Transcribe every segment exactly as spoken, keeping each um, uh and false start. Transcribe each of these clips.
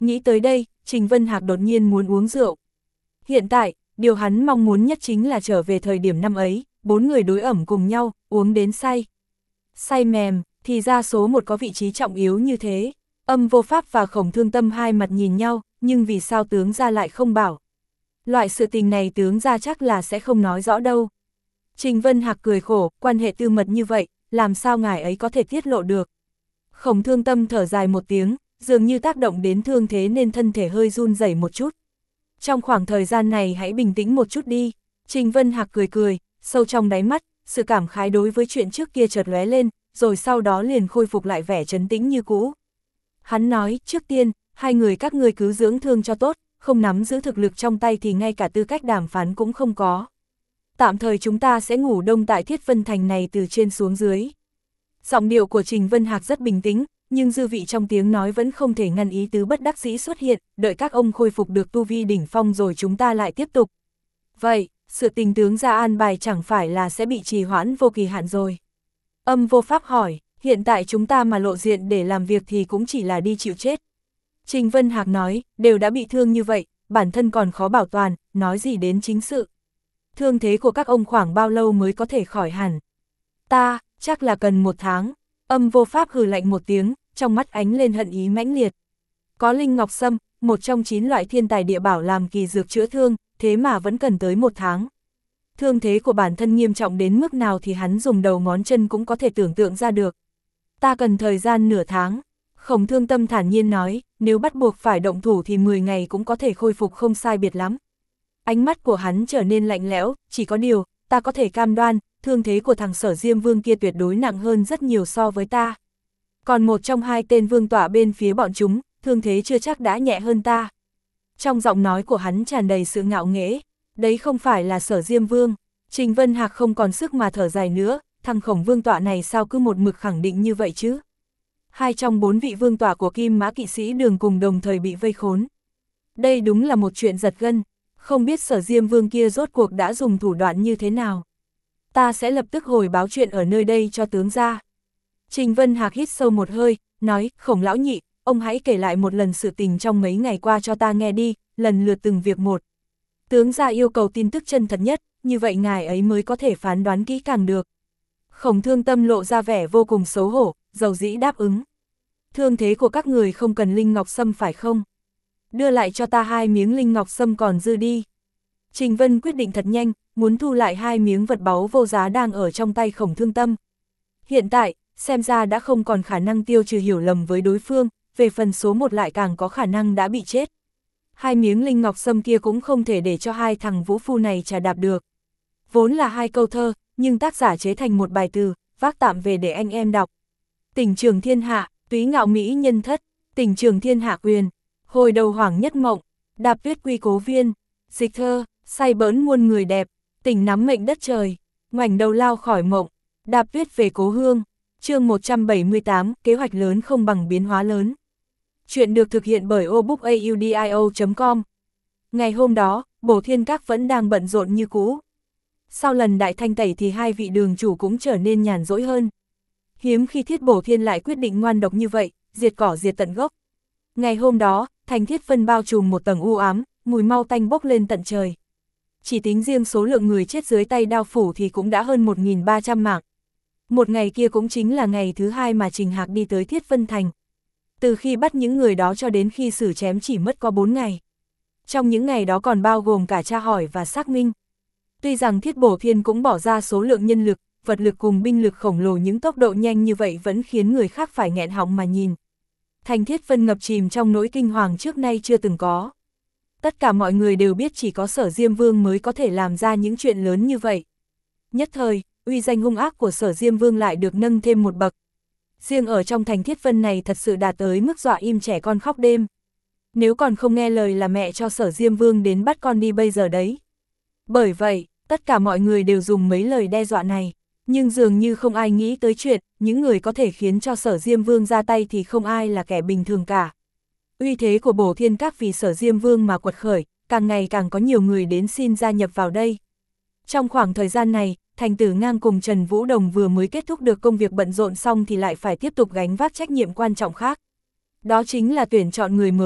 Nghĩ tới đây, Trình Vân Hạc đột nhiên muốn uống rượu. Hiện tại, điều hắn mong muốn nhất chính là trở về thời điểm năm ấy, bốn người đối ẩm cùng nhau, uống đến say. Say mềm, thì ra số một có vị trí trọng yếu như thế. Âm Vô Pháp và Khổng Thương Tâm hai mặt nhìn nhau, nhưng vì sao tướng gia lại không bảo. Loại sự tình này tướng gia chắc là sẽ không nói rõ đâu. Trình Vân Hạc cười khổ, quan hệ tư mật như vậy, làm sao ngài ấy có thể tiết lộ được. Khổng Thương Tâm thở dài một tiếng, dường như tác động đến thương thế nên thân thể hơi run rẩy một chút. Trong khoảng thời gian này hãy bình tĩnh một chút đi. Trình Vân Hạc cười cười, sâu trong đáy mắt, sự cảm khái đối với chuyện trước kia chợt lóe lên, rồi sau đó liền khôi phục lại vẻ trấn tĩnh như cũ. Hắn nói, trước tiên, hai người các ngươi cứ dưỡng thương cho tốt, không nắm giữ thực lực trong tay thì ngay cả tư cách đàm phán cũng không có. Tạm thời chúng ta sẽ ngủ đông tại Thiết Vân Thành này từ trên xuống dưới. Giọng điệu của Trình Vân Hạc rất bình tĩnh, nhưng dư vị trong tiếng nói vẫn không thể ngăn ý tứ bất đắc dĩ xuất hiện, đợi các ông khôi phục được tu vi đỉnh phong rồi chúng ta lại tiếp tục. Vậy, sự tình tướng gia an bài chẳng phải là sẽ bị trì hoãn vô kỳ hạn rồi. Âm Vô Pháp hỏi, hiện tại chúng ta mà lộ diện để làm việc thì cũng chỉ là đi chịu chết. Trình Vân Hạc nói, đều đã bị thương như vậy, bản thân còn khó bảo toàn, nói gì đến chính sự. Thương thế của các ông khoảng bao lâu mới có thể khỏi hẳn? Ta, chắc là cần một tháng. Âm Vô Pháp hừ lạnh một tiếng, trong mắt ánh lên hận ý mãnh liệt. Có Linh Ngọc Sâm, một trong chín loại thiên tài địa bảo làm kỳ dược chữa thương, thế mà vẫn cần tới một tháng. Thương thế của bản thân nghiêm trọng đến mức nào thì hắn dùng đầu ngón chân cũng có thể tưởng tượng ra được. Ta cần thời gian nửa tháng. Khổng Thương Tâm thản nhiên nói, nếu bắt buộc phải động thủ thì mười ngày cũng có thể khôi phục không sai biệt lắm. Ánh mắt của hắn trở nên lạnh lẽo, chỉ có điều, ta có thể cam đoan, thương thế của thằng Sở Diêm Vương kia tuyệt đối nặng hơn rất nhiều so với ta. Còn một trong hai tên vương tọa bên phía bọn chúng, thương thế chưa chắc đã nhẹ hơn ta. Trong giọng nói của hắn tràn đầy sự ngạo nghễ, đấy không phải là Sở Diêm Vương. Trình Vân Hạc không còn sức mà thở dài nữa, thằng Khổng vương tọa này sao cứ một mực khẳng định như vậy chứ. Hai trong bốn vị vương tọa của Kim Mã Kỵ Sĩ Đường cùng đồng thời bị vây khốn. Đây đúng là một chuyện giật gân, không biết Sở Diêm Vương kia rốt cuộc đã dùng thủ đoạn như thế nào. Ta sẽ lập tức hồi báo chuyện ở nơi đây cho tướng gia. Trình Vân Hạc hít sâu một hơi, nói, Khổng lão nhị, ông hãy kể lại một lần sự tình trong mấy ngày qua cho ta nghe đi, lần lượt từng việc một. Tướng gia yêu cầu tin tức chân thật nhất, như vậy ngài ấy mới có thể phán đoán kỹ càng được. Khổng Thương Tâm lộ ra vẻ vô cùng xấu hổ, dầu dĩ đáp ứng. Thương thế của các người không cần Linh Ngọc Sâm phải không? Đưa lại cho ta hai miếng Linh Ngọc Sâm còn dư đi. Trình Vân quyết định thật nhanh, muốn thu lại hai miếng vật báu vô giá đang ở trong tay Khổng Thương Tâm. Hiện tại, xem ra đã không còn khả năng tiêu trừ hiểu lầm với đối phương, về phần số một lại càng có khả năng đã bị chết. Hai miếng Linh Ngọc Sâm kia cũng không thể để cho hai thằng vũ phu này trà đạp được. Vốn là hai câu thơ, nhưng tác giả chế thành một bài từ, vác tạm về để anh em đọc. Tình trường thiên hạ, túy ngạo mỹ nhân thất, tình trường thiên hạ quyền, hồi đầu hoàng nhất mộng, đạp tuyết quy cố viên, dịch thơ, say bỡn muôn người đẹp, tình nắm mệnh đất trời, ngoảnh đầu lao khỏi mộng, đạp tuyết về cố hương. Chương một trăm bảy mươi tám, kế hoạch lớn không bằng biến hóa lớn. Chuyện được thực hiện bởi obookaudio chấm com. Ngày hôm đó, Bổ Thiên Các vẫn đang bận rộn như cũ. Sau lần đại thanh tẩy thì hai vị đường chủ cũng trở nên nhàn rỗi hơn. Hiếm khi Thiết Bổ Thiên lại quyết định ngoan độc như vậy, diệt cỏ diệt tận gốc. Ngày hôm đó, thành Thiết Vân bao trùm một tầng u ám, mùi mau tanh bốc lên tận trời. Chỉ tính riêng số lượng người chết dưới tay đao phủ thì cũng đã hơn một nghìn ba trăm mạng. Một ngày kia cũng chính là ngày thứ hai mà Trình Hạc đi tới Thiết Vân Thành. Từ khi bắt những người đó cho đến khi xử chém chỉ mất có bốn ngày. Trong những ngày đó còn bao gồm cả tra hỏi và xác minh. Tuy rằng Thiết Bổ Thiên cũng bỏ ra số lượng nhân lực, vật lực cùng binh lực khổng lồ, những tốc độ nhanh như vậy vẫn khiến người khác phải nghẹn họng mà nhìn. Thành Thiết Vân ngập chìm trong nỗi kinh hoàng trước nay chưa từng có. Tất cả mọi người đều biết chỉ có Sở Diêm Vương mới có thể làm ra những chuyện lớn như vậy. Nhất thời, uy danh hung ác của Sở Diêm Vương lại được nâng thêm một bậc. Riêng ở trong thành Thiết Vân này thật sự đạt tới mức dọa im trẻ con khóc đêm. Nếu còn không nghe lời là mẹ cho Sở Diêm Vương đến bắt con đi bây giờ đấy. Bởi vậy, tất cả mọi người đều dùng mấy lời đe dọa này, nhưng dường như không ai nghĩ tới chuyện, những người có thể khiến cho Sở Diêm Vương ra tay thì không ai là kẻ bình thường cả. Uy thế của Bổ Thiên Các vì Sở Diêm Vương mà quật khởi, càng ngày càng có nhiều người đến xin gia nhập vào đây. Trong khoảng thời gian này, Thành Tử Ngang cùng Trần Vũ Đồng vừa mới kết thúc được công việc bận rộn xong thì lại phải tiếp tục gánh vác trách nhiệm quan trọng khác. Đó chính là tuyển chọn người mới,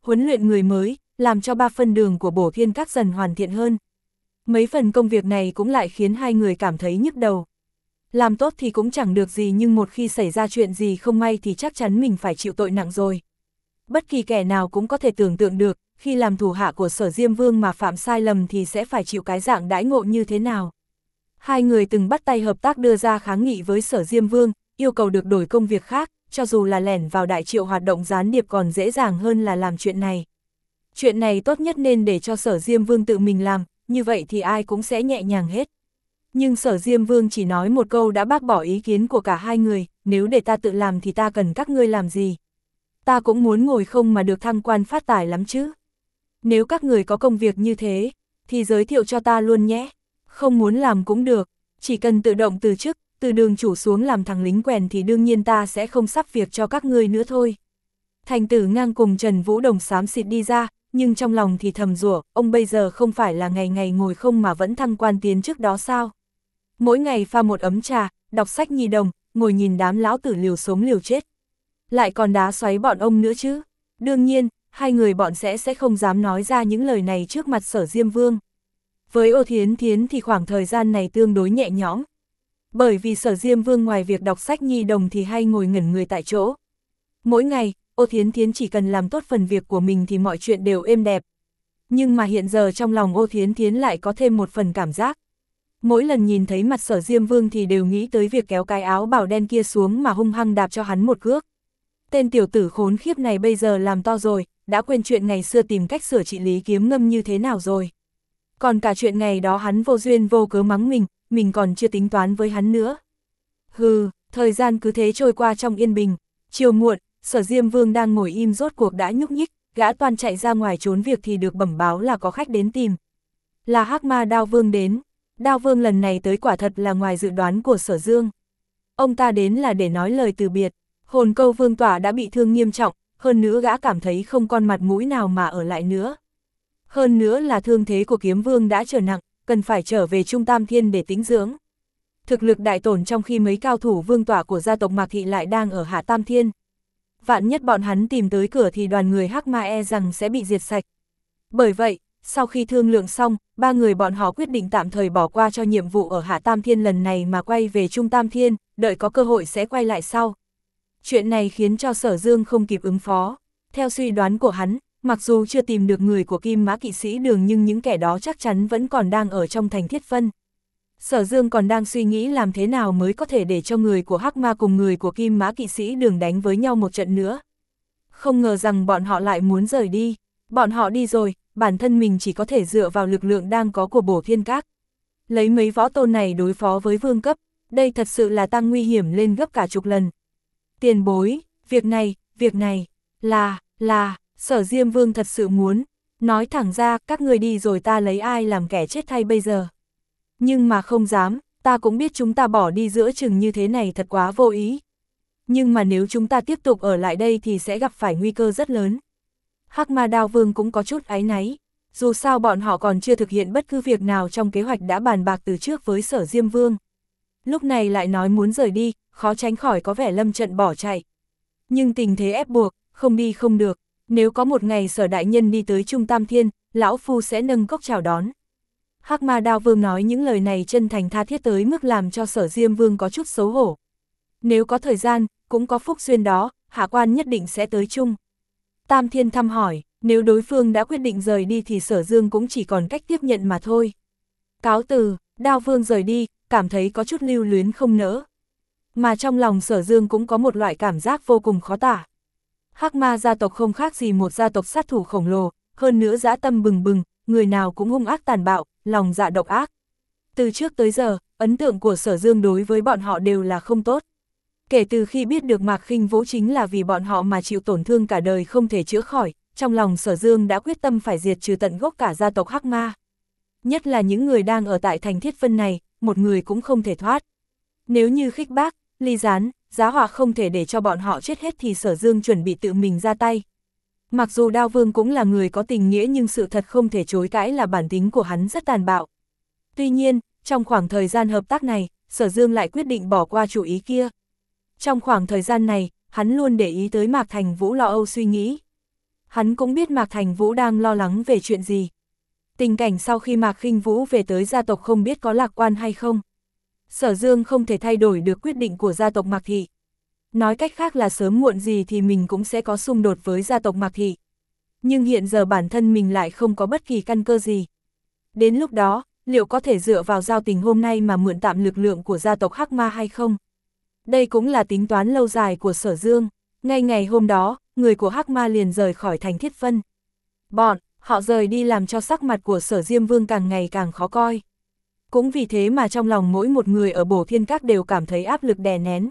huấn luyện người mới, làm cho ba phân đường của Bổ Thiên Các dần hoàn thiện hơn. Mấy phần công việc này cũng lại khiến hai người cảm thấy nhức đầu. Làm tốt thì cũng chẳng được gì, nhưng một khi xảy ra chuyện gì không may thì chắc chắn mình phải chịu tội nặng rồi. Bất kỳ kẻ nào cũng có thể tưởng tượng được, khi làm thủ hạ của Sở Diêm Vương mà phạm sai lầm thì sẽ phải chịu cái dạng đãi ngộ như thế nào. Hai người từng bắt tay hợp tác đưa ra kháng nghị với Sở Diêm Vương, yêu cầu được đổi công việc khác, cho dù là lẻn vào Đại Triệu hoạt động gián điệp còn dễ dàng hơn là làm chuyện này. Chuyện này tốt nhất nên để cho Sở Diêm Vương tự mình làm, như vậy thì ai cũng sẽ nhẹ nhàng hết. Nhưng Sở Diêm Vương chỉ nói một câu đã bác bỏ ý kiến của cả hai người, nếu để ta tự làm thì ta cần các ngươi làm gì? Ta cũng muốn ngồi không mà được thăng quan phát tài lắm chứ. Nếu các người có công việc như thế, thì giới thiệu cho ta luôn nhé. Không muốn làm cũng được, chỉ cần tự động từ chức, từ đường chủ xuống làm thằng lính quèn thì đương nhiên ta sẽ không sắp việc cho các ngươi nữa thôi. Thành Tử Ngang cùng Trần Vũ Đồng xám xịt đi ra, nhưng trong lòng thì thầm rủa, ông bây giờ không phải là ngày ngày ngồi không mà vẫn thăng quan tiến trước đó sao? Mỗi ngày pha một ấm trà, đọc sách nhi đồng, ngồi nhìn đám lão tử liều sống liều chết. Lại còn đá xoáy bọn ông nữa chứ. Đương nhiên, hai người bọn sẽ sẽ không dám nói ra những lời này trước mặt Sở Diêm Vương. Với Ô Thiến Thiến thì khoảng thời gian này tương đối nhẹ nhõm. Bởi vì Sở Diêm Vương ngoài việc đọc sách nhi đồng thì hay ngồi ngẩn người tại chỗ. Mỗi ngày, Ô Thiến Thiến chỉ cần làm tốt phần việc của mình thì mọi chuyện đều êm đẹp. Nhưng mà hiện giờ trong lòng Ô Thiến Thiến lại có thêm một phần cảm giác. Mỗi lần nhìn thấy mặt Sở Diêm Vương thì đều nghĩ tới việc kéo cái áo bào đen kia xuống mà hung hăng đạp cho hắn một cước. Tên tiểu tử khốn khiếp này bây giờ làm to rồi, đã quên chuyện ngày xưa tìm cách sửa trị Lý Kiếm Ngâm như thế nào rồi. Còn cả chuyện ngày đó hắn vô duyên vô cớ mắng mình, mình còn chưa tính toán với hắn nữa. Hừ, thời gian cứ thế trôi qua trong yên bình. Chiều muộn, Sở Diêm Vương đang ngồi im rốt cuộc đã nhúc nhích, gã toàn chạy ra ngoài trốn việc thì được bẩm báo là có khách đến tìm. Là Hắc Ma Đao Vương đến. Đao Vương lần này tới quả thật là ngoài dự đoán của Sở Dương. Ông ta đến là để nói lời từ biệt. Hồn Câu Vương tỏa đã bị thương nghiêm trọng, hơn nữa gã cảm thấy không còn mặt mũi nào mà ở lại nữa. Hơn nữa là thương thế của Kiếm Vương đã trở nặng, cần phải trở về Trung Tam Thiên để tĩnh dưỡng. Thực lực đại tổn trong khi mấy cao thủ vương tỏa của gia tộc Mạc Thị lại đang ở Hạ Tam Thiên. Vạn nhất bọn hắn tìm tới cửa thì đoàn người Hắc Ma e rằng sẽ bị diệt sạch. Bởi vậy, sau khi thương lượng xong, ba người bọn họ quyết định tạm thời bỏ qua cho nhiệm vụ ở Hạ Tam Thiên lần này mà quay về Trung Tam Thiên, đợi có cơ hội sẽ quay lại sau. Chuyện này khiến cho Sở Dương không kịp ứng phó. Theo suy đoán của hắn, mặc dù chưa tìm được người của Kim Mã Kỵ Sĩ Đường nhưng những kẻ đó chắc chắn vẫn còn đang ở trong thành Thiết Vân. Sở Dương còn đang suy nghĩ làm thế nào mới có thể để cho người của Hắc Ma cùng người của Kim Mã Kỵ Sĩ Đường đánh với nhau một trận nữa. Không ngờ rằng bọn họ lại muốn rời đi. Bọn họ đi rồi, bản thân mình chỉ có thể dựa vào lực lượng đang có của Bổ Thiên Các. Lấy mấy võ tôn này đối phó với vương cấp, đây thật sự là tăng nguy hiểm lên gấp cả chục lần. Tiền bối, việc này, việc này, là, là, Sở Diêm Vương thật sự muốn, nói thẳng ra các người đi rồi ta lấy ai làm kẻ chết thay bây giờ. Nhưng mà không dám, ta cũng biết chúng ta bỏ đi giữa chừng như thế này thật quá vô ý. Nhưng mà nếu chúng ta tiếp tục ở lại đây thì sẽ gặp phải nguy cơ rất lớn. Hắc Ma Đao Vương cũng có chút áy náy, dù sao bọn họ còn chưa thực hiện bất cứ việc nào trong kế hoạch đã bàn bạc từ trước với Sở Diêm Vương. Lúc này lại nói muốn rời đi, khó tránh khỏi có vẻ lâm trận bỏ chạy. Nhưng tình thế ép buộc, không đi không được, nếu có một ngày Sở Đại Nhân đi tới Trung Tam Thiên, lão phu sẽ nâng cốc chào đón. Hắc Ma Đao Vương nói những lời này chân thành tha thiết tới mức làm cho Sở Diêm Vương có chút xấu hổ. Nếu có thời gian, cũng có phúc duyên đó, hạ quan nhất định sẽ tới chung. Tam Thiên thăm hỏi, nếu đối phương đã quyết định rời đi thì Sở Dương cũng chỉ còn cách tiếp nhận mà thôi. Cáo từ, Đao Vương rời đi, cảm thấy có chút lưu luyến không nỡ. Mà trong lòng Sở Dương cũng có một loại cảm giác vô cùng khó tả. Hắc Ma gia tộc không khác gì một gia tộc sát thủ khổng lồ, hơn nữa dã tâm bừng bừng, người nào cũng hung ác tàn bạo, lòng dạ độc ác. Từ trước tới giờ, ấn tượng của Sở Dương đối với bọn họ đều là không tốt. Kể từ khi biết được Mạc Khinh Vũ chính là vì bọn họ mà chịu tổn thương cả đời không thể chữa khỏi, trong lòng Sở Dương đã quyết tâm phải diệt trừ tận gốc cả gia tộc Hắc Ma. Nhất là những người đang ở tại thành Thiết Vân này, một người cũng không thể thoát. Nếu như Khích Bác, Ly Gián, Giá Họa không thể để cho bọn họ chết hết thì Sở Dương chuẩn bị tự mình ra tay. Mặc dù Đao Vương cũng là người có tình nghĩa nhưng sự thật không thể chối cãi là bản tính của hắn rất tàn bạo. Tuy nhiên, trong khoảng thời gian hợp tác này, Sở Dương lại quyết định bỏ qua chủ ý kia. Trong khoảng thời gian này, hắn luôn để ý tới Mạc Thành Vũ lo âu suy nghĩ. Hắn cũng biết Mạc Thành Vũ đang lo lắng về chuyện gì. Tình cảnh sau khi Mạc Khinh Vũ về tới gia tộc không biết có lạc quan hay không. Sở Dương không thể thay đổi được quyết định của gia tộc Mạc Thị. Nói cách khác là sớm muộn gì thì mình cũng sẽ có xung đột với gia tộc Mạc Thị. Nhưng hiện giờ bản thân mình lại không có bất kỳ căn cơ gì. Đến lúc đó, liệu có thể dựa vào giao tình hôm nay mà mượn tạm lực lượng của gia tộc Hắc Ma hay không? Đây cũng là tính toán lâu dài của Sở Dương. Ngay ngày hôm đó, người của Hắc Ma liền rời khỏi thành Thiết Vân. Bọn, họ rời đi làm cho sắc mặt của Sở Diêm Vương càng ngày càng khó coi. Cũng vì thế mà trong lòng mỗi một người ở Bổ Thiên Các đều cảm thấy áp lực đè nén.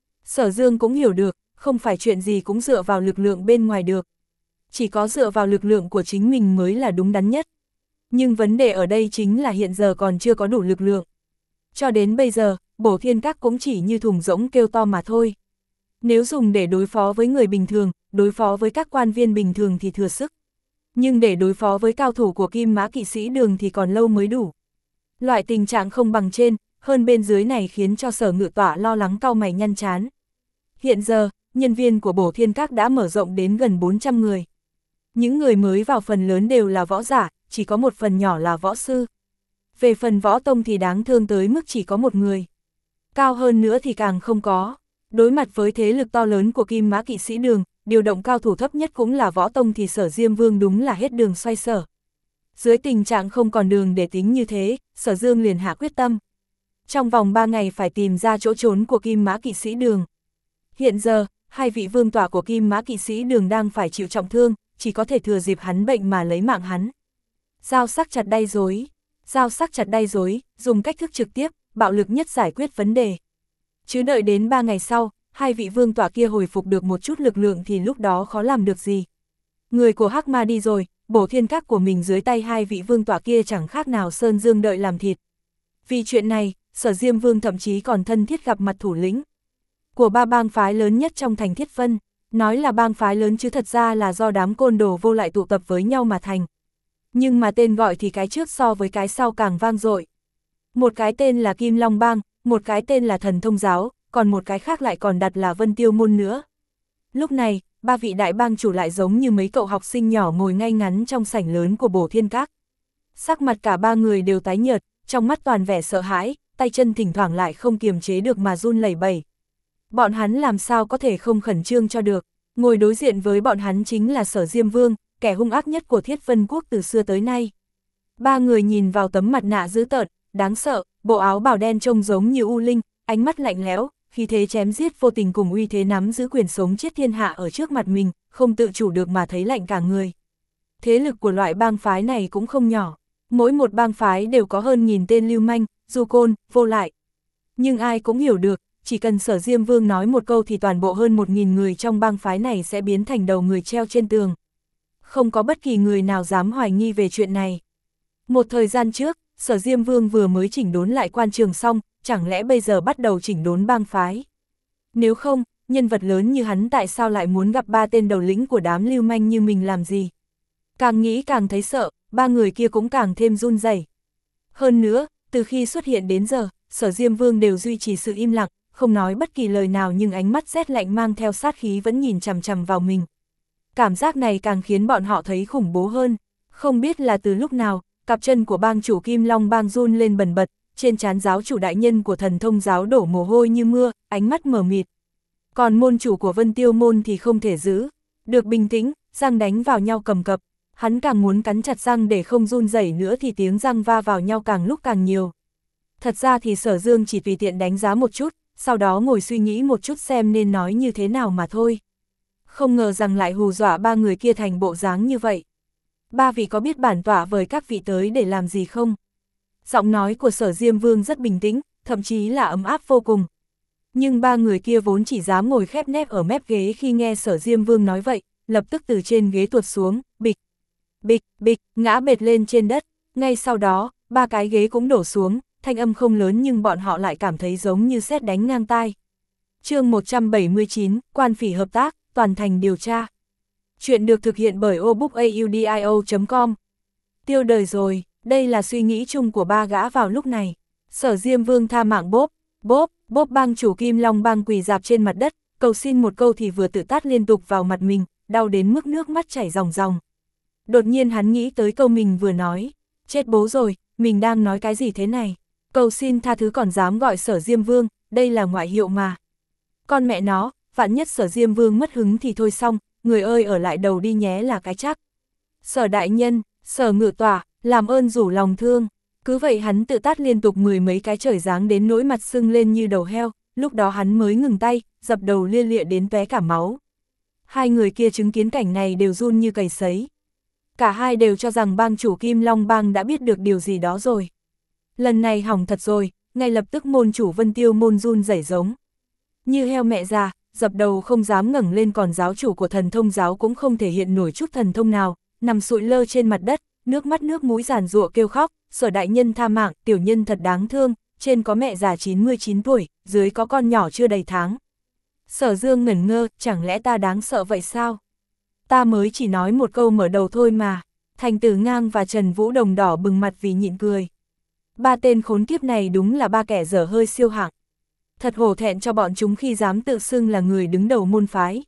Sở Dương cũng hiểu được, không phải chuyện gì cũng dựa vào lực lượng bên ngoài được. Chỉ có dựa vào lực lượng của chính mình mới là đúng đắn nhất. Nhưng vấn đề ở đây chính là hiện giờ còn chưa có đủ lực lượng. Cho đến bây giờ, Bổ Thiên Các cũng chỉ như thùng rỗng kêu to mà thôi. Nếu dùng để đối phó với người bình thường, đối phó với các quan viên bình thường thì thừa sức. Nhưng để đối phó với cao thủ của Kim Mã Kỵ Sĩ Đường thì còn lâu mới đủ. Loại tình trạng không bằng trên, hơn bên dưới này khiến cho Sở Ngự Tọa lo lắng cau mày nhăn chán. Hiện giờ, nhân viên của Bổ Thiên Các đã mở rộng đến gần bốn trăm người. Những người mới vào phần lớn đều là võ giả, chỉ có một phần nhỏ là võ sư. Về phần võ tông thì đáng thương tới mức chỉ có một người. Cao hơn nữa thì càng không có. Đối mặt với thế lực to lớn của Kim Mã Kỵ Sĩ Đường, điều động cao thủ thấp nhất cũng là võ tông thì Sở Diêm Vương đúng là hết đường xoay sở. Dưới tình trạng không còn đường để tính như thế, Sở Dương liền hạ quyết tâm. Trong vòng ba ngày phải tìm ra chỗ trốn của Kim Mã Kỵ Sĩ Đường. Hiện giờ, hai vị vương tọa của Kim Mã Kỵ Sĩ Đường đang phải chịu trọng thương, chỉ có thể thừa dịp hắn bệnh mà lấy mạng hắn. Dao sắc chặt đay rối, dao sắc chặt đay rối, dùng cách thức trực tiếp, bạo lực nhất giải quyết vấn đề. Chứ đợi đến ba ngày sau, hai vị vương tọa kia hồi phục được một chút lực lượng thì lúc đó khó làm được gì. Người của Hắc Ma đi rồi, Bổ Thiên Các của mình dưới tay hai vị vương tọa kia chẳng khác nào sơn dương đợi làm thịt. Vì chuyện này, Sở Diêm Vương thậm chí còn thân thiết gặp mặt thủ lĩnh của ba bang phái lớn nhất trong thành Thiết Vân. Nói là bang phái lớn chứ thật ra là do đám côn đồ vô lại tụ tập với nhau mà thành. Nhưng mà tên gọi thì cái trước so với cái sau càng vang dội. Một cái tên là Kim Long Bang, một cái tên là Thần Thông Giáo, còn một cái khác lại còn đặt là Vân Tiêu Môn nữa. Lúc này, ba vị đại bang chủ lại giống như mấy cậu học sinh nhỏ ngồi ngay ngắn trong sảnh lớn của Bổ Thiên Các. Sắc mặt cả ba người đều tái nhợt, trong mắt toàn vẻ sợ hãi, tay chân thỉnh thoảng lại không kiềm chế được mà run lẩy bẩy. Bọn hắn làm sao có thể không khẩn trương cho được, ngồi đối diện với bọn hắn chính là Sở Diêm Vương, kẻ hung ác nhất của Thiết Vân Quốc từ xưa tới nay. Ba người nhìn vào tấm mặt nạ dữ tợn, đáng sợ, bộ áo bào đen trông giống như u linh, ánh mắt lạnh lẽo, khi thế chém giết vô tình cùng uy thế nắm giữ quyền sống chết thiên hạ ở trước mặt mình, không tự chủ được mà thấy lạnh cả người. Thế lực của loại bang phái này cũng không nhỏ, mỗi một bang phái đều có hơn nghìn tên lưu manh, du côn, vô lại. Nhưng ai cũng hiểu được, chỉ cần Sở Diêm Vương nói một câu thì toàn bộ hơn một nghìn người trong bang phái này sẽ biến thành đầu người treo trên tường. Không có bất kỳ người nào dám hoài nghi về chuyện này. Một thời gian trước, Sở Diêm Vương vừa mới chỉnh đốn lại quan trường xong, chẳng lẽ bây giờ bắt đầu chỉnh đốn bang phái? Nếu không, nhân vật lớn như hắn tại sao lại muốn gặp ba tên đầu lĩnh của đám lưu manh như mình làm gì? Càng nghĩ càng thấy sợ, ba người kia cũng càng thêm run rẩy. Hơn nữa, từ khi xuất hiện đến giờ, Sở Diêm Vương đều duy trì sự im lặng, không nói bất kỳ lời nào nhưng ánh mắt rét lạnh mang theo sát khí vẫn nhìn chằm chằm vào mình. Cảm giác này càng khiến bọn họ thấy khủng bố hơn. Không biết là từ lúc nào, cặp chân của bang chủ Kim Long Bang run lên bần bật, trên trán giáo chủ đại nhân của Thần Thông Giáo đổ mồ hôi như mưa, ánh mắt mờ mịt. Còn môn chủ của Vân Tiêu Môn thì không thể giữ được bình tĩnh, răng đánh vào nhau cầm cập. Hắn càng muốn cắn chặt răng để không run rẩy nữa thì tiếng răng va vào nhau càng lúc càng nhiều. Thật ra thì Sở Dương chỉ tùy tiện đánh giá một chút, sau đó ngồi suy nghĩ một chút xem nên nói như thế nào mà thôi. Không ngờ rằng lại hù dọa ba người kia thành bộ dáng như vậy. Ba vị có biết bản tọa với các vị tới để làm gì không? Giọng nói của Sở Diêm Vương rất bình tĩnh, thậm chí là ấm áp vô cùng. Nhưng ba người kia vốn chỉ dám ngồi khép nép ở mép ghế khi nghe Sở Diêm Vương nói vậy, lập tức từ trên ghế tuột xuống, bịch, bịch, bịch, ngã bệt lên trên đất. Ngay sau đó, ba cái ghế cũng đổ xuống, thanh âm không lớn nhưng bọn họ lại cảm thấy giống như sét đánh ngang tai. Chương một trăm bảy mươi chín, Quan Phỉ hợp tác, toàn thành điều tra. Chuyện được thực hiện bởi obookaudio chấm com. Tiêu đời rồi, đây là suy nghĩ chung của ba gã vào lúc này. Sở Diêm Vương tha mạng bốp, bốp, bốp bang chủ Kim Long Bang quỳ dạp trên mặt đất, cầu xin một câu thì vừa tự tát liên tục vào mặt mình, đau đến mức nước mắt chảy ròng ròng. Đột nhiên hắn nghĩ tới câu mình vừa nói, chết bố rồi, mình đang nói cái gì thế này, cầu xin tha thứ còn dám gọi Sở Diêm Vương, đây là ngoại hiệu mà. Con mẹ nó, vạn nhất Sở Diêm Vương mất hứng thì thôi xong, người ơi ở lại đầu đi nhé là cái chắc. Sở đại nhân, Sở ngự tỏa, làm ơn rủ lòng thương. Cứ vậy hắn tự tát liên tục mười mấy cái trời giáng đến nỗi mặt sưng lên như đầu heo, lúc đó hắn mới ngừng tay, dập đầu lia lịa đến tóe cả máu. Hai người kia chứng kiến cảnh này đều run như cầy sấy. Cả hai đều cho rằng bang chủ Kim Long Bang đã biết được điều gì đó rồi. Lần này hỏng thật rồi, ngay lập tức môn chủ Vân Tiêu môn run rẩy giống như heo mẹ già, dập đầu không dám ngẩng lên, còn giáo chủ của thần thông giáo cũng không thể hiện nổi chút thần thông nào, nằm sụi lơ trên mặt đất, nước mắt nước mũi giàn giụa kêu khóc, Sở đại nhân tha mạng, tiểu nhân thật đáng thương, trên có mẹ già chín mươi chín tuổi, dưới có con nhỏ chưa đầy tháng. Sở Dương ngẩn ngơ, chẳng lẽ ta đáng sợ vậy sao? Ta mới chỉ nói một câu mở đầu thôi mà. Thành Tử Ngang và Trần Vũ Đồng đỏ bừng mặt vì nhịn cười. Ba tên khốn kiếp này đúng là ba kẻ dở hơi siêu hạng. Thật hổ thẹn cho bọn chúng khi dám tự xưng là người đứng đầu môn phái.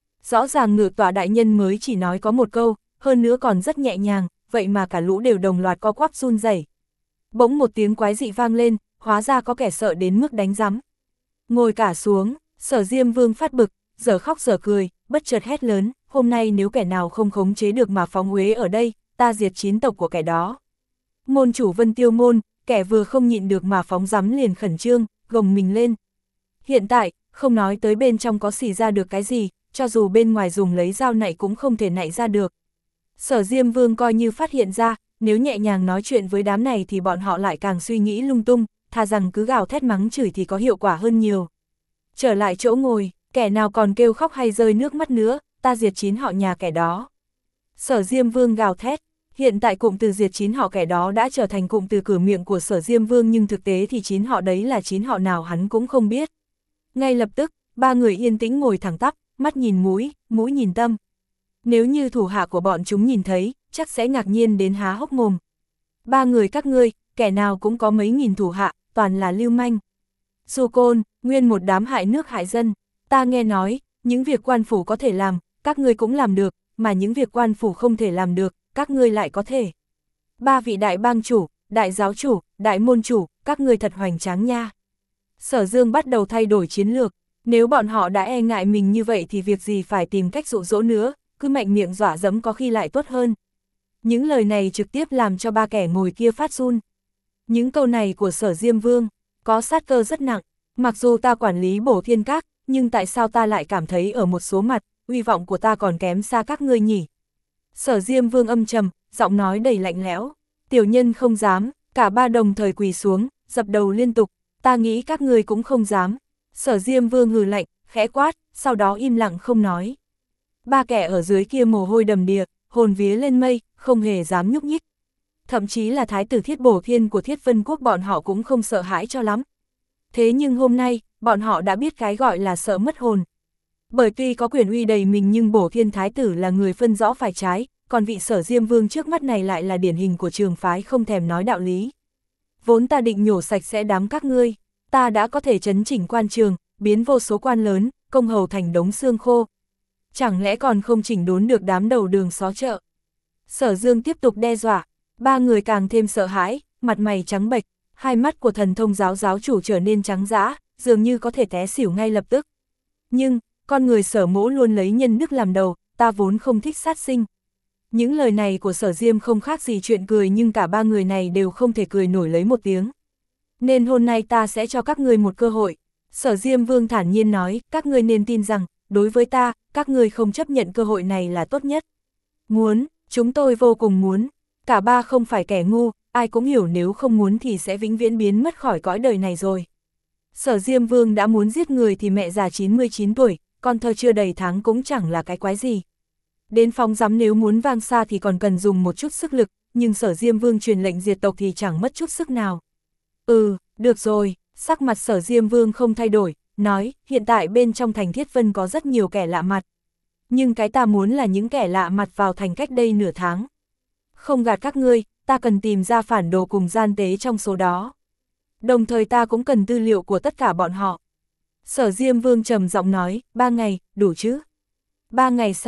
Rõ ràng ngự tọa đại nhân mới chỉ nói có một câu, hơn nữa còn rất nhẹ nhàng, vậy mà cả lũ đều đồng loạt co quắp run rẩy. Bỗng một tiếng quái dị vang lên, hóa ra có kẻ sợ đến mức đánh rắm. Ngồi cả xuống, Sở Diêm Vương phát bực, giờ khóc giờ cười, bất chợt hét lớn, hôm nay nếu kẻ nào không khống chế được mà phóng uế ở đây, ta diệt chín tộc của kẻ đó. Môn chủ Vân Tiêu môn, kẻ vừa không nhịn được mà phóng rắm liền khẩn trương, gồng mình lên. Hiện tại, không nói tới bên trong có xì ra được cái gì, cho dù bên ngoài dùng lấy dao nạy cũng không thể nạy ra được. Sở Diêm Vương coi như phát hiện ra, nếu nhẹ nhàng nói chuyện với đám này thì bọn họ lại càng suy nghĩ lung tung, thà rằng cứ gào thét mắng chửi thì có hiệu quả hơn nhiều. Trở lại chỗ ngồi, kẻ nào còn kêu khóc hay rơi nước mắt nữa, ta diệt chín họ nhà kẻ đó. Sở Diêm Vương gào thét, hiện tại cụm từ diệt chín họ kẻ đó đã trở thành cụm từ cửa miệng của Sở Diêm Vương, nhưng thực tế thì chín họ đấy là chín họ nào hắn cũng không biết. Ngay lập tức, ba người yên tĩnh ngồi thẳng tắp, mắt nhìn mũi, mũi nhìn tâm. Nếu như thủ hạ của bọn chúng nhìn thấy, chắc sẽ ngạc nhiên đến há hốc mồm. Ba người các ngươi, kẻ nào cũng có mấy nghìn thủ hạ, toàn là lưu manh. Du côn, nguyên một đám hại nước hại dân. Ta nghe nói, những việc quan phủ có thể làm, các ngươi cũng làm được, mà những việc quan phủ không thể làm được, các ngươi lại có thể. Ba vị đại bang chủ, đại giáo chủ, đại môn chủ, các ngươi thật hoành tráng nha. Sở Dương bắt đầu thay đổi chiến lược, nếu bọn họ đã e ngại mình như vậy thì việc gì phải tìm cách dụ dỗ nữa, cứ mạnh miệng dọa dẫm có khi lại tốt hơn. Những lời này trực tiếp làm cho ba kẻ ngồi kia phát run. Những câu này của Sở Diêm Vương, có sát cơ rất nặng, mặc dù ta quản lý Bổ Thiên Các, nhưng tại sao ta lại cảm thấy ở một số mặt, uy vọng của ta còn kém xa các ngươi nhỉ? Sở Diêm Vương âm trầm, giọng nói đầy lạnh lẽo, tiểu nhân không dám, cả ba đồng thời quỳ xuống, dập đầu liên tục, ta nghĩ các ngươi cũng không dám. Sở Diêm Vương hừ lạnh, khẽ quát, sau đó im lặng không nói. Ba kẻ ở dưới kia mồ hôi đầm đìa, hồn vía lên mây, không hề dám nhúc nhích. Thậm chí là thái tử Thiết Bổ Thiên của Thiết Vân Quốc bọn họ cũng không sợ hãi cho lắm. Thế nhưng hôm nay, bọn họ đã biết cái gọi là sợ mất hồn. Bởi tuy có quyền uy đầy mình nhưng Bổ Thiên Thái tử là người phân rõ phải trái, còn vị Sở Diêm Vương trước mắt này lại là điển hình của trường phái không thèm nói đạo lý. Vốn ta định nhổ sạch sẽ đám các ngươi, ta đã có thể chấn chỉnh quan trường, biến vô số quan lớn, công hầu thành đống xương khô. Chẳng lẽ còn không chỉnh đốn được đám đầu đường xó chợ? Sở Dương tiếp tục đe dọa, ba người càng thêm sợ hãi, mặt mày trắng bệch, hai mắt của thần thông giáo giáo chủ trở nên trắng dã, dường như có thể té xỉu ngay lập tức. Nhưng, con người Sở Mỗ luôn lấy nhân đức làm đầu, ta vốn không thích sát sinh. Những lời này của Sở Diêm không khác gì chuyện cười, nhưng cả ba người này đều không thể cười nổi lấy một tiếng. Nên hôm nay ta sẽ cho các ngươi một cơ hội. Sở Diêm Vương thản nhiên nói, các ngươi nên tin rằng, đối với ta, các ngươi không chấp nhận cơ hội này là tốt nhất. Muốn, chúng tôi vô cùng muốn. Cả ba không phải kẻ ngu, ai cũng hiểu nếu không muốn thì sẽ vĩnh viễn biến mất khỏi cõi đời này rồi. Sở Diêm Vương đã muốn giết người thì mẹ già chín mươi chín tuổi, con thơ chưa đầy tháng cũng chẳng là cái quái gì. Đến phóng rắm nếu muốn vang xa thì còn cần dùng một chút sức lực, nhưng Sở Diêm Vương truyền lệnh diệt tộc thì chẳng mất chút sức nào. Ừ, được rồi, sắc mặt Sở Diêm Vương không thay đổi, nói, hiện tại bên trong thành Thiết Vân có rất nhiều kẻ lạ mặt. Nhưng cái ta muốn là những kẻ lạ mặt vào thành cách đây nửa tháng. Không gạt các ngươi, ta cần tìm ra phản đồ cùng gian tế trong số đó. Đồng thời ta cũng cần tư liệu của tất cả bọn họ. Sở Diêm Vương trầm giọng nói, ba ngày, đủ chứ? Ba ngày sao?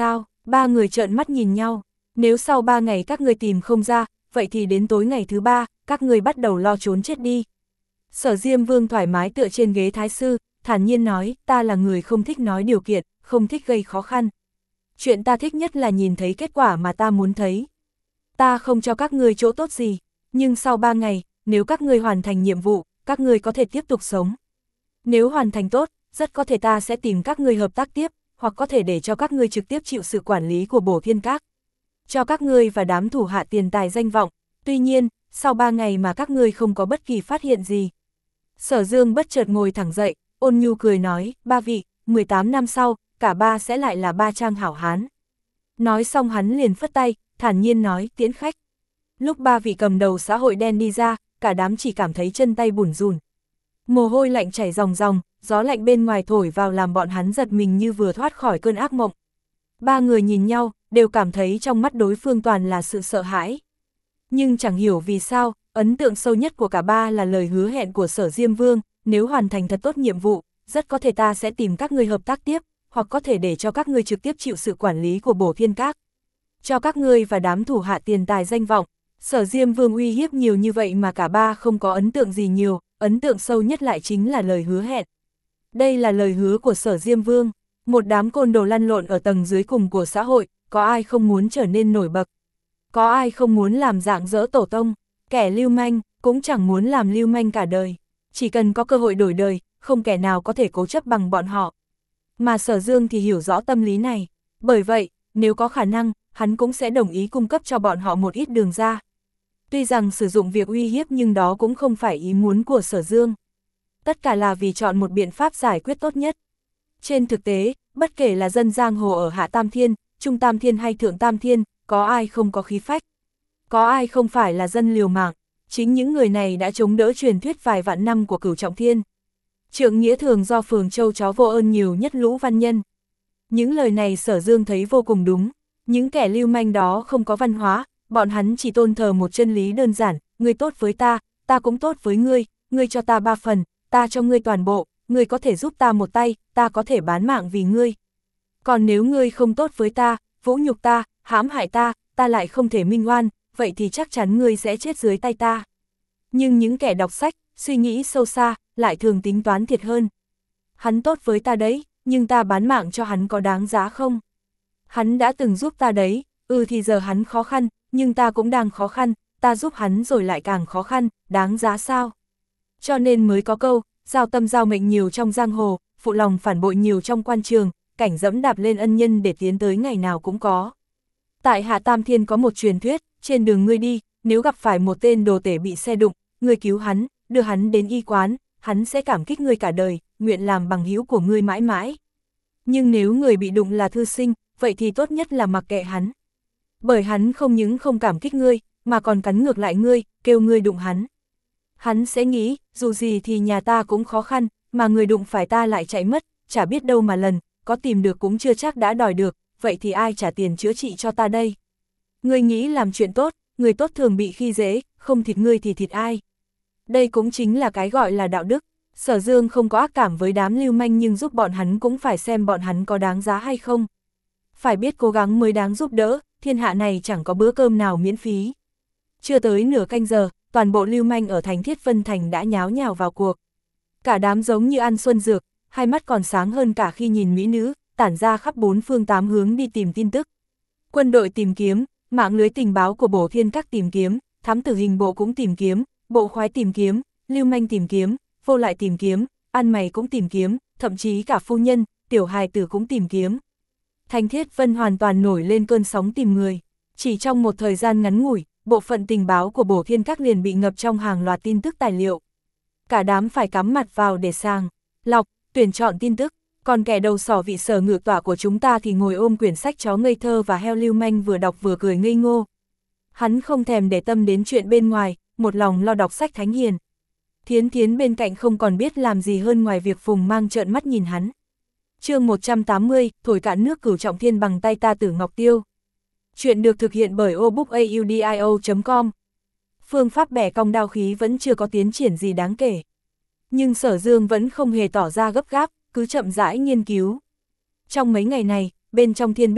Ba người trợn mắt nhìn nhau, nếu sau ba ngày các ngươi tìm không ra, vậy thì đến tối ngày thứ ba, các ngươi bắt đầu lo trốn chết đi. Sở Diêm Vương thoải mái tựa trên ghế thái sư, thản nhiên nói, ta là người không thích nói điều kiện, không thích gây khó khăn. Chuyện ta thích nhất là nhìn thấy kết quả mà ta muốn thấy. Ta không cho các ngươi chỗ tốt gì, nhưng sau ba ngày, nếu các ngươi hoàn thành nhiệm vụ, các ngươi có thể tiếp tục sống. Nếu hoàn thành tốt, rất có thể ta sẽ tìm các ngươi hợp tác tiếp, hoặc có thể để cho các ngươi trực tiếp chịu sự quản lý của Bổ Thiên Các. Cho các ngươi và đám thủ hạ tiền tài danh vọng, tuy nhiên, sau ba ngày mà các ngươi không có bất kỳ phát hiện gì. Sở Dương bất chợt ngồi thẳng dậy, ôn nhu cười nói, ba vị, mười tám năm sau, cả ba sẽ lại là ba trang hảo hán. Nói xong hắn liền phất tay, thản nhiên nói, tiễn khách. Lúc ba vị cầm đầu xã hội đen đi ra, cả đám chỉ cảm thấy chân tay bủn rủn. Mồ hôi lạnh chảy ròng ròng, gió lạnh bên ngoài thổi vào làm bọn hắn giật mình như vừa thoát khỏi cơn ác mộng. Ba người nhìn nhau, đều cảm thấy trong mắt đối phương toàn là sự sợ hãi. Nhưng chẳng hiểu vì sao, ấn tượng sâu nhất của cả ba là lời hứa hẹn của Sở Diêm Vương, nếu hoàn thành thật tốt nhiệm vụ, rất có thể ta sẽ tìm các ngươi hợp tác tiếp, hoặc có thể để cho các ngươi trực tiếp chịu sự quản lý của Bổ Thiên Các. Cho các ngươi và đám thủ hạ tiền tài danh vọng, Sở Diêm Vương uy hiếp nhiều như vậy mà cả ba không có ấn tượng gì nhiều, ấn tượng sâu nhất lại chính là lời hứa hẹn. Đây là lời hứa của Sở Diêm Vương, một đám côn đồ lăn lộn ở tầng dưới cùng của xã hội, có ai không muốn trở nên nổi bật. Có ai không muốn làm dạng dỡ tổ tông, kẻ lưu manh, cũng chẳng muốn làm lưu manh cả đời. Chỉ cần có cơ hội đổi đời, không kẻ nào có thể cố chấp bằng bọn họ. Mà Sở Dương thì hiểu rõ tâm lý này, bởi vậy, nếu có khả năng, hắn cũng sẽ đồng ý cung cấp cho bọn họ một ít đường ra. Tuy rằng sử dụng việc uy hiếp nhưng đó cũng không phải ý muốn của Sở Dương. Tất cả là vì chọn một biện pháp giải quyết tốt nhất. Trên thực tế, bất kể là dân giang hồ ở Hạ Tam Thiên, Trung Tam Thiên hay Thượng Tam Thiên, có ai không có khí phách? Có ai không phải là dân liều mạng? Chính những người này đã chống đỡ truyền thuyết vài vạn năm của Cửu Trọng Thiên. Trượng nghĩa thường do Phường Châu chó vô ơn nhiều nhất lũ văn nhân. Những lời này Sở Dương thấy vô cùng đúng. Những kẻ lưu manh đó không có văn hóa, bọn hắn chỉ tôn thờ một chân lý đơn giản, ngươi tốt với ta, ta cũng tốt với ngươi, ngươi cho ta ba phần, ta cho ngươi toàn bộ, ngươi có thể giúp ta một tay, ta có thể bán mạng vì ngươi. Còn nếu ngươi không tốt với ta, vũ nhục ta, hãm hại ta, ta lại không thể minh oan, vậy thì chắc chắn ngươi sẽ chết dưới tay ta. Nhưng những kẻ đọc sách, suy nghĩ sâu xa, lại thường tính toán thiệt hơn. Hắn tốt với ta đấy, nhưng ta bán mạng cho hắn có đáng giá không? Hắn đã từng giúp ta đấy, ừ thì giờ hắn khó khăn, nhưng ta cũng đang khó khăn, ta giúp hắn rồi lại càng khó khăn, đáng giá sao? Cho nên mới có câu, giao tâm giao mệnh nhiều trong giang hồ, phụ lòng phản bội nhiều trong quan trường, cảnh dẫm đạp lên ân nhân để tiến tới ngày nào cũng có. Tại Hạ Tam Thiên có một truyền thuyết, trên đường ngươi đi, nếu gặp phải một tên đồ tể bị xe đụng, ngươi cứu hắn, đưa hắn đến y quán, hắn sẽ cảm kích ngươi cả đời, nguyện làm bằng hữu của ngươi mãi mãi. Nhưng nếu người bị đụng là thư sinh, vậy thì tốt nhất là mặc kệ hắn. Bởi hắn không những không cảm kích ngươi, mà còn cắn ngược lại ngươi, kêu ngươi đụng hắn. Hắn sẽ nghĩ, dù gì thì nhà ta cũng khó khăn, mà người đụng phải ta lại chạy mất, chả biết đâu mà lần, có tìm được cũng chưa chắc đã đòi được, vậy thì ai trả tiền chữa trị cho ta đây? Ngươi nghĩ làm chuyện tốt, người tốt thường bị khi dễ, không thịt ngươi thì thịt ai? Đây cũng chính là cái gọi là đạo đức. Sở Dương không có ác cảm với đám lưu manh nhưng giúp bọn hắn cũng phải xem bọn hắn có đáng giá hay không. Phải biết cố gắng mới đáng giúp đỡ, thiên hạ này chẳng có bữa cơm nào miễn phí. Chưa tới nửa canh giờ, toàn bộ lưu manh ở thành Thiết Vân Thành đã nháo nhào vào cuộc. Cả đám giống như ăn xuân dược, hai mắt còn sáng hơn cả khi nhìn mỹ nữ, tản ra khắp bốn phương tám hướng đi tìm tin tức. Quân đội tìm kiếm, mạng lưới tình báo của Bổ Thiên Các tìm kiếm, thám tử hình bộ cũng tìm kiếm, bộ khoái tìm kiếm, lưu manh tìm kiếm, vô lại tìm kiếm, ăn mày cũng tìm kiếm, thậm chí cả phu nhân, tiểu hài tử cũng tìm kiếm. Thành Thiết Vân hoàn toàn nổi lên cơn sóng tìm người. Chỉ trong một thời gian ngắn ngủi, bộ phận tình báo của Bổ Thiên Các liền bị ngập trong hàng loạt tin tức tài liệu. Cả đám phải cắm mặt vào để sàng, lọc, tuyển chọn tin tức, còn kẻ đầu sỏ vị sở ngự tỏa của chúng ta thì ngồi ôm quyển sách chó ngây thơ và heo lưu manh vừa đọc vừa cười ngây ngô. Hắn không thèm để tâm đến chuyện bên ngoài, một lòng lo đọc sách thánh hiền. Thiến Thiến bên cạnh không còn biết làm gì hơn ngoài việc Phùng Mang trợn mắt nhìn hắn. Chương một trăm tám mươi, thổi cạn nước Cửu Trọng Thiên bằng tay ta Tử Ngọc Tiêu. Chuyện được thực hiện bởi obookaudio chấm com. Phương pháp bẻ cong đao khí vẫn chưa có tiến triển gì đáng kể. Nhưng Sở Dương vẫn không hề tỏ ra gấp gáp, cứ chậm rãi nghiên cứu. Trong mấy ngày này, bên trong Thiên Binh Các,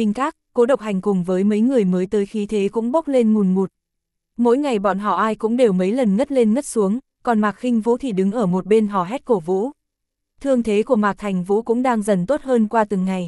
Cố Độc Hành cùng với mấy người mới tới khí thế cũng bốc lên ngùn ngụt. Mỗi ngày bọn họ ai cũng đều mấy lần ngất lên ngất xuống, còn Mạc Khinh Vũ thì đứng ở một bên hò hét cổ vũ. Thương thế của Mạc Thành Vũ cũng đang dần tốt hơn qua từng ngày.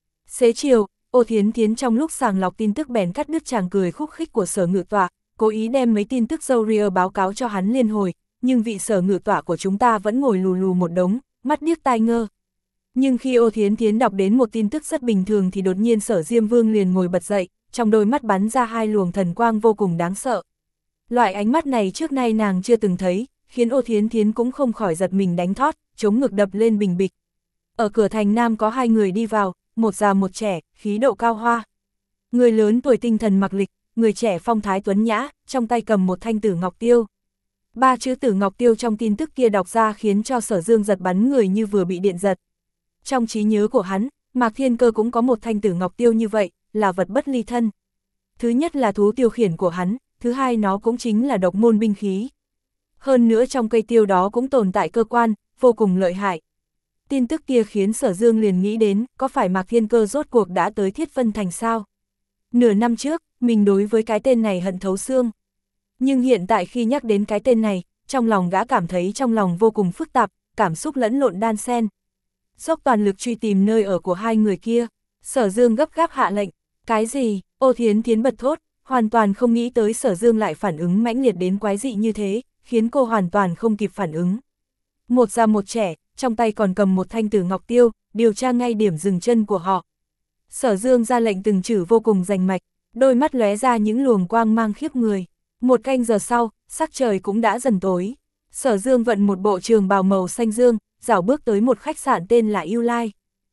Xế chiều, Ô Thiến Thiến trong lúc sàng lọc tin tức bèn cắt đứt chàng cười khúc khích của Sở Ngự Tọa, cố ý đem mấy tin tức dâu ria báo cáo cho hắn liên hồi, nhưng vị Sở Ngự Tọa của chúng ta vẫn ngồi lù lù một đống, mắt điếc tai ngơ. Nhưng khi Ô Thiến Thiến đọc đến một tin tức rất bình thường thì đột nhiên Sở Diêm Vương liền ngồi bật dậy, trong đôi mắt bắn ra hai luồng thần quang vô cùng đáng sợ. Loại ánh mắt này trước nay nàng chưa từng thấy, khiến Ô Thiến Thiến cũng không khỏi giật mình đánh thót, chống ngực đập lên bình bịch. Ở cửa thành Nam có hai người đi vào, một già một trẻ, khí độ cao hoa. Người lớn tuổi tinh thần mặc lịch, người trẻ phong thái tuấn nhã, trong tay cầm một thanh tử ngọc tiêu. Ba chữ tử ngọc tiêu trong tin tức kia đọc ra khiến cho Sở Dương giật bắn người như vừa bị điện giật. Trong trí nhớ của hắn, Mạc Thiên Cơ cũng có một thanh tử ngọc tiêu như vậy, là vật bất ly thân. Thứ nhất là thú tiêu khiển của hắn, thứ hai nó cũng chính là độc môn binh khí. Hơn nữa trong cây tiêu đó cũng tồn tại cơ quan, vô cùng lợi hại. Tin tức kia khiến Sở Dương liền nghĩ đến, có phải Mạc Thiên Cơ rốt cuộc đã tới Thiết Vân Thành sao? Nửa năm trước, mình đối với cái tên này hận thấu xương. Nhưng hiện tại khi nhắc đến cái tên này, trong lòng gã cảm thấy trong lòng vô cùng phức tạp, cảm xúc lẫn lộn đan xen. Dốc toàn lực truy tìm nơi ở của hai người kia, Sở Dương gấp gáp hạ lệnh. Cái gì? Ô Thiến Thiến bật thốt, hoàn toàn không nghĩ tới Sở Dương lại phản ứng mãnh liệt đến quái dị như thế, khiến cô hoàn toàn không kịp phản ứng. Một già một trẻ, trong tay còn cầm một thanh tử ngọc tiêu, điều tra ngay điểm dừng chân của họ. Sở Dương ra lệnh từng chữ vô cùng rành mạch, đôi mắt lóe ra những luồng quang mang khiếp người. Một canh giờ sau, sắc trời cũng đã dần tối. Sở Dương vận một bộ trường bào màu xanh dương, dảo bước tới một khách sạn tên là Yêu Lai.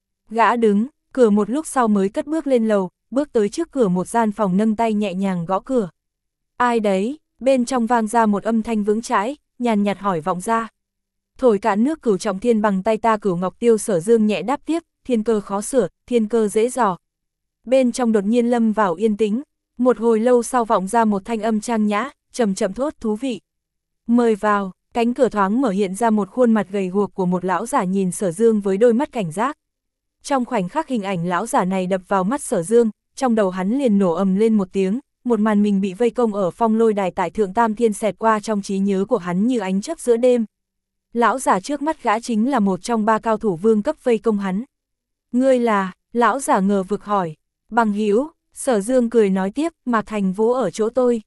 Gã đứng, cửa một lúc sau mới cất bước lên lầu, bước tới trước cửa một gian phòng nâng tay nhẹ nhàng gõ cửa. Ai đấy? Bên trong vang ra một âm thanh vững chãi, nhàn nhạt hỏi vọng ra. Thổi cạn nước Cửu Trọng Thiên bằng tay ta Cửu Ngọc Tiêu. Sở Dương nhẹ đáp tiếp, thiên cơ khó sửa, thiên cơ dễ dò. Bên trong đột nhiên lâm vào yên tĩnh, một hồi lâu sau vọng ra một thanh âm trang nhã, chậm chậm thốt thú vị. Mời vào, cánh cửa thoáng mở hiện ra một khuôn mặt gầy guộc của một lão giả nhìn Sở Dương với đôi mắt cảnh giác. Trong khoảnh khắc hình ảnh lão giả này đập vào mắt Sở Dương, trong đầu hắn liền nổ ầm lên một tiếng, một màn mình bị vây công ở phong lôi đài tại Thượng Tam Thiên xẹt qua trong trí nhớ của hắn như ánh chớp giữa đêm. Lão giả trước mắt gã chính là một trong ba cao thủ vương cấp vây công hắn. Ngươi là? Lão giả ngờ vực hỏi. Bằng hữu. Sở Dương cười nói tiếp, Mạc Thành Vũ ở chỗ tôi.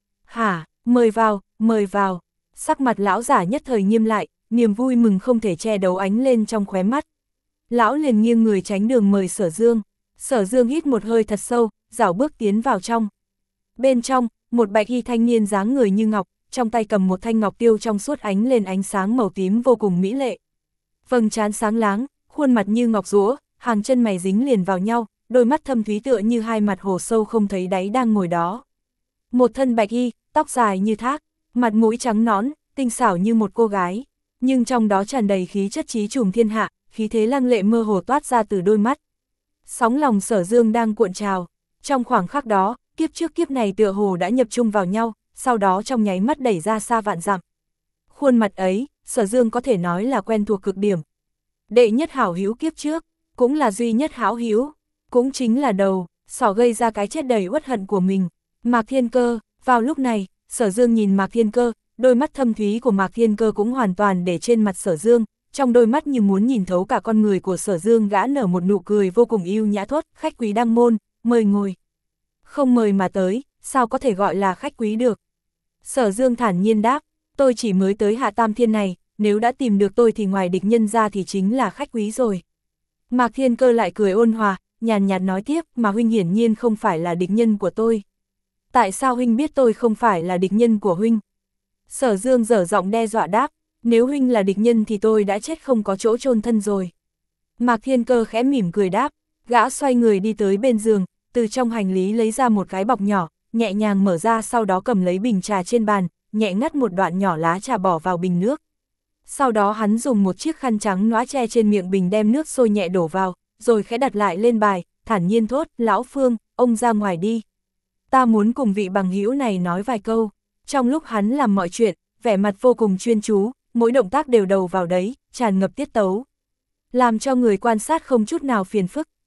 Hả? Mời vào, mời vào. Sắc mặt lão giả nhất thời nghiêm lại, niềm vui mừng không thể che giấu ánh lên trong khóe mắt. Lão liền nghiêng người tránh đường mời Sở Dương. Sở Dương hít một hơi thật sâu, dảo bước tiến vào trong. Bên trong, một bạch y thanh niên dáng người như ngọc, trong tay cầm một thanh ngọc tiêu trong suốt ánh lên ánh sáng màu tím vô cùng mỹ lệ. Vầng trán sáng láng, khuôn mặt như ngọc rũa, hàng chân mày dính liền vào nhau, đôi mắt thâm thúy tựa như hai mặt hồ sâu không thấy đáy đang ngồi đó. Một thân bạch y, tóc dài như thác, mặt mũi trắng nõn, tinh xảo như một cô gái, nhưng trong đó tràn đầy khí chất trí trùm thiên hạ, khí thế lăng lệ mơ hồ toát ra từ đôi mắt. Sóng lòng Sở Dương đang cuộn trào, trong khoảng khắc đó, kiếp trước kiếp này tựa hồ đã nhập chung vào nhau, sau đó trong nháy mắt đẩy ra xa vạn dặm. Khuôn mặt ấy, Sở Dương có thể nói là quen thuộc cực điểm. Đệ nhất hảo hữu kiếp trước, cũng là duy nhất hảo hữu, cũng chính là đầu sỏ gây ra cái chết đầy uất hận của mình. Mạc Thiên Cơ. Vào lúc này, Sở Dương nhìn Mạc Thiên Cơ, đôi mắt thâm thúy của Mạc Thiên Cơ cũng hoàn toàn để trên mặt Sở Dương, trong đôi mắt như muốn nhìn thấu cả con người của Sở Dương. Gã nở một nụ cười vô cùng yêu nhã thốt, khách quý đăng môn, mời ngồi. Không mời mà tới, sao có thể gọi là khách quý được? Sở Dương thản nhiên đáp, tôi chỉ mới tới Hạ Tam Thiên này, nếu đã tìm được tôi thì ngoài địch nhân ra thì chính là khách quý rồi. Mạc Thiên Cơ lại cười ôn hòa, nhàn nhạt nói tiếp, mà huynh hiển nhiên không phải là địch nhân của tôi. Tại sao huynh biết tôi không phải là địch nhân của huynh? Sở Dương dở giọng đe dọa đáp, nếu huynh là địch nhân thì tôi đã chết không có chỗ chôn thân rồi. Mạc Thiên Cơ khẽ mỉm cười đáp, gã xoay người đi tới bên giường, từ trong hành lý lấy ra một cái bọc nhỏ, nhẹ nhàng mở ra, sau đó cầm lấy bình trà trên bàn, nhẹ ngắt một đoạn nhỏ lá trà bỏ vào bình nước. Sau đó hắn dùng một chiếc khăn trắng nóa che trên miệng bình đem nước sôi nhẹ đổ vào, rồi khẽ đặt lại lên bài, thản nhiên thốt, lão Phương, ông ra ngoài đi. Ta muốn cùng vị bằng hữu này nói vài câu. Trong lúc hắn làm mọi chuyện, vẻ mặt vô cùng chuyên chú, mỗi động tác đều đầu vào đấy, tràn ngập tiết tấu. Làm cho người quan sát không chút nào phiền phức,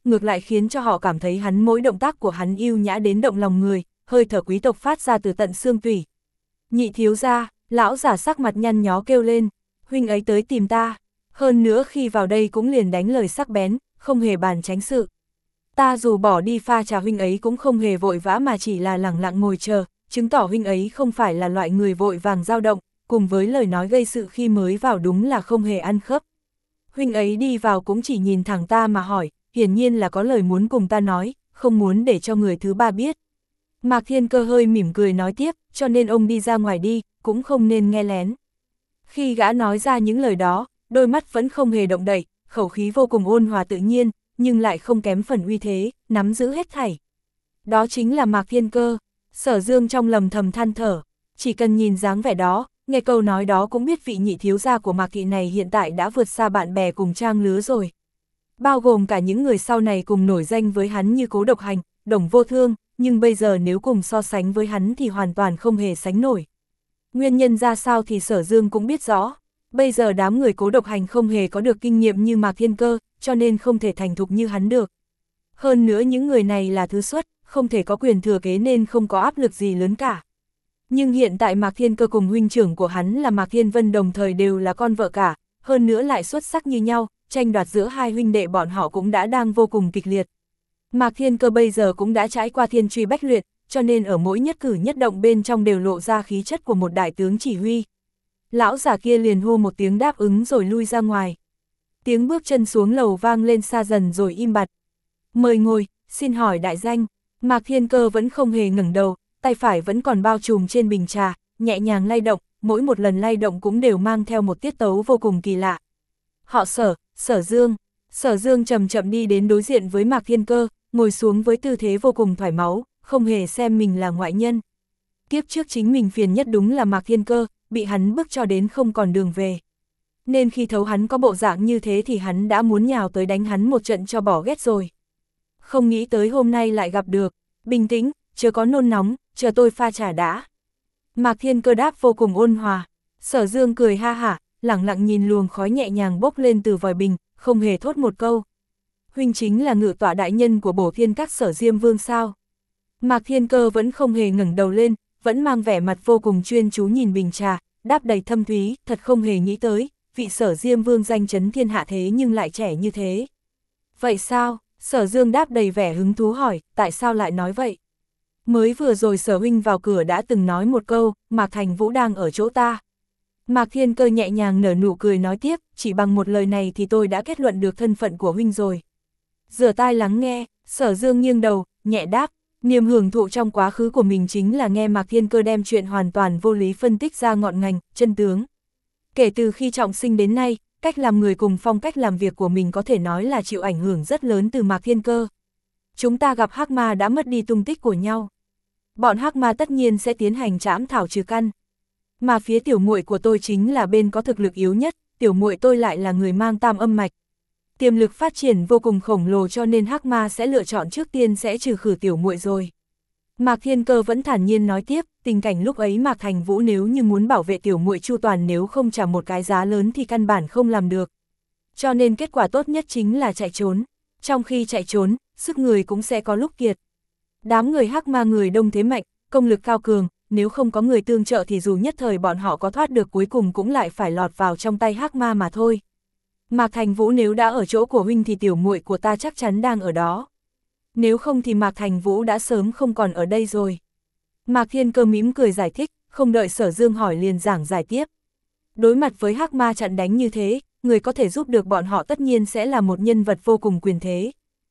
ngược lại khiến cho họ cảm thấy hắn mỗi động tác của hắn yêu nhã đến động lòng người, hơi thở quý tộc phát ra từ tận xương tủy. Nhị thiếu gia, lão giả sắc mặt nhăn nhó kêu lên, huynh ấy tới tìm ta, hơn nữa khi vào đây cũng liền đánh lời sắc bén, không hề bàn tránh sự. Ta dù bỏ đi pha trà huynh ấy cũng không hề vội vã mà chỉ là lẳng lặng ngồi chờ, chứng tỏ huynh ấy không phải là loại người vội vàng dao động, cùng với lời nói gây sự khi mới vào đúng là không hề ăn khớp. Huynh ấy đi vào cũng chỉ nhìn thẳng ta mà hỏi, hiển nhiên là có lời muốn cùng ta nói, không muốn để cho người thứ ba biết. Mạc Thiên Cơ hơi mỉm cười nói tiếp, cho nên ông đi ra ngoài đi, cũng không nên nghe lén. Khi gã nói ra những lời đó, đôi mắt vẫn không hề động đậy, khẩu khí vô cùng ôn hòa tự nhiên, nhưng lại không kém phần uy thế, nắm giữ hết thảy. Đó chính là Mạc Thiên Cơ. Sở Dương trong lầm thầm than thở, chỉ cần nhìn dáng vẻ đó, nghe câu nói đó cũng biết vị nhị thiếu gia của Mạc Thị này hiện tại đã vượt xa bạn bè cùng trang lứa rồi. Bao gồm cả những người sau này cùng nổi danh với hắn như Cố Độc Hành, Đồng Vô Thương, nhưng bây giờ nếu cùng so sánh với hắn thì hoàn toàn không hề sánh nổi. Nguyên nhân ra sao thì Sở Dương cũng biết rõ, bây giờ đám người Cố Độc Hành không hề có được kinh nghiệm như Mạc Thiên Cơ, cho nên không thể thành thục như hắn được. Hơn nữa những người này là thứ xuất, không thể có quyền thừa kế nên không có áp lực gì lớn cả. Nhưng hiện tại Mạc Thiên Cơ cùng huynh trưởng của hắn là Mạc Thiên Vân đồng thời đều là con vợ cả, hơn nữa lại xuất sắc như nhau, tranh đoạt giữa hai huynh đệ bọn họ cũng đã đang vô cùng kịch liệt. Mạc Thiên Cơ bây giờ cũng đã trải qua thiên truy bách luyện, cho nên ở mỗi nhất cử nhất động bên trong đều lộ ra khí chất của một đại tướng chỉ huy. Lão giả kia liền hô một tiếng đáp ứng rồi lui ra ngoài. Tiếng bước chân xuống lầu vang lên xa dần rồi im bặt. Mời ngồi, xin hỏi đại danh. Mạc Thiên Cơ vẫn không hề ngẩng đầu, tay phải vẫn còn bao trùm trên bình trà, nhẹ nhàng lay động, mỗi một lần lay động cũng đều mang theo một tiết tấu vô cùng kỳ lạ. Họ Sở, Sở Dương. Sở Dương chậm chậm đi đến đối diện với Mạc Thiên Cơ, ngồi xuống với tư thế vô cùng thoải máu, không hề xem mình là ngoại nhân. Kiếp trước chính mình phiền nhất đúng là Mạc Thiên Cơ, bị hắn bức cho đến không còn đường về. Nên khi thấu hắn có bộ dạng như thế thì hắn đã muốn nhào tới đánh hắn một trận cho bỏ ghét rồi. Không nghĩ tới hôm nay lại gặp được, bình tĩnh, chưa có nôn nóng, chờ tôi pha trà đã. Mạc Thiên Cơ đáp vô cùng ôn hòa. Sở Dương cười ha hả, lẳng lặng nhìn luồng khói nhẹ nhàng bốc lên từ vòi bình, không hề thốt một câu. Huynh chính là ngự tọa đại nhân của Bổ Thiên Các Sở Diêm Vương sao? Mạc Thiên Cơ vẫn không hề ngẩng đầu lên, vẫn mang vẻ mặt vô cùng chuyên chú nhìn bình trà, đáp đầy thâm thúy, thật không hề nghĩ tới, vị Sở Diêm Vương danh chấn thiên hạ thế nhưng lại trẻ như thế. Vậy sao? Sở Dương đáp đầy vẻ hứng thú hỏi, tại sao lại nói vậy? Mới vừa rồi Sở huynh vào cửa đã từng nói một câu, Mạc Thành Vũ đang ở chỗ ta. Mạc Thiên Cơ nhẹ nhàng nở nụ cười nói tiếp, chỉ bằng một lời này thì tôi đã kết luận được thân phận của huynh rồi. Rửa tai lắng nghe, Sở Dương nghiêng đầu, nhẹ đáp, niềm hưởng thụ trong quá khứ của mình chính là nghe Mạc Thiên Cơ đem chuyện hoàn toàn vô lý phân tích ra ngọn ngành, chân tướng. Kể từ khi trọng sinh đến nay, cách làm người cùng phong cách làm việc của mình có thể nói là chịu ảnh hưởng rất lớn từ Mạc Thiên Cơ. Chúng ta gặp Hắc Ma đã mất đi tung tích của nhau. Bọn Hắc Ma tất nhiên sẽ tiến hành trảm thảo trừ căn. Mà phía tiểu muội của tôi chính là bên có thực lực yếu nhất, tiểu muội tôi lại là người mang tam âm mạch. Tiềm lực phát triển vô cùng khổng lồ cho nên Hắc Ma sẽ lựa chọn trước tiên sẽ trừ khử tiểu muội rồi. Mạc Thiên Cơ vẫn thản nhiên nói tiếp, tình cảnh lúc ấy Mạc Thành Vũ nếu như muốn bảo vệ tiểu muội chu toàn nếu không trả một cái giá lớn thì căn bản không làm được. Cho nên kết quả tốt nhất chính là chạy trốn. Trong khi chạy trốn, sức người cũng sẽ có lúc kiệt. Đám người Hắc Ma người đông thế mạnh, công lực cao cường, nếu không có người tương trợ thì dù nhất thời bọn họ có thoát được cuối cùng cũng lại phải lọt vào trong tay Hắc Ma mà thôi. Mạc Thành Vũ nếu đã ở chỗ của huynh thì tiểu muội của ta chắc chắn đang ở đó. Nếu không thì Mạc Thành Vũ đã sớm không còn ở đây rồi. Mạc Thiên Cơ mỉm cười giải thích, không đợi Sở Dương hỏi liền giảng giải tiếp. Đối mặt với Hắc Ma chặn đánh như thế, người có thể giúp được bọn họ tất nhiên sẽ là một nhân vật vô cùng quyền thế.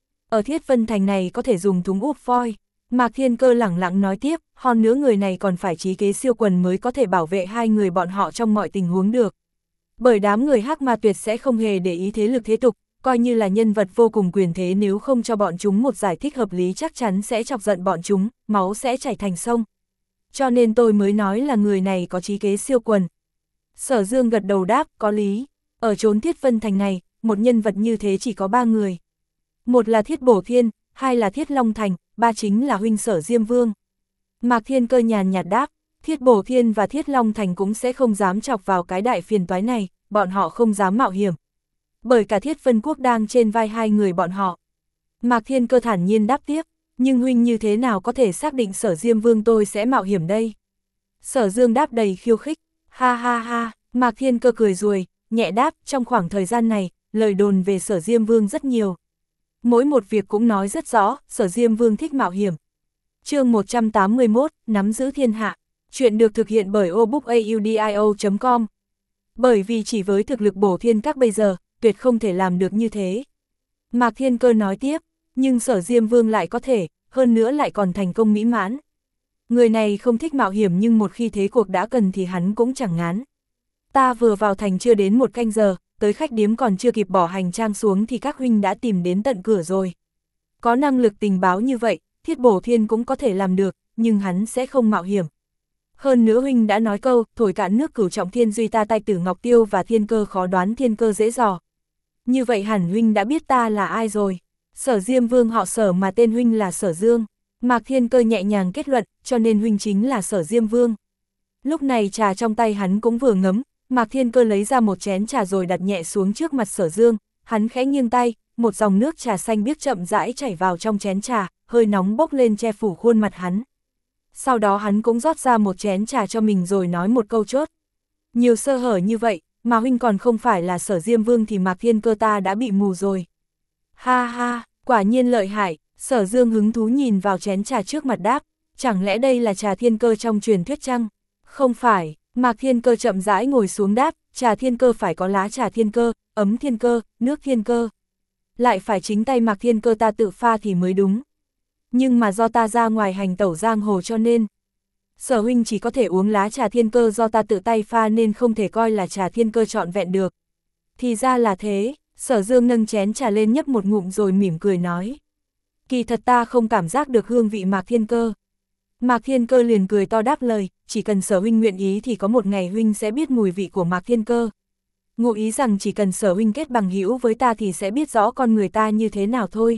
Ở Thiết Vân Thành này có thể dùng thúng úp voi. Mạc Thiên Cơ lẳng lặng nói tiếp, hơn nữa người này còn phải trí kế siêu quần mới có thể bảo vệ hai người bọn họ trong mọi tình huống được. Bởi đám người Hắc Ma tuyệt sẽ không hề để ý thế lực thế tục, coi như là nhân vật vô cùng quyền thế nếu không cho bọn chúng một giải thích hợp lý chắc chắn sẽ chọc giận bọn chúng, máu sẽ chảy thành sông. Cho nên tôi mới nói là người này có trí kế siêu quần. Sở Dương gật đầu đáp, có lý. Ở chốn Thiết Vân Thành này, một nhân vật như thế chỉ có ba người. Một là Thiết Bổ Thiên, hai là Thiết Long Thành, ba chính là huynh Sở Diêm Vương. Mạc Thiên Cơ nhàn nhạt đáp, Thiết Bổ Thiên và Thiết Long Thành cũng sẽ không dám chọc vào cái đại phiền toái này, bọn họ không dám mạo hiểm. Bởi cả Thiết Vân Quốc đang trên vai hai người bọn họ. Mạc Thiên Cơ thản nhiên đáp tiếp, nhưng huynh như thế nào có thể xác định Sở Diêm Vương tôi sẽ mạo hiểm đây? Sở Dương đáp đầy khiêu khích, ha ha ha, Mạc Thiên Cơ cười ruồi, nhẹ đáp, trong khoảng thời gian này, lời đồn về Sở Diêm Vương rất nhiều. Mỗi một việc cũng nói rất rõ, Sở Diêm Vương thích mạo hiểm. Chương một trăm tám mươi mốt, nắm giữ thiên hạ. Chuyện được thực hiện bởi obookaudio chấm com. Bởi vì chỉ với thực lực bổ thiên các bây giờ, tuyệt không thể làm được như thế. Mạc Thiên Cơ nói tiếp, nhưng Sở Diêm Vương lại có thể, hơn nữa lại còn thành công mỹ mãn. Người này không thích mạo hiểm nhưng một khi thế cuộc đã cần thì hắn cũng chẳng ngán. Ta vừa vào thành chưa đến một canh giờ, tới khách điếm còn chưa kịp bỏ hành trang xuống thì các huynh đã tìm đến tận cửa rồi. Có năng lực tình báo như vậy, Thiết Bổ Thiên cũng có thể làm được, nhưng hắn sẽ không mạo hiểm. Hơn nữa huynh đã nói câu, thổi cạn nước Cửu Trọng Thiên duy ta tay Tử Ngọc Tiêu và Thiên Cơ khó đoán thiên cơ dễ dò. Như vậy hẳn huynh đã biết ta là ai rồi. Sở Diêm Vương họ Sở mà tên huynh là Sở Dương. Mạc Thiên Cơ nhẹ nhàng kết luận, cho nên huynh chính là Sở Diêm Vương. Lúc này trà trong tay hắn cũng vừa ngấm, Mạc Thiên Cơ lấy ra một chén trà rồi đặt nhẹ xuống trước mặt Sở Dương, hắn khẽ nghiêng tay, một dòng nước trà xanh biếc chậm rãi chảy vào trong chén trà, hơi nóng bốc lên che phủ khuôn mặt hắn. Sau đó hắn cũng rót ra một chén trà cho mình rồi nói một câu chốt. Nhiều sơ hở như vậy, mà huynh còn không phải là Sở Diêm Vương thì Mạc Thiên Cơ ta đã bị mù rồi. Ha ha, quả nhiên lợi hại, Sở Dương hứng thú nhìn vào chén trà trước mặt đáp, chẳng lẽ đây là trà thiên cơ trong truyền thuyết chăng? Không phải, Mạc Thiên Cơ chậm rãi ngồi xuống đáp, trà thiên cơ phải có lá trà thiên cơ, ấm thiên cơ, nước thiên cơ. Lại phải chính tay Mạc Thiên Cơ ta tự pha thì mới đúng. Nhưng mà do ta ra ngoài hành tẩu giang hồ cho nên, Sở huynh chỉ có thể uống lá trà thiên cơ do ta tự tay pha nên không thể coi là trà thiên cơ trọn vẹn được. Thì ra là thế, Sở Dương nâng chén trà lên nhấp một ngụm rồi mỉm cười nói. Kỳ thật ta không cảm giác được hương vị Mạc Thiên Cơ. Mạc Thiên Cơ liền cười to đáp lời, chỉ cần Sở huynh nguyện ý thì có một ngày huynh sẽ biết mùi vị của Mạc Thiên Cơ. Ngụ ý rằng chỉ cần Sở huynh kết bằng hữu với ta thì sẽ biết rõ con người ta như thế nào thôi.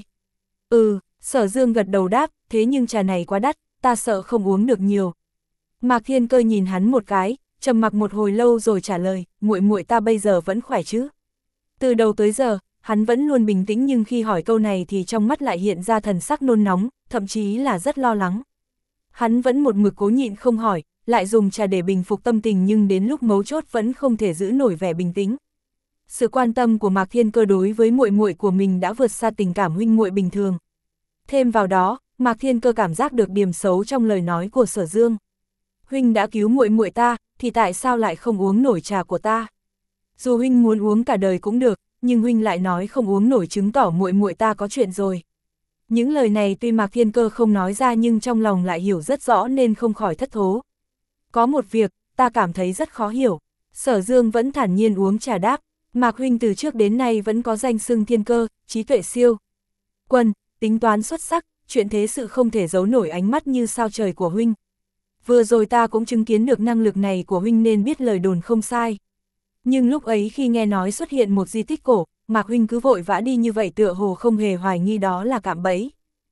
Ừ, Sở Dương gật đầu đáp, thế nhưng trà này quá đắt, ta sợ không uống được nhiều. Mạc Thiên Cơ nhìn hắn một cái, trầm mặc một hồi lâu rồi trả lời, muội muội ta bây giờ vẫn khỏe chứ? Từ đầu tới giờ, hắn vẫn luôn bình tĩnh nhưng khi hỏi câu này thì trong mắt lại hiện ra thần sắc nôn nóng, thậm chí là rất lo lắng. Hắn vẫn một mực cố nhịn không hỏi, lại dùng trà để bình phục tâm tình nhưng đến lúc mấu chốt vẫn không thể giữ nổi vẻ bình tĩnh. Sự quan tâm của Mạc Thiên Cơ đối với muội muội của mình đã vượt xa tình cảm huynh muội bình thường. Thêm vào đó, Mạc Thiên Cơ cảm giác được điểm xấu trong lời nói của Sở Dương. Huynh đã cứu muội muội ta, thì tại sao lại không uống nổi trà của ta? Dù huynh muốn uống cả đời cũng được, nhưng huynh lại nói không uống nổi chứng tỏ muội muội ta có chuyện rồi. Những lời này tuy Mạc Thiên Cơ không nói ra nhưng trong lòng lại hiểu rất rõ nên không khỏi thất thố. Có một việc, ta cảm thấy rất khó hiểu. Sở Dương vẫn thản nhiên uống trà đáp, Mạc huynh từ trước đến nay vẫn có danh xưng thiên cơ, trí tuệ siêu quân, tính toán xuất sắc, chuyện thế sự không thể giấu nổi ánh mắt như sao trời của huynh. Vừa rồi ta cũng chứng kiến được năng lực này của huynh nên biết lời đồn không sai. Nhưng lúc ấy khi nghe nói xuất hiện một di tích cổ, Mạc huynh cứ vội vã đi như vậy tựa hồ không hề hoài nghi đó là cạm bẫy.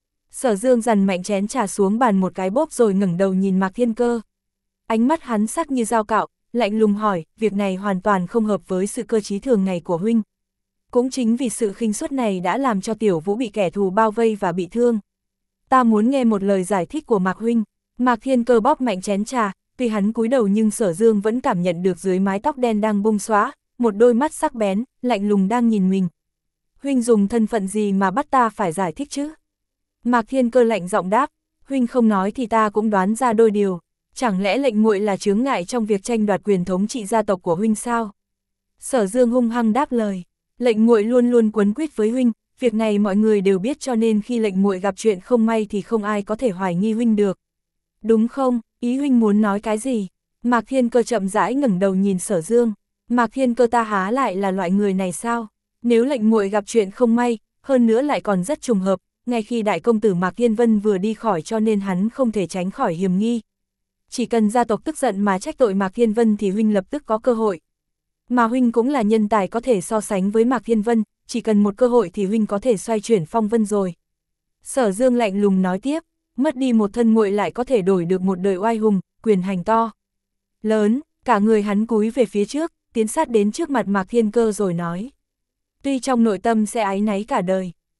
Sở Dương dằn mạnh chén trà xuống bàn một cái bóp rồi ngẩng đầu nhìn Mạc Thiên Cơ. Ánh mắt hắn sắc như dao cạo, lạnh lùng hỏi, việc này hoàn toàn không hợp với sự cơ trí thường ngày của huynh. Cũng chính vì sự khinh suất này đã làm cho Tiểu Vũ bị kẻ thù bao vây và bị thương. Ta muốn nghe một lời giải thích của Mạc huynh. Mạc Thiên Cơ bóp mạnh chén trà, tuy hắn cúi đầu nhưng Sở Dương vẫn cảm nhận được dưới mái tóc đen đang bung xóa, một đôi mắt sắc bén, lạnh lùng đang nhìn mình. Huynh dùng thân phận gì mà bắt ta phải giải thích chứ? Mạc Thiên Cơ lạnh giọng đáp, huynh không nói thì ta cũng đoán ra đôi điều. Chẳng lẽ lệnh muội là chướng ngại trong việc tranh đoạt quyền thống trị gia tộc của huynh sao? Sở Dương hung hăng đáp lời, lệnh muội luôn luôn quấn quýt với huynh, việc này mọi người đều biết cho nên khi lệnh muội gặp chuyện không may thì không ai có thể hoài nghi huynh được. Đúng không, ý huynh muốn nói cái gì? Mạc Thiên Cơ chậm rãi ngẩng đầu nhìn Sở Dương. Mạc Thiên Cơ ta há lại là loại người này sao? Nếu lệnh muội gặp chuyện không may, hơn nữa lại còn rất trùng hợp, ngay khi đại công tử Mạc Thiên Vân vừa đi khỏi cho nên hắn không thể tránh khỏi hiểm nghi. Chỉ cần gia tộc tức giận mà trách tội Mạc Thiên Vân thì huynh lập tức có cơ hội. Mà huynh cũng là nhân tài có thể so sánh với Mạc Thiên Vân, chỉ cần một cơ hội thì huynh có thể xoay chuyển phong vân rồi. Sở Dương lạnh lùng nói tiếp, mất đi một thân muội lại có thể đổi được một đời oai hùng, quyền hành to lớn, cả người hắn cúi về phía trước, tiến sát đến trước mặt Mạc Thiên Cơ rồi nói. Tuy trong nội tâm sẽ áy náy cả đời,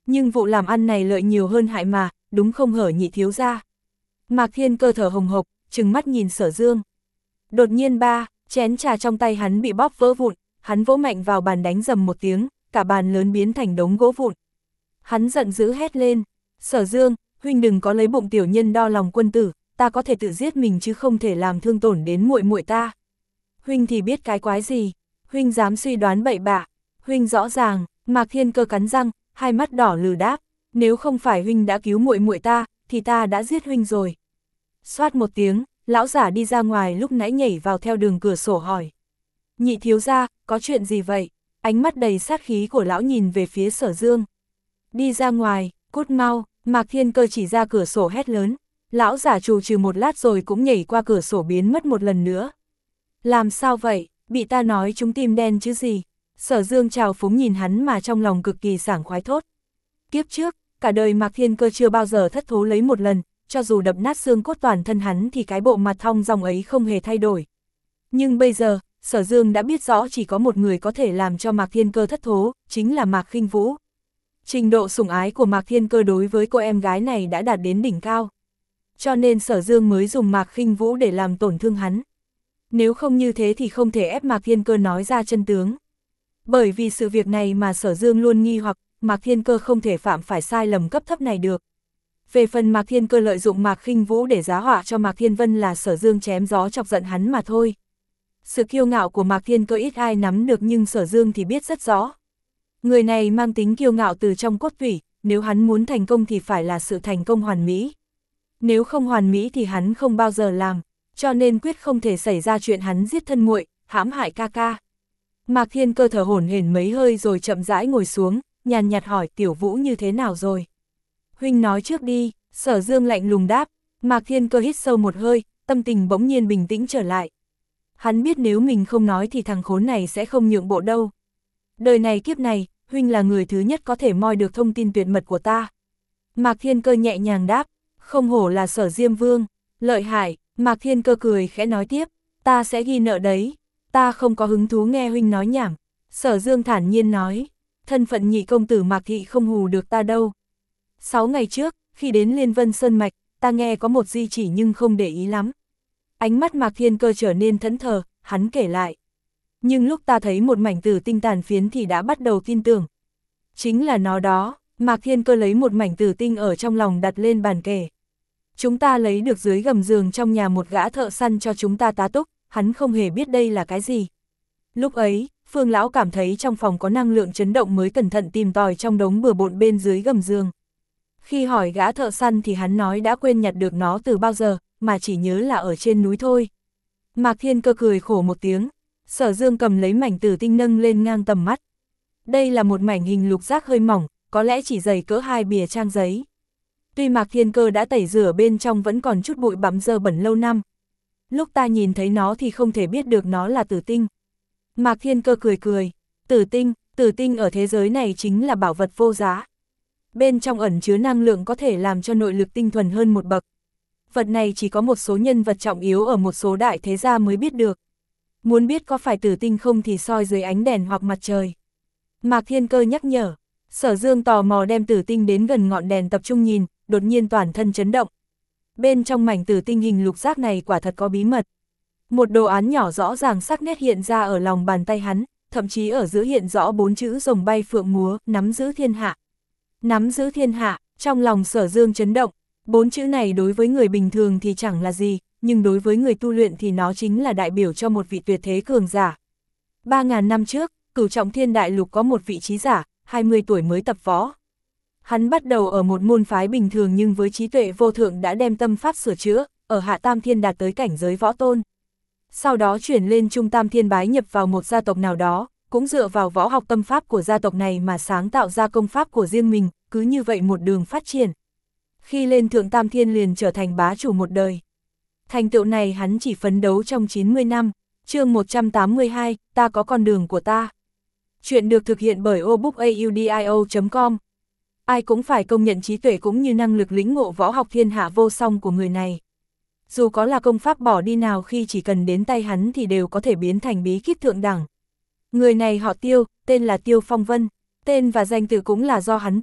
Nhưng vụ làm ăn này lợi nhiều hơn hại mà, đúng không hở nhị thiếu gia? Mạc Thiên Cơ thở hồng hộc, trừng mắt nhìn Sở Dương. Đột nhiên ba, chén trà trong tay hắn bị bóp vỡ vụn, hắn vỗ mạnh vào bàn đánh rầm một tiếng, cả bàn lớn biến thành đống gỗ vụn. Hắn giận dữ hét lên, Sở Dương, huynh đừng có lấy bụng tiểu nhân đo lòng quân tử, ta có thể tự giết mình chứ không thể làm thương tổn đến muội muội ta. Huynh thì biết cái quái gì, huynh dám suy đoán bậy bạ, huynh rõ ràng. Mạc Thiên Cơ cắn răng, hai mắt đỏ lừ đáp, nếu không phải huynh đã cứu muội muội ta, thì ta đã giết huynh rồi. Xoát một tiếng, lão giả đi ra ngoài lúc nãy nhảy vào theo đường cửa sổ hỏi. Nhị thiếu gia, có chuyện gì vậy? Ánh mắt đầy sát khí của lão nhìn về phía Sở Dương. Đi ra ngoài, cút mau, Mạc Thiên Cơ chỉ ra cửa sổ hét lớn. Lão giả trù trừ một lát rồi cũng nhảy qua cửa sổ biến mất một lần nữa. Làm sao vậy, bị ta nói chúng tim đen chứ gì? Sở Dương trào phúng nhìn hắn mà trong lòng cực kỳ sảng khoái thốt. Kiếp trước, cả đời Mạc Thiên Cơ chưa bao giờ thất thố lấy một lần, cho dù đập nát xương cốt toàn thân hắn thì cái bộ mặt thong dong ấy không hề thay đổi. Nhưng bây giờ, Sở Dương đã biết rõ chỉ có một người có thể làm cho Mạc Thiên Cơ thất thố, chính là Mạc Khinh Vũ. Trình độ sủng ái của Mạc Thiên Cơ đối với cô em gái này đã đạt đến đỉnh cao. Cho nên Sở Dương mới dùng Mạc Khinh Vũ để làm tổn thương hắn. Nếu không như thế thì không thể ép Mạc Thiên Cơ nói ra chân tướng. Bởi vì sự việc này mà Sở Dương luôn nghi hoặc, Mạc Thiên Cơ không thể phạm phải sai lầm cấp thấp này được. Về phần Mạc Thiên Cơ lợi dụng Mạc Khinh Vũ để giá họa cho Mạc Thiên Vân là Sở Dương chém gió chọc giận hắn mà thôi. Sự kiêu ngạo của Mạc Thiên Cơ ít ai nắm được nhưng Sở Dương thì biết rất rõ. Người này mang tính kiêu ngạo từ trong cốt tủy, nếu hắn muốn thành công thì phải là sự thành công hoàn mỹ. Nếu không hoàn mỹ thì hắn không bao giờ làm, cho nên quyết không thể xảy ra chuyện hắn giết thân muội, hãm hại ca ca. Mạc Thiên Cơ thở hổn hển mấy hơi rồi chậm rãi ngồi xuống, nhàn nhạt hỏi Tiểu Vũ như thế nào rồi. Huynh nói trước đi, Sở Dương lạnh lùng đáp. Mạc Thiên Cơ hít sâu một hơi, tâm tình bỗng nhiên bình tĩnh trở lại. Hắn biết nếu mình không nói thì thằng khốn này sẽ không nhượng bộ đâu. Đời này kiếp này, huynh là người thứ nhất có thể moi được thông tin tuyệt mật của ta. Mạc Thiên Cơ nhẹ nhàng đáp, không hổ là Sở Diêm Vương, lợi hại. Mạc Thiên Cơ cười khẽ nói tiếp, ta sẽ ghi nợ đấy, ta không có hứng thú nghe huynh nói nhảm. Sở Dương thản nhiên nói, thân phận nhị công tử Mạc Thị không hù được ta đâu. Sáu ngày trước, khi đến Liên Vân Sơn Mạch, ta nghe có một di chỉ nhưng không để ý lắm. Ánh mắt Mạc Thiên Cơ trở nên thẫn thờ, hắn kể lại. Nhưng lúc ta thấy một mảnh tử tinh tàn phiến thì đã bắt đầu tin tưởng. Chính là nó đó, Mạc Thiên Cơ lấy một mảnh tử tinh ở trong lòng đặt lên bàn kể. Chúng ta lấy được dưới gầm giường trong nhà một gã thợ săn cho chúng ta tá túc, hắn không hề biết đây là cái gì. Lúc ấy, Phương Lão cảm thấy trong phòng có năng lượng chấn động mới cẩn thận tìm tòi trong đống bừa bộn bên dưới gầm giường. Khi hỏi gã thợ săn thì hắn nói đã quên nhặt được nó từ bao giờ, mà chỉ nhớ là ở trên núi thôi. Mạc Thiên Cơ cười khổ một tiếng, Sở Dương cầm lấy mảnh tử tinh nâng lên ngang tầm mắt. Đây là một mảnh hình lục giác hơi mỏng, có lẽ chỉ dày cỡ hai bìa trang giấy. Tuy Mạc Thiên Cơ đã tẩy rửa bên trong vẫn còn chút bụi bặm dơ bẩn lâu năm. Lúc ta nhìn thấy nó thì không thể biết được nó là tử tinh. Mạc Thiên Cơ cười cười, tử tinh, tử tinh ở thế giới này chính là bảo vật vô giá. Bên trong ẩn chứa năng lượng có thể làm cho nội lực tinh thuần hơn một bậc. Vật này chỉ có một số nhân vật trọng yếu ở một số đại thế gia mới biết được. Muốn biết có phải tử tinh không thì soi dưới ánh đèn hoặc mặt trời. Mạc Thiên Cơ nhắc nhở, Sở Dương tò mò đem tử tinh đến gần ngọn đèn tập trung nhìn, đột nhiên toàn thân chấn động. Bên trong mảnh tử tinh hình lục giác này quả thật có bí mật. Một đồ án nhỏ rõ ràng sắc nét hiện ra ở lòng bàn tay hắn, thậm chí ở giữa hiện rõ bốn chữ rồng bay phượng múa, nắm giữ thiên hạ. Nắm giữ thiên hạ, trong lòng Sở Dương chấn động, bốn chữ này đối với người bình thường thì chẳng là gì, nhưng đối với người tu luyện thì nó chính là đại biểu cho một vị tuyệt thế cường giả. Ba ngàn năm trước, Cửu Trọng Thiên Đại Lục có một vị trí giả, hai mươi tuổi mới tập võ. Hắn bắt đầu ở một môn phái bình thường nhưng với trí tuệ vô thượng đã đem tâm pháp sửa chữa, ở Hạ Tam Thiên đạt tới cảnh giới võ tôn. Sau đó chuyển lên Trung Tam Thiên bái nhập vào một gia tộc nào đó, cũng dựa vào võ học tâm pháp của gia tộc này mà sáng tạo ra công pháp của riêng mình, cứ như vậy một đường phát triển. Khi lên Thượng Tam Thiên liền trở thành bá chủ một đời. Thành tựu này hắn chỉ phấn đấu trong chín mươi năm, chương một trăm tám mươi hai, ta có con đường của ta. Chuyện được thực hiện bởi obookaudio chấm com. Ai cũng phải công nhận trí tuệ cũng như năng lực lĩnh ngộ võ học thiên hạ vô song của người này. Dù có là công pháp bỏ đi nào khi chỉ cần đến tay hắn thì đều có thể biến thành bí kíp thượng đẳng. Người này họ Tiêu, tên là Tiêu Phong Vân, tên và danh tự cũng là do hắn tự đặt,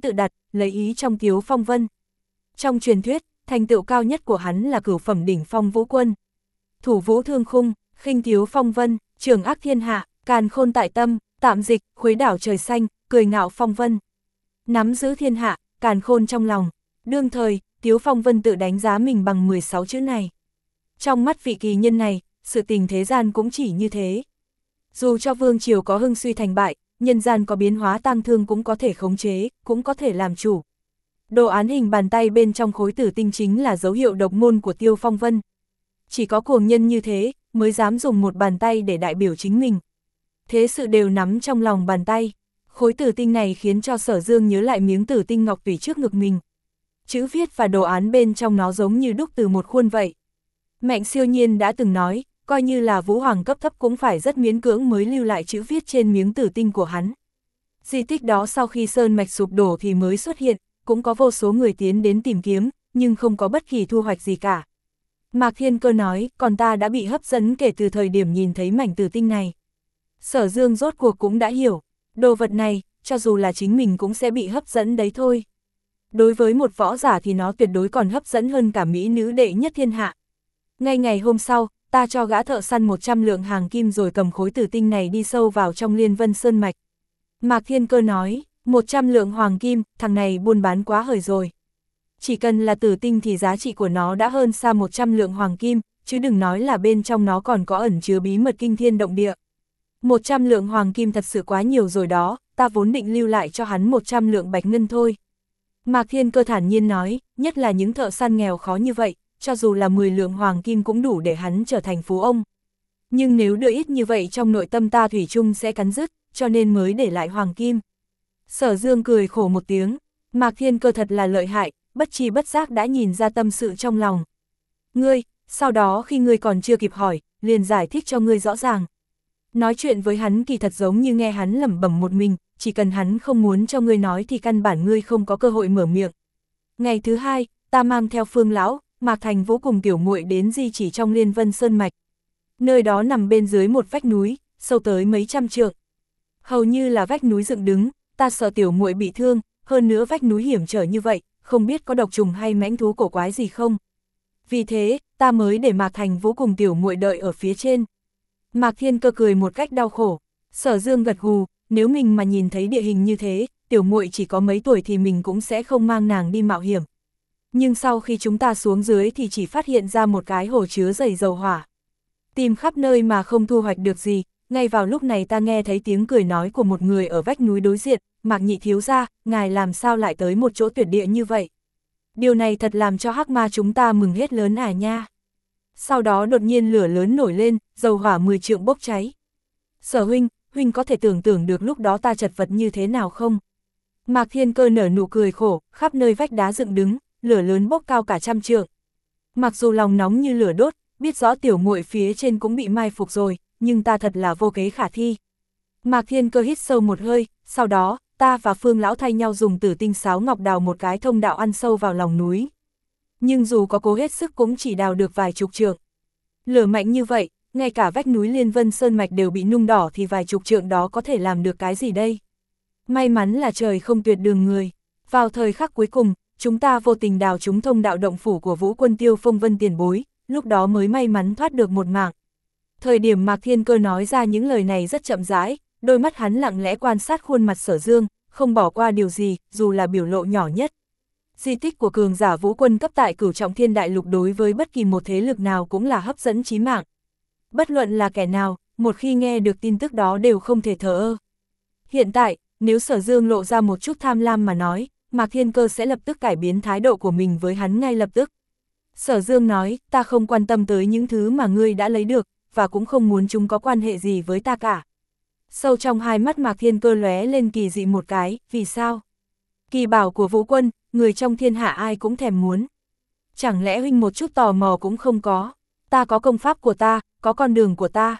lấy ý trong Tiếu Phong Vân. Trong truyền thuyết, thành tựu cao nhất của hắn là cửu phẩm đỉnh phong vũ quân. Thủ vũ thương khung, khinh Tiếu Phong Vân, trường ác thiên hạ, càn khôn tại tâm, tạm dịch, khuấy đảo trời xanh, cười ngạo phong vân. Nắm giữ thiên hạ, càn khôn trong lòng. Đương thời, Tiếu Phong Vân tự đánh giá mình bằng mười sáu chữ này. Trong mắt vị kỳ nhân này, sự tình thế gian cũng chỉ như thế. Dù cho vương triều có hưng suy thành bại, nhân gian có biến hóa tang thương cũng có thể khống chế, cũng có thể làm chủ. Đồ án hình bàn tay bên trong khối tử tinh chính là dấu hiệu độc môn của Tiêu Phong Vân. Chỉ có cuồng nhân như thế, mới dám dùng một bàn tay để đại biểu chính mình. Thế sự đều nắm trong lòng bàn tay. Khối tử tinh này khiến cho Sở Dương nhớ lại miếng tử tinh ngọc tùy trước ngực mình. Chữ viết và đồ án bên trong nó giống như đúc từ một khuôn vậy. Mạnh Siêu Nhiên đã từng nói, coi như là vũ hoàng cấp thấp cũng phải rất miễn cưỡng mới lưu lại chữ viết trên miếng tử tinh của hắn. Di tích đó sau khi sơn mạch sụp đổ thì mới xuất hiện, cũng có vô số người tiến đến tìm kiếm, nhưng không có bất kỳ thu hoạch gì cả. Mạc Thiên Cơ nói, còn ta đã bị hấp dẫn kể từ thời điểm nhìn thấy mảnh tử tinh này. Sở Dương rốt cuộc cũng đã hiểu, đồ vật này, cho dù là chính mình cũng sẽ bị hấp dẫn đấy thôi. Đối với một võ giả thì nó tuyệt đối còn hấp dẫn hơn cả mỹ nữ đệ nhất thiên hạ. Ngay ngày hôm sau, ta cho gã thợ săn một trăm lượng hàng kim rồi cầm khối tử tinh này đi sâu vào trong Liên Vân Sơn Mạch. Mạc Thiên Cơ nói, một trăm lượng hoàng kim, thằng này buôn bán quá hời rồi. Chỉ cần là tử tinh thì giá trị của nó đã hơn xa một trăm lượng hoàng kim, chứ đừng nói là bên trong nó còn có ẩn chứa bí mật kinh thiên động địa. một trăm lượng hoàng kim thật sự quá nhiều rồi đó, ta vốn định lưu lại cho hắn một trăm lượng bạch ngân thôi. Mạc Thiên Cơ thản nhiên nói, nhất là những thợ săn nghèo khó như vậy, cho dù là mười lượng hoàng kim cũng đủ để hắn trở thành phú ông. Nhưng nếu đưa ít như vậy trong nội tâm ta thủy chung sẽ cắn rứt, cho nên mới để lại hoàng kim. Sở Dương cười khổ một tiếng, Mạc Thiên Cơ thật là lợi hại, bất chi bất giác đã nhìn ra tâm sự trong lòng. Ngươi, sau đó khi ngươi còn chưa kịp hỏi, liền giải thích cho ngươi rõ ràng. Nói chuyện với hắn kỳ thật giống như nghe hắn lẩm bẩm một mình, chỉ cần hắn không muốn cho ngươi nói thì căn bản ngươi không có cơ hội mở miệng. Ngày thứ hai, ta mang theo Phương lão, Mạc Thành Vũ cùng tiểu muội đến di chỉ trong Liên Vân Sơn Mạch. Nơi đó nằm bên dưới một vách núi, sâu tới mấy trăm trượng. Hầu như là vách núi dựng đứng, ta sợ tiểu muội bị thương, hơn nữa vách núi hiểm trở như vậy, không biết có độc trùng hay mãnh thú cổ quái gì không. Vì thế, ta mới để Mạc Thành Vũ cùng tiểu muội đợi ở phía trên. Mạc Thiên Cơ cười một cách đau khổ. Sở Dương gật gù, nếu mình mà nhìn thấy địa hình như thế, tiểu muội chỉ có mấy tuổi thì mình cũng sẽ không mang nàng đi mạo hiểm. Nhưng sau khi chúng ta xuống dưới thì chỉ phát hiện ra một cái hồ chứa đầy dầu hỏa. Tìm khắp nơi mà không thu hoạch được gì, ngay vào lúc này ta nghe thấy tiếng cười nói của một người ở vách núi đối diện, Mạc Nhị thiếu gia, ngài làm sao lại tới một chỗ tuyệt địa như vậy? Điều này thật làm cho hắc ma chúng ta mừng hết lớn à nha. Sau đó đột nhiên lửa lớn nổi lên, dầu hỏa mười trượng bốc cháy. Sở huynh, huynh có thể tưởng tượng được lúc đó ta chật vật như thế nào không? Mạc Thiên Cơ nở nụ cười khổ, khắp nơi vách đá dựng đứng, lửa lớn bốc cao cả trăm trượng. Mặc dù lòng nóng như lửa đốt, biết rõ tiểu muội phía trên cũng bị mai phục rồi, nhưng ta thật là vô kế khả thi. Mạc Thiên Cơ hít sâu một hơi, sau đó, ta và Phương lão thay nhau dùng tử tinh sáo ngọc đào một cái thông đạo ăn sâu vào lòng núi. Nhưng dù có cố hết sức cũng chỉ đào được vài chục trượng. Lửa mạnh như vậy, ngay cả vách núi Liên Vân Sơn Mạch đều bị nung đỏ thì vài chục trượng đó có thể làm được cái gì đây? May mắn là trời không tuyệt đường người. Vào thời khắc cuối cùng, chúng ta vô tình đào trúng thông đạo động phủ của Vũ Quân Tiêu Phong Vân tiền bối, lúc đó mới may mắn thoát được một mạng. Thời điểm Mạc Thiên Cơ nói ra những lời này rất chậm rãi, đôi mắt hắn lặng lẽ quan sát khuôn mặt Sở Dương, không bỏ qua điều gì, dù là biểu lộ nhỏ nhất. Di tích của cường giả Vũ Quân cấp tại Cửu Trọng Thiên Đại Lục đối với bất kỳ một thế lực nào cũng là hấp dẫn chí mạng. Bất luận là kẻ nào, một khi nghe được tin tức đó đều không thể thờ ơ. Hiện tại, nếu Sở Dương lộ ra một chút tham lam mà nói, Mạc Thiên Cơ sẽ lập tức cải biến thái độ của mình với hắn ngay lập tức. Sở Dương nói, ta không quan tâm tới những thứ mà ngươi đã lấy được, và cũng không muốn chúng có quan hệ gì với ta cả. Sâu trong hai mắt Mạc Thiên Cơ lóe lên kỳ dị một cái, vì sao? Kỳ bảo của Vũ Quân, người trong thiên hạ ai cũng thèm muốn. Chẳng lẽ huynh một chút tò mò cũng không có? Ta có công pháp của ta, có con đường của ta.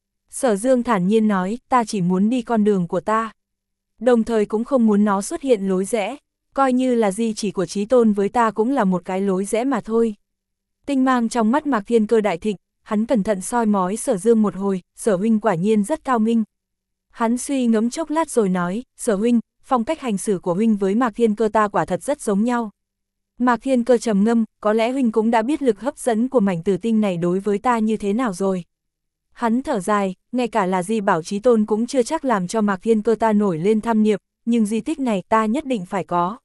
Sở Dương thản nhiên nói, ta chỉ muốn đi con đường của ta. Đồng thời cũng không muốn nó xuất hiện lối rẽ, coi như là di chỉ của Chí Tôn với ta cũng là một cái lối rẽ mà thôi. Tinh mang trong mắt Mạc Thiên Cơ đại thịnh, hắn cẩn thận soi mói Sở Dương một hồi, Sở huynh quả nhiên rất cao minh. Hắn suy ngẫm chốc lát rồi nói, Sở huynh, phong cách hành xử của huynh với Mạc Thiên Cơ ta quả thật rất giống nhau. Mạc Thiên Cơ trầm ngâm, có lẽ huynh cũng đã biết lực hấp dẫn của mảnh tử tinh này đối với ta như thế nào rồi. Hắn thở dài, ngay cả là Di Bảo Chí Tôn cũng chưa chắc làm cho Mạc Thiên Cơ ta nổi lên tham niệm, nhưng di tích này ta nhất định phải có.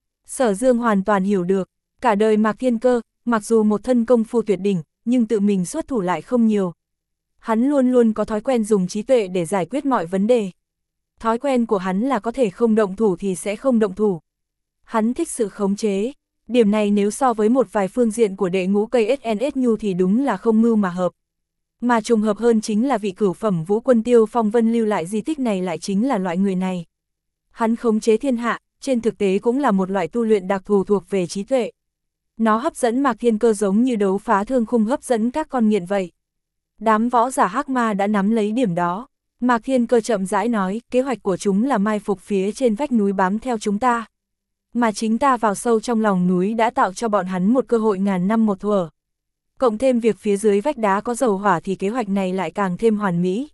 Sở Dương hoàn toàn hiểu được, cả đời Mạc Thiên Cơ, mặc dù một thân công phu tuyệt đỉnh, nhưng tự mình xuất thủ lại không nhiều. Hắn luôn luôn có thói quen dùng trí tuệ để giải quyết mọi vấn đề. Thói quen của hắn là có thể không động thủ thì sẽ không động thủ. Hắn thích sự khống chế. Điểm này nếu so với một vài phương diện của đệ ngũ cây ét en ét Nhu thì đúng là không mưu mà hợp. Mà trùng hợp hơn chính là vị cửu phẩm vũ quân Tiêu Phong Vân lưu lại di tích này lại chính là loại người này. Hắn khống chế thiên hạ, trên thực tế cũng là một loại tu luyện đặc thù thuộc về trí tuệ. Nó hấp dẫn Mạc Thiên Cơ giống như đấu phá thương khung hấp dẫn các con nghiện vậy. Đám võ giả hắc ma đã nắm lấy điểm đó. Mạc Thiên Cơ chậm rãi nói, kế hoạch của chúng là mai phục phía trên vách núi bám theo chúng ta. Mà chính ta vào sâu trong lòng núi đã tạo cho bọn hắn một cơ hội ngàn năm một thuở. Cộng thêm việc phía dưới vách đá có dầu hỏa thì kế hoạch này lại càng thêm hoàn mỹ.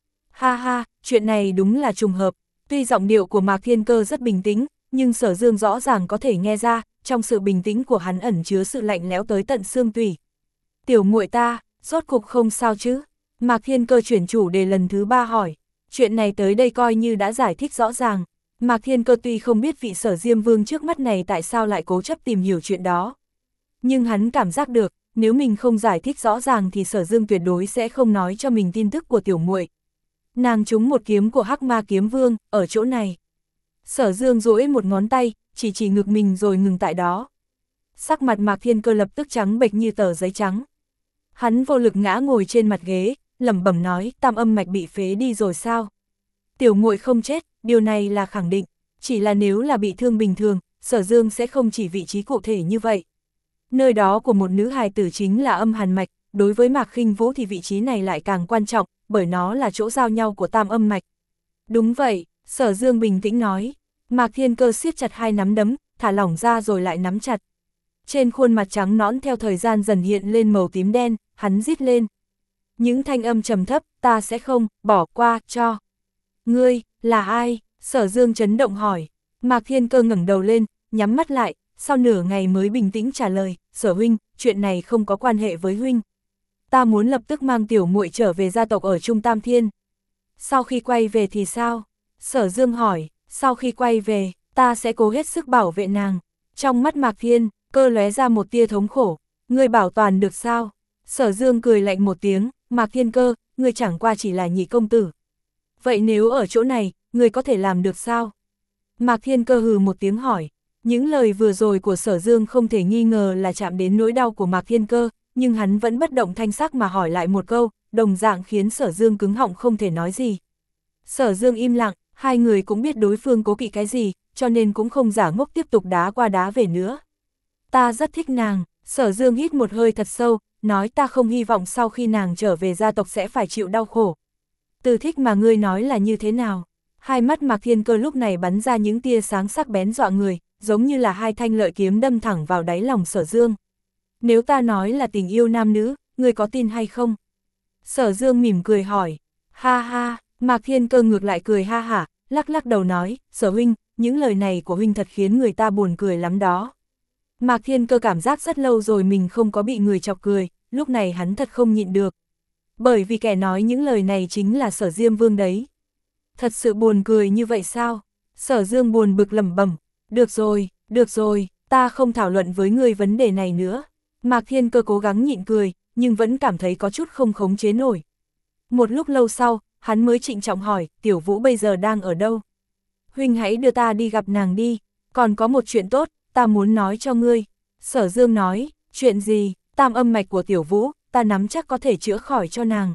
Ha ha, chuyện này đúng là trùng hợp. Tuy giọng điệu của Mạc Thiên Cơ rất bình tĩnh, nhưng Sở Dương rõ ràng có thể nghe ra, trong sự bình tĩnh của hắn ẩn chứa sự lạnh lẽo tới tận xương tủy. Tiểu muội ta, rốt cục không sao chứ? Mạc Thiên Cơ chuyển chủ đề lần thứ ba hỏi. Chuyện này tới đây coi như đã giải thích rõ ràng. Mạc Thiên Cơ tuy không biết vị Sở Diêm Vương trước mắt này tại sao lại cố chấp tìm hiểu chuyện đó. Nhưng hắn cảm giác được, nếu mình không giải thích rõ ràng thì Sở Dương tuyệt đối sẽ không nói cho mình tin tức của tiểu muội. Nàng trúng một kiếm của Hắc Ma Kiếm Vương, ở chỗ này. Sở Dương duỗi một ngón tay, chỉ chỉ ngực mình rồi ngừng tại đó. Sắc mặt Mạc Thiên Cơ lập tức trắng bệch như tờ giấy trắng. Hắn vô lực ngã ngồi trên mặt ghế, lẩm bẩm nói, tam âm mạch bị phế đi rồi sao? Tiểu muội không chết, điều này là khẳng định, chỉ là nếu là bị thương bình thường, Sở Dương sẽ không chỉ vị trí cụ thể như vậy. Nơi đó của một nữ hài tử chính là âm hàn mạch, đối với Mạc Khinh Vũ thì vị trí này lại càng quan trọng, bởi nó là chỗ giao nhau của tam âm mạch. Đúng vậy, Sở Dương bình tĩnh nói. Mạc Thiên Cơ siết chặt hai nắm đấm, thả lỏng ra rồi lại nắm chặt. Trên khuôn mặt trắng nõn theo thời gian dần hiện lên màu tím đen, hắn rít lên. Những thanh âm trầm thấp, ta sẽ không, bỏ qua, cho. Ngươi, là ai? Sở Dương chấn động hỏi. Mạc Thiên Cơ ngẩng đầu lên, nhắm mắt lại, sau nửa ngày mới bình tĩnh trả lời, Sở huynh, chuyện này không có quan hệ với huynh. Ta muốn lập tức mang tiểu muội trở về gia tộc ở Trung Tam Thiên. Sau khi quay về thì sao? Sở Dương hỏi, sau khi quay về, ta sẽ cố hết sức bảo vệ nàng. Trong mắt Mạc Thiên Cơ lóe ra một tia thống khổ, ngươi bảo toàn được sao? Sở Dương cười lạnh một tiếng, Mạc Thiên Cơ, ngươi chẳng qua chỉ là nhị công tử. Vậy nếu ở chỗ này, ngươi có thể làm được sao? Mạc Thiên Cơ hừ một tiếng hỏi. Những lời vừa rồi của Sở Dương không thể nghi ngờ là chạm đến nỗi đau của Mạc Thiên Cơ, nhưng hắn vẫn bất động thanh sắc mà hỏi lại một câu, đồng dạng khiến Sở Dương cứng họng không thể nói gì. Sở Dương im lặng, hai người cũng biết đối phương cố kỵ cái gì, cho nên cũng không giả ngốc tiếp tục đá qua đá về nữa. Ta rất thích nàng, Sở Dương hít một hơi thật sâu, nói ta không hy vọng sau khi nàng trở về gia tộc sẽ phải chịu đau khổ. Từ thích mà ngươi nói là như thế nào? Hai mắt Mạc Thiên Cơ lúc này bắn ra những tia sáng sắc bén dọa người, giống như là hai thanh lợi kiếm đâm thẳng vào đáy lòng Sở Dương. Nếu ta nói là tình yêu nam nữ, ngươi có tin hay không? Sở Dương mỉm cười hỏi. Ha ha, Mạc Thiên Cơ ngược lại cười ha hả, lắc lắc đầu nói, Sở huynh, những lời này của huynh thật khiến người ta buồn cười lắm đó. Mạc Thiên Cơ cảm giác rất lâu rồi mình không có bị người chọc cười, lúc này hắn thật không nhịn được. Bởi vì kẻ nói những lời này chính là Sở Diêm Vương đấy. Thật sự buồn cười như vậy sao? Sở Dương buồn bực lẩm bẩm. Được rồi, được rồi, ta không thảo luận với ngươi vấn đề này nữa. Mạc Thiên Cơ cố gắng nhịn cười, nhưng vẫn cảm thấy có chút không khống chế nổi. Một lúc lâu sau, hắn mới trịnh trọng hỏi, Tiểu Vũ bây giờ đang ở đâu? Huynh hãy đưa ta đi gặp nàng đi, còn có một chuyện tốt, ta muốn nói cho ngươi. Sở Dương nói, chuyện gì? Tam âm mạch của Tiểu Vũ, ta nắm chắc có thể chữa khỏi cho nàng.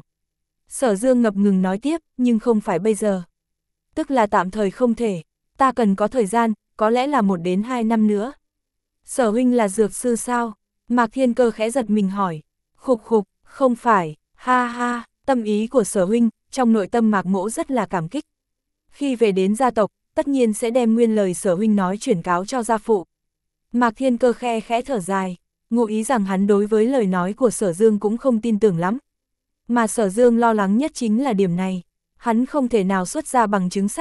Sở Dương ngập ngừng nói tiếp, nhưng không phải bây giờ. Tức là tạm thời không thể, ta cần có thời gian, có lẽ là một đến hai năm nữa. Sở huynh là dược sư sao? Mạc Thiên Cơ khẽ giật mình hỏi. Khục khục, không phải, ha ha, tâm ý của Sở huynh, trong nội tâm Mạc Mỗ rất là cảm kích. Khi về đến gia tộc, tất nhiên sẽ đem nguyên lời Sở huynh nói chuyển cáo cho gia phụ. Mạc Thiên Cơ khe khẽ thở dài, ngụ ý rằng hắn đối với lời nói của Sở Dương cũng không tin tưởng lắm. Mà Sở Dương lo lắng nhất chính là điểm này, hắn không thể nào xuất ra bằng chứng xác thực,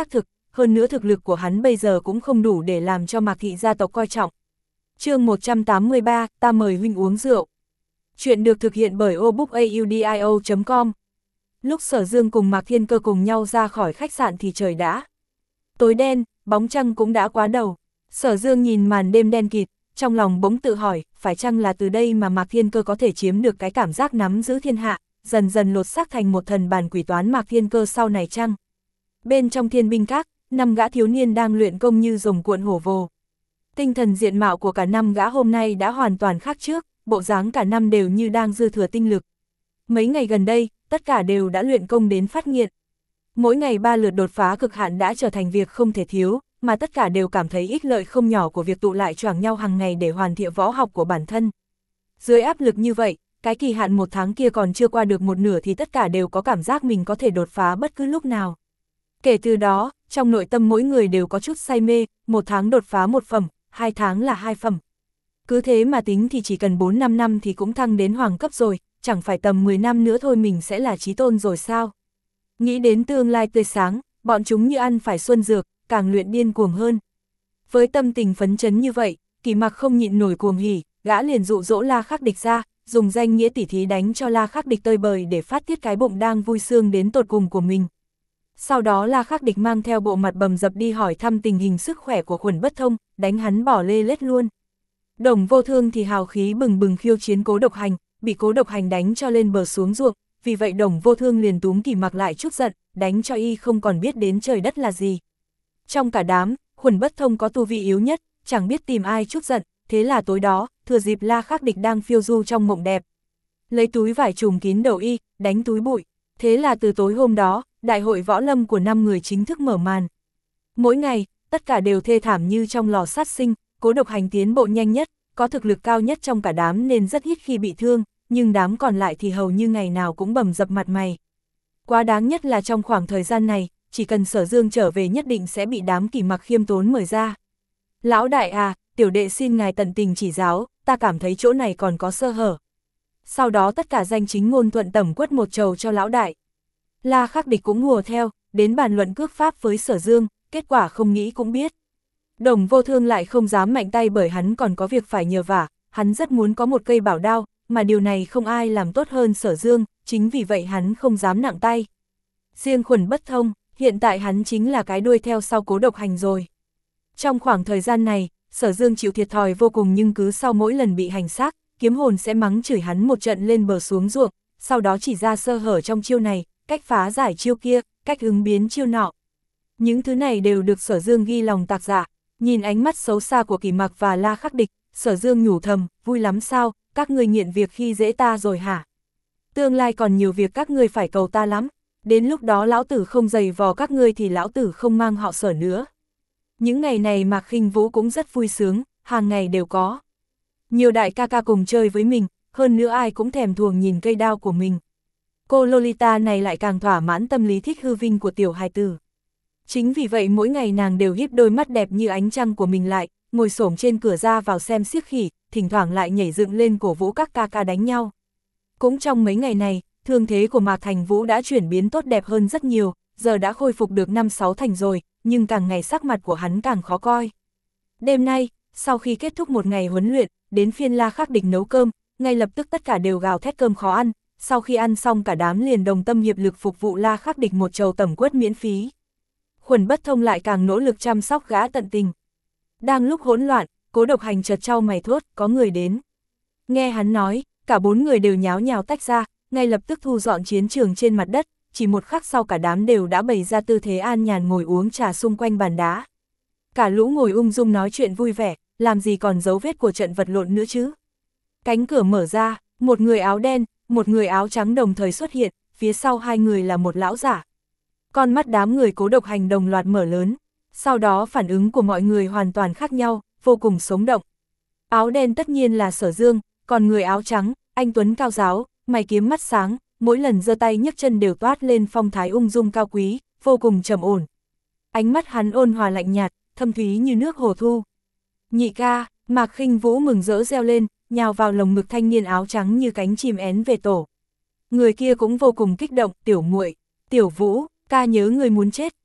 hơn nữa thực lực của hắn bây giờ cũng không đủ để làm cho Mạc thị gia tộc coi trọng. Chương một trăm tám mươi ba, ta mời huynh uống rượu. Chuyện được thực hiện bởi obookaudio chấm com. Lúc Sở Dương cùng Mạc Thiên Cơ cùng nhau ra khỏi khách sạn thì trời đã tối đen, bóng trăng cũng đã quá đầu. Sở Dương nhìn màn đêm đen kịt, trong lòng bỗng tự hỏi, phải chăng là từ đây mà Mạc Thiên Cơ có thể chiếm được cái cảm giác nắm giữ thiên hạ, dần dần lột xác thành một thần bàn quỷ toán Mạc Thiên Cơ sau này chăng? Bên trong Thiên Binh Các, năm gã thiếu niên đang luyện công như rồng cuộn hổ vồ. Tinh thần diện mạo của cả năm gã hôm nay đã hoàn toàn khác trước, bộ dáng cả năm đều như đang dư thừa tinh lực. Mấy ngày gần đây, tất cả đều đã luyện công đến phát nghiện. Mỗi ngày ba lượt đột phá cực hạn đã trở thành việc không thể thiếu, mà tất cả đều cảm thấy ích lợi không nhỏ của việc tụ lại choảng nhau hàng ngày để hoàn thiện võ học của bản thân. Dưới áp lực như vậy, cái kỳ hạn một tháng kia còn chưa qua được một nửa thì tất cả đều có cảm giác mình có thể đột phá bất cứ lúc nào. Kể từ đó, trong nội tâm mỗi người đều có chút say mê, một tháng đột phá một phẩm, hai tháng là hai phẩm. Cứ thế mà tính thì chỉ cần bốn năm năm thì cũng thăng đến hoàng cấp rồi, chẳng phải tầm mười năm nữa thôi mình sẽ là chí tôn rồi sao? Nghĩ đến tương lai tươi sáng, bọn chúng như ăn phải xuân dược, càng luyện điên cuồng hơn. Với tâm tình phấn chấn như vậy, Kỳ Mặc không nhịn nổi cuồng hỉ, gã liền dụ dỗ La Khắc Địch ra, dùng danh nghĩa tỉ thí đánh cho La Khắc Địch tơi bời để phát tiết cái bụng đang vui sướng đến tột cùng của mình. Sau đó La Khắc Địch mang theo bộ mặt bầm dập đi hỏi thăm tình hình sức khỏe của Khuẩn Bất Thông, đánh hắn bỏ lê lết luôn. Đồng Vô Thương thì hào khí bừng bừng khiêu chiến Cố Độc Hành, bị Cố Độc Hành đánh cho lên bờ xuống ruộng, vì vậy Đồng Vô Thương liền túm Kỳ Mặc lại chút giận, đánh cho y không còn biết đến trời đất là gì. Trong cả đám, Khuẩn Bất Thông có tu vi yếu nhất, chẳng biết tìm ai chút giận, thế là tối đó, thừa dịp La Khắc Địch đang phiêu du trong mộng đẹp, lấy túi vải trùm kín đầu y, đánh túi bụi. Thế là từ tối hôm đó, đại hội võ lâm của năm người chính thức mở màn. Mỗi ngày, tất cả đều thê thảm như trong lò sát sinh, Cố Độc Hành tiến bộ nhanh nhất, có thực lực cao nhất trong cả đám nên rất ít khi bị thương, nhưng đám còn lại thì hầu như ngày nào cũng bầm dập mặt mày. Quá đáng nhất là trong khoảng thời gian này, chỉ cần Sở Dương trở về nhất định sẽ bị đám Kỳ Mặc khiêm tốn mời ra. Lão đại à, tiểu đệ xin ngài tận tình chỉ giáo, ta cảm thấy chỗ này còn có sơ hở. Sau đó tất cả danh chính ngôn thuận tẩm quất một trầu cho lão đại. La Khắc Địch cũng hùa theo, đến bàn luận cước pháp với Sở Dương, kết quả không nghĩ cũng biết. Đồng Vô Thương lại không dám mạnh tay bởi hắn còn có việc phải nhờ vả, hắn rất muốn có một cây bảo đao, mà điều này không ai làm tốt hơn Sở Dương, chính vì vậy hắn không dám nặng tay. Riêng Khuẩn Bất Thông, hiện tại hắn chính là cái đuôi theo sau Cố Độc Hành rồi. Trong khoảng thời gian này, Sở Dương chịu thiệt thòi vô cùng nhưng cứ sau mỗi lần bị hành xác, Kiếm Hồn sẽ mắng chửi hắn một trận lên bờ xuống ruộng, sau đó chỉ ra sơ hở trong chiêu này, cách phá giải chiêu kia, cách ứng biến chiêu nọ. Những thứ này đều được Sở Dương ghi lòng tạc dạ. Nhìn ánh mắt xấu xa của Kỳ Mặc và La Khắc Địch, Sở Dương nhủ thầm, vui lắm sao, các người nghiện việc khi dễ ta rồi hả? Tương lai còn nhiều việc các ngươi phải cầu ta lắm, đến lúc đó lão tử không giày vò các ngươi thì lão tử không mang họ Sở nữa. Những ngày này Mạc Khinh Vũ cũng rất vui sướng, hàng ngày đều có nhiều đại ca ca cùng chơi với mình, hơn nữa ai cũng thèm thuồng nhìn cây đao của mình. Cô Lolita này lại càng thỏa mãn tâm lý thích hư vinh của tiểu hài tử. Chính vì vậy mỗi ngày nàng đều híp đôi mắt đẹp như ánh trăng của mình lại, ngồi xổm trên cửa ra vào xem xiếc khỉ, thỉnh thoảng lại nhảy dựng lên cổ vũ các ca ca đánh nhau. Cũng trong mấy ngày này, thương thế của Mạc Thành Vũ đã chuyển biến tốt đẹp hơn rất nhiều, giờ đã khôi phục được năm sáu thành rồi, nhưng càng ngày sắc mặt của hắn càng khó coi. Đêm nay, sau khi kết thúc một ngày huấn luyện, đến phiên La Khắc Địch nấu cơm, ngay lập tức tất cả đều gào thét cơm khó ăn, sau khi ăn xong cả đám liền đồng tâm hiệp lực phục vụ La Khắc Địch một chầu tẩm quất miễn phí. Khuẩn Bất Thông lại càng nỗ lực chăm sóc gã tận tình. Đang lúc hỗn loạn, Cố Độc Hành chợt chau mày thốt, có người đến. Nghe hắn nói, cả bốn người đều nháo nhào tách ra, ngay lập tức thu dọn chiến trường trên mặt đất, chỉ một khắc sau cả đám đều đã bày ra tư thế an nhàn ngồi uống trà xung quanh bàn đá. Cả lũ ngồi ung dung nói chuyện vui vẻ, làm gì còn dấu vết của trận vật lộn nữa chứ. Cánh cửa mở ra, một người áo đen, một người áo trắng đồng thời xuất hiện, phía sau hai người là một lão giả. Con mắt đám người Cố Độc Hành đồng loạt mở lớn, sau đó phản ứng của mọi người hoàn toàn khác nhau, vô cùng sống động. Áo đen tất nhiên là Sở Dương, còn người áo trắng, anh tuấn cao giáo, mày kiếm mắt sáng, mỗi lần giơ tay nhấc chân đều toát lên phong thái ung dung cao quý, vô cùng trầm ổn. Ánh mắt hắn ôn hòa lạnh nhạt, thâm thúy như nước hồ thu. Nhị ca, Mạc Khinh Vũ mừng rỡ reo lên, nhào vào lồng ngực thanh niên áo trắng như cánh chim én về tổ. Người kia cũng vô cùng kích động, tiểu muội, tiểu Vũ, ca nhớ người muốn chết,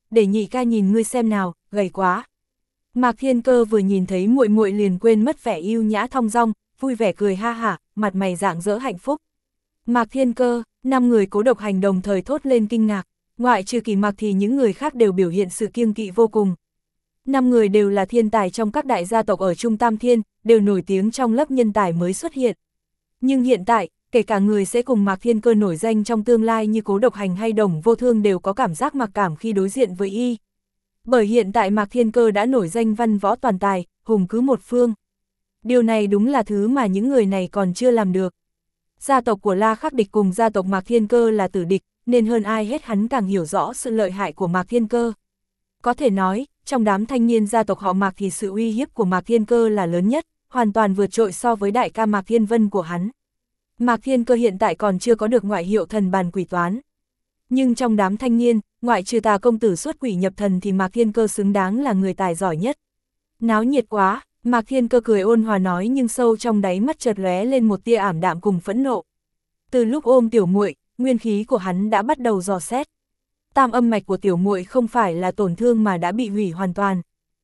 để nhị ca nhìn ngươi xem nào, gầy quá. Mạc Thiên Cơ vừa nhìn thấy muội muội liền quên mất vẻ yêu nhã thong dong, vui vẻ cười ha hả, mặt mày rạng rỡ hạnh phúc. Mạc Thiên Cơ, năm người Cố Độc Hành đồng thời thốt lên kinh ngạc, ngoại trừ Kỳ Mạc thì những người khác đều biểu hiện sự kiêng kỵ vô cùng. Năm người đều là thiên tài trong các đại gia tộc ở Trung Tam Thiên, đều nổi tiếng trong lớp nhân tài mới xuất hiện. Nhưng hiện tại, kể cả người sẽ cùng Mạc Thiên Cơ nổi danh trong tương lai như Cố Độc Hành hay Đồng Vô Thương đều có cảm giác mặc cảm khi đối diện với y. Bởi hiện tại Mạc Thiên Cơ đã nổi danh văn võ toàn tài, hùng cứ một phương. Điều này đúng là thứ mà những người này còn chưa làm được. Gia tộc của La Khắc Địch cùng gia tộc Mạc Thiên Cơ là tử địch, nên hơn ai hết hắn càng hiểu rõ sự lợi hại của Mạc Thiên Cơ. Có thể nói, trong đám thanh niên gia tộc họ Mạc thì sự uy hiếp của Mạc Thiên Cơ là lớn nhất, hoàn toàn vượt trội so với đại ca Mạc Thiên Vân của hắn. Mạc Thiên Cơ hiện tại còn chưa có được ngoại hiệu thần bàn quỷ toán. Nhưng trong đám thanh niên, ngoại trừ Tà công tử xuất quỷ nhập thần thì Mạc Thiên Cơ xứng đáng là người tài giỏi nhất. Náo nhiệt quá, Mạc Thiên Cơ cười ôn hòa nói nhưng sâu trong đáy mắt chợt lóe lên một tia ảm đạm cùng phẫn nộ. Từ lúc ôm tiểu muội, nguyên khí của hắn đã bắt đầu dò xét. Tam âm mạch của tiểu muội không phải là tổn thương mà đã bị hủy hoàn toàn.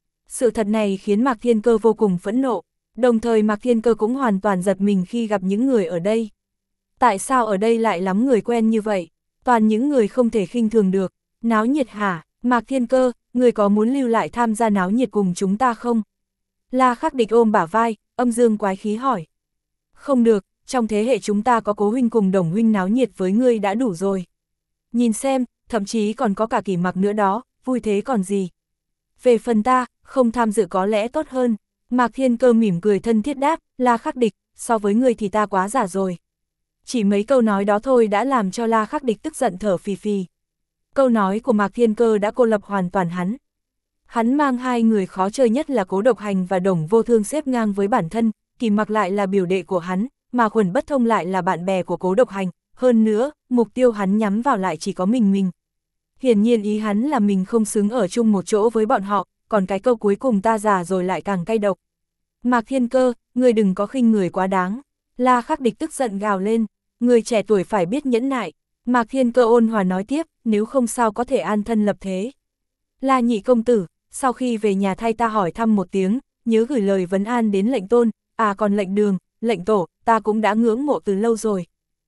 Sự thật này khiến Mạc Thiên Cơ vô cùng phẫn nộ, đồng thời Mạc Thiên Cơ cũng hoàn toàn giật mình khi gặp những người ở đây. Tại sao ở đây lại lắm người quen như vậy? Toàn những người không thể khinh thường được. Náo nhiệt hả? Mạc Thiên Cơ, người có muốn lưu lại tham gia náo nhiệt cùng chúng ta không? La Khắc Địch ôm bả vai, âm dương quái khí hỏi. Không được, trong thế hệ chúng ta có Cố huynh cùng Đồng huynh náo nhiệt với ngươi đã đủ rồi. Nhìn xem, thậm chí còn có cả Kỳ Mặc nữa đó, vui thế còn gì. Về phần ta, không tham dự có lẽ tốt hơn. Mạc Thiên Cơ mỉm cười thân thiết đáp, La Khắc Địch, so với ngươi thì ta quá giả rồi. Chỉ mấy câu nói đó thôi đã làm cho La Khắc Địch tức giận thở phì phì. Câu nói của Mạc Thiên Cơ đã cô lập hoàn toàn hắn. Hắn mang hai người khó chơi nhất là Cố Độc Hành và Đồng Vô Thương xếp ngang với bản thân, Kỳ Mặc lại là biểu đệ của hắn, mà Khuẩn Bất Thông lại là bạn bè của Cố Độc Hành, hơn nữa, mục tiêu hắn nhắm vào lại chỉ có mình mình. Hiển nhiên ý hắn là mình không xứng ở chung một chỗ với bọn họ, còn cái câu cuối cùng ta già rồi lại càng cay độc. Mạc Thiên Cơ, người đừng có khinh người quá đáng. La Khắc Địch tức giận gào lên, người trẻ tuổi phải biết nhẫn nại. Mạc Thiên Cơ ôn hòa nói tiếp, nếu không sao có thể an thân lập thế. La nhị công tử, sau khi về nhà thay ta hỏi thăm một tiếng, nhớ gửi lời vấn an đến lệnh tôn, à còn lệnh đường, lệnh tổ, ta cũng đã ngưỡng mộ từ lâu rồi.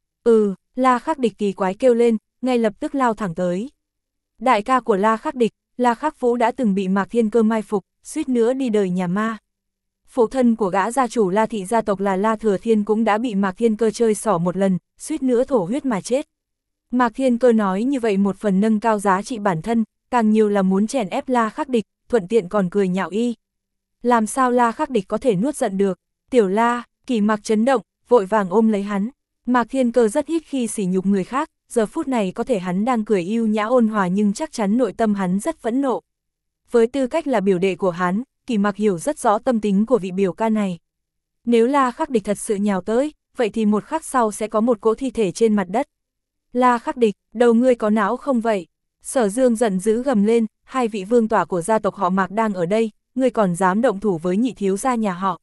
Ừ, La Khắc Địch kỳ quái kêu lên, ngay lập tức lao thẳng tới. Đại ca của La Khắc Địch, La Khắc Vũ đã từng bị Mạc Thiên Cơ mai phục, suýt nữa đi đời nhà ma. Phụ thân của gã gia chủ La thị gia tộc là La Thừa Thiên cũng đã bị Mạc Thiên Cơ chơi xỏ một lần, suýt nữa thổ huyết mà chết. Mạc Thiên Cơ nói như vậy một phần nâng cao giá trị bản thân, càng nhiều là muốn chèn ép La Khắc Địch, thuận tiện còn cười nhạo y. Làm sao La Khắc Địch có thể nuốt giận được? Tiểu La, Kỳ Mặc chấn động, vội vàng ôm lấy hắn. Mạc Thiên Cơ rất ít khi sỉ nhục người khác, giờ phút này có thể hắn đang cười yêu nhã ôn hòa nhưng chắc chắn nội tâm hắn rất phẫn nộ. Với tư cách là biểu đệ của hắn, Kỳ Mặc hiểu rất rõ tâm tính của vị biểu ca này. Nếu La Khắc Địch thật sự nhào tới, vậy thì một khắc sau sẽ có một cỗ thi thể trên mặt đất. La Khắc Địch, đầu ngươi có não không vậy? Sở Dương giận dữ gầm lên, hai vị vương tỏa của gia tộc họ Mạc đang ở đây, ngươi còn dám động thủ với nhị thiếu gia nhà họ.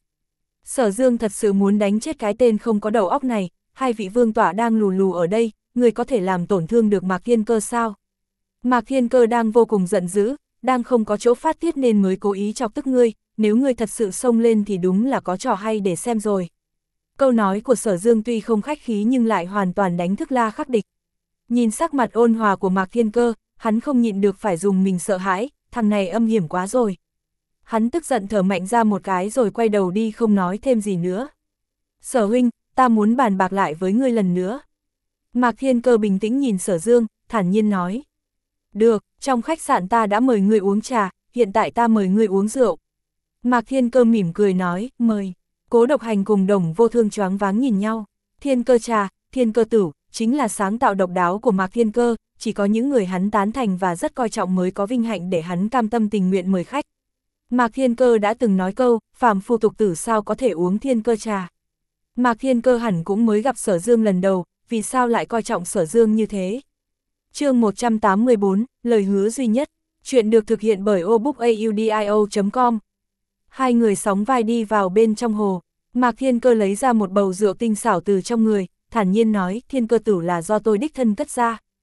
Sở Dương thật sự muốn đánh chết cái tên không có đầu óc này, hai vị vương tỏa đang lù lù ở đây, ngươi có thể làm tổn thương được Mạc Thiên Cơ sao? Mạc Thiên Cơ đang vô cùng giận dữ, đang không có chỗ phát tiết nên mới cố ý chọc tức ngươi, nếu ngươi thật sự xông lên thì đúng là có trò hay để xem rồi. Câu nói của Sở Dương tuy không khách khí nhưng lại hoàn toàn đánh thức La Khắc Địch. Nhìn sắc mặt ôn hòa của Mạc Thiên Cơ, hắn không nhịn được phải dùng mình sợ hãi, thằng này âm hiểm quá rồi. Hắn tức giận thở mạnh ra một cái rồi quay đầu đi không nói thêm gì nữa. Sở huynh, ta muốn bàn bạc lại với ngươi lần nữa. Mạc Thiên Cơ bình tĩnh nhìn Sở Dương, thản nhiên nói. Được, trong khách sạn ta đã mời ngươi uống trà, hiện tại ta mời ngươi uống rượu. Mạc Thiên Cơ mỉm cười nói, mời. Cố Độc Hành cùng Đồng Vô Thương choáng váng nhìn nhau. Thiên Cơ trà, Thiên Cơ tửu, chính là sáng tạo độc đáo của Mạc Thiên Cơ, chỉ có những người hắn tán thành và rất coi trọng mới có vinh hạnh để hắn cam tâm tình nguyện mời khách. Mạc Thiên Cơ đã từng nói câu, phàm phu tục tử sao có thể uống Thiên Cơ trà. Mạc Thiên Cơ hẳn cũng mới gặp Sở Dương lần đầu, vì sao lại coi trọng Sở Dương như thế. Chương một trăm tám mươi bốn, lời hứa duy nhất, chuyện được thực hiện bởi obookaudio chấm com. Hai người sóng vai đi vào bên trong hồ, Mạc Thiên Cơ lấy ra một bầu rượu tinh xảo từ trong người, thản nhiên nói, Thiên Cơ tửu là do tôi đích thân cất ra.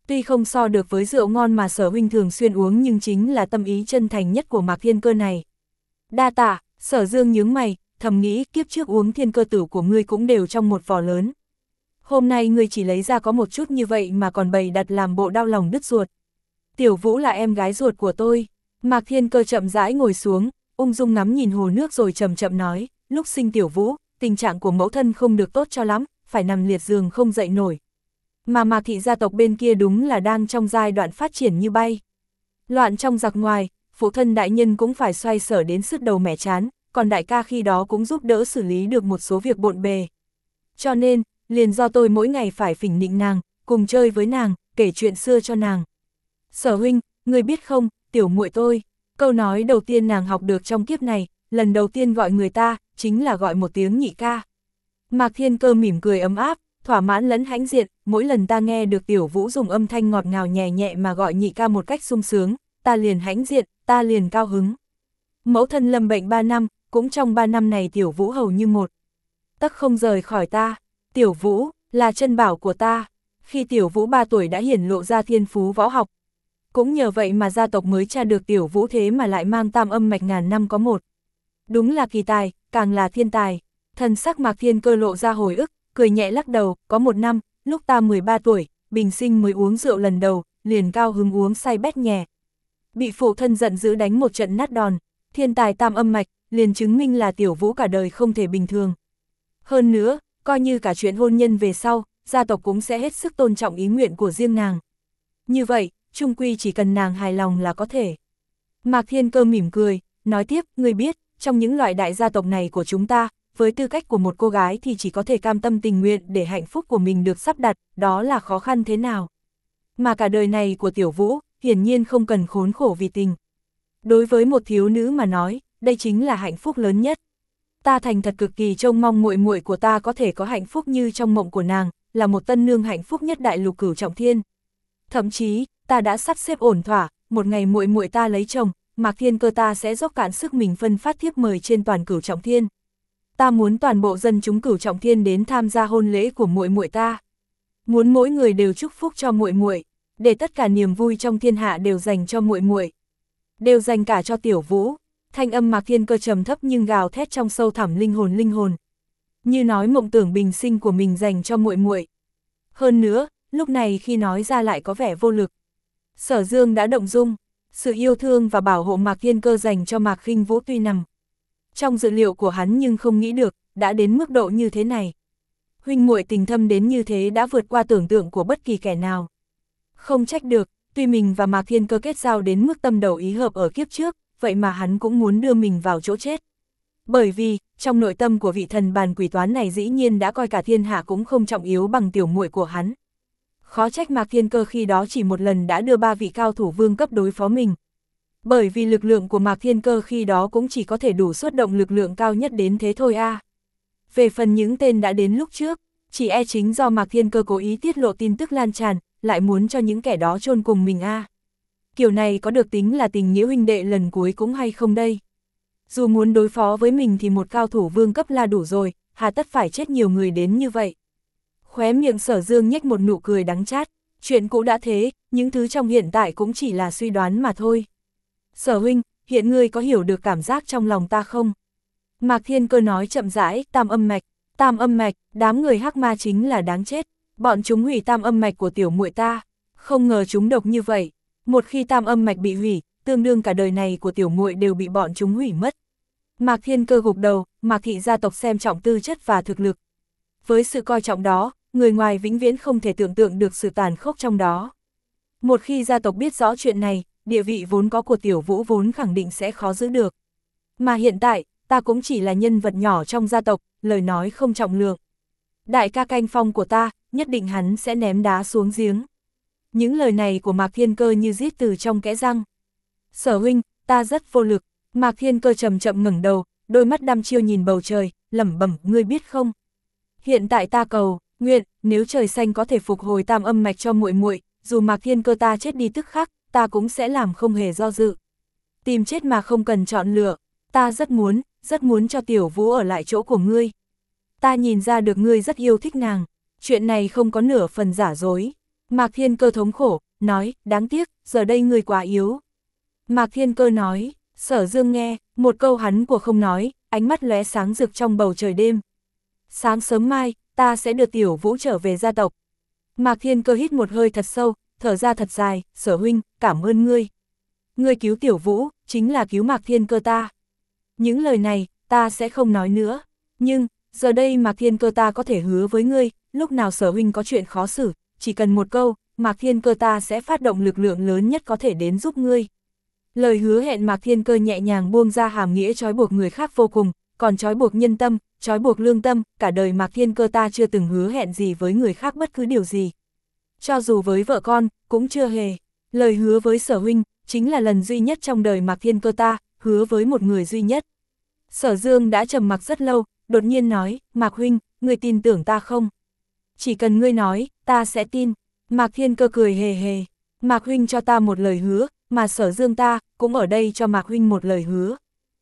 Tuy không so được với rượu ngon mà Sở huynh thường xuyên uống nhưng chính là tâm ý chân thành nhất của Mạc Thiên Cơ này. Đa tạ, Sở Dương nhướng mày, thầm nghĩ kiếp trước uống thiên cơ tử của ngươi cũng đều trong một vò lớn. Hôm nay ngươi chỉ lấy ra có một chút như vậy mà còn bày đặt làm bộ đau lòng đứt ruột. Tiểu Vũ là em gái ruột của tôi. Mạc Thiên Cơ chậm rãi ngồi xuống, ung dung ngắm nhìn hồ nước rồi chậm chậm nói, lúc sinh Tiểu Vũ, tình trạng của mẫu thân không được tốt cho lắm, phải nằm liệt giường không dậy nổi. Mà Mạc thị gia tộc bên kia đúng là đang trong giai đoạn phát triển như bay. Loạn trong giặc ngoài, phụ thân đại nhân cũng phải xoay sở đến sứt đầu mẻ chán, còn đại ca khi đó cũng giúp đỡ xử lý được một số việc bộn bề. Cho nên, liền do tôi mỗi ngày phải phỉnh nịnh nàng, cùng chơi với nàng, kể chuyện xưa cho nàng. Sở huynh, người biết không, tiểu muội tôi, câu nói đầu tiên nàng học được trong kiếp này, lần đầu tiên gọi người ta, chính là gọi một tiếng nhị ca. Mạc Thiên Cơ mỉm cười ấm áp, thỏa mãn lẫn hãnh diện, mỗi lần ta nghe được Tiểu Vũ dùng âm thanh ngọt ngào nhẹ nhẹ mà gọi nhị ca một cách sung sướng, ta liền hãnh diện, ta liền cao hứng. Mẫu thân lâm bệnh ba năm, cũng trong ba năm này Tiểu Vũ hầu như một tấc không rời khỏi ta. Tiểu Vũ là chân bảo của ta. Khi Tiểu Vũ ba tuổi đã hiển lộ ra thiên phú võ học. Cũng nhờ vậy mà gia tộc mới tra được Tiểu Vũ thế mà lại mang tam âm mạch ngàn năm có một. Đúng là kỳ tài, càng là thiên tài. Thần sắc Mạc Thiên Cơ lộ ra hồi ức, cười nhẹ lắc đầu, có một năm, lúc ta mười ba tuổi, bình sinh mới uống rượu lần đầu, liền cao hứng uống say bét nhè. Bị phụ thân giận dữ đánh một trận nát đòn, thiên tài tam âm mạch, liền chứng minh là Tiểu Vũ cả đời không thể bình thường. Hơn nữa, coi như cả chuyện hôn nhân về sau, gia tộc cũng sẽ hết sức tôn trọng ý nguyện của riêng nàng. Như vậy, chung quy chỉ cần nàng hài lòng là có thể. Mạc Thiên Cơ mỉm cười, nói tiếp, ngươi biết, trong những loại đại gia tộc này của chúng ta, với tư cách của một cô gái thì chỉ có thể cam tâm tình nguyện để hạnh phúc của mình được sắp đặt, đó là khó khăn thế nào. Mà cả đời này của Tiểu Vũ, hiển nhiên không cần khốn khổ vì tình. Đối với một thiếu nữ mà nói, đây chính là hạnh phúc lớn nhất. Ta thành thật cực kỳ trông mong muội muội của ta có thể có hạnh phúc như trong mộng của nàng, là một tân nương hạnh phúc nhất đại lục cửu trọng thiên. Thậm chí, ta đã sắp xếp ổn thỏa, một ngày muội muội ta lấy chồng, Mạc Thiên Cơ ta sẽ dốc cạn sức mình phân phát thiếp mời trên toàn cửu trọng thiên. Ta muốn toàn bộ dân chúng cửu trọng thiên đến tham gia hôn lễ của muội muội ta. Muốn mỗi người đều chúc phúc cho muội muội, để tất cả niềm vui trong thiên hạ đều dành cho muội muội, đều dành cả cho Tiểu Vũ. Thanh âm Mạc Thiên Cơ trầm thấp nhưng gào thét trong sâu thẳm linh hồn linh hồn. Như nói mộng tưởng bình sinh của mình dành cho muội muội. Hơn nữa, lúc này khi nói ra lại có vẻ vô lực. Sở Dương đã động dung, sự yêu thương và bảo hộ Mạc Thiên Cơ dành cho Mạc Khinh Vũ tuy nằm trong dự liệu của hắn nhưng không nghĩ được, đã đến mức độ như thế này. Huynh muội tình thâm đến như thế đã vượt qua tưởng tượng của bất kỳ kẻ nào. Không trách được, tuy mình và Mạc Thiên Cơ kết giao đến mức tâm đầu ý hợp ở kiếp trước, vậy mà hắn cũng muốn đưa mình vào chỗ chết. Bởi vì, trong nội tâm của vị thần bàn quỷ toán này dĩ nhiên đã coi cả thiên hạ cũng không trọng yếu bằng tiểu muội của hắn. Khó trách Mạc Thiên Cơ khi đó chỉ một lần đã đưa ba vị cao thủ vương cấp đối phó mình. Bởi vì lực lượng của Mạc Thiên Cơ khi đó cũng chỉ có thể đủ xuất động lực lượng cao nhất đến thế thôi a. À. Về phần những tên đã đến lúc trước, chỉ e chính do Mạc Thiên Cơ cố ý tiết lộ tin tức lan tràn, lại muốn cho những kẻ đó chôn cùng mình a. À. Kiểu này có được tính là tình nghĩa huynh đệ lần cuối cũng hay không đây? Dù muốn đối phó với mình thì một cao thủ vương cấp là đủ rồi, hà tất phải chết nhiều người đến như vậy. Khóe miệng Sở Dương nhếch một nụ cười đắng chát, chuyện cũ đã thế, những thứ trong hiện tại cũng chỉ là suy đoán mà thôi. Sở huynh, hiện ngươi có hiểu được cảm giác trong lòng ta không? Mạc Thiên Cơ nói chậm rãi, tam âm mạch, tam âm mạch, đám người hắc ma chính là đáng chết, bọn chúng hủy tam âm mạch của tiểu muội ta, không ngờ chúng độc như vậy, một khi tam âm mạch bị hủy, tương đương cả đời này của tiểu muội đều bị bọn chúng hủy mất. Mạc Thiên Cơ gục đầu, Mạc thị gia tộc xem trọng tư chất và thực lực. Với sự coi trọng đó, người ngoài vĩnh viễn không thể tưởng tượng được sự tàn khốc trong đó. Một khi gia tộc biết rõ chuyện này, địa vị vốn có của Tiểu Vũ vốn khẳng định sẽ khó giữ được. Mà hiện tại, ta cũng chỉ là nhân vật nhỏ trong gia tộc, lời nói không trọng lượng. Đại ca canh phong của ta, nhất định hắn sẽ ném đá xuống giếng. Những lời này của Mạc Thiên Cơ như rít từ trong kẽ răng. Sở huynh, ta rất vô lực. Mạc Thiên Cơ chậm chậm ngẩng đầu, đôi mắt đăm chiêu nhìn bầu trời, lẩm bẩm, ngươi biết không? Hiện tại ta cầu, nguyện, nếu trời xanh có thể phục hồi tam âm mạch cho muội muội, dù Mạc Thiên Cơ ta chết đi tức khắc, ta cũng sẽ làm không hề do dự. Tìm chết mà không cần chọn lựa, ta rất muốn, rất muốn cho Tiểu Vũ ở lại chỗ của ngươi. Ta nhìn ra được ngươi rất yêu thích nàng, chuyện này không có nửa phần giả dối. Mạc Thiên Cơ thống khổ, nói, đáng tiếc, giờ đây ngươi quá yếu. Mạc Thiên Cơ nói, Sở Dương nghe, một câu hắn của không nói, ánh mắt lóe sáng rực trong bầu trời đêm. Sáng sớm mai, ta sẽ đưa Tiểu Vũ trở về gia tộc. Mạc Thiên Cơ hít một hơi thật sâu, thở ra thật dài, Sở huynh, cảm ơn ngươi. Ngươi cứu Tiểu Vũ, chính là cứu Mạc Thiên Cơ ta. Những lời này, ta sẽ không nói nữa. Nhưng, giờ đây Mạc Thiên Cơ ta có thể hứa với ngươi, lúc nào Sở huynh có chuyện khó xử, chỉ cần một câu, Mạc Thiên Cơ ta sẽ phát động lực lượng lớn nhất có thể đến giúp ngươi. Lời hứa hẹn Mạc Thiên Cơ nhẹ nhàng buông ra hàm nghĩa trói buộc người khác vô cùng, còn trói buộc nhân tâm, trói buộc lương tâm, cả đời Mạc Thiên Cơ ta chưa từng hứa hẹn gì với người khác bất cứ điều gì. Cho dù với vợ con, cũng chưa hề. Lời hứa với Sở huynh, chính là lần duy nhất trong đời Mạc Thiên Cơ ta, hứa với một người duy nhất. Sở Dương đã trầm mặc rất lâu, đột nhiên nói, Mạc huynh, ngươi tin tưởng ta không? Chỉ cần ngươi nói, ta sẽ tin. Mạc Thiên Cơ cười hề hề, Mạc huynh cho ta một lời hứa, mà Sở Dương ta, cũng ở đây cho Mạc huynh một lời hứa.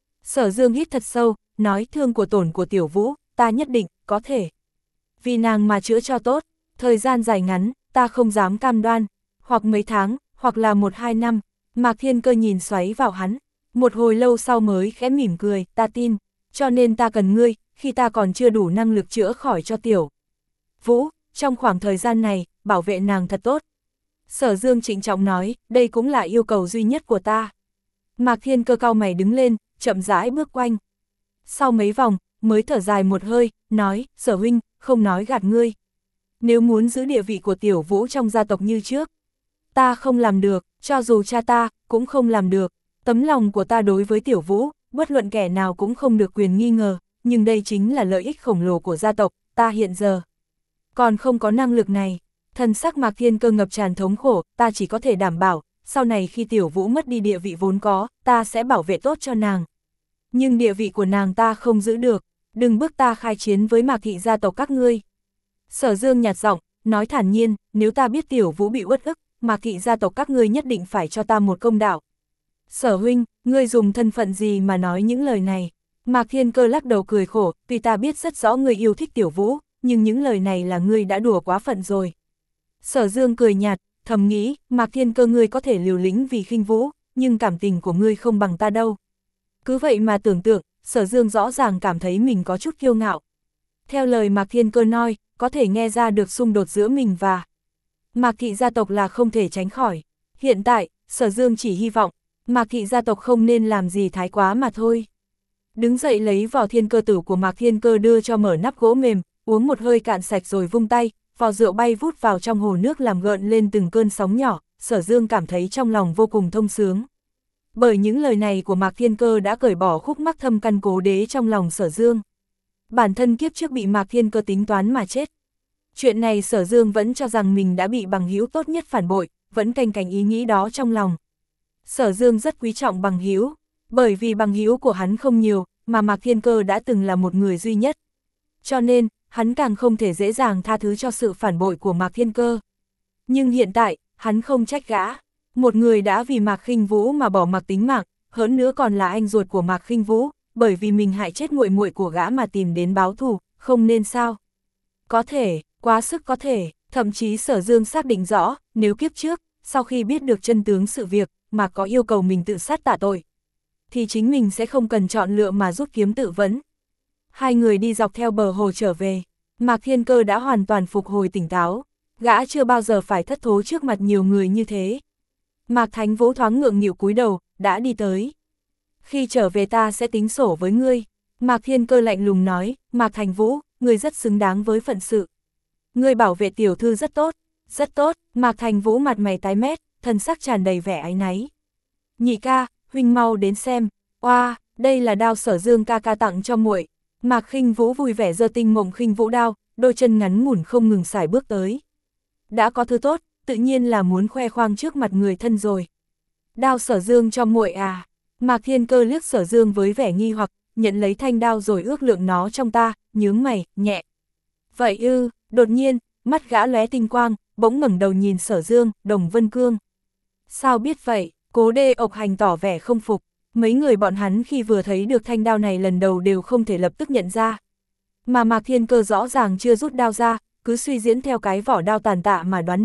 Sở Dương hít thật sâu, nói thương của tổn của Tiểu Vũ, ta nhất định, có thể. Vì nàng mà chữa cho tốt, thời gian dài ngắn, ta không dám cam đoan, hoặc mấy tháng, hoặc là một hai năm. Mạc Thiên Cơ nhìn xoáy vào hắn, một hồi lâu sau mới khẽ mỉm cười, ta tin, cho nên ta cần ngươi, khi ta còn chưa đủ năng lực chữa khỏi cho Tiểu Vũ, trong khoảng thời gian này, bảo vệ nàng thật tốt. Sở Dương trịnh trọng nói, đây cũng là yêu cầu duy nhất của ta. Mạc Thiên Cơ cau mày đứng lên, chậm rãi bước quanh. Sau mấy vòng, mới thở dài một hơi, nói, Sở huynh, không nói gạt ngươi. Nếu muốn giữ địa vị của Tiểu Vũ trong gia tộc như trước, ta không làm được, cho dù cha ta, cũng không làm được. Tấm lòng của ta đối với Tiểu Vũ, bất luận kẻ nào cũng không được quyền nghi ngờ, nhưng đây chính là lợi ích khổng lồ của gia tộc, ta hiện giờ còn không có năng lực này. Thần sắc Mạc Thiên Cơ ngập tràn thống khổ, ta chỉ có thể đảm bảo, sau này khi Tiểu Vũ mất đi địa vị vốn có, ta sẽ bảo vệ tốt cho nàng. Nhưng địa vị của nàng ta không giữ được, đừng bức ta khai chiến với Mạc thị gia tộc các ngươi. Sở Dương nhạt giọng, nói thản nhiên, nếu ta biết Tiểu Vũ bị uất ức, Mạc thị gia tộc các ngươi nhất định phải cho ta một công đạo. Sở huynh, ngươi dùng thân phận gì mà nói những lời này? Mạc Thiên Cơ lắc đầu cười khổ, tuy ta biết rất rõ ngươi yêu thích Tiểu Vũ, nhưng những lời này là ngươi đã đùa quá phận rồi. Sở Dương cười nhạt, thầm nghĩ, Mạc Thiên Cơ ngươi có thể liều lĩnh vì khinh Vũ, nhưng cảm tình của ngươi không bằng ta đâu. Cứ vậy mà tưởng tượng, Sở Dương rõ ràng cảm thấy mình có chút kiêu ngạo. Theo lời Mạc Thiên Cơ nói, có thể nghe ra được xung đột giữa mình và Mạc thị gia tộc là không thể tránh khỏi. Hiện tại, Sở Dương chỉ hy vọng, Mạc thị gia tộc không nên làm gì thái quá mà thôi. Đứng dậy lấy vỏ thiên cơ tử của Mạc Thiên Cơ đưa cho mở nắp gỗ mềm, uống một hơi cạn sạch rồi vung tay, vỏ rượu bay vút vào trong hồ nước làm gợn lên từng cơn sóng nhỏ, Sở Dương cảm thấy trong lòng vô cùng thông sướng. Bởi những lời này của Mạc Thiên Cơ đã cởi bỏ khúc mắc thâm căn cố đế trong lòng Sở Dương. Bản thân kiếp trước bị Mạc Thiên Cơ tính toán mà chết. Chuyện này Sở Dương vẫn cho rằng mình đã bị bằng hữu tốt nhất phản bội, vẫn canh cánh ý nghĩ đó trong lòng. Sở Dương rất quý trọng bằng hữu, bởi vì bằng hữu của hắn không nhiều, mà Mạc Thiên Cơ đã từng là một người duy nhất. Cho nên, hắn càng không thể dễ dàng tha thứ cho sự phản bội của Mạc Thiên Cơ. Nhưng hiện tại, hắn không trách gã. Một người đã vì Mạc Khinh Vũ mà bỏ mặc tính mạng, hơn nữa còn là anh ruột của Mạc Khinh Vũ, bởi vì mình hại chết muội muội của gã mà tìm đến báo thù, không nên sao? Có thể, quá sức có thể, thậm chí Sở Dương xác định rõ, nếu kiếp trước, sau khi biết được chân tướng sự việc, mà có yêu cầu mình tự sát tạ tội, thì chính mình sẽ không cần chọn lựa mà rút kiếm tự vấn. Hai người đi dọc theo bờ hồ trở về, Mạc Thiên Cơ đã hoàn toàn phục hồi tỉnh táo, gã chưa bao giờ phải thất thố trước mặt nhiều người như thế. Mạc Thánh Vũ thoáng ngượng nghịu cúi đầu, đã đi tới. Khi trở về ta sẽ tính sổ với ngươi. Mạc Thiên Cơ lạnh lùng nói, Mạc Thành Vũ, ngươi rất xứng đáng với phận sự. Ngươi bảo vệ tiểu thư rất tốt, rất tốt. Mạc Thành Vũ mặt mày tái mét, thân sắc tràn đầy vẻ áy náy. Nhị ca, huynh mau đến xem. Oa, đây là đao Sở Dương ca ca tặng cho muội. Mạc Khinh Vũ vui vẻ giơ tinh mộng khinh vũ đao, đôi chân ngắn ngủn không ngừng sải bước tới. Đã có thứ tốt, tự nhiên là muốn khoe khoang trước mặt người thân rồi. Đao Sở Dương cho muội à? Mạc Thiên Cơ liếc Sở Dương với vẻ nghi hoặc, nhận lấy thanh đao rồi ước lượng nó trong ta, nhướng mày, nhẹ. Vậy ư? Đột nhiên, mắt gã lóe tinh quang, bỗng ngẩng đầu nhìn Sở Dương, Đồng Vân Cương. Sao biết vậy? Cố Đê Ộc Hành tỏ vẻ không phục. Mấy người bọn hắn khi vừa thấy được thanh đao này lần đầu đều không thể lập tức nhận ra. Mà Mạc Thiên Cơ rõ ràng chưa rút đao ra, cứ suy diễn theo cái vỏ đao tàn tạ mà đoán được,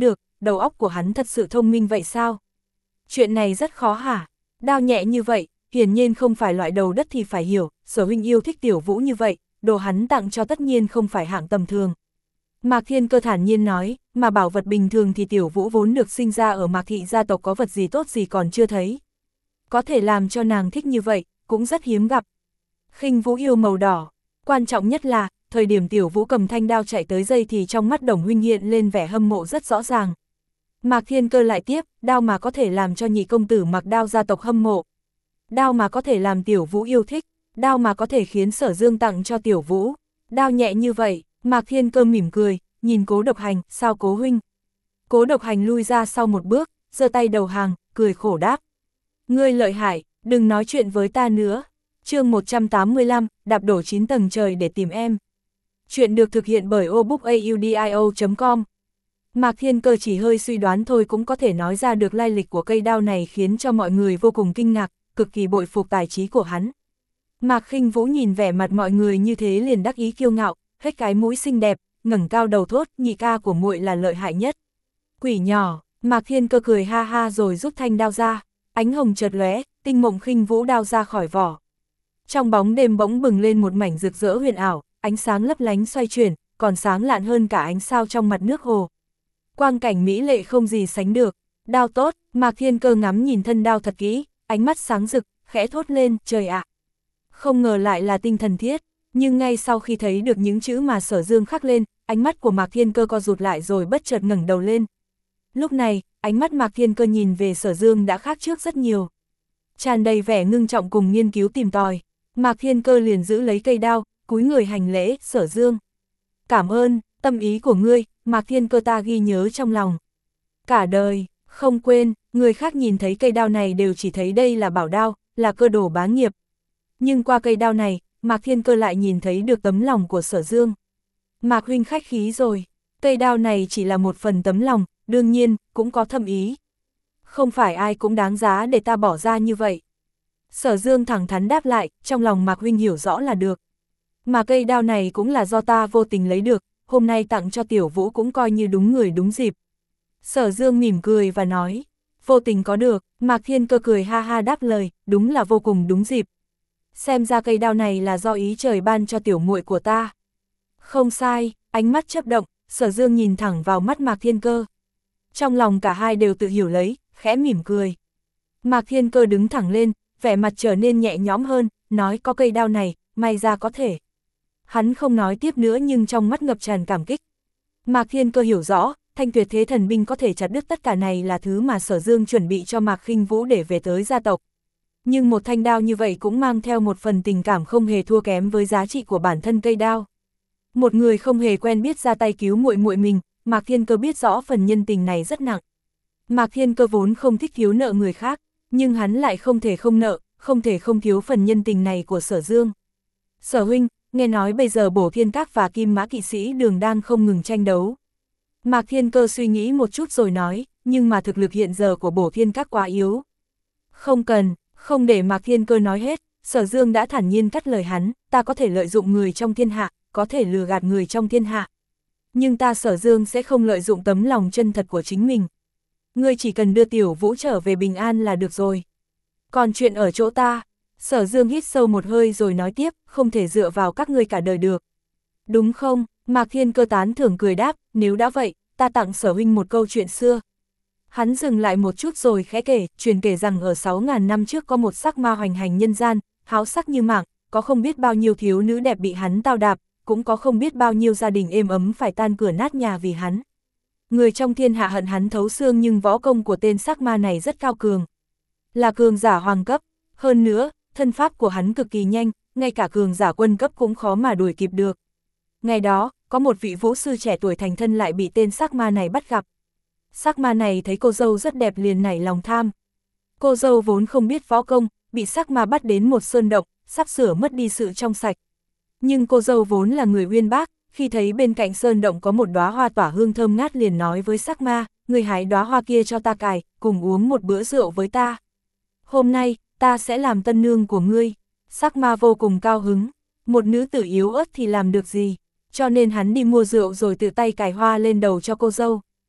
đầu óc của hắn thật sự thông minh vậy sao? Chuyện này rất khó hả? Đao nhẹ như vậy, hiển nhiên không phải loại đầu đất thì phải hiểu, Sở huynh yêu thích Tiểu Vũ như vậy, đồ hắn tặng cho tất nhiên không phải hạng tầm thường. Mạc Thiên Cơ thản nhiên nói, mà bảo vật bình thường thì Tiểu Vũ vốn được sinh ra ở Mạc thị gia tộc, có vật gì tốt gì còn chưa thấy. Có thể làm cho nàng thích như vậy, cũng rất hiếm gặp. Khinh Vũ yêu màu đỏ, quan trọng nhất là, thời điểm Tiểu Vũ cầm thanh đao chạy tới dây thì trong mắt Đồng huynh hiện lên vẻ hâm mộ rất rõ ràng. Mạc Thiên Cơ lại tiếp, đao mà có thể làm cho nhị công tử Mạc Đao gia tộc hâm mộ. Đao mà có thể làm Tiểu Vũ yêu thích, đao mà có thể khiến Sở Dương tặng cho Tiểu Vũ. Đao nhẹ như vậy, Mạc Thiên Cơ mỉm cười, nhìn Cố Độc Hành, sao Cố huynh? Cố Độc Hành lui ra sau một bước, giơ tay đầu hàng, cười khổ đáp. Ngươi lợi hại, đừng nói chuyện với ta nữa. Chương một trăm tám mươi lăm, đạp đổ chín tầng trời để tìm em. Chuyện được thực hiện bởi obookaudio chấm com. Mạc Thiên Cơ chỉ hơi suy đoán thôi cũng có thể nói ra được lai lịch của cây đao này, khiến cho mọi người vô cùng kinh ngạc, cực kỳ bội phục tài trí của hắn. Mạc Khinh Vũ nhìn vẻ mặt mọi người như thế liền đắc ý kiêu ngạo, hết cái mũi xinh đẹp, ngẩng cao đầu thốt, nhị ca của muội là lợi hại nhất. Quỷ nhỏ, Mạc Thiên Cơ cười ha ha rồi rút thanh đao ra, ánh hồng chợt lóe, tinh mộng Khinh Vũ đao ra khỏi vỏ. Trong bóng đêm bỗng bừng lên một mảnh rực rỡ huyền ảo, ánh sáng lấp lánh xoay chuyển, còn sáng lạn hơn cả ánh sao trong mặt nước hồ. Quang cảnh mỹ lệ không gì sánh được, đao tốt, Mạc Thiên Cơ ngắm nhìn thân đao thật kỹ, ánh mắt sáng rực, khẽ thốt lên, trời ạ. Không ngờ lại là tinh thần thiết, nhưng ngay sau khi thấy được những chữ mà Sở Dương khắc lên, ánh mắt của Mạc Thiên Cơ co rụt lại rồi bất chợt ngẩng đầu lên. Lúc này, ánh mắt Mạc Thiên Cơ nhìn về Sở Dương đã khác trước rất nhiều. Tràn đầy vẻ ngưng trọng cùng nghiên cứu tìm tòi, Mạc Thiên Cơ liền giữ lấy cây đao, cúi người hành lễ, Sở Dương. Cảm ơn, tâm ý của ngươi, Mạc Thiên Cơ ta ghi nhớ trong lòng. Cả đời, không quên, người khác nhìn thấy cây đao này đều chỉ thấy đây là bảo đao, là cơ đồ bá nghiệp. Nhưng qua cây đao này, Mạc Thiên Cơ lại nhìn thấy được tấm lòng của Sở Dương. Mạc huynh khách khí rồi, cây đao này chỉ là một phần tấm lòng, đương nhiên, cũng có thâm ý. Không phải ai cũng đáng giá để ta bỏ ra như vậy. Sở Dương thẳng thắn đáp lại, trong lòng Mạc huynh hiểu rõ là được. Mà cây đao này cũng là do ta vô tình lấy được, hôm nay tặng cho Tiểu Vũ cũng coi như đúng người đúng dịp. Sở Dương mỉm cười và nói, vô tình có được, Mạc Thiên Cơ cười ha ha đáp lời, đúng là vô cùng đúng dịp. Xem ra cây đao này là do ý trời ban cho tiểu muội của ta. Không sai, ánh mắt chớp động, Sở Dương nhìn thẳng vào mắt Mạc Thiên Cơ. Trong lòng cả hai đều tự hiểu lấy, khẽ mỉm cười. Mạc Thiên Cơ đứng thẳng lên, vẻ mặt trở nên nhẹ nhõm hơn, nói có cây đao này, may ra có thể. Hắn không nói tiếp nữa nhưng trong mắt ngập tràn cảm kích. Mạc Thiên Cơ hiểu rõ, thanh tuyệt thế thần binh có thể chặt đứt tất cả này là thứ mà Sở Dương chuẩn bị cho Mạc Khinh Vũ để về tới gia tộc. Nhưng một thanh đao như vậy cũng mang theo một phần tình cảm không hề thua kém với giá trị của bản thân cây đao. Một người không hề quen biết ra tay cứu muội muội mình, Mạc Thiên Cơ biết rõ phần nhân tình này rất nặng. Mạc Thiên Cơ vốn không thích thiếu nợ người khác, nhưng hắn lại không thể không nợ, không thể không thiếu phần nhân tình này của Sở Dương. Sở huynh, nghe nói bây giờ Bổ Thiên Các và Kim Mã Kỵ Sĩ Đường đang không ngừng tranh đấu. Mạc Thiên Cơ suy nghĩ một chút rồi nói, nhưng mà thực lực hiện giờ của Bổ Thiên Các quá yếu. Không cần, không để Mạc Thiên Cơ nói hết, Sở Dương đã thản nhiên cắt lời hắn, ta có thể lợi dụng người trong thiên hạ, có thể lừa gạt người trong thiên hạ. Nhưng ta Sở Dương sẽ không lợi dụng tấm lòng chân thật của chính mình. Ngươi chỉ cần đưa Tiểu Vũ trở về bình an là được rồi. Còn chuyện ở chỗ ta, Sở Dương hít sâu một hơi rồi nói tiếp, không thể dựa vào các ngươi cả đời được. Đúng không? Mạc Thiên Cơ tán thưởng cười đáp, nếu đã vậy, ta tặng Sở huynh một câu chuyện xưa. Hắn dừng lại một chút rồi khẽ kể, truyền kể rằng ở sáu ngàn năm trước có một sắc ma hoành hành nhân gian, háo sắc như mạng, có không biết bao nhiêu thiếu nữ đẹp bị hắn tao đạp, cũng có không biết bao nhiêu gia đình êm ấm phải tan cửa nát nhà vì hắn. Người trong thiên hạ hận hắn thấu xương nhưng võ công của tên sắc ma này rất cao cường. Là cường giả hoàng cấp, hơn nữa, thân pháp của hắn cực kỳ nhanh, ngay cả cường giả quân cấp cũng khó mà đuổi kịp được. Ngày đó, có một vị vũ sư trẻ tuổi thành thân lại bị tên sắc ma này bắt gặp. Sắc ma này thấy cô dâu rất đẹp liền nảy lòng tham. Cô dâu vốn không biết võ công, bị sắc ma bắt đến một sơn động, sắp sửa mất đi sự trong sạch. Nhưng cô dâu vốn là người uyên bác, khi thấy bên cạnh sơn động có một đóa hoa tỏa hương thơm ngát liền nói với sắc ma, người hái đóa hoa kia cho ta cài, cùng uống một bữa rượu với ta. Hôm nay, ta sẽ làm tân nương của ngươi. Sắc ma vô cùng cao hứng, một nữ tử yếu ớt thì làm được gì, cho nên hắn đi mua rượu rồi tự tay cài hoa lên đầu cho cô dâu.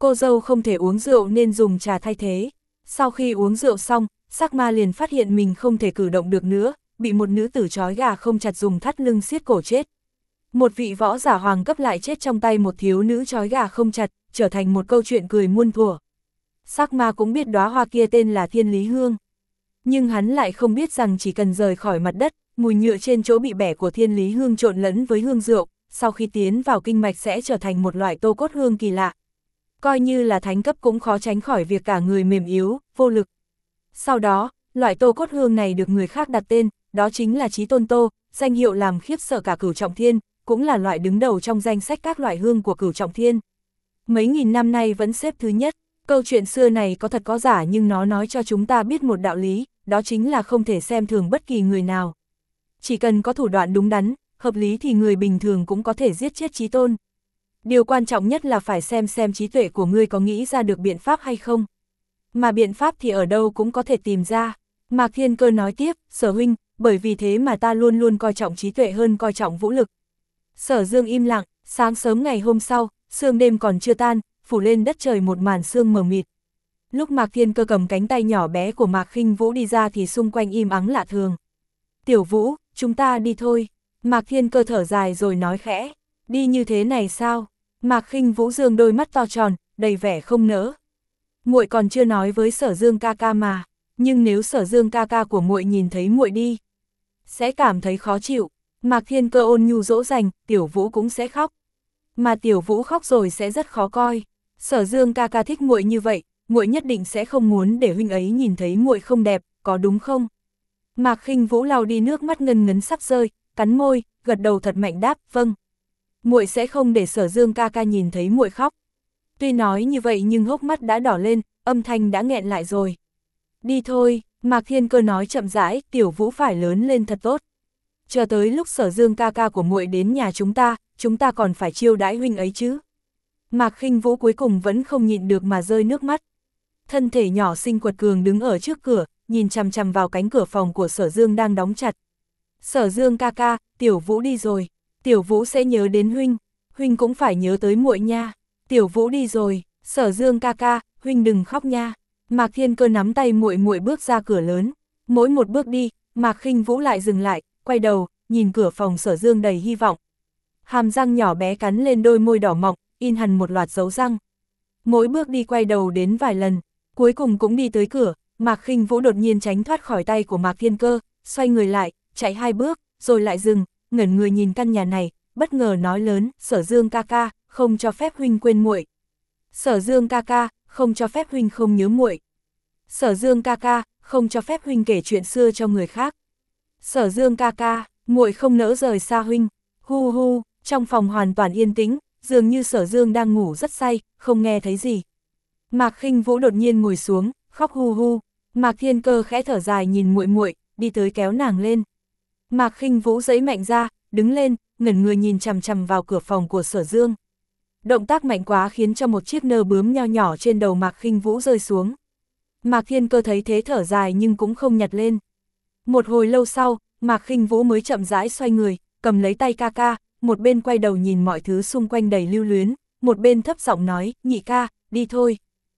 cô dâu không thể uống rượu nên dùng trà thay thế. Sau khi uống rượu xong, Sắc Ma liền phát hiện mình không thể cử động được nữa, bị một nữ tử trói gà không chặt dùng thắt lưng siết cổ chết. Một vị võ giả hoàng cấp lại chết trong tay một thiếu nữ trói gà không chặt, trở thành một câu chuyện cười muôn thuở. Sắc Ma cũng biết đóa hoa kia tên là Thiên Lý Hương. Nhưng hắn lại không biết rằng chỉ cần rời khỏi mặt đất, mùi nhựa trên chỗ bị bẻ của Thiên Lý Hương trộn lẫn với hương rượu, sau khi tiến vào kinh mạch sẽ trở thành một loại tô cốt hương kỳ lạ. Coi như là thánh cấp cũng khó tránh khỏi việc cả người mềm yếu, vô lực. Sau đó, loại tô cốt hương này được người khác đặt tên, đó chính là Chí Tôn Tô, danh hiệu làm khiếp sợ cả Cửu Trọng Thiên, cũng là loại đứng đầu trong danh sách các loại hương của Cửu Trọng Thiên. Mấy nghìn năm nay vẫn xếp thứ nhất. Câu chuyện xưa này có thật có giả nhưng nó nói cho chúng ta biết một đạo lý, đó chính là không thể xem thường bất kỳ người nào. Chỉ cần có thủ đoạn đúng đắn, hợp lý thì người bình thường cũng có thể giết chết Chí Tôn. Điều quan trọng nhất là phải xem xem trí tuệ của ngươi có nghĩ ra được biện pháp hay không. Mà biện pháp thì ở đâu cũng có thể tìm ra. Mạc Thiên Cơ nói tiếp, Sở huynh, bởi vì thế mà ta luôn luôn coi trọng trí tuệ hơn coi trọng vũ lực. Sở Dương im lặng, sáng sớm ngày hôm sau, sương đêm còn chưa tan, phủ lên đất trời một màn sương mờ mịt. Lúc Mạc Thiên Cơ cầm cánh tay nhỏ bé của Mạc Khinh Vũ đi ra thì xung quanh im ắng lạ thường. Tiểu Vũ, chúng ta đi thôi. Mạc Thiên Cơ thở dài rồi nói khẽ, đi như thế này sao? Mạc Khinh Vũ dương đôi mắt to tròn, đầy vẻ không nỡ. Muội còn chưa nói với Sở Dương ca ca mà, nhưng nếu Sở Dương ca ca của muội nhìn thấy muội đi, sẽ cảm thấy khó chịu. Mạc Thiên Cơ ôn nhu dỗ dành, Tiểu Vũ cũng sẽ khóc. Mà Tiểu Vũ khóc rồi sẽ rất khó coi. Sở Dương ca ca thích muội như vậy, muội nhất định sẽ không muốn để huynh ấy nhìn thấy muội không đẹp, có đúng không? Mạc Khinh Vũ lau đi nước mắt ngân ngấn sắp rơi, cắn môi, gật đầu thật mạnh đáp, vâng. Muội sẽ không để Sở Dương ca ca nhìn thấy muội khóc. Tuy nói như vậy nhưng hốc mắt đã đỏ lên, âm thanh đã nghẹn lại rồi. Đi thôi, Mạc Thiên Cơ nói chậm rãi, Tiểu Vũ phải lớn lên thật tốt. Chờ tới lúc Sở Dương ca ca của muội đến nhà chúng ta, chúng ta còn phải chiêu đãi huynh ấy chứ. Mạc Khinh Vũ cuối cùng vẫn không nhịn được mà rơi nước mắt. Thân thể nhỏ xinh quật cường đứng ở trước cửa, nhìn chằm chằm vào cánh cửa phòng của Sở Dương đang đóng chặt. Sở Dương ca ca, Tiểu Vũ đi rồi. Tiểu Vũ sẽ nhớ đến huynh, huynh cũng phải nhớ tới muội nha. Tiểu Vũ đi rồi, Sở Dương ca ca, huynh đừng khóc nha. Mạc Thiên Cơ nắm tay muội muội bước ra cửa lớn. Mỗi một bước đi, Mạc Khinh Vũ lại dừng lại, quay đầu, nhìn cửa phòng Sở Dương đầy hy vọng. Hàm răng nhỏ bé cắn lên đôi môi đỏ mọng, in hằn một loạt dấu răng. Mỗi bước đi quay đầu đến vài lần, cuối cùng cũng đi tới cửa. Mạc Khinh Vũ đột nhiên tránh thoát khỏi tay của Mạc Thiên Cơ, xoay người lại, chạy hai bước, rồi lại dừng, ngẩn người nhìn căn nhà này, bất ngờ nói lớn, Sở Dương ca ca, không cho phép huynh quên muội. Sở Dương ca ca, không cho phép huynh không nhớ muội. Sở Dương ca ca, không cho phép huynh kể chuyện xưa cho người khác. Sở Dương ca ca, muội không nỡ rời xa huynh. Hu hu, trong phòng hoàn toàn yên tĩnh, dường như Sở Dương đang ngủ rất say, không nghe thấy gì. Mạc Khinh Vũ đột nhiên ngồi xuống, khóc hu hu. Mạc Thiên Cơ khẽ thở dài nhìn muội muội, đi tới kéo nàng lên. Mạc Khinh Vũ giãy mạnh ra, đứng lên, ngẩn người nhìn chằm chằm vào cửa phòng của Sở Dương. Động tác mạnh quá khiến cho một chiếc nơ bướm nho nhỏ trên đầu Mạc Khinh Vũ rơi xuống. Mạc Thiên Cơ thấy thế thở dài nhưng cũng không nhặt lên. Một hồi lâu sau, Mạc Khinh Vũ mới chậm rãi xoay người, cầm lấy tay ca ca, một bên quay đầu nhìn mọi thứ xung quanh đầy lưu luyến, một bên thấp giọng nói, nhị ca, đi thôi.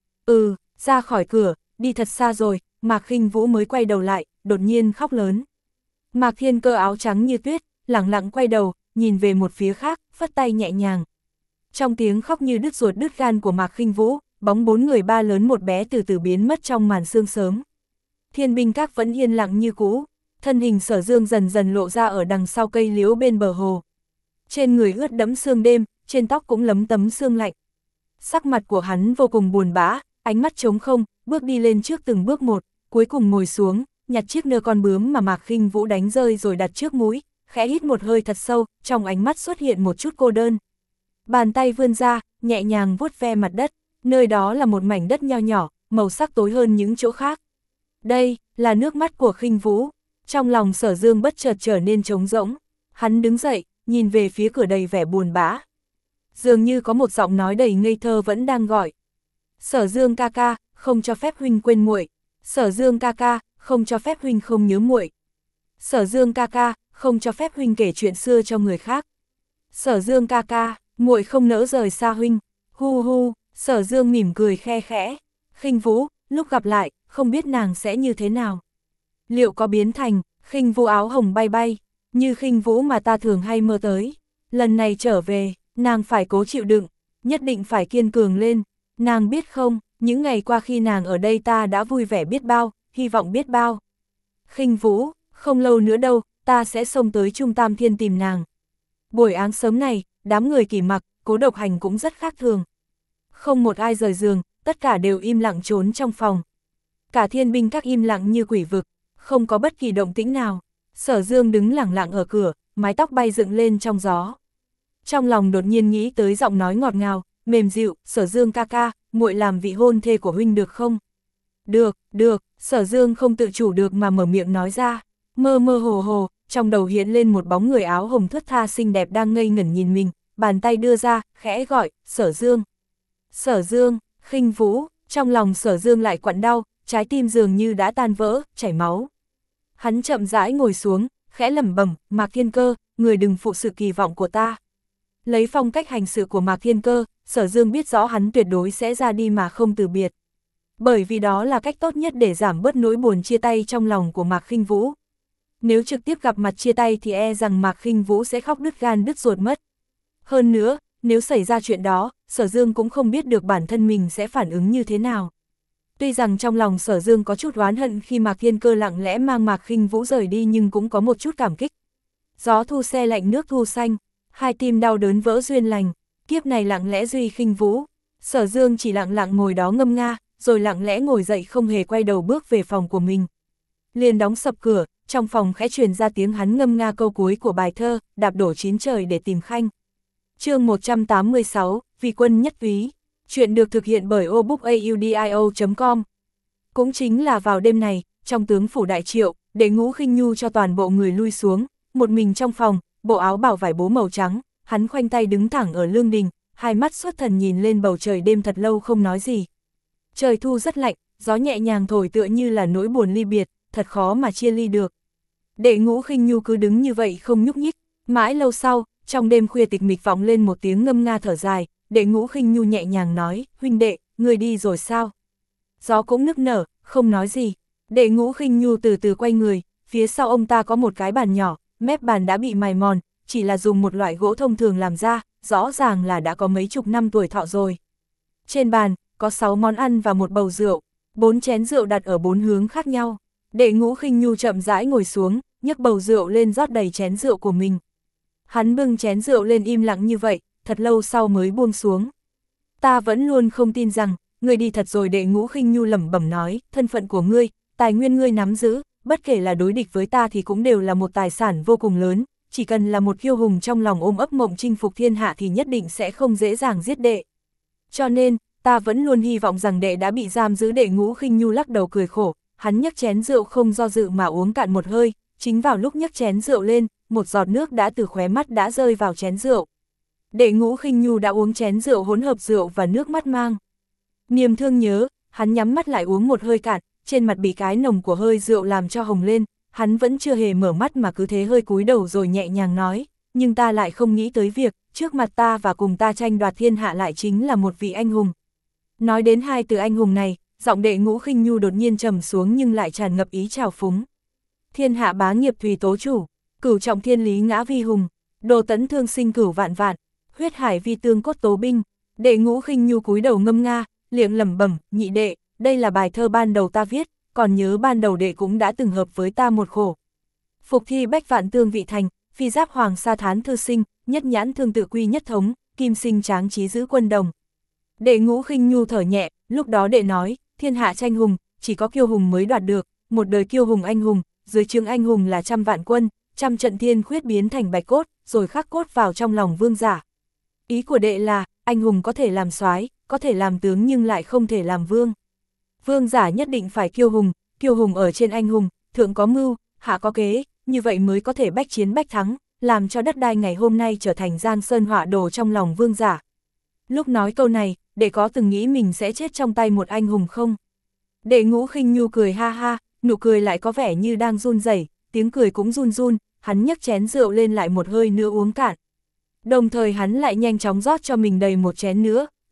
Ừ, ra khỏi cửa, đi thật xa rồi. Mạc Khinh Vũ mới quay đầu lại, đột nhiên khóc lớn. Mạc Thiên Cơ áo trắng như tuyết, lẳng lặng quay đầu, nhìn về một phía khác, phất tay nhẹ nhàng. Trong tiếng khóc như đứt ruột đứt gan của Mạc Khinh Vũ, bóng bốn người ba lớn một bé từ từ biến mất trong màn sương sớm. Thiên binh các vẫn yên lặng như cũ, thân hình Sở Dương dần dần lộ ra ở đằng sau cây liễu bên bờ hồ. Trên người ướt đẫm sương đêm, trên tóc cũng lấm tấm sương lạnh. Sắc mặt của hắn vô cùng buồn bã, ánh mắt trống không, bước đi lên trước từng bước một, cuối cùng ngồi xuống, nhặt chiếc nơ con bướm mà Mạc Khinh Vũ đánh rơi rồi đặt trước mũi, khẽ hít một hơi thật sâu, trong ánh mắt xuất hiện một chút cô đơn. Bàn tay vươn ra, nhẹ nhàng vuốt ve mặt đất, nơi đó là một mảnh đất nho nhỏ, màu sắc tối hơn những chỗ khác. Đây, là nước mắt của Khinh Vũ. Trong lòng Sở Dương bất chợt trở nên trống rỗng. Hắn đứng dậy, nhìn về phía cửa đầy vẻ buồn bã. Dường như có một giọng nói đầy ngây thơ vẫn đang gọi. Sở Dương ca ca, không cho phép huynh quên muội. Sở Dương ca ca, không cho phép huynh không nhớ muội. Sở Dương ca ca, không cho phép huynh kể chuyện xưa cho người khác. Sở Dương ca ca, muội không nỡ rời xa huynh. Hu hu, Sở Dương mỉm cười khe khẽ, Khinh Vũ, lúc gặp lại, không biết nàng sẽ như thế nào. Liệu có biến thành, Khinh Vũ áo hồng bay bay, như Khinh Vũ mà ta thường hay mơ tới. Lần này trở về, nàng phải cố chịu đựng, nhất định phải kiên cường lên. Nàng biết không, những ngày qua khi nàng ở đây ta đã vui vẻ biết bao, hy vọng biết bao. Khinh Vũ, không lâu nữa đâu, ta sẽ xông tới Trung Tam Thiên tìm nàng. Buổi áng sớm này, đám người Kỷ Mặc, Cố Độc Hành cũng rất khác thường. Không một ai rời giường, tất cả đều im lặng trốn trong phòng. Cả thiên binh các im lặng như quỷ vực, không có bất kỳ động tĩnh nào. Sở Dương đứng lẳng lặng ở cửa, mái tóc bay dựng lên trong gió. Trong lòng đột nhiên nghĩ tới giọng nói ngọt ngào, mềm dịu, Sở Dương ca ca, muội làm vị hôn thê của huynh được không? Được, được, Sở Dương không tự chủ được mà mở miệng nói ra. Mơ mơ hồ hồ, trong đầu hiện lên một bóng người áo hồng thướt tha xinh đẹp đang ngây ngẩn nhìn mình, bàn tay đưa ra, khẽ gọi, Sở Dương. Sở Dương, Khinh Vũ, trong lòng Sở Dương lại quặn đau, trái tim dường như đã tan vỡ, chảy máu. Hắn chậm rãi ngồi xuống, khẽ lẩm bẩm, Mạc Thiên Cơ, người đừng phụ sự kỳ vọng của ta. Lấy phong cách hành sự của Mạc Thiên Cơ, Sở Dương biết rõ hắn tuyệt đối sẽ ra đi mà không từ biệt. Bởi vì đó là cách tốt nhất để giảm bớt nỗi buồn chia tay trong lòng của Mạc Khinh Vũ. Nếu trực tiếp gặp mặt chia tay thì e rằng Mạc Khinh Vũ sẽ khóc đứt gan đứt ruột mất. Hơn nữa, nếu xảy ra chuyện đó, Sở Dương cũng không biết được bản thân mình sẽ phản ứng như thế nào. Tuy rằng trong lòng Sở Dương có chút oán hận khi Mạc Thiên Cơ lặng lẽ mang Mạc Khinh Vũ rời đi, nhưng cũng có một chút cảm kích. Gió thu se lạnh nước thu xanh, hai tim đau đớn vỡ duyên lành, kiếp này lặng lẽ duy Khinh Vũ. Sở Dương chỉ lặng lặng ngồi đó ngâm nga, rồi lặng lẽ ngồi dậy không hề quay đầu bước về phòng của mình. Liền đóng sập cửa, trong phòng khẽ truyền ra tiếng hắn ngâm nga câu cuối của bài thơ, đạp đổ chín trời để tìm khanh. Chương một trăm tám mươi sáu, Vì quân nhất úy. Chuyện được thực hiện bởi obookaudio chấm com. Cũng chính là vào đêm này, trong tướng phủ Đại Triệu, Đệ Ngũ Khinh Nhu cho toàn bộ người lui xuống, một mình trong phòng, bộ áo bào vải bố màu trắng, hắn khoanh tay đứng thẳng ở lương đình, hai mắt xuất thần nhìn lên bầu trời đêm thật lâu không nói gì. Trời thu rất lạnh, gió nhẹ nhàng thổi tựa như là nỗi buồn ly biệt, thật khó mà chia ly được. Đệ Ngũ Khinh Nhu cứ đứng như vậy không nhúc nhích, mãi lâu sau, trong đêm khuya tịch mịch vọng lên một tiếng ngâm nga thở dài, Đệ Ngũ Khinh Nhu nhẹ nhàng nói, huynh đệ, người đi rồi sao? Gió cũng nức nở, không nói gì. Đệ Ngũ Khinh Nhu từ từ quay người, phía sau ông ta có một cái bàn nhỏ, mép bàn đã bị mài mòn, chỉ là dùng một loại gỗ thông thường làm ra, rõ ràng là đã có mấy chục năm tuổi thọ rồi. Trên bàn, có sáu món ăn và một bầu rượu, bốn chén rượu đặt ở bốn hướng khác nhau. Đệ Ngũ Khinh Nhu chậm rãi ngồi xuống, nhấc bầu rượu lên rót đầy chén rượu của mình. Hắn bưng chén rượu lên im lặng như vậy, thật lâu sau mới buông xuống. Ta vẫn luôn không tin rằng, ngươi đi thật rồi. Đệ Ngũ Khinh Nhu lẩm bẩm nói, thân phận của ngươi, tài nguyên ngươi nắm giữ, bất kể là đối địch với ta thì cũng đều là một tài sản vô cùng lớn, chỉ cần là một kiêu hùng trong lòng ôm ấp mộng chinh phục thiên hạ thì nhất định sẽ không dễ dàng giết đệ. Cho nên, ta vẫn luôn hy vọng rằng đệ đã bị giam giữ. Đệ Ngũ Khinh Nhu lắc đầu cười khổ, hắn nhấc chén rượu không do dự mà uống cạn một hơi, chính vào lúc nhấc chén rượu lên, một giọt nước đã từ khóe mắt đã rơi vào chén rượu. Đệ Ngũ Khinh Nhu đã uống chén rượu hỗn hợp rượu và nước mắt mang. Niềm thương nhớ, hắn nhắm mắt lại uống một hơi cạn, trên mặt bị cái nồng của hơi rượu làm cho hồng lên, hắn vẫn chưa hề mở mắt mà cứ thế hơi cúi đầu rồi nhẹ nhàng nói, nhưng ta lại không nghĩ tới việc, trước mặt ta và cùng ta tranh đoạt thiên hạ lại chính là một vị anh hùng. Nói đến hai từ anh hùng này, giọng Đệ Ngũ Khinh Nhu đột nhiên trầm xuống nhưng lại tràn ngập ý trào phúng. Thiên hạ bá nghiệp thùy tố chủ, cửu trọng thiên lý ngã vi hùng, đồ tẫn thương sinh cửu vạn vạn, huyết hải vi tương cốt tố binh. Đệ Ngũ Khinh Nhu cúi đầu ngâm nga, liệng lẩm bẩm, nhị đệ, đây là bài thơ ban đầu ta viết, còn nhớ ban đầu đệ cũng đã từng hợp với ta một khổ. Phục thi bách vạn tương vị thành, phi giáp hoàng sa thán thư sinh, nhất nhãn thương tự quy nhất thống, kim sinh tráng trí giữ quân đồng. Đệ Ngũ Khinh Nhu thở nhẹ, lúc đó đệ nói, thiên hạ tranh hùng, chỉ có kiêu hùng mới đoạt được, một đời kiêu hùng anh hùng, dưới trướng anh hùng là trăm vạn quân, trăm trận thiên khuyết biến thành bạch cốt, rồi khắc cốt vào trong lòng vương giả. Ý của đệ là, anh hùng có thể làm soái, có thể làm tướng nhưng lại không thể làm vương. Vương giả nhất định phải kiêu hùng, kiêu hùng ở trên anh hùng, thượng có mưu, hạ có kế, như vậy mới có thể bách chiến bách thắng, làm cho đất đai ngày hôm nay trở thành giang sơn họa đồ trong lòng vương giả. Lúc nói câu này, đệ có từng nghĩ mình sẽ chết trong tay một anh hùng không? Đệ Ngũ Khinh Nhu cười ha ha, nụ cười lại có vẻ như đang run rẩy, tiếng cười cũng run run, hắn nhấc chén rượu lên lại một hơi nữa uống cạn. Đồng thời hắn lại nhanh chóng rót cho mình đầy một chén nữa,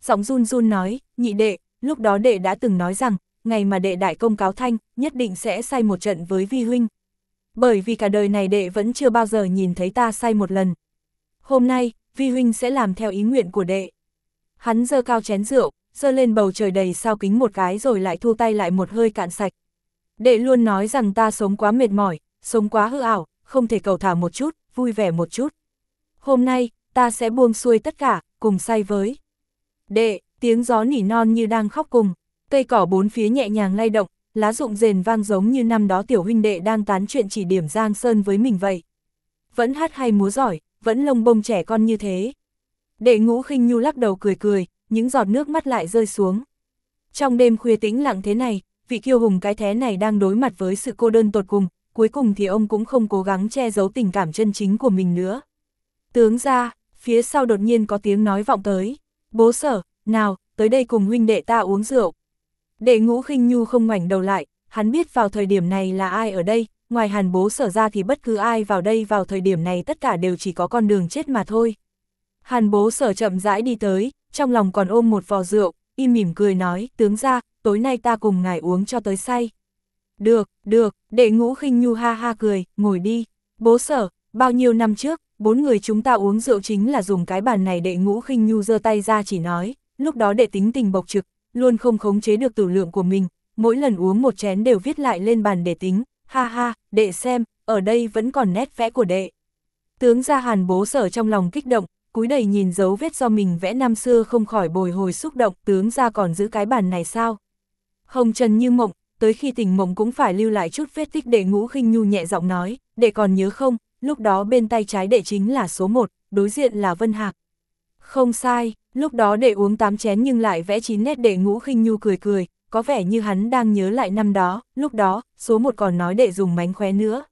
giọng run run nói, nhị đệ, lúc đó đệ đã từng nói rằng, ngày mà đệ đại công cáo thanh, nhất định sẽ say một trận với vi huynh. Bởi vì cả đời này đệ vẫn chưa bao giờ nhìn thấy ta say một lần. Hôm nay, vi huynh sẽ làm theo ý nguyện của đệ. Hắn giơ cao chén rượu, giơ lên bầu trời đầy sao kính một cái rồi lại thu tay lại một hơi cạn sạch. Đệ luôn nói rằng ta sống quá mệt mỏi, sống quá hư ảo, không thể cầu thả một chút, vui vẻ một chút. Hôm nay, ta sẽ buông xuôi tất cả, cùng say với. Đệ, tiếng gió nỉ non như đang khóc cùng, cây cỏ bốn phía nhẹ nhàng lay động, lá rụng rền vang giống như năm đó tiểu huynh đệ đang tán chuyện chỉ điểm Giang Sơn với mình vậy. Vẫn hát hay múa giỏi, vẫn lông bông trẻ con như thế. Đệ Ngũ Khinh Nhu lắc đầu cười cười, những giọt nước mắt lại rơi xuống. Trong đêm khuya tĩnh lặng thế này, vị kiêu hùng cái thế này đang đối mặt với sự cô đơn tột cùng, cuối cùng thì ông cũng không cố gắng che giấu tình cảm chân chính của mình nữa. Tướng ra, phía sau đột nhiên có tiếng nói vọng tới. Bố Sở, nào, tới đây cùng huynh đệ ta uống rượu. Đệ Ngũ Khinh Nhu không ngoảnh đầu lại, hắn biết vào thời điểm này là ai ở đây, ngoài Hàn Bố Sở ra thì bất cứ ai vào đây vào thời điểm này tất cả đều chỉ có con đường chết mà thôi. Hàn Bố Sở chậm rãi đi tới, trong lòng còn ôm một vò rượu, im mỉm cười nói, tướng ra, tối nay ta cùng ngài uống cho tới say. Được, được, Đệ Ngũ Khinh Nhu ha ha cười, ngồi đi. Bố Sở, bao nhiêu năm trước, bốn người chúng ta uống rượu chính là dùng cái bàn này. Đệ Ngũ Khinh Nhu giơ tay ra chỉ nói, lúc đó đệ tính tình bộc trực, luôn không khống chế được tử lượng của mình, mỗi lần uống một chén đều viết lại lên bàn để tính, ha ha, đệ xem, ở đây vẫn còn nét vẽ của đệ. Tướng ra Hàn Bố Sở trong lòng kích động, cúi đầy nhìn dấu vết do mình vẽ năm xưa không khỏi bồi hồi xúc động, tướng ra còn giữ cái bàn này sao? Hồng trần như mộng, tới khi tỉnh mộng cũng phải lưu lại chút vết tích. Đệ Ngũ Khinh Nhu nhẹ giọng nói, đệ còn nhớ không, lúc đó bên tay trái đệ chính là số một, đối diện là Vân Hạc. Không sai, lúc đó đệ uống tám chén nhưng lại vẽ chín nét. Đệ Ngũ Khinh Nhu cười cười, có vẻ như hắn đang nhớ lại năm đó, lúc đó, số một còn nói đệ dùng mánh khóe nữa.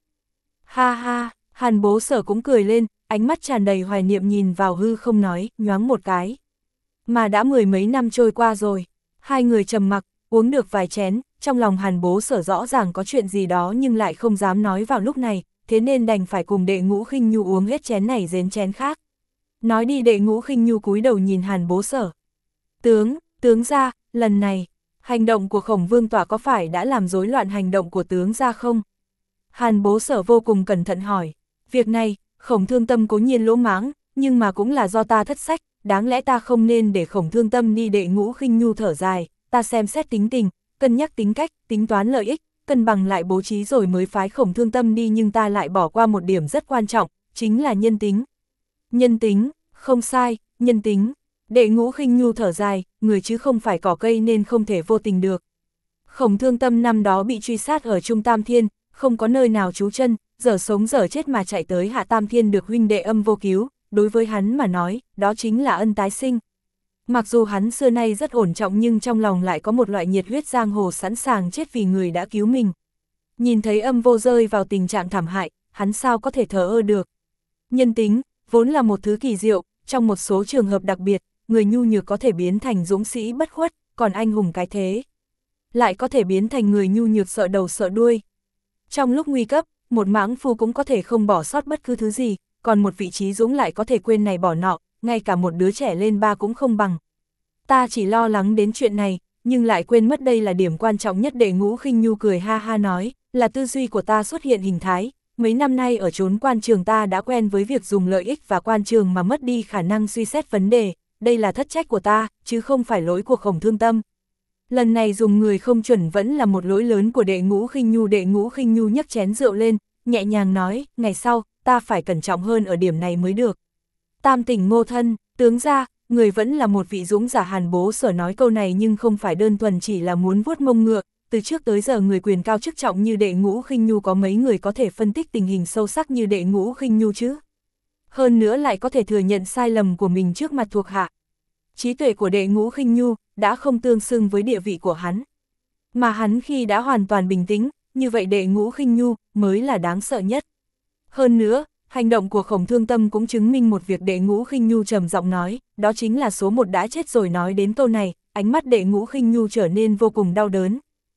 Ha ha, Hàn Bố Sở cũng cười lên, ánh mắt tràn đầy hoài niệm nhìn vào hư không nói, nhoáng một cái. Mà đã mười mấy năm trôi qua rồi, hai người trầm mặc, uống được vài chén, trong lòng Hàn Bố Sở rõ ràng có chuyện gì đó nhưng lại không dám nói vào lúc này, thế nên đành phải cùng Đệ Ngũ Khinh Nhu uống hết chén này đến chén khác. Nói đi. Đệ Ngũ Khinh Nhu cúi đầu nhìn Hàn Bố Sở. Tướng, tướng gia, lần này, hành động của Khổng Vương Tỏa có phải đã làm rối loạn hành động của tướng gia không? Hàn Bố Sở vô cùng cẩn thận hỏi. Việc này, Khổng Thương Tâm cố nhiên lỗ mãng, nhưng mà cũng là do ta thất sách, đáng lẽ ta không nên để Khổng Thương Tâm đi. Đệ Ngũ Khinh Nhu thở dài, ta xem xét tính tình, cân nhắc tính cách, tính toán lợi ích, cân bằng lại bố trí rồi mới phái Khổng Thương Tâm đi, nhưng ta lại bỏ qua một điểm rất quan trọng, chính là nhân tính. Nhân tính, không sai, nhân tính. Đệ Ngũ Khinh Nhu thở dài, người chứ không phải cỏ cây nên không thể vô tình được. Khổng Thương Tâm năm đó bị truy sát ở Trung Tam Thiên, không có nơi nào trú chân, dở sống dở chết mà chạy tới Hạ Tam Thiên được huynh đệ Âm Vô cứu, đối với hắn mà nói, đó chính là ân tái sinh. Mặc dù hắn xưa nay rất ổn trọng nhưng trong lòng lại có một loại nhiệt huyết giang hồ sẵn sàng chết vì người đã cứu mình. Nhìn thấy Âm Vô rơi vào tình trạng thảm hại, hắn sao có thể thờ ơ được. Nhân tính, vốn là một thứ kỳ diệu, trong một số trường hợp đặc biệt, người nhu nhược có thể biến thành dũng sĩ bất khuất, còn anh hùng cái thế lại có thể biến thành người nhu nhược sợ đầu sợ đuôi. Trong lúc nguy cấp, một mãng phu cũng có thể không bỏ sót bất cứ thứ gì, còn một vị trí dũng lại có thể quên này bỏ nọ, ngay cả một đứa trẻ lên ba cũng không bằng. Ta chỉ lo lắng đến chuyện này, nhưng lại quên mất đây là điểm quan trọng nhất. Đệ Ngũ Khinh Nhu cười ha ha nói, là tư duy của ta xuất hiện hình thái. Mấy năm nay ở chốn quan trường ta đã quen với việc dùng lợi ích và quan trường mà mất đi khả năng suy xét vấn đề, đây là thất trách của ta, chứ không phải lỗi của Khổng Thương Tâm. Lần này dùng người không chuẩn vẫn là một lỗi lớn của Đệ Ngũ Khinh Nhu. Đệ Ngũ Khinh Nhu nhấc chén rượu lên, nhẹ nhàng nói, ngày sau, ta phải cẩn trọng hơn ở điểm này mới được. Tam tỉnh Ngô thân, tướng ra, người vẫn là một vị dũng giả. Hàn Bố Sở nói câu này nhưng không phải đơn thuần chỉ là muốn vuốt mông ngựa, từ trước tới giờ người quyền cao chức trọng như Đệ Ngũ Khinh Nhu có mấy người có thể phân tích tình hình sâu sắc như Đệ Ngũ Khinh Nhu chứ. Hơn nữa lại có thể thừa nhận sai lầm của mình trước mặt thuộc hạ. Trí tuệ của Đệ Ngũ Khinh Nhu đã không tương xứng với địa vị của hắn. Mà hắn khi đã hoàn toàn bình tĩnh, như vậy Đệ Ngũ Khinh Nhu mới là đáng sợ nhất. Hơn nữa, hành động của Khổng Thương Tâm cũng chứng minh một việc. Đệ Ngũ Khinh Nhu trầm giọng nói, đó chính là số một đã chết rồi. Nói đến câu này, ánh mắt Đệ Ngũ Khinh Nhu trở nên vô cùng đau đớn.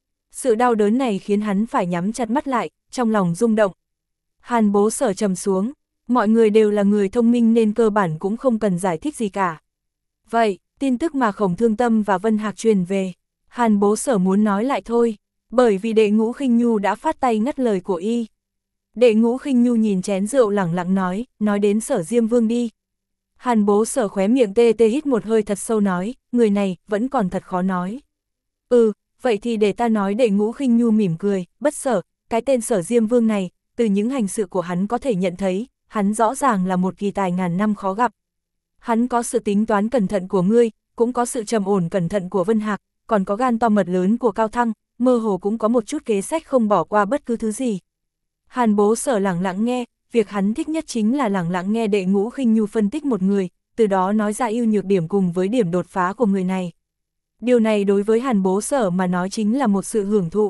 Sự đau đớn này khiến hắn phải nhắm chặt mắt lại, trong lòng rung động. Hàn Bố Sở trầm xuống, mọi người đều là người thông minh nên cơ bản cũng không cần giải thích gì cả. Vậy, tin tức mà Khổng Thương Tâm và Vân Hạc truyền về. Hàn Bố Sở muốn nói lại thôi, bởi vì Đệ Ngũ Khinh Nhu đã phát tay ngắt lời của y. Đệ Ngũ Khinh Nhu nhìn chén rượu lẳng lặng nói, nói đến Sở Diêm Vương đi. Hàn Bố Sở khóe miệng tê tê hít một hơi thật sâu nói, người này vẫn còn thật khó nói. Ừ, vậy thì để ta nói. Đệ Ngũ Khinh Nhu mỉm cười, bất sở, cái tên Sở Diêm Vương này, từ những hành sự của hắn có thể nhận thấy, hắn rõ ràng là một kỳ tài ngàn năm khó gặp. Hắn có sự tính toán cẩn thận của ngươi, cũng có sự trầm ổn cẩn thận của Vân Hạc, còn có gan to mật lớn của Cao Thăng, mơ hồ cũng có một chút kế sách không bỏ qua bất cứ thứ gì. Hàn Bố Sở lẳng lặng nghe, việc hắn thích nhất chính là lẳng lặng nghe Đệ Ngũ Khinh Nhu phân tích một người, từ đó nói ra ưu nhược điểm cùng với điểm đột phá của người này. Điều này đối với Hàn Bố Sở mà nói chính là một sự hưởng thụ.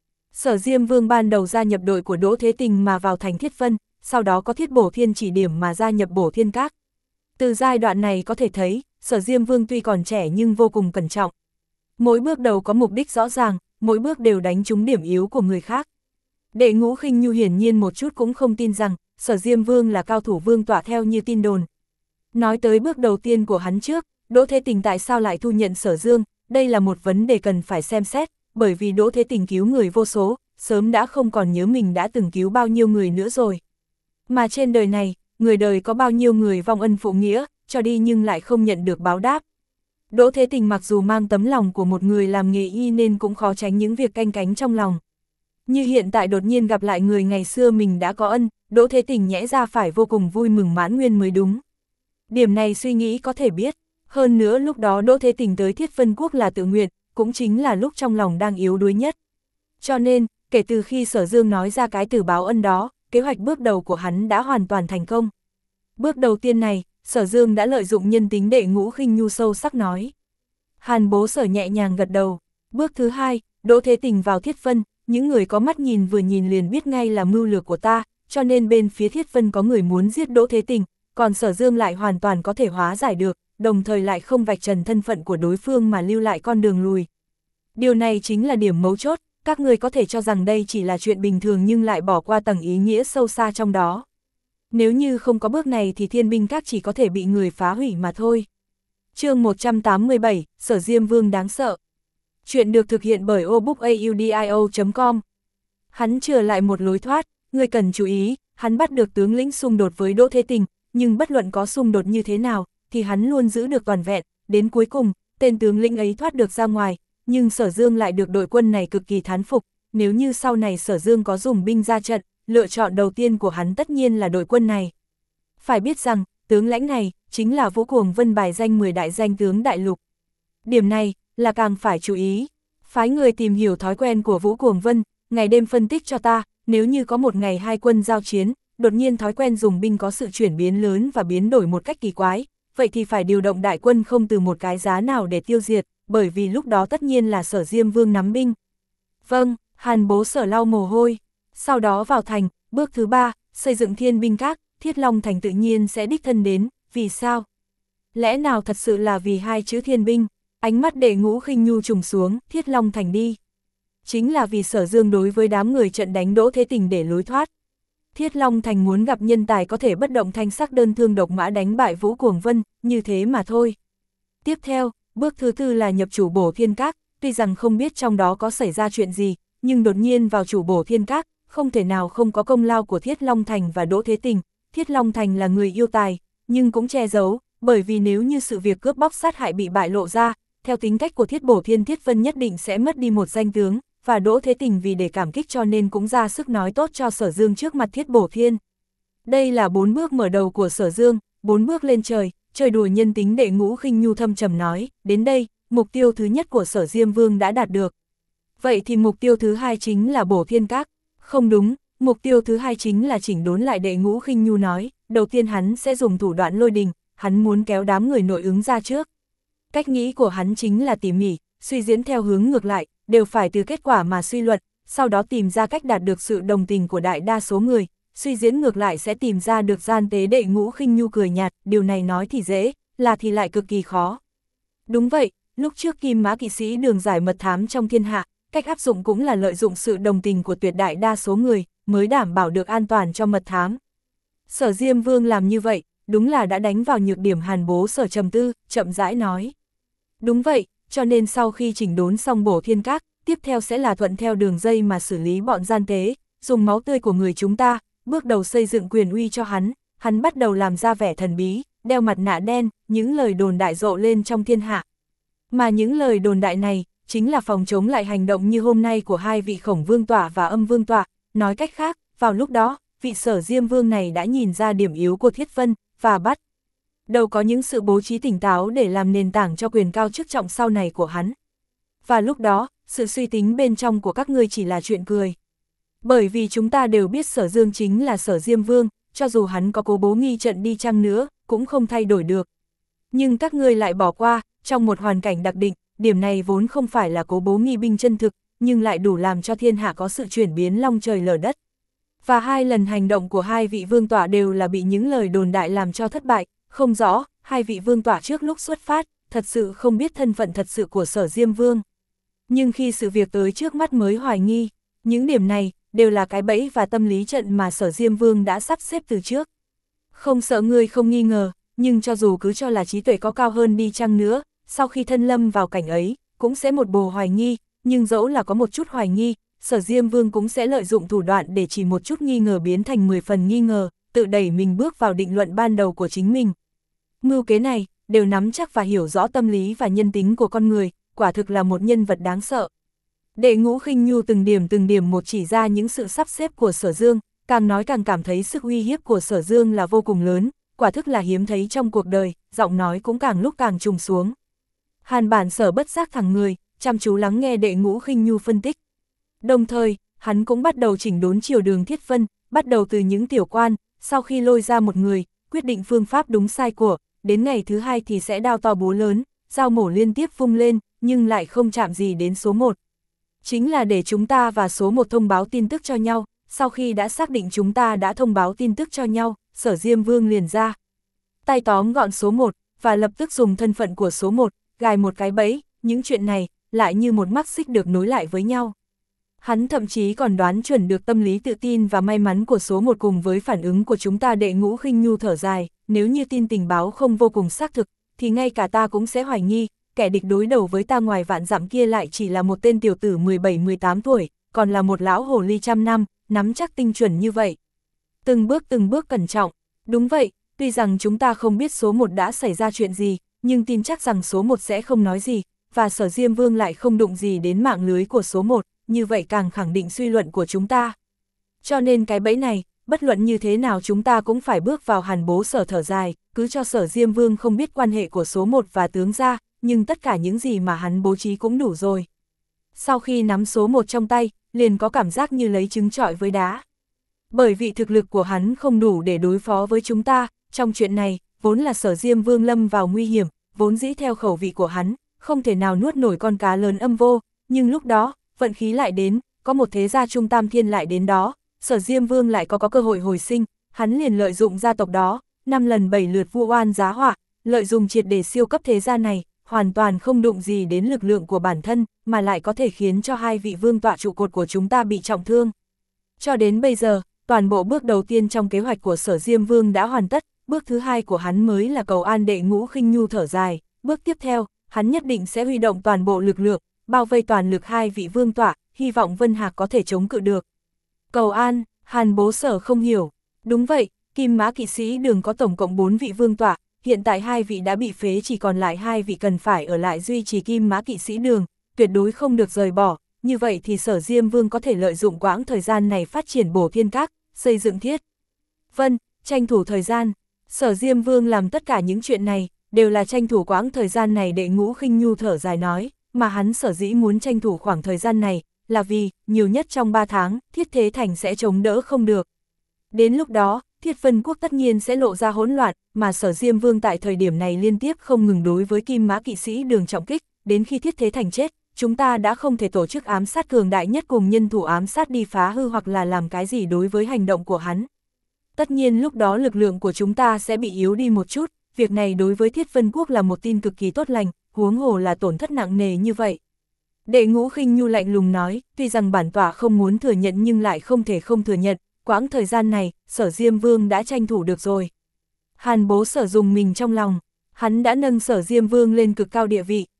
Sở Diêm Vương ban đầu gia nhập đội của Đỗ Thế Tình mà vào thành Thiết Vân, sau đó có Thiết Bổ Thiên chỉ điểm mà gia nhập Bổ Thiên Các. Từ giai đoạn này có thể thấy, Sở Diêm Vương tuy còn trẻ nhưng vô cùng cẩn trọng. Mỗi bước đầu có mục đích rõ ràng, mỗi bước đều đánh trúng điểm yếu của người khác. Đệ Ngũ Khinh Nhu hiển nhiên một chút cũng không tin rằng, Sở Diêm Vương là cao thủ vương tọa theo như tin đồn. Nói tới bước đầu tiên của hắn trước, Đỗ Thế Tình tại sao lại thu nhận Sở Dương, đây là một vấn đề cần phải xem xét, bởi vì Đỗ Thế Tình cứu người vô số, sớm đã không còn nhớ mình đã từng cứu bao nhiêu người nữa rồi. Mà trên đời này, người đời có bao nhiêu người vong ân phụ nghĩa, cho đi nhưng lại không nhận được báo đáp. Đỗ Thế Tình mặc dù mang tấm lòng của một người làm nghề y nên cũng khó tránh những việc canh cánh trong lòng. Như hiện tại đột nhiên gặp lại người ngày xưa mình đã có ân, Đỗ Thế Tình nhẽ ra phải vô cùng vui mừng mãn nguyên mới đúng. Điểm này suy nghĩ có thể biết, hơn nữa lúc đó Đỗ Thế Tình tới Thiết Vân Quốc là tự nguyện, cũng chính là lúc trong lòng đang yếu đuối nhất. Cho nên, kể từ khi Sở Dương nói ra cái từ báo ân đó, kế hoạch bước đầu của hắn đã hoàn toàn thành công. Bước đầu tiên này, Sở Dương đã lợi dụng nhân tính Đệ Ngũ Khinh Nhu sâu sắc nói. Hàn Bố Sở nhẹ nhàng gật đầu. Bước thứ hai, Đỗ Thế Tình vào Thiết Vân, những người có mắt nhìn vừa nhìn liền biết ngay là mưu lược của ta, cho nên bên phía Thiết Vân có người muốn giết Đỗ Thế Tình, còn Sở Dương lại hoàn toàn có thể hóa giải được, đồng thời lại không vạch trần thân phận của đối phương mà lưu lại con đường lùi. Điều này chính là điểm mấu chốt, các người có thể cho rằng đây chỉ là chuyện bình thường nhưng lại bỏ qua tầng ý nghĩa sâu xa trong đó. Nếu như không có bước này thì Thiên Binh Các chỉ có thể bị người phá hủy mà thôi. Chương một trăm tám mươi bảy, Sở Diêm Vương đáng sợ. Chuyện được thực hiện bởi obookaudio chấm com. Hắn trở lại một lối thoát, người cần chú ý, hắn bắt được tướng lĩnh xung đột với Đỗ Thế Tình, nhưng bất luận có xung đột như thế nào, thì hắn luôn giữ được toàn vẹn, đến cuối cùng, tên tướng lĩnh ấy thoát được ra ngoài, nhưng Sở Dương lại được đội quân này cực kỳ thán phục, nếu như sau này Sở Dương có dùng binh ra trận, lựa chọn đầu tiên của hắn tất nhiên là đội quân này. Phải biết rằng, tướng lãnh này, chính là Vũ Cuồng Vân bài danh mười đại danh tướng đại lục. Điểm này, là càng phải chú ý. Phái người tìm hiểu thói quen của Vũ Cuồng Vân, ngày đêm phân tích cho ta, nếu như có một ngày hai quân giao chiến, đột nhiên thói quen dùng binh có sự chuyển biến lớn và biến đổi một cách kỳ quái, vậy thì phải điều động đại quân không từ một cái giá nào để tiêu diệt, bởi vì lúc đó tất nhiên là Sở Diêm Vương nắm binh. Vâng, Hàn Bố Sở lau mồ hôi. Sau đó vào thành, bước thứ ba, xây dựng Thiên Binh Các, Thiết Long Thành tự nhiên sẽ đích thân đến, vì sao? Lẽ nào thật sự là vì hai chữ thiên binh? Ánh mắt Đệ Ngũ Khinh Nhu trùng xuống, Thiết Long Thành đi. Chính là vì Sở Dương đối với đám người trận đánh Đỗ Thế Tình để lối thoát. Thiết Long Thành muốn gặp nhân tài có thể bất động thanh sắc đơn thương độc mã đánh bại Vũ Cuồng Vân, như thế mà thôi. Tiếp theo, bước thứ tư là nhập chủ Bổ Thiên Các, tuy rằng không biết trong đó có xảy ra chuyện gì, nhưng đột nhiên vào chủ Bổ Thiên Các, không thể nào không có công lao của Thiết Long Thành và Đỗ Thế Tình. Thiết Long Thành là người yêu tài, nhưng cũng che giấu, bởi vì nếu như sự việc cướp bóc sát hại bị bại lộ ra, theo tính cách của Thiết Bổ Thiên Thiết Vân nhất định sẽ mất đi một danh tướng, và Đỗ Thế Tình vì để cảm kích cho nên cũng ra sức nói tốt cho Sở Dương trước mặt Thiết Bổ Thiên. Đây là bốn bước mở đầu của Sở Dương, bốn bước lên trời, chơi đùa nhân tính. Đệ Ngũ Khinh Nhu thâm trầm nói, đến đây, mục tiêu thứ nhất của Sở Diêm Vương đã đạt được. Vậy thì mục tiêu thứ hai chính là Bổ Thiên Các. Không đúng, mục tiêu thứ hai chính là chỉnh đốn lại. Đệ Ngũ Khinh Nhu nói, đầu tiên hắn sẽ dùng thủ đoạn lôi đình, hắn muốn kéo đám người nội ứng ra trước. Cách nghĩ của hắn chính là tỉ mỉ, suy diễn theo hướng ngược lại, đều phải từ kết quả mà suy luận, sau đó tìm ra cách đạt được sự đồng tình của đại đa số người, suy diễn ngược lại sẽ tìm ra được gian tế. Đệ Ngũ Khinh Nhu cười nhạt, điều này nói thì dễ, là thì lại cực kỳ khó. Đúng vậy, lúc trước Kim Mã kỵ sĩ đường giải mật thám trong thiên hạ, cách áp dụng cũng là lợi dụng sự đồng tình của tuyệt đại đa số người, mới đảm bảo được an toàn cho mật thám. Sở Diêm Vương làm như vậy, đúng là đã đánh vào nhược điểm. Hàn Bố Sở trầm tư, chậm rãi nói. Đúng vậy, cho nên sau khi chỉnh đốn xong Bổ Thiên Các, tiếp theo sẽ là thuận theo đường dây mà xử lý bọn gian tế, dùng máu tươi của người chúng ta, bước đầu xây dựng quyền uy cho hắn, hắn bắt đầu làm ra vẻ thần bí, đeo mặt nạ đen, những lời đồn đại rộ lên trong thiên hạ. Mà những lời đồn đại này, chính là phòng chống lại hành động như hôm nay của hai vị Khổng Vương Tọa và Âm Vương Tọa, nói cách khác, vào lúc đó, vị Sở Diêm Vương này đã nhìn ra điểm yếu của Thiết Vân, và bắt đầu có những sự bố trí tỉnh táo để làm nền tảng cho quyền cao chức trọng sau này của hắn. Và lúc đó, sự suy tính bên trong của các ngươi chỉ là chuyện cười. Bởi vì chúng ta đều biết Sở Dương chính là Sở Diêm Vương, cho dù hắn có cố bố nghi trận đi chăng nữa, cũng không thay đổi được. Nhưng các ngươi lại bỏ qua, trong một hoàn cảnh đặc định, điểm này vốn không phải là cố bố nghi binh chân thực, nhưng lại đủ làm cho thiên hạ có sự chuyển biến long trời lở đất. Và hai lần hành động của hai vị vương tọa đều là bị những lời đồn đại làm cho thất bại, không rõ, hai vị vương tọa trước lúc xuất phát, thật sự không biết thân phận thật sự của Sở Diêm Vương. Nhưng khi sự việc tới trước mắt mới hoài nghi, những điểm này đều là cái bẫy và tâm lý trận mà Sở Diêm Vương đã sắp xếp từ trước. Không sợ ngươi không nghi ngờ, nhưng cho dù cứ cho là trí tuệ có cao hơn đi chăng nữa, sau khi thân lâm vào cảnh ấy, cũng sẽ một bồ hoài nghi, nhưng dẫu là có một chút hoài nghi, Sở Diêm Vương cũng sẽ lợi dụng thủ đoạn để chỉ một chút nghi ngờ biến thành mười phần nghi ngờ, tự đẩy mình bước vào định luận ban đầu của chính mình. Mưu kế này, đều nắm chắc và hiểu rõ tâm lý và nhân tính của con người, quả thực là một nhân vật đáng sợ. Đệ Ngũ Khinh Nhu từng điểm từng điểm một chỉ ra những sự sắp xếp của Sở Dương, càng nói càng cảm thấy sức uy hiếp của Sở Dương là vô cùng lớn, quả thức là hiếm thấy trong cuộc đời, giọng nói cũng càng lúc càng trùng xuống. Hàn Bản Sở bất giác thẳng người, chăm chú lắng nghe Đệ Ngũ Khinh Nhu phân tích. Đồng thời, hắn cũng bắt đầu chỉnh đốn triều đường Thiết Vân, bắt đầu từ những tiểu quan, sau khi lôi ra một người, quyết định phương pháp đúng sai của, đến ngày thứ hai thì sẽ đao to búa lớn, dao mổ liên tiếp vung lên, nhưng lại không chạm gì đến số một. Chính là để chúng ta và số một thông báo tin tức cho nhau, sau khi đã xác định chúng ta đã thông báo tin tức cho nhau, Sở Diêm Vương liền ra tay tóm gọn số một, và lập tức dùng thân phận của số một, gài một cái bẫy, những chuyện này, lại như một mắc xích được nối lại với nhau. Hắn thậm chí còn đoán chuẩn được tâm lý tự tin và may mắn của số một cùng với phản ứng của chúng ta. Đệ Ngũ Khinh Nhu thở dài, nếu như tin tình báo không vô cùng xác thực, thì ngay cả ta cũng sẽ hoài nghi, kẻ địch đối đầu với ta ngoài vạn dặm kia lại chỉ là một tên tiểu tử mười bảy mười tám tuổi, còn là một lão hồ ly trăm năm, nắm chắc tinh chuẩn như vậy. Từng bước từng bước cẩn trọng, đúng vậy, tuy rằng chúng ta không biết số một đã xảy ra chuyện gì, nhưng tin chắc rằng số một sẽ không nói gì, và Sở Diêm Vương lại không đụng gì đến mạng lưới của số một, như vậy càng khẳng định suy luận của chúng ta. Cho nên cái bẫy này, bất luận như thế nào chúng ta cũng phải bước vào. Hàn Bố Sở thở dài, cứ cho Sở Diêm Vương không biết quan hệ của số một và tướng gia, nhưng tất cả những gì mà hắn bố trí cũng đủ rồi. Sau khi nắm số một trong tay, liền có cảm giác như lấy trứng trọi với đá. Bởi vì thực lực của hắn không đủ để đối phó với chúng ta, trong chuyện này, vốn là Sở Diêm Vương lâm vào nguy hiểm, vốn dĩ theo khẩu vị của hắn, không thể nào nuốt nổi con cá lớn Âm Vô, nhưng lúc đó, vận khí lại đến, có một thế gia Trung Tam Thiên lại đến đó, Sở Diêm Vương lại có có cơ hội hồi sinh, hắn liền lợi dụng gia tộc đó, năm lần bảy lượt vu oan giá họa, lợi dụng triệt để siêu cấp thế gia này, hoàn toàn không đụng gì đến lực lượng của bản thân, mà lại có thể khiến cho hai vị vương tọa trụ cột của chúng ta bị trọng thương. Cho đến bây giờ, toàn bộ bước đầu tiên trong kế hoạch của Sở Diêm Vương đã hoàn tất, bước thứ hai của hắn mới là cầu an. Đệ Ngũ Khinh Nhu thở dài, bước tiếp theo, hắn nhất định sẽ huy động toàn bộ lực lượng, bao vây toàn lực hai vị vương tọa, hy vọng Vân Hạc có thể chống cự được. Cầu an, Hàn Bố Sở không hiểu. Đúng vậy, Kim Mã Kỵ Sĩ Đường có tổng cộng bốn vị vương tọa, hiện tại hai vị đã bị phế, chỉ còn lại hai vị cần phải ở lại duy trì Kim Mã Kỵ Sĩ Đường, tuyệt đối không được rời bỏ, như vậy thì Sở Diêm Vương có thể lợi dụng quãng thời gian này phát triển Bổ Thiên Các, xây dựng Thiết Vân, tranh thủ thời gian. Sở Diêm Vương làm tất cả những chuyện này, đều là tranh thủ quãng thời gian này. Đệ Ngũ Khinh Nhu thở dài nói, mà hắn sở dĩ muốn tranh thủ khoảng thời gian này, là vì, nhiều nhất trong ba tháng, Thiết Thế Thành sẽ chống đỡ không được. Đến lúc đó, Thiết Vân Quốc tất nhiên sẽ lộ ra hỗn loạn, mà Sở Diêm Vương tại thời điểm này liên tiếp không ngừng đối với Kim Mã Kỵ Sĩ Đường trọng kích, đến khi Thiết Thế Thành chết, chúng ta đã không thể tổ chức ám sát cường đại nhất cùng nhân thủ ám sát đi phá hư hoặc là làm cái gì đối với hành động của hắn. Tất nhiên lúc đó lực lượng của chúng ta sẽ bị yếu đi một chút, việc này đối với Thiết Vân Quốc là một tin cực kỳ tốt lành, huống hồ là tổn thất nặng nề như vậy. Đệ Ngũ Khinh Nhu lạnh lùng nói, tuy rằng bản tọa không muốn thừa nhận nhưng lại không thể không thừa nhận, quãng thời gian này, Sở Diêm Vương đã tranh thủ được rồi. Hàn Bố Sở dùng mình trong lòng, hắn đã nâng Sở Diêm Vương lên cực cao địa vị,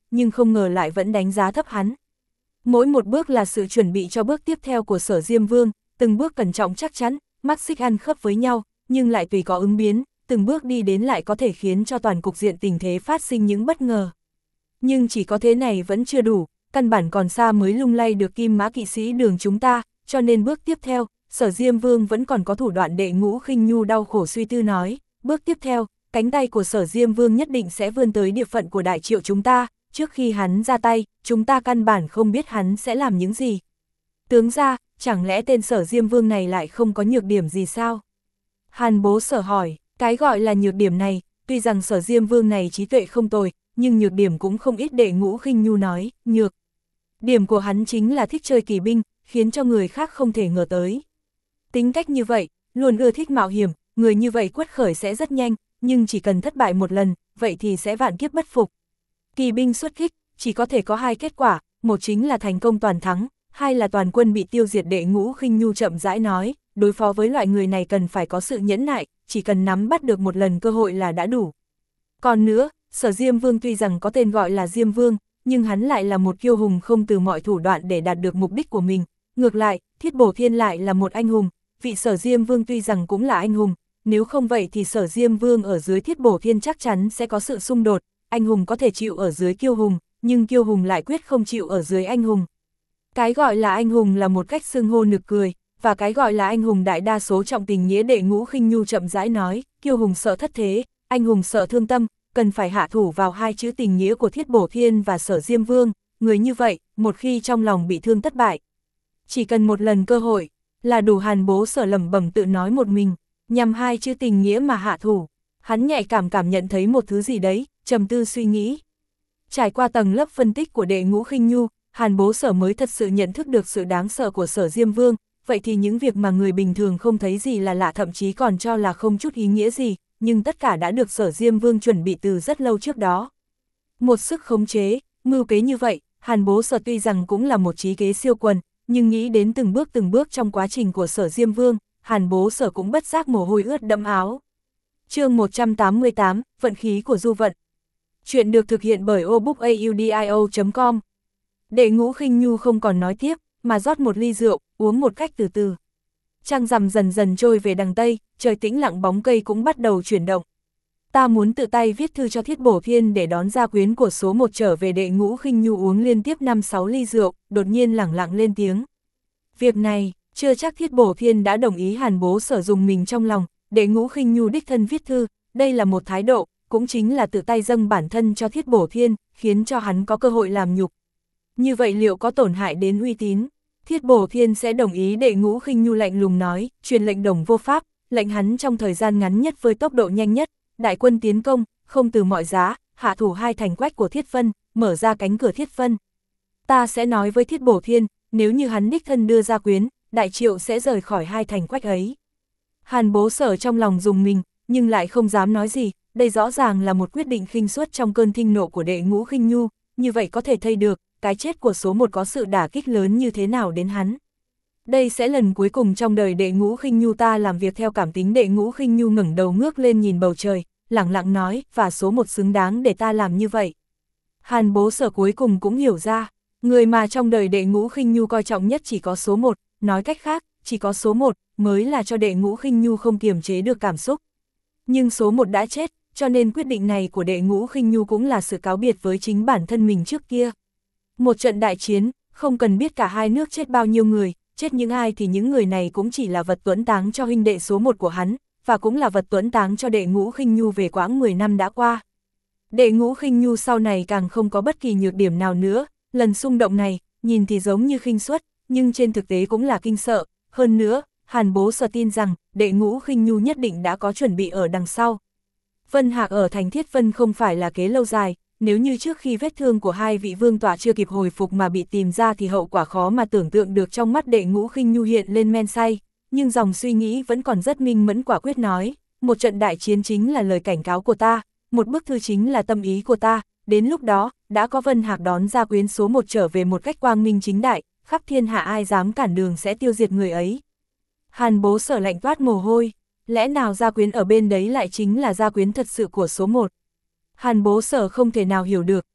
nhưng không ngờ lại vẫn đánh giá thấp hắn. Mỗi một bước là sự chuẩn bị cho bước tiếp theo của Sở Diêm Vương, từng bước cẩn trọng chắc chắn, mắt xích ăn khớp với nhau, nhưng lại tùy có ứng biến, từng bước đi đến lại có thể khiến cho toàn cục diện tình thế phát sinh những bất ngờ. Nhưng chỉ có thế này vẫn chưa đủ, căn bản còn xa mới lung lay được Kim Mã kỵ sĩ Đường chúng ta, cho nên bước tiếp theo, Sở Diêm Vương vẫn còn có thủ đoạn. Đệ Ngũ Khinh Nhu đau khổ suy tư nói, bước tiếp theo, cánh tay của Sở Diêm Vương nhất định sẽ vươn tới địa phận của Đại Triệu chúng ta, trước khi hắn ra tay, chúng ta căn bản không biết hắn sẽ làm những gì. Tướng ra, chẳng lẽ tên Sở Diêm Vương này lại không có nhược điểm gì sao? Hàn Bố Sở hỏi, cái gọi là nhược điểm này, tuy rằng Sở Diêm Vương này trí tuệ không tồi, nhưng nhược điểm cũng không ít. Đệ Ngũ Khinh Nhu nói, nhược điểm của hắn chính là thích chơi kỳ binh, khiến cho người khác không thể ngờ tới. Tính cách như vậy, luôn ưa thích mạo hiểm, người như vậy quất khởi sẽ rất nhanh, nhưng chỉ cần thất bại một lần, vậy thì sẽ vạn kiếp bất phục. Kỳ binh xuất kích, chỉ có thể có hai kết quả, một chính là thành công toàn thắng, hai là toàn quân bị tiêu diệt. Đệ Ngũ Khinh Nhu chậm rãi nói, đối phó với loại người này cần phải có sự nhẫn nại, chỉ cần nắm bắt được một lần cơ hội là đã đủ. Còn nữa, Sở Diêm Vương tuy rằng có tên gọi là Diêm Vương, nhưng hắn lại là một kiêu hùng không từ mọi thủ đoạn để đạt được mục đích của mình. Ngược lại, Thiết Bổ Thiên lại là một anh hùng, vị Sở Diêm Vương tuy rằng cũng là anh hùng, nếu không vậy thì Sở Diêm Vương ở dưới Thiết Bổ Thiên chắc chắn sẽ có sự xung đột, anh hùng có thể chịu ở dưới kiêu hùng, nhưng kiêu hùng lại quyết không chịu ở dưới anh hùng. Cái gọi là anh hùng là một cách xưng hô nực cười, và cái gọi là anh hùng đại đa số trọng tình nghĩa. Đệ Ngũ Khinh Nhu chậm rãi nói, kiêu hùng sợ thất thế, anh hùng sợ thương tâm, cần phải hạ thủ vào hai chữ tình nghĩa của Thiết Bổ Thiên và Sở Diêm Vương, người như vậy, một khi trong lòng bị thương thất bại, chỉ cần một lần cơ hội, là đủ. Hàn Bố Sở lẩm bẩm tự nói một mình, nhằm hai chữ tình nghĩa mà hạ thủ, hắn nhạy cảm cảm nhận thấy một thứ gì đấy, trầm tư suy nghĩ. Trải qua tầng lớp phân tích của Đệ Ngũ Khinh Nhu, Hàn Bố Sở mới thật sự nhận thức được sự đáng sợ của Sở Diêm Vương, vậy thì những việc mà người bình thường không thấy gì là lạ, thậm chí còn cho là không chút ý nghĩa gì, nhưng tất cả đã được Sở Diêm Vương chuẩn bị từ rất lâu trước đó. Một sức khống chế, mưu kế như vậy, Hàn Bố Sở tuy rằng cũng là một trí kế siêu quần, nhưng nghĩ đến từng bước từng bước trong quá trình của Sở Diêm Vương, Hàn Bố Sở cũng bất giác mồ hôi ướt đẫm áo. Chương một trăm tám mươi tám, vận khí của Du Vận. Chuyện được thực hiện bởi obookaudio chấm com. Đệ Ngũ Khinh Nhu không còn nói tiếp, mà rót một ly rượu, uống một cách từ từ. Trăng rằm dần dần trôi về đằng Tây, trời tĩnh lặng, bóng cây cũng bắt đầu chuyển động. Ta muốn tự tay viết thư cho Thiết Bổ Thiên để đón gia quyến của số một trở về. Đệ Ngũ Khinh Nhu uống liên tiếp năm sáu ly rượu, đột nhiên lẳng lặng lên tiếng. Việc này, chưa chắc Thiết Bổ Thiên đã đồng ý. Hàn Bố Sở dùng mình trong lòng, Đệ Ngũ Khinh Nhu đích thân viết thư, đây là một thái độ, cũng chính là tự tay dâng bản thân cho Thiết Bổ Thiên, khiến cho hắn có cơ hội làm nhục. Như vậy liệu có tổn hại đến uy tín? Thiết Bổ Thiên sẽ đồng ý? Đệ Ngũ Khinh Nhu lạnh lùng nói, truyền lệnh Đồng Vô Pháp, lệnh hắn trong thời gian ngắn nhất với tốc độ nhanh nhất, đại quân tiến công, không từ mọi giá, hạ thủ hai thành quách của Thiết Vân, mở ra cánh cửa Thiết Vân. Ta sẽ nói với Thiết Bổ Thiên, nếu như hắn đích thân đưa gia quyến, Đại Triệu sẽ rời khỏi hai thành quách ấy. Hàn Bố Sở trong lòng dùng mình, nhưng lại không dám nói gì, đây rõ ràng là một quyết định khinh suất trong cơn thịnh nộ của Đệ Ngũ Khinh Nhu, như vậy có thể thấy được, cái chết của số một có sự đả kích lớn như thế nào đến hắn. Đây sẽ lần cuối cùng trong đời Đệ Ngũ Khinh Nhu ta làm việc theo cảm tính. Đệ Ngũ Khinh Nhu ngẩng đầu ngước lên nhìn bầu trời, lẳng lặng nói, và số một xứng đáng để ta làm như vậy. Hàn Bố Sở cuối cùng cũng hiểu ra, người mà trong đời Đệ Ngũ Khinh Nhu coi trọng nhất chỉ có số một, nói cách khác, chỉ có số một mới là cho Đệ Ngũ Khinh Nhu không kiềm chế được cảm xúc. Nhưng số một đã chết, cho nên quyết định này của Đệ Ngũ Khinh Nhu cũng là sự cáo biệt với chính bản thân mình trước kia. Một trận đại chiến, không cần biết cả hai nước chết bao nhiêu người, chết những ai thì những người này cũng chỉ là vật tuẫn táng cho huynh đệ số một của hắn, và cũng là vật tuẫn táng cho Đệ Ngũ Khinh Nhu về quãng mười năm đã qua. Đệ Ngũ Khinh Nhu sau này càng không có bất kỳ nhược điểm nào nữa, lần xung động này, nhìn thì giống như khinh suất, nhưng trên thực tế cũng là kinh sợ, hơn nữa, Hàn Bố Sở tin rằng, Đệ Ngũ Khinh Nhu nhất định đã có chuẩn bị ở đằng sau. Vân Hạc ở thành Thiết Vân không phải là kế lâu dài, nếu như trước khi vết thương của hai vị vương tọa chưa kịp hồi phục mà bị tìm ra thì hậu quả khó mà tưởng tượng được. Trong mắt Đệ Ngũ Khinh Nhu hiện lên men say, nhưng dòng suy nghĩ vẫn còn rất minh mẫn, quả quyết nói, một trận đại chiến chính là lời cảnh cáo của ta, một bức thư chính là tâm ý của ta, đến lúc đó, đã có Vân Hạc đón gia quyến số một trở về một cách quang minh chính đại, khắp thiên hạ ai dám cản đường sẽ tiêu diệt người ấy. Hàn Bố Sở lạnh toát mồ hôi, lẽ nào gia quyến ở bên đấy lại chính là gia quyến thật sự của số một? Hàn Bố Sở không thể nào hiểu được,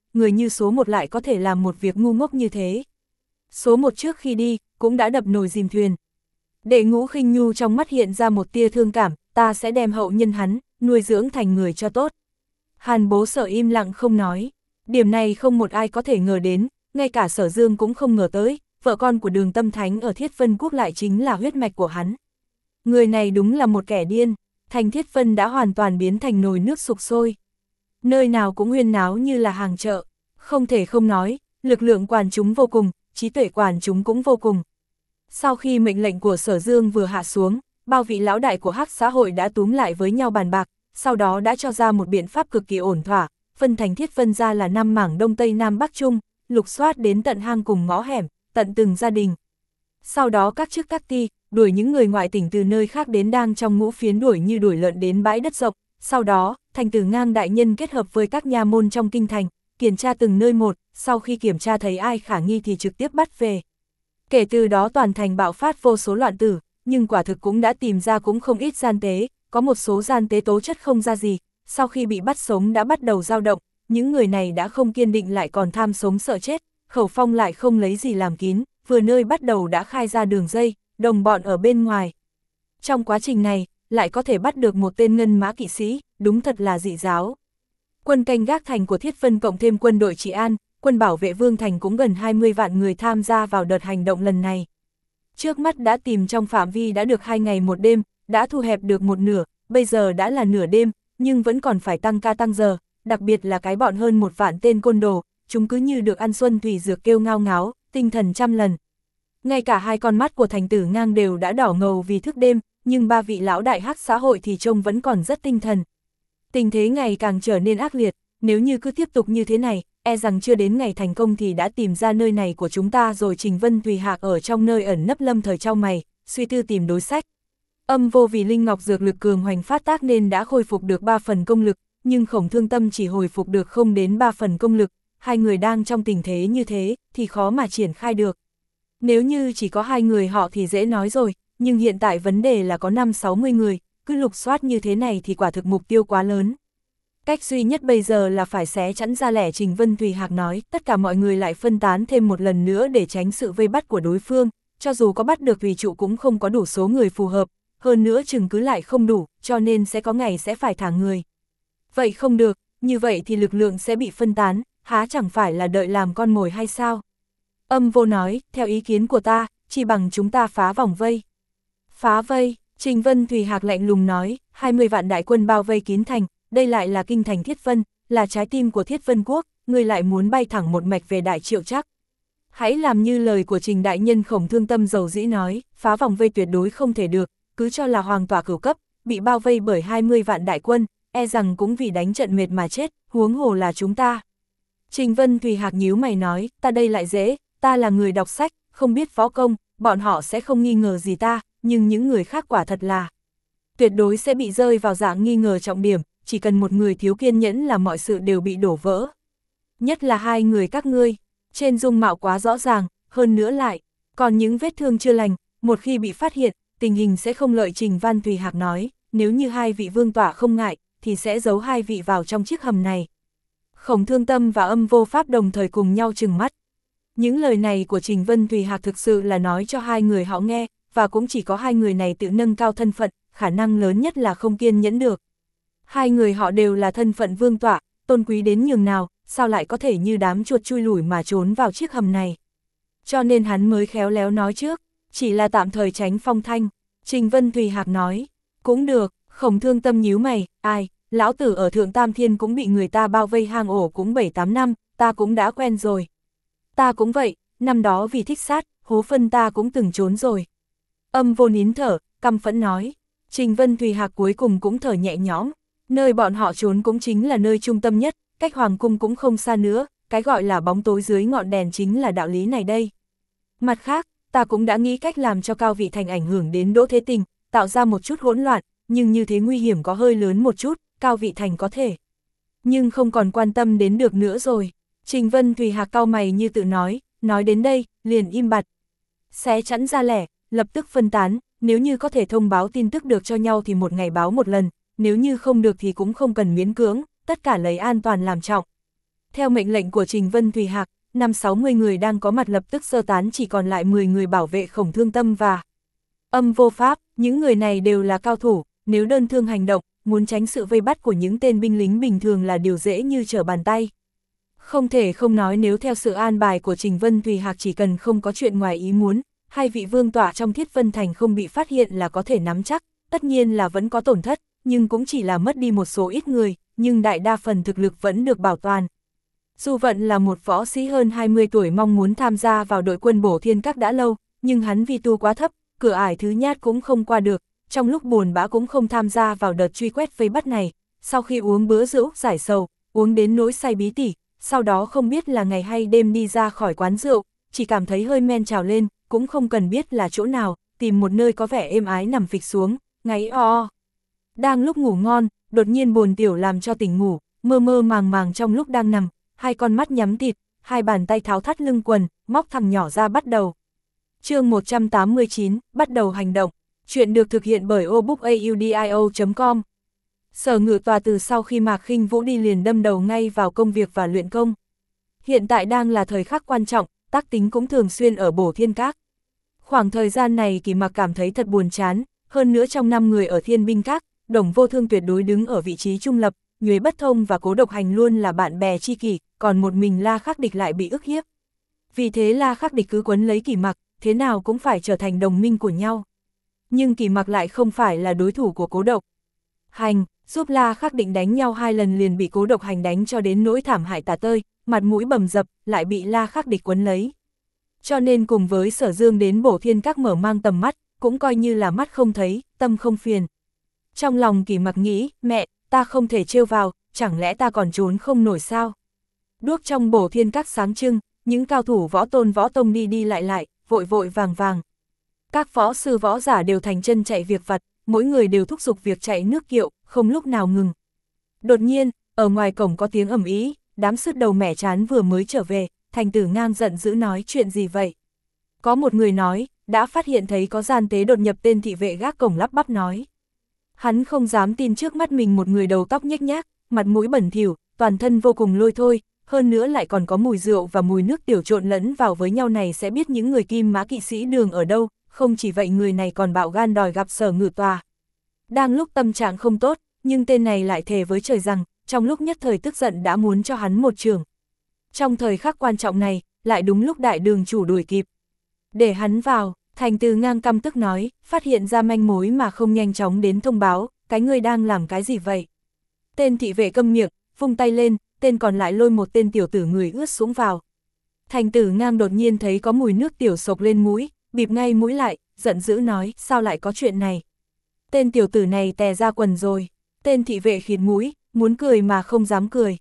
người như số một lại có thể làm một việc ngu ngốc như thế. Số một trước khi đi, cũng đã đập nồi dìm thuyền. Đệ Ngũ Khinh Nhu trong mắt hiện ra một tia thương cảm, ta sẽ đem hậu nhân hắn, nuôi dưỡng thành người cho tốt. Hàn Bố Sở im lặng không nói, điểm này không một ai có thể ngờ đến, ngay cả Sở Dương cũng không ngờ tới, vợ con của Đường Tâm Thánh ở Thiết Vân Quốc lại chính là huyết mạch của hắn. Người này đúng là một kẻ điên, thành Thiết Vân đã hoàn toàn biến thành nồi nước sục sôi. Nơi nào cũng huyên náo như là hàng chợ, không thể không nói, lực lượng quần chúng vô cùng, trí tuệ quần chúng cũng vô cùng. Sau khi mệnh lệnh của Sở Dương vừa hạ xuống, bao vị lão đại của Hắc xã hội đã túm lại với nhau bàn bạc, sau đó đã cho ra một biện pháp cực kỳ ổn thỏa, phân thành Thiết Vân ra là năm mảng Đông Tây Nam Bắc Trung, lục soát đến tận hang cùng ngõ hẻm, tận từng gia đình. Sau đó các chức các ti, đuổi những người ngoại tỉnh từ nơi khác đến đang trong ngũ phiến đuổi như đuổi lợn đến bãi đất rộng, sau đó, Thành Tử Ngang đại nhân kết hợp với các nha môn trong kinh thành, kiểm tra từng nơi một, sau khi kiểm tra thấy ai khả nghi thì trực tiếp bắt về. Kể từ đó toàn thành bạo phát vô số loạn tử, nhưng quả thực cũng đã tìm ra cũng không ít gian tế, có một số gian tế tố chất không ra gì, sau khi bị bắt sống đã bắt đầu dao động, những người này đã không kiên định lại còn tham sống sợ chết, khẩu phong lại không lấy gì làm kín, vừa nơi bắt đầu đã khai ra đường dây, đồng bọn ở bên ngoài. Trong quá trình này, lại có thể bắt được một tên ngân mã kỵ sĩ, đúng thật là dị giáo. Quân canh gác thành của Thiết Vân cộng thêm quân đội trị an, quân bảo vệ Vương Thành cũng gần hai mươi vạn người tham gia vào đợt hành động lần này. Trước mắt đã tìm trong phạm vi đã được hai ngày một đêm, đã thu hẹp được một nửa, bây giờ đã là nửa đêm, nhưng vẫn còn phải tăng ca tăng giờ, đặc biệt là cái bọn hơn một vạn tên côn đồ, chúng cứ như được ăn xuân thủy dược kêu ngao ngáo, tinh thần trăm lần. Ngay cả hai con mắt của Thành Tử Ngang đều đã đỏ ngầu vì thức đêm, nhưng ba vị lão đại Hắc xã hội thì trông vẫn còn rất tinh thần. Tình thế ngày càng trở nên ác liệt, nếu như cứ tiếp tục như thế này, e rằng chưa đến ngày thành công thì đã tìm ra nơi này của chúng ta rồi. Trình Vân Tùy Hạc ở trong nơi ẩn nấp lâm thời trong mày, suy tư tìm đối sách. Âm Vô vì linh ngọc dược lực cường hoành phát tác nên đã khôi phục được ba phần công lực, nhưng Khổng Thương Tâm chỉ hồi phục được không đến ba phần công lực, hai người đang trong tình thế như thế thì khó mà triển khai được. Nếu như chỉ có hai người họ thì dễ nói rồi, nhưng hiện tại vấn đề là có năm sáu mươi người, cứ lục soát như thế này thì quả thực mục tiêu quá lớn. Cách duy nhất bây giờ là phải xé chắn ra lẻ. Trình Vân Tùy Hạc nói, tất cả mọi người lại phân tán thêm một lần nữa để tránh sự vây bắt của đối phương, cho dù có bắt được tùy trụ cũng không có đủ số người phù hợp, hơn nữa chừng cứ lại không đủ, cho nên sẽ có ngày sẽ phải thả người. Vậy không được, như vậy thì lực lượng sẽ bị phân tán, há chẳng phải là đợi làm con mồi hay sao? Âm Vô nói, theo ý kiến của ta, chỉ bằng chúng ta phá vòng vây. Phá vây, Trình Vân Tùy Hạc lạnh lùng nói, hai mươi vạn đại quân bao vây kín thành, đây lại là kinh thành Thiết Vân, là trái tim của Thiết Vân Quốc, người lại muốn bay thẳng một mạch về Đại Triệu Trắc. Hãy làm như lời của Trình đại nhân. Khổng Thương Tâm dầu dĩ nói, phá vòng vây tuyệt đối không thể được, cứ cho là hoàng tỏa cửu cấp, bị bao vây bởi hai mươi vạn đại quân, e rằng cũng vì đánh trận mệt mà chết, huống hồ là chúng ta. Trình Vân Tùy Hạc nhíu mày nói, ta đây lại dễ, ta là người đọc sách, không biết võ công, bọn họ sẽ không nghi ngờ gì ta, nhưng những người khác quả thật là tuyệt đối sẽ bị rơi vào dạng nghi ngờ trọng điểm, chỉ cần một người thiếu kiên nhẫn là mọi sự đều bị đổ vỡ. Nhất là hai người các ngươi, trên dung mạo quá rõ ràng, hơn nữa lại, còn những vết thương chưa lành, một khi bị phát hiện, tình hình sẽ không lợi. Trình Văn Tùy Hạc nói, nếu như hai vị vương tỏa không ngại, thì sẽ giấu hai vị vào trong chiếc hầm này. Khổng Thương Tâm và Âm Vô Pháp đồng thời cùng nhau trừng mắt. Những lời này của Trình Vân Tùy Hạc thực sự là nói cho hai người họ nghe, và cũng chỉ có hai người này tự nâng cao thân phận, khả năng lớn nhất là không kiên nhẫn được. Hai người họ đều là thân phận vương tọa, tôn quý đến nhường nào, sao lại có thể như đám chuột chui lủi mà trốn vào chiếc hầm này. Cho nên hắn mới khéo léo nói trước, chỉ là tạm thời tránh phong thanh. Trình Vân Tùy Hạc nói, cũng được. Khổng Thương Tâm nhíu mày, ai, lão tử ở Thượng Tam Thiên cũng bị người ta bao vây hang ổ cũng bảy tám năm, ta cũng đã quen rồi. Ta cũng vậy, năm đó vì thích sát, hố phân ta cũng từng trốn rồi. Âm Vô nín thở, căm phẫn nói. Trình Vân Tùy Hạc cuối cùng cũng thở nhẹ nhõm, nơi bọn họ trốn cũng chính là nơi trung tâm nhất, cách Hoàng Cung cũng không xa nữa, cái gọi là bóng tối dưới ngọn đèn chính là đạo lý này đây. Mặt khác, ta cũng đã nghĩ cách làm cho Cao Vị Thành ảnh hưởng đến Đỗ Thế Tình, tạo ra một chút hỗn loạn, nhưng như thế nguy hiểm có hơi lớn một chút, Cao Vị Thành có thể. Nhưng không còn quan tâm đến được nữa rồi. Trình Vân Tùy Hạc cau mày như tự nói, nói đến đây, liền im bặt. Xé chắn ra lẻ, lập tức phân tán, nếu như có thể thông báo tin tức được cho nhau thì một ngày báo một lần, nếu như không được thì cũng không cần miễn cưỡng, tất cả lấy an toàn làm trọng. Theo mệnh lệnh của Trình Vân Thùy Hạc, năm sáu mươi người đang có mặt lập tức sơ tán, chỉ còn lại mười người bảo vệ Khổng Thương Tâm và Âm Vô Pháp. Những người này đều là cao thủ, nếu đơn thương hành động, muốn tránh sự vây bắt của những tên binh lính bình thường là điều dễ như trở bàn tay. Không thể không nói, nếu theo sự an bài của Trình Vân Thùy Hạc, chỉ cần không có chuyện ngoài ý muốn, hai vị vương tọa trong Thiết Vân Thành không bị phát hiện là có thể nắm chắc. Tất nhiên là vẫn có tổn thất, nhưng cũng chỉ là mất đi một số ít người, nhưng đại đa phần thực lực vẫn được bảo toàn. Du Vận là một võ sĩ hơn hai mươi tuổi mong muốn tham gia vào đội quân Bổ Thiên Các đã lâu, nhưng hắn vi tu quá thấp, cửa ải thứ nhát cũng không qua được, trong lúc buồn bã cũng không tham gia vào đợt truy quét vây bắt này. Sau khi uống bữa rượu giải sầu, uống đến nỗi say bí tỉ, sau đó không biết là ngày hay đêm đi ra khỏi quán rượu, chỉ cảm thấy hơi men trào lên, cũng không cần biết là chỗ nào, tìm một nơi có vẻ êm ái nằm phịch xuống, ngáy o o. Đang lúc ngủ ngon, đột nhiên bồn tiểu làm cho tỉnh ngủ, mơ mơ màng màng trong lúc đang nằm, hai con mắt nhắm tịt, hai bàn tay tháo thắt lưng quần, móc thằng nhỏ ra bắt đầu. Chương một trăm tám mươi chín, bắt đầu hành động. Chuyện được thực hiện bởi obookaudio chấm com. Sở Ngự Tòa từ sau khi Mạc Khinh Vũ đi liền đâm đầu ngay vào công việc và luyện công. Hiện tại đang là thời khắc quan trọng, Tác Tính cũng thường xuyên ở Bổ Thiên Các. Khoảng thời gian này Kỳ Mạc cảm thấy thật buồn chán, hơn nữa trong năm người ở Thiên Binh Các, Đồng Vô Thương tuyệt đối đứng ở vị trí trung lập, Nhuế Bất Thông và Cố Độc Hành luôn là bạn bè tri kỷ, còn một mình La Khắc Địch lại bị ức hiếp. Vì thế La Khắc Địch cứ quấn lấy Kỳ Mạc, thế nào cũng phải trở thành đồng minh của nhau. Nhưng Kỳ Mạc lại không phải là đối thủ của Cố Độc Hành, giúp La Khắc Định đánh nhau hai lần liền bị Cố Độc Hành đánh cho đến nỗi thảm hại tả tơi, mặt mũi bầm dập, lại bị La Khắc Địch quấn lấy. Cho nên cùng với Sở Dương đến Bổ Thiên Các mở mang tầm mắt, cũng coi như là mắt không thấy, tâm không phiền. Trong lòng Kỳ Mạc nghĩ, mẹ, ta không thể trêu vào, chẳng lẽ ta còn trốn không nổi sao? Đuốc trong Bổ Thiên Các sáng trưng, những cao thủ võ tôn võ tông đi đi lại lại, vội vội vàng vàng. Các võ sư võ giả đều thành chân chạy việc vặt, mỗi người đều thúc giục việc chạy nước kiệu, không lúc nào ngừng. Đột nhiên, ở ngoài cổng có tiếng ầm ĩ, đám sứt đầu mẻ chán vừa mới trở về, Thành Tử Ngang giận dữ nói chuyện gì vậy? Có một người nói, đã phát hiện thấy có gian tế đột nhập, tên thị vệ gác cổng lắp bắp nói. Hắn không dám tin trước mắt mình một người đầu tóc nhếch nhác, mặt mũi bẩn thỉu, toàn thân vô cùng lôi thôi, hơn nữa lại còn có mùi rượu và mùi nước tiểu trộn lẫn vào với nhau này, sẽ biết những người Kim Mã kỵ sĩ Đường ở đâu. Không chỉ vậy, người này còn bạo gan đòi gặp Sở Ngự Tòa. Đang lúc tâm trạng không tốt, nhưng tên này lại thề với trời rằng, trong lúc nhất thời tức giận đã muốn cho hắn một trường. Trong thời khắc quan trọng này, lại đúng lúc đại đường chủ đuổi kịp. Để hắn vào, Thành Từ Ngang căm tức nói, phát hiện ra manh mối mà không nhanh chóng đến thông báo, cái ngươi đang làm cái gì vậy? Tên thị vệ câm miệng, vung tay lên, tên còn lại lôi một tên tiểu tử người ướt xuống vào. Thành Tử Ngang đột nhiên thấy có mùi nước tiểu sộc lên mũi, bịt ngay mũi lại, giận dữ nói, sao lại có chuyện này? Tên tiểu tử này tè ra quần rồi. Tên thị vệ khịt mũi, muốn cười mà không dám cười.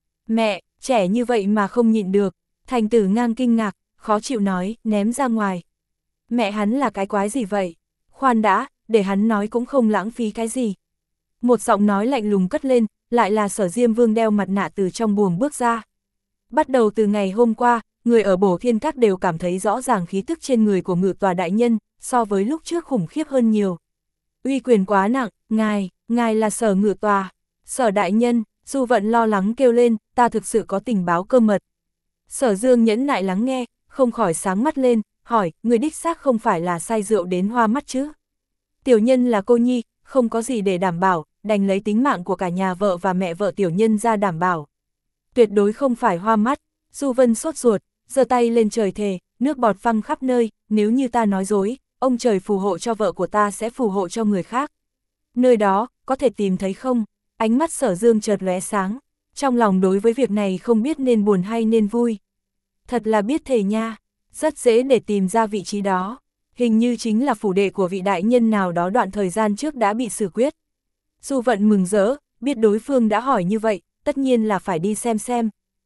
Mẹ, trẻ như vậy mà không nhịn được. Thành Tử Ngang kinh ngạc, khó chịu nói, ném ra ngoài. Mẹ hắn là cái quái gì vậy? Khoan đã, để hắn nói cũng không lãng phí cái gì. Một giọng nói lạnh lùng cất lên, lại là Sở Diêm Vương đeo mặt nạ từ trong buồng bước ra. Bắt đầu từ ngày hôm qua, người ở Bổ Thiên Các đều cảm thấy rõ ràng khí tức trên người của Ngự Tòa đại nhân, so với lúc trước khủng khiếp hơn nhiều. Uy quyền quá nặng, ngài, ngài là Sở Ngự Tòa. Sở đại nhân, Du Vận lo lắng kêu lên, ta thực sự có tình báo cơ mật. Sở Dương nhẫn nại lắng nghe, không khỏi sáng mắt lên, hỏi, người đích xác không phải là say rượu đến hoa mắt chứ? Tiểu nhân là cô nhi, không có gì để đảm bảo, đành lấy tính mạng của cả nhà vợ và mẹ vợ tiểu nhân ra đảm bảo. Tuyệt đối không phải hoa mắt. Du Vân sốt ruột, giơ tay lên trời thề, nước bọt văng khắp nơi, nếu như ta nói dối, ông trời phù hộ cho vợ của ta sẽ phù hộ cho người khác. Nơi đó, có thể tìm thấy không? Ánh mắt Sở Dương chợt lóe sáng, trong lòng đối với việc này không biết nên buồn hay nên vui. Thật là biết thề nha, rất dễ để tìm ra vị trí đó. Hình như chính là phủ đệ của vị đại nhân nào đó đoạn thời gian trước đã bị xử quyết. Du Vận mừng rỡ, biết đối phương đã hỏi như vậy, tất nhiên là phải đi xem xem.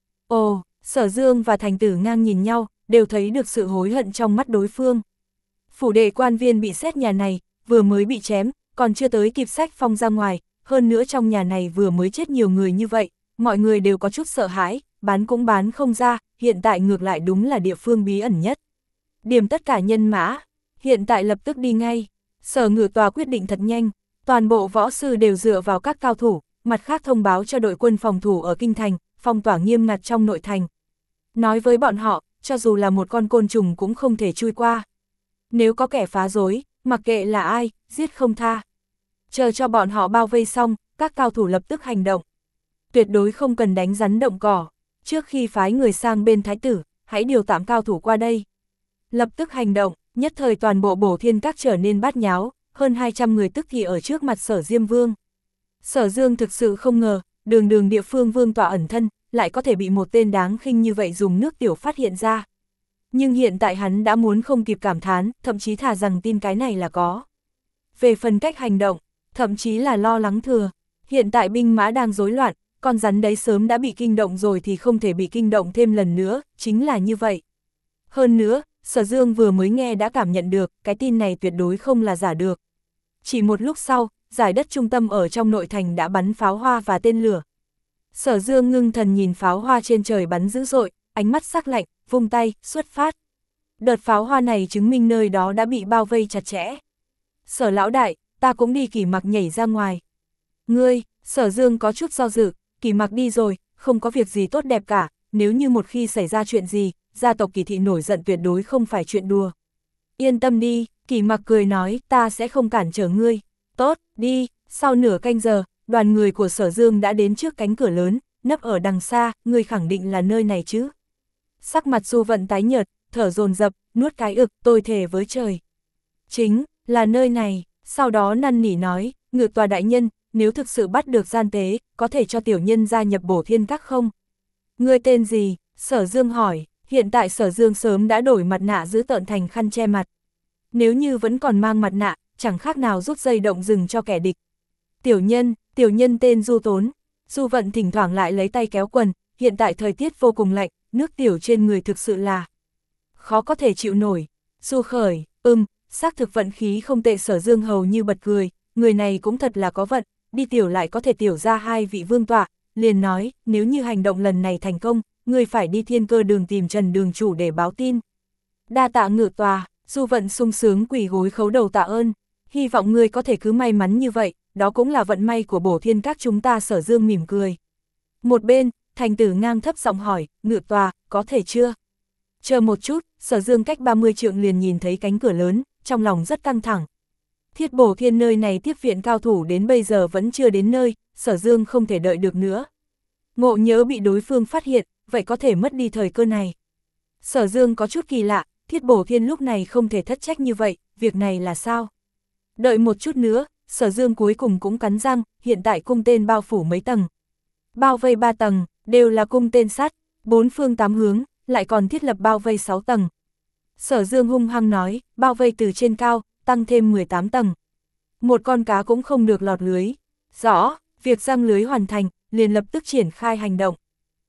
Ồ, Sở Dương và Thành Tử Ngang nhìn nhau, đều thấy được sự hối hận trong mắt đối phương. Phủ đệ quan viên bị xét nhà này, vừa mới bị chém, còn chưa tới kịp sách phong ra ngoài, hơn nữa trong nhà này vừa mới chết nhiều người như vậy, mọi người đều có chút sợ hãi, bán cũng bán không ra, hiện tại ngược lại đúng là địa phương bí ẩn nhất. Điểm tất cả nhân mã, hiện tại lập tức đi ngay. Sở Ngự Tòa quyết định thật nhanh, toàn bộ võ sư đều dựa vào các cao thủ, mặt khác thông báo cho đội quân phòng thủ ở Kinh Thành, phong tỏa nghiêm ngặt trong nội thành. Nói với bọn họ, cho dù là một con côn trùng cũng không thể chui qua. Nếu có kẻ phá rối, mặc kệ là ai, giết không tha. Chờ cho bọn họ bao vây xong, các cao thủ lập tức hành động. Tuyệt đối không cần đánh rắn động cỏ. Trước khi phái người sang bên thái tử, hãy điều tạm cao thủ qua đây. Lập tức hành động, nhất thời toàn bộ Bổ Thiên Các trở nên bát nháo, hơn hai trăm người tức thì ở trước mặt Sở Diêm Vương. Sở Dương thực sự không ngờ, đường đường địa phương vương tọa ẩn thân, lại có thể bị một tên đáng khinh như vậy dùng nước tiểu phát hiện ra. Nhưng hiện tại hắn đã muốn không kịp cảm thán, thậm chí thà rằng tin cái này là có. Về phần cách hành động, thậm chí là lo lắng thừa. Hiện tại binh mã đang rối loạn, con rắn đấy sớm đã bị kinh động rồi thì không thể bị kinh động thêm lần nữa, chính là như vậy. Hơn nữa, Sở Dương vừa mới nghe đã cảm nhận được, cái tin này tuyệt đối không là giả được. Chỉ một lúc sau, giải đất trung tâm ở trong nội thành đã bắn pháo hoa và tên lửa. Sở Dương ngưng thần nhìn pháo hoa trên trời bắn dữ dội, ánh mắt sắc lạnh, vung tay, xuất phát. Đợt pháo hoa này chứng minh nơi đó đã bị bao vây chặt chẽ. Sở lão đại, ta cũng đi. Kỷ Mặc nhảy ra ngoài. Ngươi, Sở Dương có chút do dự, Kỷ Mặc đi rồi, không có việc gì tốt đẹp cả, nếu như một khi xảy ra chuyện gì, gia tộc Kỷ thị nổi giận tuyệt đối không phải chuyện đùa. Yên tâm đi, Kỷ Mặc cười nói, ta sẽ không cản trở ngươi. Tốt, đi. Sau nửa canh giờ, đoàn người của Sở Dương đã đến trước cánh cửa lớn, nấp ở đằng xa, ngươi khẳng định là nơi này chứ. Sắc mặt Du Vận tái nhợt, thở dồn dập, nuốt cái ực, tôi thề với trời. Chính là nơi này. Sau đó năn nỉ nói, Ngự Tòa đại nhân, nếu thực sự bắt được gian tế, có thể cho tiểu nhân gia nhập Bổ Thiên Các không? Ngươi tên gì? Sở Dương hỏi. Hiện tại Sở Dương sớm đã đổi mặt nạ giữ tợn thành khăn che mặt. Nếu như vẫn còn mang mặt nạ, chẳng khác nào rút dây động rừng cho kẻ địch. Tiểu nhân, tiểu nhân tên Du Tốn. Du Vận thỉnh thoảng lại lấy tay kéo quần, hiện tại thời tiết vô cùng lạnh, nước tiểu trên người thực sự là khó có thể chịu nổi. Du Khởi, ừm, xác thực vận khí không tệ. Sở Dương hầu như bật cười, người này cũng thật là có vận, đi tiểu lại có thể tiểu ra hai vị vương tọa, liền nói, nếu như hành động lần này thành công, người phải đi Thiên Cơ Đường tìm Trần đường chủ để báo tin. Đa tạ Ngự Tòa. Du Vận sung sướng quỳ gối khấu đầu tạ ơn, hy vọng ngươi có thể cứ may mắn như vậy, đó cũng là vận may của Bổ Thiên Các chúng ta. Sở Dương mỉm cười. Một bên, Thành Tử ngang thấp giọng hỏi, Ngự Tòa, có thể chưa? Chờ một chút. Sở Dương cách ba mươi trượng liền nhìn thấy cánh cửa lớn, trong lòng rất căng thẳng. Thiết Bổ Thiên nơi này tiếp viện cao thủ đến bây giờ vẫn chưa đến nơi, Sở Dương không thể đợi được nữa. Ngộ nhớ bị đối phương phát hiện, vậy có thể mất đi thời cơ này. Sở Dương có chút kỳ lạ, Thiết Bổ Thiên lúc này không thể thất trách như vậy, việc này là sao? Đợi một chút nữa, Sở Dương cuối cùng cũng cắn răng, hiện tại cung tên bao phủ mấy tầng. Bao vây ba tầng, đều là cung tên sắt, bốn phương tám hướng, lại còn thiết lập bao vây sáu tầng. Sở Dương hung hăng nói, bao vây từ trên cao, tăng thêm mười tám tầng. Một con cá cũng không được lọt lưới. Rõ, việc giăng lưới hoàn thành, liền lập tức triển khai hành động.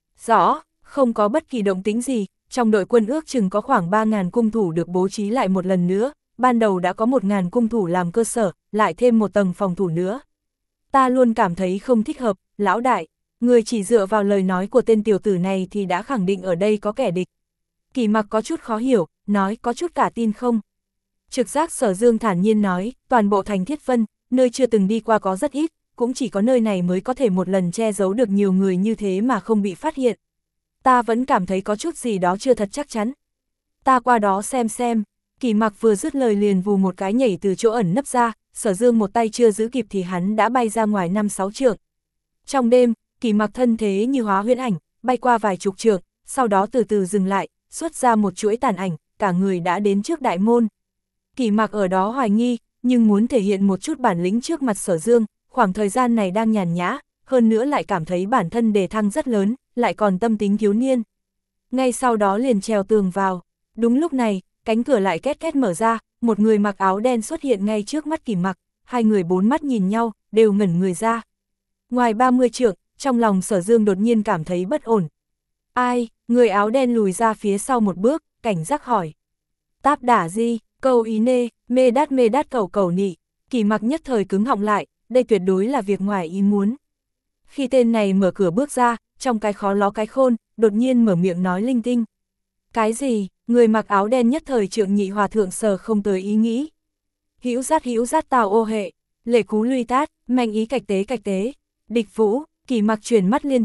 Rõ, không có bất kỳ động tĩnh gì, trong đội quân ước chừng có khoảng ba nghìn cung thủ được bố trí lại một lần nữa, ban đầu đã có một nghìn cung thủ làm cơ sở, lại thêm một tầng phòng thủ nữa. Ta luôn cảm thấy không thích hợp, lão đại, người chỉ dựa vào lời nói của tên tiểu tử này thì đã khẳng định ở đây có kẻ địch. Kỷ Mặc có chút khó hiểu, nói có chút cả tin không? Trực giác. Sở Dương thản nhiên nói, toàn bộ thành Thiết Vân, nơi chưa từng đi qua có rất ít, cũng chỉ có nơi này mới có thể một lần che giấu được nhiều người như thế mà không bị phát hiện. Ta vẫn cảm thấy có chút gì đó chưa thật chắc chắn. Ta qua đó xem xem. Kỷ Mặc vừa dứt lời liền vù một cái nhảy từ chỗ ẩn nấp ra, Sở Dương một tay chưa giữ kịp thì hắn đã bay ra ngoài năm sáu trượng. Trong đêm, Kỷ Mặc thân thế như hóa huyễn ảnh, bay qua vài chục trượng, sau đó từ từ dừng lại, xuất ra một chuỗi tàn ảnh, cả người đã đến trước đại môn. Kỷ Mặc ở đó hoài nghi, nhưng muốn thể hiện một chút bản lĩnh trước mặt Sở Dương, khoảng thời gian này đang nhàn nhã, hơn nữa lại cảm thấy bản thân đề thăng rất lớn, lại còn tâm tính thiếu niên. Ngay sau đó liền trèo tường vào. Đúng lúc này, cánh cửa lại két két mở ra, một người mặc áo đen xuất hiện ngay trước mắt Kỷ Mặc, hai người bốn mắt nhìn nhau, đều ngẩn người ra. Ngoài ba mươi trượng, trong lòng Sở Dương đột nhiên cảm thấy bất ổn. Ai? Người áo đen lùi ra phía sau một bước, cảnh giác hỏi. Táp đả gì? Cầu ý nê, mê đát mê đát cầu cầu nị. Kỷ Mặc nhất thời cứng họng lại, đây tuyệt đối là việc ngoài ý muốn. Khi tên này mở cửa bước ra, trong cái khó ló cái khôn, đột nhiên mở miệng nói linh tinh. Cái gì? Người mặc áo đen nhất thời Trượng Nhị Hòa thượng sờ không tới ý nghĩ. Hữu rát hữu rát tào ô hệ, lệ cú luy tát, manh ý cạch tế cạch tế, địch vũ. Kỷ Mặc chuyển mắt liên tục,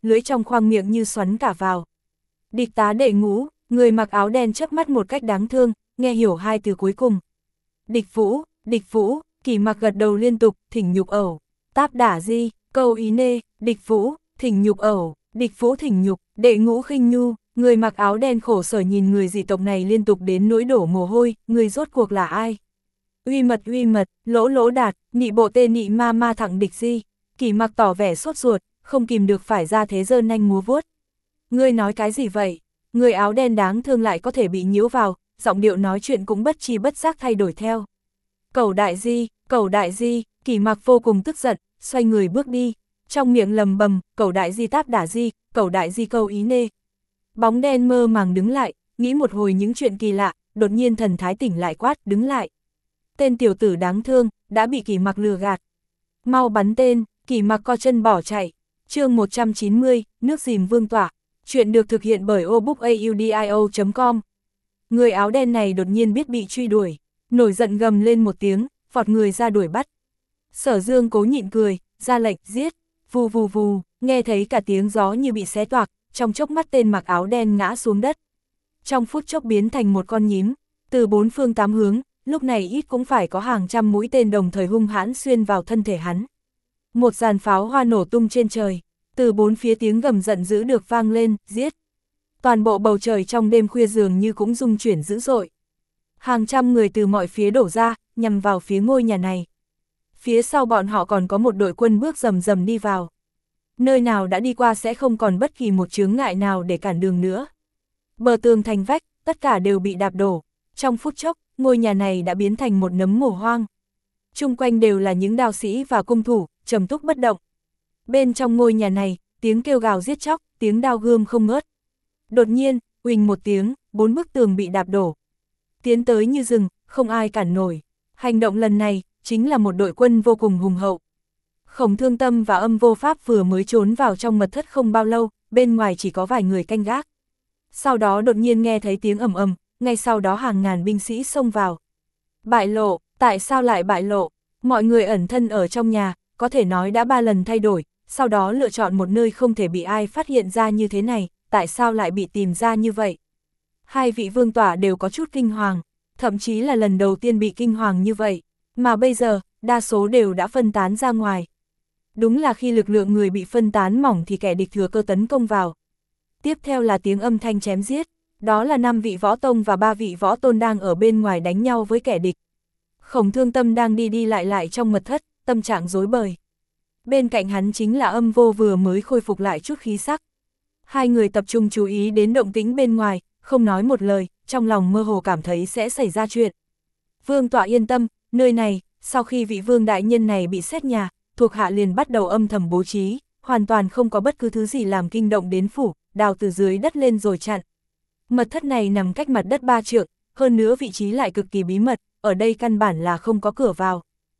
lưỡi trong khoang miệng như xoắn cả vào. Địch tá đệ ngũ, người mặc áo đen chớp mắt một cách đáng thương, nghe hiểu hai từ cuối cùng. Địch Vũ, Địch Vũ, Kỷ Mặc gật đầu liên tục, thỉnh nhục ẩu. Táp đả di, câu ý nê, Địch Vũ, thỉnh nhục ẩu, Địch Vũ thỉnh nhục, đệ ngũ khinh nhu, người mặc áo đen khổ sở nhìn người dị tộc này liên tục đến nỗi đổ mồ hôi, người rốt cuộc là ai? Uy mật uy mật, lỗ lỗ đạt, nị bộ tê nị ma ma thẳng địch di. Kỷ Mặc tỏ vẻ sốt ruột, không kìm được phải ra thế giơ nanh múa vuốt. Ngươi nói cái gì vậy? Người áo đen đáng thương lại có thể bị nhiễu vào, giọng điệu nói chuyện cũng bất chi bất giác thay đổi theo. Cẩu đại di, cẩu đại di, Kỷ Mặc vô cùng tức giận, xoay người bước đi, trong miệng lầm bầm, cẩu đại di táp đả di, cẩu đại di câu ý nê. Bóng đen mơ màng đứng lại, nghĩ một hồi những chuyện kỳ lạ, đột nhiên thần thái tỉnh lại quát, đứng lại. Tên tiểu tử đáng thương, đã bị Kỷ Mặc lừa gạt. Mau bắn tên, Kỷ Mặc co chân bỏ chạy. Chương một trăm chín mươi, nước dìm vương tỏa. Chuyện được thực hiện bởi obookaudio chấm com. Người áo đen này đột nhiên biết bị truy đuổi, nổi giận gầm lên một tiếng, vọt người ra đuổi bắt. Sở Dương cố nhịn cười, ra lệnh giết, vù vù vù, nghe thấy cả tiếng gió như bị xé toạc, trong chốc mắt tên mặc áo đen ngã xuống đất. Trong phút chốc biến thành một con nhím, từ bốn phương tám hướng, lúc này ít cũng phải có hàng trăm mũi tên đồng thời hung hãn xuyên vào thân thể hắn. Một dàn pháo hoa nổ tung trên trời, từ bốn phía tiếng gầm giận dữ được vang lên, giết. Toàn bộ bầu trời trong đêm khuya dường như cũng rung chuyển dữ dội. Hàng trăm người từ mọi phía đổ ra, nhằm vào phía ngôi nhà này. Phía sau bọn họ còn có một đội quân bước rầm rầm đi vào. Nơi nào đã đi qua sẽ không còn bất kỳ một chướng ngại nào để cản đường nữa. Bờ tường thành vách, tất cả đều bị đạp đổ. Trong phút chốc, ngôi nhà này đã biến thành một nấm mồ hoang. Chung quanh đều là những đao sĩ và cung thủ, trầm túc bất động. Bên trong ngôi nhà này, tiếng kêu gào giết chóc, tiếng đao gươm không ngớt. Đột nhiên, uỳnh một tiếng, bốn bức tường bị đạp đổ. Tiến tới như rừng, không ai cản nổi. Hành động lần này, chính là một đội quân vô cùng hùng hậu. Khổng Thương Tâm và Âm Vô Pháp vừa mới trốn vào trong mật thất không bao lâu, bên ngoài chỉ có vài người canh gác. Sau đó đột nhiên nghe thấy tiếng ầm ầm, ngay sau đó hàng ngàn binh sĩ xông vào. Bại lộ, tại sao lại bại lộ? Mọi người ẩn thân ở trong nhà, có thể nói đã ba lần thay đổi, sau đó lựa chọn một nơi không thể bị ai phát hiện ra như thế này, tại sao lại bị tìm ra như vậy? Hai vị vương tỏa đều có chút kinh hoàng, thậm chí là lần đầu tiên bị kinh hoàng như vậy, mà bây giờ, đa số đều đã phân tán ra ngoài. Đúng là khi lực lượng người bị phân tán mỏng thì kẻ địch thừa cơ tấn công vào. Tiếp theo là tiếng âm thanh chém giết, đó là năm vị võ tông và ba vị võ tôn đang ở bên ngoài đánh nhau với kẻ địch. Khổng Thương Tâm đang đi đi lại lại trong mật thất, tâm trạng rối bời. Bên cạnh hắn chính là Âm Vô vừa mới khôi phục lại chút khí sắc. Hai người tập trung chú ý đến động tĩnh bên ngoài, không nói một lời, trong lòng mơ hồ cảm thấy sẽ xảy ra chuyện. Vương tọa yên tâm, nơi này, sau khi vị vương đại nhân này bị xét nhà, thuộc hạ liền bắt đầu âm thầm bố trí, hoàn toàn không có bất cứ thứ gì làm kinh động đến phủ, đào từ dưới đất lên rồi chặn. Mật thất này nằm cách mặt đất ba trượng, hơn nữa vị trí lại cực kỳ bí mật, ở đây căn bản là không có cửa vào.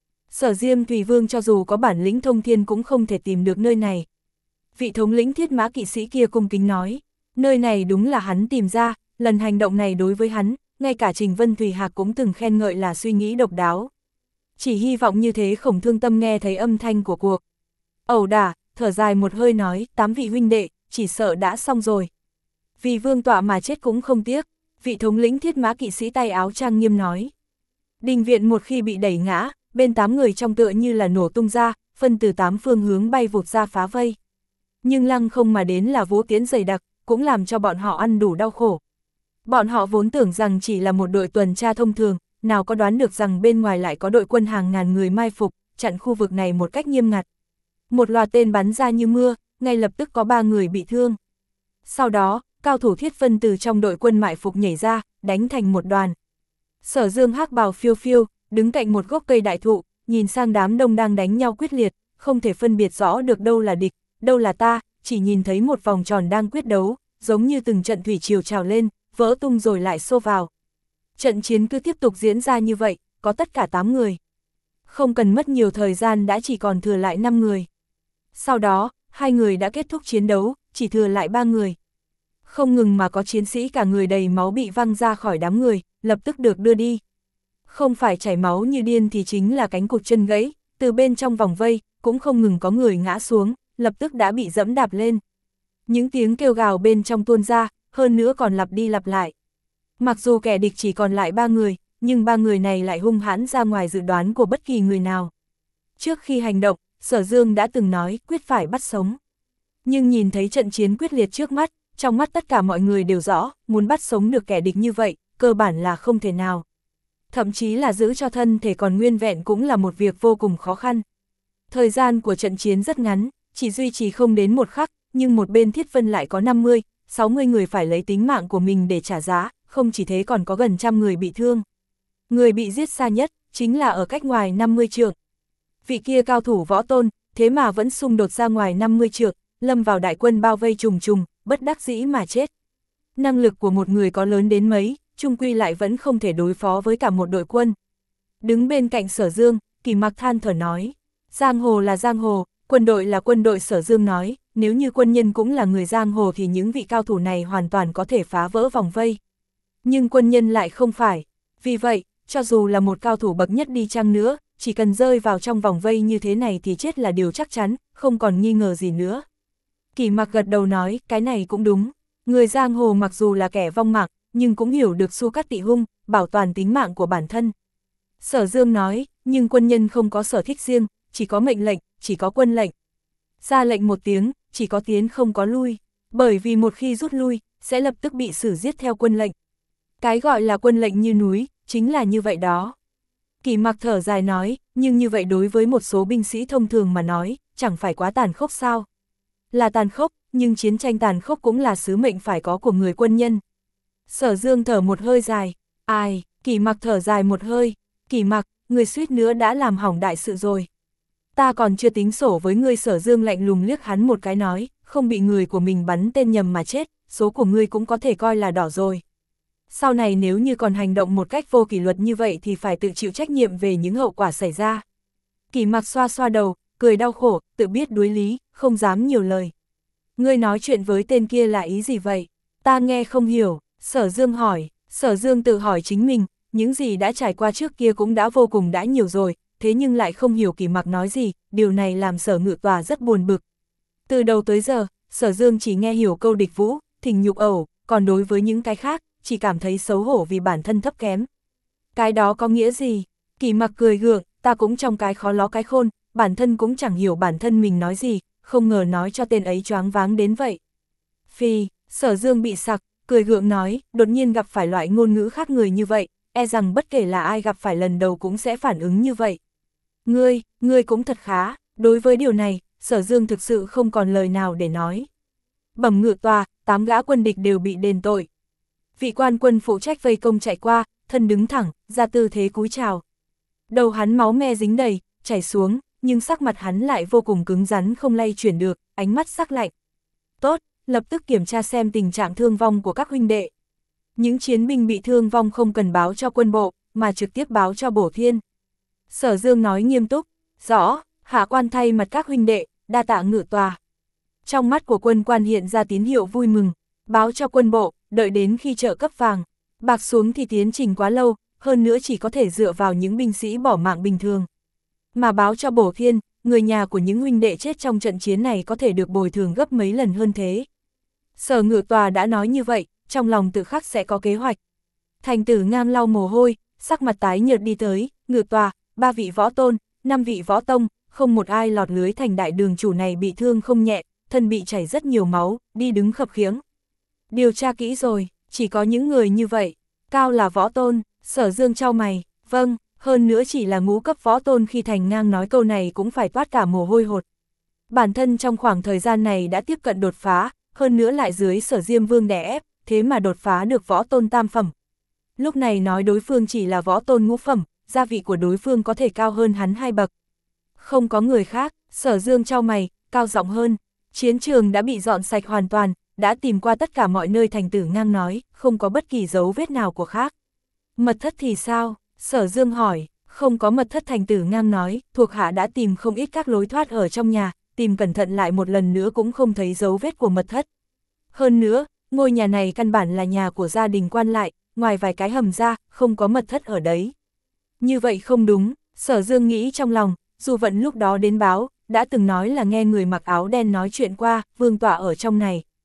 Sở Diêm Tùy Vương cho dù có bản lĩnh thông thiên cũng không thể tìm được nơi này. Vị thống lĩnh Thiết Mã kỵ sĩ kia cung kính nói, nơi này đúng là hắn tìm ra, lần hành động này đối với hắn, ngay cả Trình Vân Thùy Hạc cũng từng khen ngợi là suy nghĩ độc đáo. Chỉ hy vọng như thế Khổng Thương Tâm nghe thấy âm thanh của cuộc ẩu đả, thở dài một hơi nói, tám vị huynh đệ, chỉ sợ đã xong rồi. Vì vương tọa mà chết cũng không tiếc, vị thống lĩnh Thiết Mã kỵ sĩ tay áo trang nghiêm nói. Đình viện một khi bị đẩy ngã, bên tám người trong tựa như là nổ tung ra, phân từ tám phương hướng bay vụt ra phá vây. Nhưng lăng không mà đến là vũ tiến dày đặc, cũng làm cho bọn họ ăn đủ đau khổ. Bọn họ vốn tưởng rằng chỉ là một đội tuần tra thông thường, nào có đoán được rằng bên ngoài lại có đội quân hàng ngàn người mai phục, chặn khu vực này một cách nghiêm ngặt. Một loạt tên bắn ra như mưa, ngay lập tức có ba người bị thương. Sau đó, cao thủ Thiết Vân từ trong đội quân mại phục nhảy ra, đánh thành một đoàn. Sở Dương hắc bào phiêu phiêu, đứng cạnh một gốc cây đại thụ, nhìn sang đám đông đang đánh nhau quyết liệt, không thể phân biệt rõ được đâu là địch, đâu là ta, chỉ nhìn thấy một vòng tròn đang quyết đấu, giống như từng trận thủy triều trào lên, vỡ tung rồi lại xô vào. Trận chiến cứ tiếp tục diễn ra như vậy, có tất cả tám người. Không cần mất nhiều thời gian đã chỉ còn thừa lại năm người. Sau đó, hai người đã kết thúc chiến đấu, chỉ thừa lại ba người. Không ngừng mà có chiến sĩ cả người đầy máu bị văng ra khỏi đám người, lập tức được đưa đi. Không phải chảy máu như điên thì chính là cánh cụt chân gãy, từ bên trong vòng vây, cũng không ngừng có người ngã xuống, lập tức đã bị dẫm đạp lên. Những tiếng kêu gào bên trong tuôn ra, hơn nữa còn lặp đi lặp lại. Mặc dù kẻ địch chỉ còn lại ba người, nhưng ba người này lại hung hãn ra ngoài dự đoán của bất kỳ người nào. Trước khi hành động, Sở Dương đã từng nói quyết phải bắt sống. Nhưng nhìn thấy trận chiến quyết liệt trước mắt, trong mắt tất cả mọi người đều rõ, muốn bắt sống được kẻ địch như vậy, cơ bản là không thể nào. Thậm chí là giữ cho thân thể còn nguyên vẹn cũng là một việc vô cùng khó khăn. Thời gian của trận chiến rất ngắn, chỉ duy trì không đến một khắc, nhưng một bên Thiết Vân lại có năm mươi, sáu mươi người phải lấy tính mạng của mình để trả giá, không chỉ thế còn có gần trăm người bị thương. Người bị giết xa nhất, chính là ở cách ngoài năm mươi trượng. Vị kia cao thủ võ tôn, thế mà vẫn xung đột ra ngoài năm mươi trượng, lâm vào đại quân bao vây trùng trùng, bất đắc dĩ mà chết. Năng lực của một người có lớn đến mấy, chung quy lại vẫn không thể đối phó với cả một đội quân. Đứng bên cạnh Sở Dương, Kỳ Mặc than thở nói, giang hồ là giang hồ, quân đội là quân đội. Sở Dương nói, nếu như quân nhân cũng là người giang hồ thì những vị cao thủ này hoàn toàn có thể phá vỡ vòng vây. Nhưng quân nhân lại không phải, vì vậy, cho dù là một cao thủ bậc nhất đi chăng nữa, chỉ cần rơi vào trong vòng vây như thế này thì chết là điều chắc chắn, không còn nghi ngờ gì nữa. Kỳ Mặc gật đầu nói, cái này cũng đúng, người giang hồ mặc dù là kẻ vong mạng, nhưng cũng hiểu được Su Cát Tị hung, bảo toàn tính mạng của bản thân. Sở Dương nói, nhưng quân nhân không có sở thích riêng, chỉ có mệnh lệnh, chỉ có quân lệnh. Ra lệnh một tiếng, chỉ có tiến không có lui, bởi vì một khi rút lui, sẽ lập tức bị xử giết theo quân lệnh. Cái gọi là quân lệnh như núi, chính là như vậy đó. Kỳ Mặc thở dài nói, nhưng như vậy đối với một số binh sĩ thông thường mà nói, chẳng phải quá tàn khốc sao? Là tàn khốc, nhưng chiến tranh tàn khốc cũng là sứ mệnh phải có của người quân nhân. Sở Dương thở một hơi dài, ai, Kỳ Mặc thở dài một hơi, Kỳ Mặc, người suýt nữa đã làm hỏng đại sự rồi. Ta còn chưa tính sổ với ngươi. Sở Dương lạnh lùng liếc hắn một cái nói, không bị người của mình bắn tên nhầm mà chết, số của ngươi cũng có thể coi là đỏ rồi. Sau này nếu như còn hành động một cách vô kỷ luật như vậy thì phải tự chịu trách nhiệm về những hậu quả xảy ra. Kỳ Mặc xoa xoa đầu, cười đau khổ, tự biết đuối lý, không dám nhiều lời. Ngươi nói chuyện với tên kia là ý gì vậy? Ta nghe không hiểu. Sở Dương hỏi. Sở Dương tự hỏi chính mình, những gì đã trải qua trước kia cũng đã vô cùng đã nhiều rồi, thế nhưng lại không hiểu Kỳ Mặc nói gì, điều này làm Sở Ngự Tòa rất buồn bực. Từ đầu tới giờ, Sở Dương chỉ nghe hiểu câu địch vũ, thình nhục ẩu, còn đối với những cái khác, chỉ cảm thấy xấu hổ vì bản thân thấp kém. Cái đó có nghĩa gì? Kỳ Mặc cười gượng, ta cũng trong cái khó ló cái khôn, bản thân cũng chẳng hiểu bản thân mình nói gì, không ngờ nói cho tên ấy choáng váng đến vậy. Phi, Sở Dương bị sặc, cười gượng nói, đột nhiên gặp phải loại ngôn ngữ khác người như vậy, e rằng bất kể là ai gặp phải lần đầu cũng sẽ phản ứng như vậy. Ngươi, ngươi cũng thật khá, đối với điều này, Sở Dương thực sự không còn lời nào để nói. Bẩm Ngự Tòa, tám gã quân địch đều bị đền tội. Vị quan quân phụ trách vây công chạy qua, thân đứng thẳng, ra tư thế cúi chào. Đầu hắn máu me dính đầy, chảy xuống, nhưng sắc mặt hắn lại vô cùng cứng rắn không lay chuyển được, ánh mắt sắc lạnh. Tốt, lập tức kiểm tra xem tình trạng thương vong của các huynh đệ. Những chiến binh bị thương vong không cần báo cho quân bộ, mà trực tiếp báo cho Bổ Thiên. Sở Dương nói nghiêm túc, rõ, hạ quan thay mặt các huynh đệ, đa tạ Ngự Tòa. Trong mắt của quân quan hiện ra tín hiệu vui mừng, báo cho quân bộ, đợi đến khi trợ cấp vàng, bạc xuống thì tiến trình quá lâu, hơn nữa chỉ có thể dựa vào những binh sĩ bỏ mạng bình thường. Mà báo cho Bổ Thiên, người nhà của những huynh đệ chết trong trận chiến này có thể được bồi thường gấp mấy lần hơn thế. Sở Ngự Tòa đã nói như vậy, trong lòng tự khắc sẽ có kế hoạch. Thành Tử Ngang lau mồ hôi, sắc mặt tái nhợt đi tới, Ngự Tòa, ba vị võ tôn, năm vị võ tông, không một ai lọt lưới. Thành đại đường chủ này bị thương không nhẹ, thân bị chảy rất nhiều máu, đi đứng khập khiễng. Điều tra kỹ rồi, chỉ có những người như vậy. Cao là võ tôn, Sở Dương chau mày, vâng, hơn nữa chỉ là ngũ cấp võ tôn. Khi Thành Ngang nói câu này cũng phải toát cả mồ hôi hột. Bản thân trong khoảng thời gian này đã tiếp cận đột phá, hơn nữa lại dưới Sở Diêm Vương đè ép, thế mà đột phá được võ tôn tam phẩm. Lúc này nói đối phương chỉ là võ tôn ngũ phẩm, gia vị của đối phương có thể cao hơn hắn hai bậc. Không có người khác, Sở Dương chau mày, cao giọng hơn, chiến trường đã bị dọn sạch hoàn toàn, đã tìm qua tất cả mọi nơi. Thành Tử Ngang nói, không có bất kỳ dấu vết nào của khác. Mật thất thì sao? Sở Dương hỏi, không có mật thất. Thành Tử Ngang nói, thuộc hạ đã tìm không ít các lối thoát ở trong nhà, tìm cẩn thận lại một lần nữa cũng không thấy dấu vết của mật thất. Hơn nữa, ngôi nhà này căn bản là nhà của gia đình quan lại, ngoài vài cái hầm ra, không có mật thất ở đấy. Như vậy không đúng, Sở Dương nghĩ trong lòng, dù vận lúc đó đến báo, đã từng nói là nghe người mặc áo đen nói chuyện qua, vương tọa ở trong này.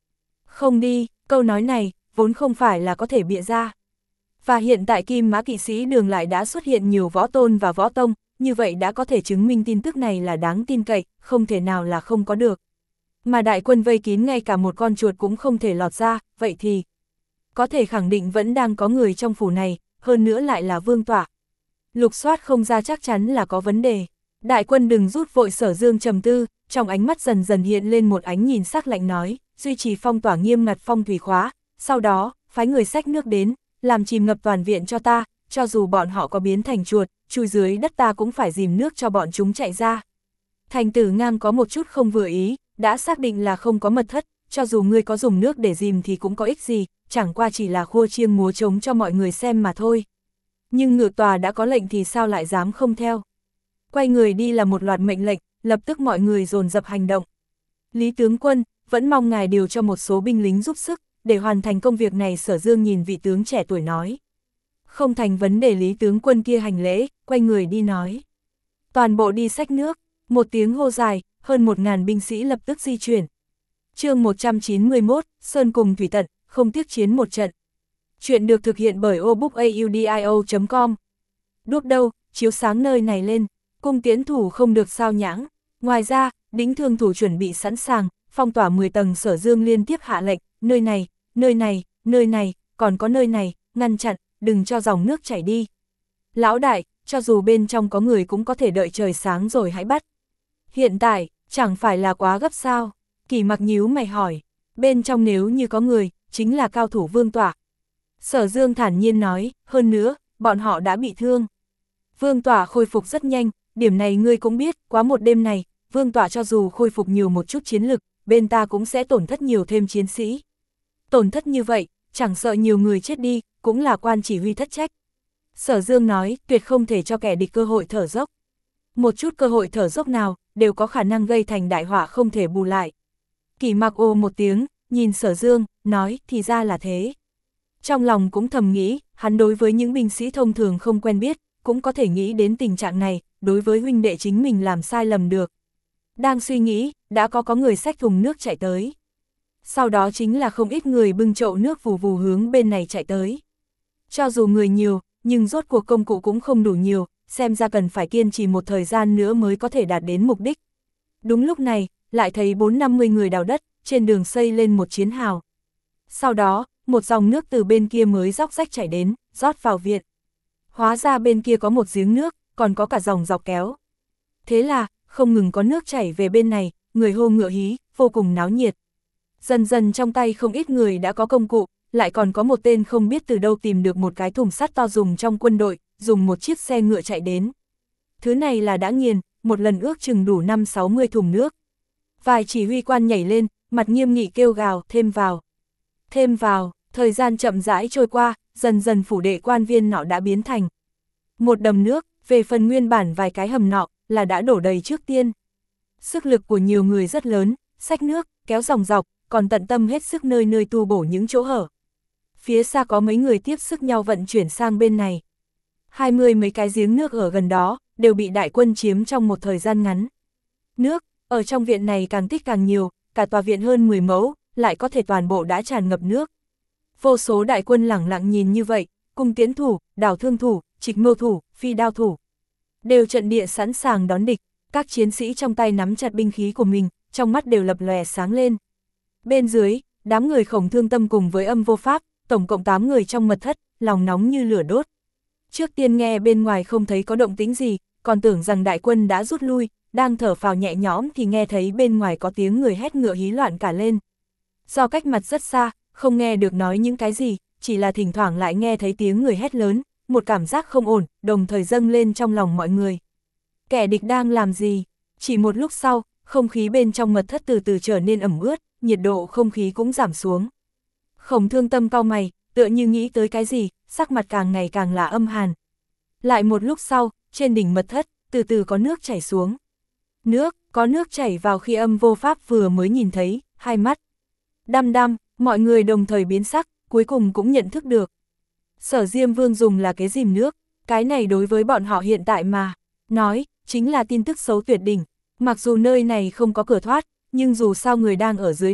Không đi, câu nói này, vốn không phải là có thể bịa ra. Và hiện tại Kim Mã Kỵ Sĩ Đường lại đã xuất hiện nhiều võ tôn và võ tông, như vậy đã có thể chứng minh tin tức này là đáng tin cậy, không thể nào là không có được. Mà đại quân vây kín ngay cả một con chuột cũng không thể lọt ra, vậy thì có thể khẳng định vẫn đang có người trong phủ này, hơn nữa lại là Vương Tỏa. Lục soát không ra chắc chắn là có vấn đề. Đại quân đừng rút vội. Sở Dương trầm tư, trong ánh mắt dần dần hiện lên một ánh nhìn sắc lạnh nói, duy trì phong tỏa nghiêm ngặt phong thủy khóa, sau đó, phái người xách nước đến, làm chìm ngập toàn viện cho ta, cho dù bọn họ có biến thành chuột, chui dưới đất ta cũng phải dìm nước cho bọn chúng chạy ra. Thành Tử Ngang có một chút không vừa ý, đã xác định là không có mật thất, cho dù ngươi có dùng nước để dìm thì cũng có ích gì, chẳng qua chỉ là khua chiêng múa trống cho mọi người xem mà thôi. Nhưng Ngự Tòa đã có lệnh thì sao lại dám không theo. Quay người đi là một loạt mệnh lệnh, lập tức mọi người dồn dập hành động. Lý tướng quân, vẫn mong ngài điều cho một số binh lính giúp sức, để hoàn thành công việc này. Sở Dương nhìn vị tướng trẻ tuổi nói. Không thành vấn đề. Lý tướng quân kia hành lễ, quay người đi nói. Toàn bộ đi xách nước, một tiếng hô dài, hơn một ngàn binh sĩ lập tức di chuyển. Chương một trăm chín mươi mốt, Sơn cùng Thủy Tận, không tiếc chiến một trận. Chuyện được thực hiện bởi obookaudio chấm com. Đuốc đâu, chiếu sáng nơi này lên, cung tiễn thủ không được sao nhãng. Ngoài ra, đĩnh thương thủ chuẩn bị sẵn sàng, phong tỏa mười tầng. Sở Dương liên tiếp hạ lệnh, nơi này, nơi này, nơi này, còn có nơi này, ngăn chặn, đừng cho dòng nước chảy đi. Lão đại, cho dù bên trong có người cũng có thể đợi trời sáng rồi hãy bắt. Hiện tại, chẳng phải là quá gấp sao? Kỳ Mặc nhíu mày hỏi, bên trong nếu như có người, chính là cao thủ Vương Tỏa. Sở Dương thản nhiên nói, hơn nữa, bọn họ đã bị thương. Vương Tỏa khôi phục rất nhanh, điểm này ngươi cũng biết, quá một đêm này, Vương Tỏa cho dù khôi phục nhiều một chút chiến lực, bên ta cũng sẽ tổn thất nhiều thêm chiến sĩ. Tổn thất như vậy, chẳng sợ nhiều người chết đi, cũng là quan chỉ huy thất trách. Sở Dương nói, tuyệt không thể cho kẻ địch cơ hội thở dốc. Một chút cơ hội thở dốc nào, đều có khả năng gây thành đại họa không thể bù lại. Kỳ Mặc ồ một tiếng, nhìn Sở Dương, nói, thì ra là thế. Trong lòng cũng thầm nghĩ, hắn đối với những binh sĩ thông thường không quen biết, cũng có thể nghĩ đến tình trạng này, đối với huynh đệ chính mình làm sai lầm được. Đang suy nghĩ, đã có có người xách thùng nước chạy tới. Sau đó chính là không ít người bưng chậu nước vù vù hướng bên này chạy tới. Cho dù người nhiều, nhưng rốt cuộc công cụ cũng không đủ nhiều, xem ra cần phải kiên trì một thời gian nữa mới có thể đạt đến mục đích. Đúng lúc này, lại thấy bốn năm mươi người đào đất, trên đường xây lên một chiến hào. Sau đó, một dòng nước từ bên kia mới róc rách chảy đến, rót vào viện. Hóa ra bên kia có một giếng nước, còn có cả dòng dọc kéo. Thế là, không ngừng có nước chảy về bên này, người hô ngựa hí, vô cùng náo nhiệt. Dần dần trong tay không ít người đã có công cụ, lại còn có một tên không biết từ đâu tìm được một cái thùng sắt to dùng trong quân đội, dùng một chiếc xe ngựa chạy đến. Thứ này là đã nghiền, một lần ước chừng đủ năm sáu mươi thùng nước. Vài chỉ huy quan nhảy lên, mặt nghiêm nghị kêu gào, thêm vào. Thêm vào, thời gian chậm rãi trôi qua, dần dần phủ đệ quan viên nọ đã biến thành một đầm nước, về phần nguyên bản vài cái hầm nọ, là đã đổ đầy trước tiên. Sức lực của nhiều người rất lớn, xách nước, kéo dòng dọc, còn tận tâm hết sức nơi nơi tu bổ những chỗ hở. Phía xa có mấy người tiếp sức nhau vận chuyển sang bên này. Hai mươi mấy cái giếng nước ở gần đó, đều bị đại quân chiếm trong một thời gian ngắn. Nước, ở trong viện này càng tích càng nhiều, cả tòa viện hơn mười mẫu, lại có thể toàn bộ đã tràn ngập nước. Vô số đại quân lẳng lặng nhìn như vậy, cung tiễn thủ, đào thương thủ, trịch mâu thủ, phi đao thủ. Đều trận địa sẵn sàng đón địch, các chiến sĩ trong tay nắm chặt binh khí của mình, trong mắt đều lập lòe sáng lên. Bên dưới, đám người Khổng Thương Tâm cùng với Âm Vô Pháp, tổng cộng tám người trong mật thất, lòng nóng như lửa đốt. Trước tiên nghe bên ngoài không thấy có động tĩnh gì, còn tưởng rằng đại quân đã rút lui, đang thở phào nhẹ nhõm thì nghe thấy bên ngoài có tiếng người hét ngựa hí loạn cả lên. Do cách mặt rất xa, không nghe được nói những cái gì, chỉ là thỉnh thoảng lại nghe thấy tiếng người hét lớn, một cảm giác không ổn, đồng thời dâng lên trong lòng mọi người. Kẻ địch đang làm gì? Chỉ một lúc sau, không khí bên trong mật thất từ từ trở nên ẩm ướt, nhiệt độ không khí cũng giảm xuống. Khổng Thương Tâm cau mày, tựa như nghĩ tới cái gì, sắc mặt càng ngày càng là âm hàn. Lại một lúc sau, trên đỉnh mật thất, từ từ có nước chảy xuống. Nước, có nước chảy vào khi Âm Vô Pháp vừa mới nhìn thấy, hai mắt đăm đăm, mọi người đồng thời biến sắc, cuối cùng cũng nhận thức được. Sở Diêm Vương dùng là cái dìm nước, cái này đối với bọn họ hiện tại mà nói, chính là tin tức xấu tuyệt đỉnh. Mặc dù nơi này không có cửa thoát, nhưng dù sao người đang ở dưới đất,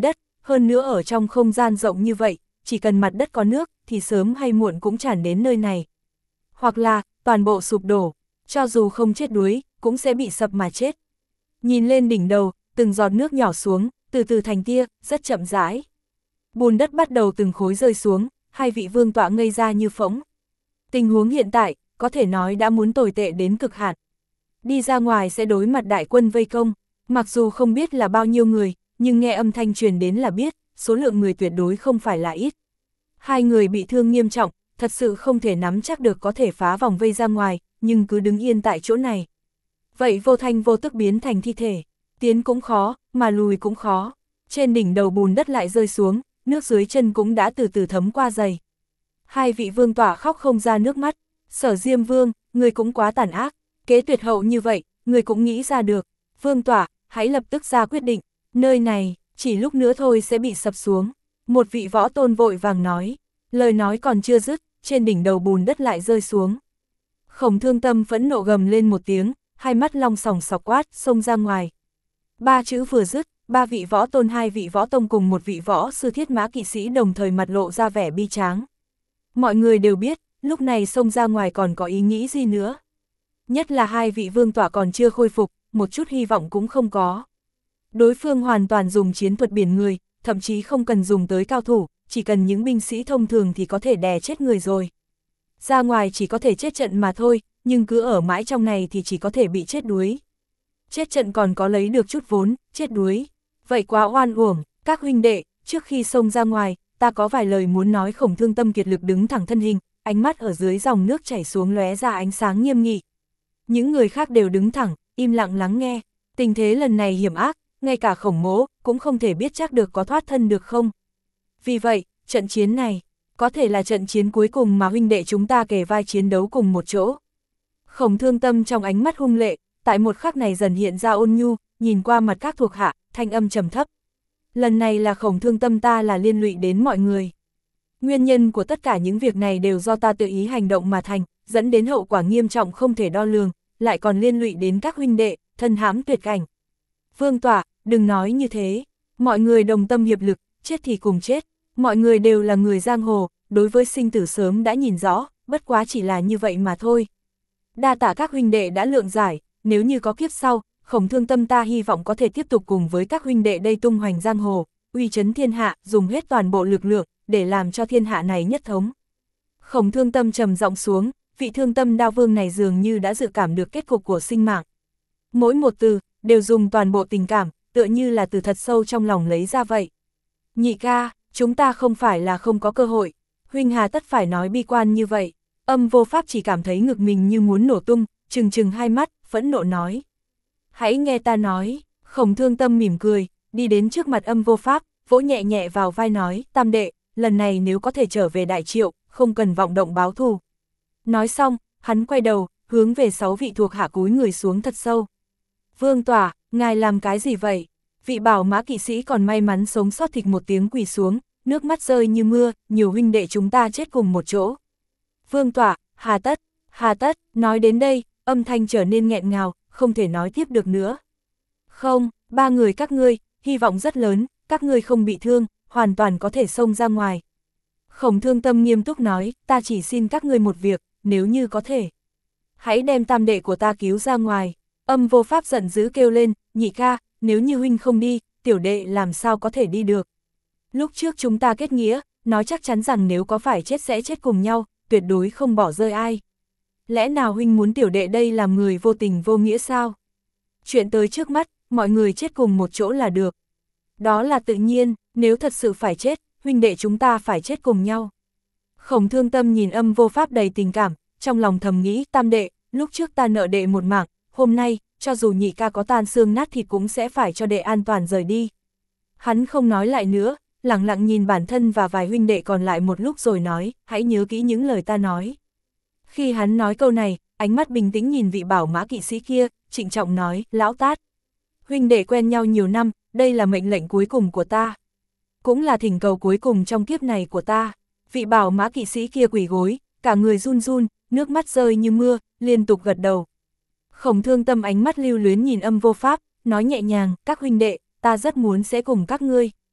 hơn nữa ở trong không gian rộng như vậy, chỉ cần mặt đất có nước, thì sớm hay muộn cũng tràn đến nơi này. Hoặc là, toàn bộ sụp đổ, cho dù không chết đuối, cũng sẽ bị sập mà chết. Nhìn lên đỉnh đầu, từng giọt nước nhỏ xuống, từ từ thành tia, rất chậm rãi. Bùn đất bắt đầu từng khối rơi xuống, hai vị vương tọa ngây ra như phỗng. Tình huống hiện tại, có thể nói đã muốn tồi tệ đến cực hạn. Đi ra ngoài sẽ đối mặt đại quân vây công, mặc dù không biết là bao nhiêu người, nhưng nghe âm thanh truyền đến là biết, số lượng người tuyệt đối không phải là ít. Hai người bị thương nghiêm trọng, thật sự không thể nắm chắc được có thể phá vòng vây ra ngoài, nhưng cứ đứng yên tại chỗ này. Vậy vô thanh vô tức biến thành thi thể, tiến cũng khó, mà lùi cũng khó. Trên đỉnh đầu bùn đất lại rơi xuống, nước dưới chân cũng đã từ từ thấm qua giày. Hai vị vương tỏa khóc không ra nước mắt, Sở Diêm Vương, người cũng quá tàn ác, kế tuyệt hậu như vậy, người cũng nghĩ ra được. Vương tỏa, hãy lập tức ra quyết định, nơi này, chỉ lúc nữa thôi sẽ bị sập xuống. Một vị võ tôn vội vàng nói, lời nói còn chưa dứt, trên đỉnh đầu bùn đất lại rơi xuống. Khổng Thương Tâm phẫn nộ gầm lên một tiếng, hai mắt long sòng sọc quát, xông ra ngoài. Ba chữ vừa dứt, ba vị võ tôn, hai vị võ tông cùng một vị võ sư thiết mã kỵ sĩ đồng thời mặt lộ ra vẻ bi tráng. Mọi người đều biết, lúc này xông ra ngoài còn có ý nghĩ gì nữa. Nhất là hai vị vương tỏa còn chưa khôi phục, một chút hy vọng cũng không có. Đối phương hoàn toàn dùng chiến thuật biển người, thậm chí không cần dùng tới cao thủ, chỉ cần những binh sĩ thông thường thì có thể đè chết người rồi. Ra ngoài chỉ có thể chết trận mà thôi, nhưng cứ ở mãi trong này thì chỉ có thể bị chết đuối. Chết trận còn có lấy được chút vốn, chết đuối. Vậy quá oan uổng, các huynh đệ, trước khi xông ra ngoài, ta có vài lời muốn nói. Khổng Thương Tâm kiệt lực đứng thẳng thân hình, ánh mắt ở dưới dòng nước chảy xuống lóe ra ánh sáng nghiêm nghị. Những người khác đều đứng thẳng, im lặng lắng nghe. Tình thế lần này hiểm ác, ngay cả Khổng Mỗ cũng không thể biết chắc được có thoát thân được không. Vì vậy, trận chiến này, có thể là trận chiến cuối cùng mà huynh đệ chúng ta kề vai chiến đấu cùng một chỗ. Khổng Thương Tâm trong ánh mắt hung lệ, tại một khắc này dần hiện ra ôn nhu, nhìn qua mặt các thuộc hạ, thanh âm trầm thấp. Lần này là Khổng Thương Tâm ta là liên lụy đến mọi người. Nguyên nhân của tất cả những việc này đều do ta tự ý hành động mà thành, dẫn đến hậu quả nghiêm trọng không thể đo lường, lại còn liên lụy đến các huynh đệ, thân hãm tuyệt cảnh. Vương tỏa, đừng nói như thế, mọi người đồng tâm hiệp lực, chết thì cùng chết, mọi người đều là người giang hồ, đối với sinh tử sớm đã nhìn rõ, bất quá chỉ là như vậy mà thôi. Đa tạ các huynh đệ đã lượng giải, nếu như có kiếp sau, Khổng Thương Tâm ta hy vọng có thể tiếp tục cùng với các huynh đệ đây tung hoành giang hồ, uy chấn thiên hạ, dùng hết toàn bộ lực lượng, để làm cho thiên hạ này nhất thống. Khổng Thương Tâm trầm giọng xuống, vị Thương Tâm đao vương này dường như đã dự cảm được kết cục của sinh mạng. Mỗi một từ, đều dùng toàn bộ tình cảm, tựa như là từ thật sâu trong lòng lấy ra vậy. Nhị ca, chúng ta không phải là không có cơ hội, huynh hà tất phải nói bi quan như vậy. Âm Vô Pháp chỉ cảm thấy ngực mình như muốn nổ tung, trừng trừng hai mắt, phẫn nộ nói. Hãy nghe ta nói. Khổng Thương Tâm mỉm cười, đi đến trước mặt Âm Vô Pháp, vỗ nhẹ nhẹ vào vai nói, tam đệ, lần này nếu có thể trở về Đại Triệu, không cần vọng động báo thù. Nói xong, hắn quay đầu, hướng về sáu vị thuộc hạ cúi người xuống thật sâu. Vương tỏa, ngài làm cái gì vậy? Vị Bảo Mã kỵ sĩ còn may mắn sống sót thịch một tiếng quỳ xuống, nước mắt rơi như mưa, nhiều huynh đệ chúng ta chết cùng một chỗ. Vương tỏa, hà tất, hà tất, nói đến đây, âm thanh trở nên nghẹn ngào, không thể nói tiếp được nữa. Không, ba người các ngươi, hy vọng rất lớn, các ngươi không bị thương, hoàn toàn có thể xông ra ngoài. Khổng Thương Tâm nghiêm túc nói, ta chỉ xin các ngươi một việc, nếu như có thể. Hãy đem tam đệ của ta cứu ra ngoài. Âm Vô Pháp giận dữ kêu lên, nhị ca, nếu như huynh không đi, tiểu đệ làm sao có thể đi được. Lúc trước chúng ta kết nghĩa, nói chắc chắn rằng nếu có phải chết sẽ chết cùng nhau, tuyệt đối không bỏ rơi ai. Lẽ nào huynh muốn tiểu đệ đây làm người vô tình vô nghĩa sao? Chuyện tới trước mắt, mọi người chết cùng một chỗ là được. Đó là tự nhiên, nếu thật sự phải chết, huynh đệ chúng ta phải chết cùng nhau. Khổng Thương Tâm nhìn Âm Vô Pháp đầy tình cảm, trong lòng thầm nghĩ, tam đệ, lúc trước ta nợ đệ một mảng, hôm nay, cho dù nhị ca có tan xương nát thịt cũng sẽ phải cho đệ an toàn rời đi. Hắn không nói lại nữa, lặng lặng nhìn bản thân và vài huynh đệ còn lại một lúc rồi nói, hãy nhớ kỹ những lời ta nói. Khi hắn nói câu này, ánh mắt bình tĩnh nhìn vị Bảo Mã kỵ sĩ kia, trịnh trọng nói, lão Tát. Huynh đệ quen nhau nhiều năm, đây là mệnh lệnh cuối cùng của ta. Cũng là thỉnh cầu cuối cùng trong kiếp này của ta. Vị Bảo Mã kỵ sĩ kia quỳ gối, cả người run run, nước mắt rơi như mưa, liên tục gật đầu. Khổng Thương Tâm ánh mắt lưu luyến nhìn Âm Vô Pháp, nói nhẹ nhàng, các huynh đệ, ta rất muốn sẽ cùng các ngươi.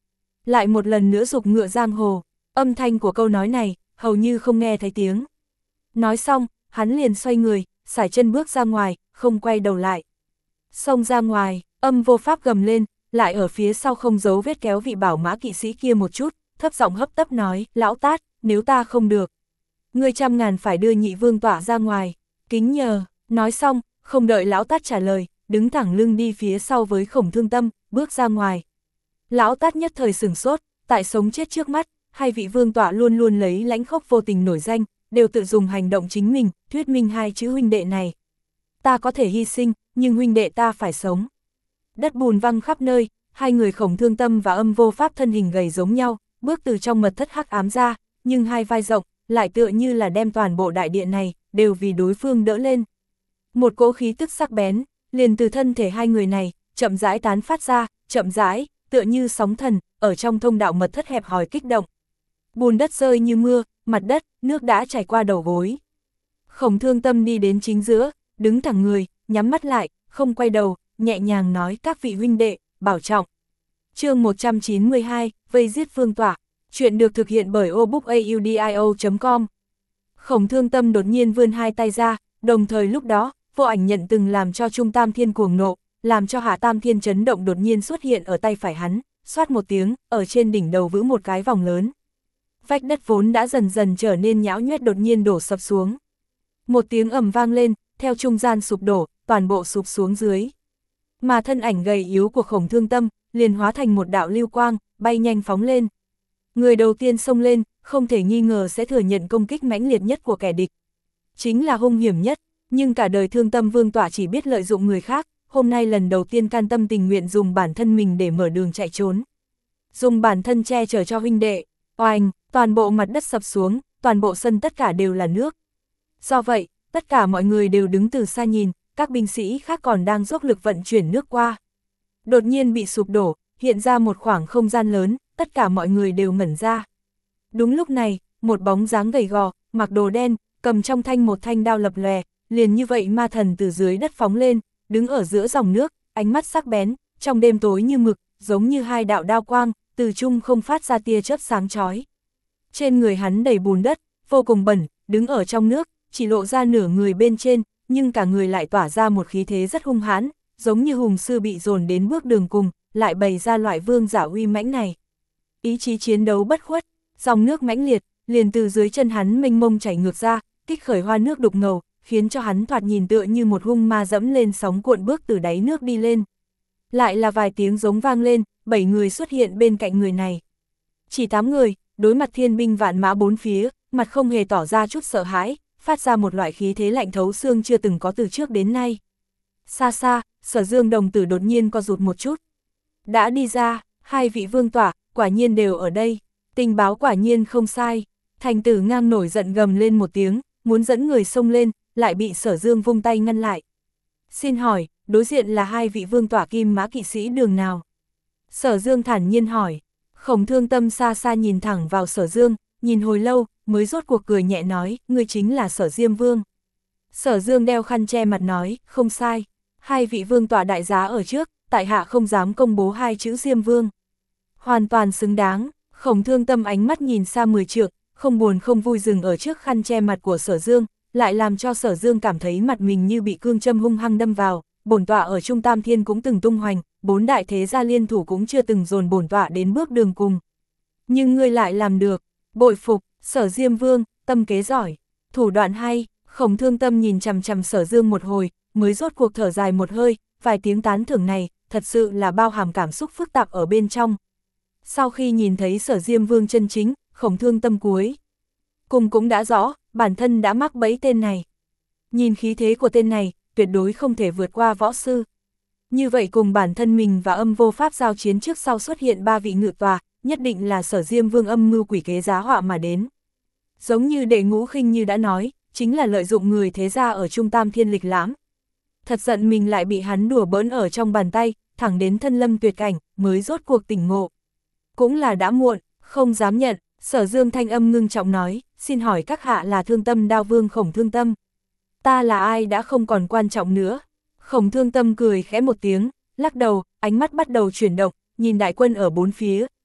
lại một lần nữa giục ngựa giang hồ, âm thanh của câu nói này, hầu như không nghe thấy tiếng. Nói xong, hắn liền xoay người, sải chân bước ra ngoài, không quay đầu lại. Xông ra ngoài, Âm Vô Pháp gầm lên, lại ở phía sau không giấu vết kéo vị bảo mã kỵ sĩ kia một chút, thấp giọng hấp tấp nói, lão Tát, nếu ta không được, ngươi trăm ngàn phải đưa nhị vương tọa ra ngoài, kính nhờ. Nói xong, không đợi lão Tát trả lời, đứng thẳng lưng đi phía sau với Khổng Thương Tâm, bước ra ngoài. Lão Tát nhất thời sửng sốt, tại sống chết trước mắt, hai vị vương tọa luôn luôn lấy lãnh khốc vô tình nổi danh, đều tự dùng hành động chính mình, thuyết minh hai chữ huynh đệ này. Ta có thể hy sinh, nhưng huynh đệ ta phải sống. Đất bùn văng khắp nơi, hai người Khổng Thương Tâm và Âm Vô Pháp thân hình gầy giống nhau, bước từ trong mật thất hắc ám ra, nhưng hai vai rộng, lại tựa như là đem toàn bộ đại điện này, đều vì đối phương đỡ lên. Một cỗ khí tức sắc bén, liền từ thân thể hai người này, chậm rãi tán phát ra, chậm rãi, tựa như sóng thần, ở trong thông đạo mật thất hẹp hòi kích động. Bùn đất rơi như mưa, mặt đất, nước đã chảy qua đầu gối. Khổng Thương Tâm đi đến chính giữa, đứng thẳng người, nhắm mắt lại, không quay đầu, nhẹ nhàng nói các vị huynh đệ, bảo trọng. Chương một trăm chín mươi hai, vây giết vương tọa. Chuyện được thực hiện bởi obookaudio chấm com. Khổng Thương Tâm đột nhiên vươn hai tay ra, đồng thời lúc đó, Vô Ảnh Nhận từng làm cho Trung Tam Thiên cuồng nộ, làm cho Hạ Tam Thiên chấn động đột nhiên xuất hiện ở tay phải hắn, xoát một tiếng, ở trên đỉnh đầu vữ một cái vòng lớn. Vách đất vốn đã dần dần trở nên nhão nhoét đột nhiên đổ sập xuống. Một tiếng ầm vang lên, theo trung gian sụp đổ, toàn bộ sụp xuống dưới. Mà thân ảnh gầy yếu của Khổng Thương Tâm, liền hóa thành một đạo lưu quang, bay nhanh phóng lên. Người đầu tiên xông lên, không thể nghi ngờ sẽ thừa nhận công kích mãnh liệt nhất của kẻ địch. Chính là hung hiểm nhất, nhưng cả đời Thương Tâm vương tọa chỉ biết lợi dụng người khác, hôm nay lần đầu tiên can tâm tình nguyện dùng bản thân mình để mở đường chạy trốn. Dùng bản thân che chở cho huynh đệ, oanh, toàn bộ mặt đất sập xuống, toàn bộ sân tất cả đều là nước. Do vậy, tất cả mọi người đều đứng từ xa nhìn, các binh sĩ khác còn đang dốc lực vận chuyển nước qua. Đột nhiên bị sụp đổ, hiện ra một khoảng không gian lớn, tất cả mọi người đều ngẩn ra. Đúng lúc này, một bóng dáng gầy gò, mặc đồ đen, cầm trong thanh một thanh đao lập lòe, liền như vậy ma thần từ dưới đất phóng lên, đứng ở giữa dòng nước, ánh mắt sắc bén, trong đêm tối như mực, giống như hai đạo đao quang, từ chung không phát ra tia chớp sáng chói. Trên người hắn đầy bùn đất, vô cùng bẩn, đứng ở trong nước, chỉ lộ ra nửa người bên trên, nhưng cả người lại tỏa ra một khí thế rất hung hãn, giống như hùng sư bị dồn đến bước đường cùng, lại bày ra loại vương giả uy mãnh này. Ý chí chiến đấu bất khuất, dòng nước mãnh liệt, liền từ dưới chân hắn mênh mông chảy ngược ra, kích khởi hoa nước đục ngầu, khiến cho hắn thoạt nhìn tựa như một hung ma dẫm lên sóng cuộn bước từ đáy nước đi lên. Lại là vài tiếng giống vang lên, bảy người xuất hiện bên cạnh người này. Chỉ tám người, đối mặt thiên binh vạn mã bốn phía, mặt không hề tỏ ra chút sợ hãi, phát ra một loại khí thế lạnh thấu xương chưa từng có từ trước đến nay. Xa xa, Sở Dương đồng tử đột nhiên co rụt một chút. Đã đi ra, hai vị vương tọa, quả nhiên đều ở đây, tình báo quả nhiên không sai. Thành tử ngang nổi giận gầm lên một tiếng, muốn dẫn người xông lên, lại bị Sở Dương vung tay ngăn lại. Xin hỏi, đối diện là hai vị vương tọa kim mã kỵ sĩ đường nào? Sở Dương thản nhiên hỏi. Khổng Thương Tâm xa xa nhìn thẳng vào Sở Dương, nhìn hồi lâu, mới rốt cuộc cười nhẹ nói, ngươi chính là Sở Diêm Vương. Sở Dương đeo khăn che mặt nói, không sai, hai vị vương tọa đại giá ở trước, tại hạ không dám công bố hai chữ Diêm Vương. Hoàn toàn xứng đáng. Khổng Thương Tâm ánh mắt nhìn xa mười trượng, không buồn không vui dừng ở trước khăn che mặt của Sở Dương, lại làm cho Sở Dương cảm thấy mặt mình như bị cương châm hung hăng đâm vào. Bổn tọa ở Trung Tam Thiên cũng từng tung hoành, bốn đại thế gia liên thủ cũng chưa từng dồn bổn tọa đến bước đường cùng. Nhưng ngươi lại làm được, bội phục. Sở Diêm Vương, tâm kế giỏi, thủ đoạn hay. Khổng Thương Tâm nhìn chằm chằm Sở Dương một hồi, mới rốt cuộc thở dài một hơi, vài tiếng tán thưởng này, thật sự là bao hàm cảm xúc phức tạp ở bên trong. Sau khi nhìn thấy Sở Diêm Vương chân chính, Khổng Thương Tâm cuối cùng cũng đã rõ, bản thân đã mắc bẫy tên này. Nhìn khí thế của tên này, tuyệt đối không thể vượt qua võ sư. Như vậy cùng bản thân mình và Âm Vô Pháp giao chiến trước sau xuất hiện ba vị ngự tòa, nhất định là Sở Diêm Vương âm mưu quỷ kế giá họa mà đến. Giống như Đệ Ngũ Khinh như đã nói, chính là lợi dụng người thế gia ở Trung Tam Thiên lịch lãm. Thật giận mình lại bị hắn đùa bỡn ở trong bàn tay, thẳng đến thân lâm tuyệt cảnh, mới rốt cuộc tỉnh ngộ. Cũng là đã muộn, không dám nhận. Sở Dương thanh âm ngưng trọng nói, xin hỏi các hạ là Thương Tâm Đao Vương Khổng Thương Tâm. Ta là ai đã không còn quan trọng nữa. Khổng Thương Tâm cười khẽ một tiếng, lắc đầu, ánh mắt bắt đầu chuyển động, nhìn đại quân ở bốn phía,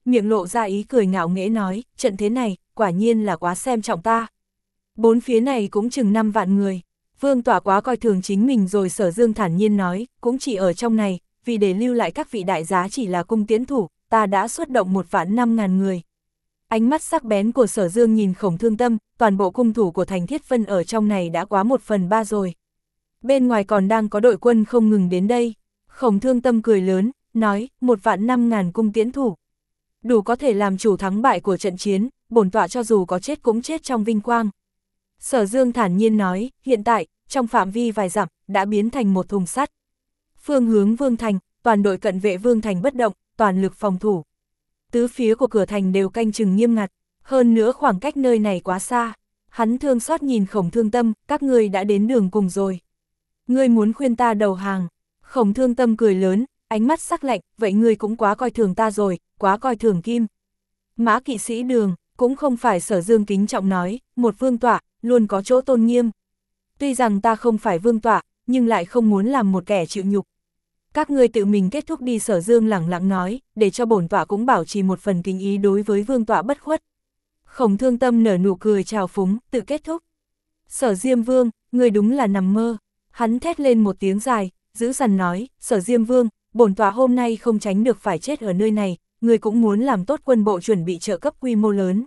miệng lộ ra ý cười ngạo nghễ nói, trận thế này, quả nhiên là quá xem trọng ta. Bốn phía này cũng chừng năm vạn người. Vương tỏa quá coi thường chính mình rồi. Sở Dương thản nhiên nói, cũng chỉ ở trong này, vì để lưu lại các vị đại giá chỉ là cung tiễn thủ, ta đã xuất động một vạn năm ngàn người. Ánh mắt sắc bén của Sở Dương nhìn Khổng Thương Tâm, toàn bộ cung thủ của thành Thiết Vân ở trong này đã quá một phần ba rồi. Bên ngoài còn đang có đội quân không ngừng đến đây. Khổng Thương Tâm cười lớn, nói, một vạn năm ngàn cung tiễn thủ. Đủ có thể làm chủ thắng bại của trận chiến, bổn tọa cho dù có chết cũng chết trong vinh quang. Sở Dương thản nhiên nói, hiện tại, trong phạm vi vài dặm, đã biến thành một thùng sắt. Phương hướng Vương Thành, toàn đội cận vệ Vương Thành bất động, toàn lực phòng thủ. Tứ phía của cửa thành đều canh chừng nghiêm ngặt, hơn nữa khoảng cách nơi này quá xa. Hắn thương xót nhìn Khổng Thương Tâm, các ngươi đã đến đường cùng rồi. Ngươi muốn khuyên ta đầu hàng. Khổng Thương Tâm cười lớn, ánh mắt sắc lạnh, vậy ngươi cũng quá coi thường ta rồi, quá coi thường Kim Mã kỵ sĩ Đường. Cũng không phải. Sở Dương kính trọng nói, một vương tọa, luôn có chỗ tôn nghiêm. Tuy rằng ta không phải vương tọa, nhưng lại không muốn làm một kẻ chịu nhục. Các ngươi tự mình kết thúc đi. Sở Dương lẳng lặng nói, để cho bổn tọa cũng bảo trì một phần kính ý đối với vương tọa bất khuất. Khổng Thương Tâm nở nụ cười trào phúng, tự kết thúc. Sở Diêm Vương, ngươi đúng là nằm mơ. Hắn thét lên một tiếng dài, dữ dằn nói, Sở Diêm Vương, bổn tọa hôm nay không tránh được phải chết ở nơi này, ngươi cũng muốn làm tốt quân bộ chuẩn bị trợ cấp quy mô lớn.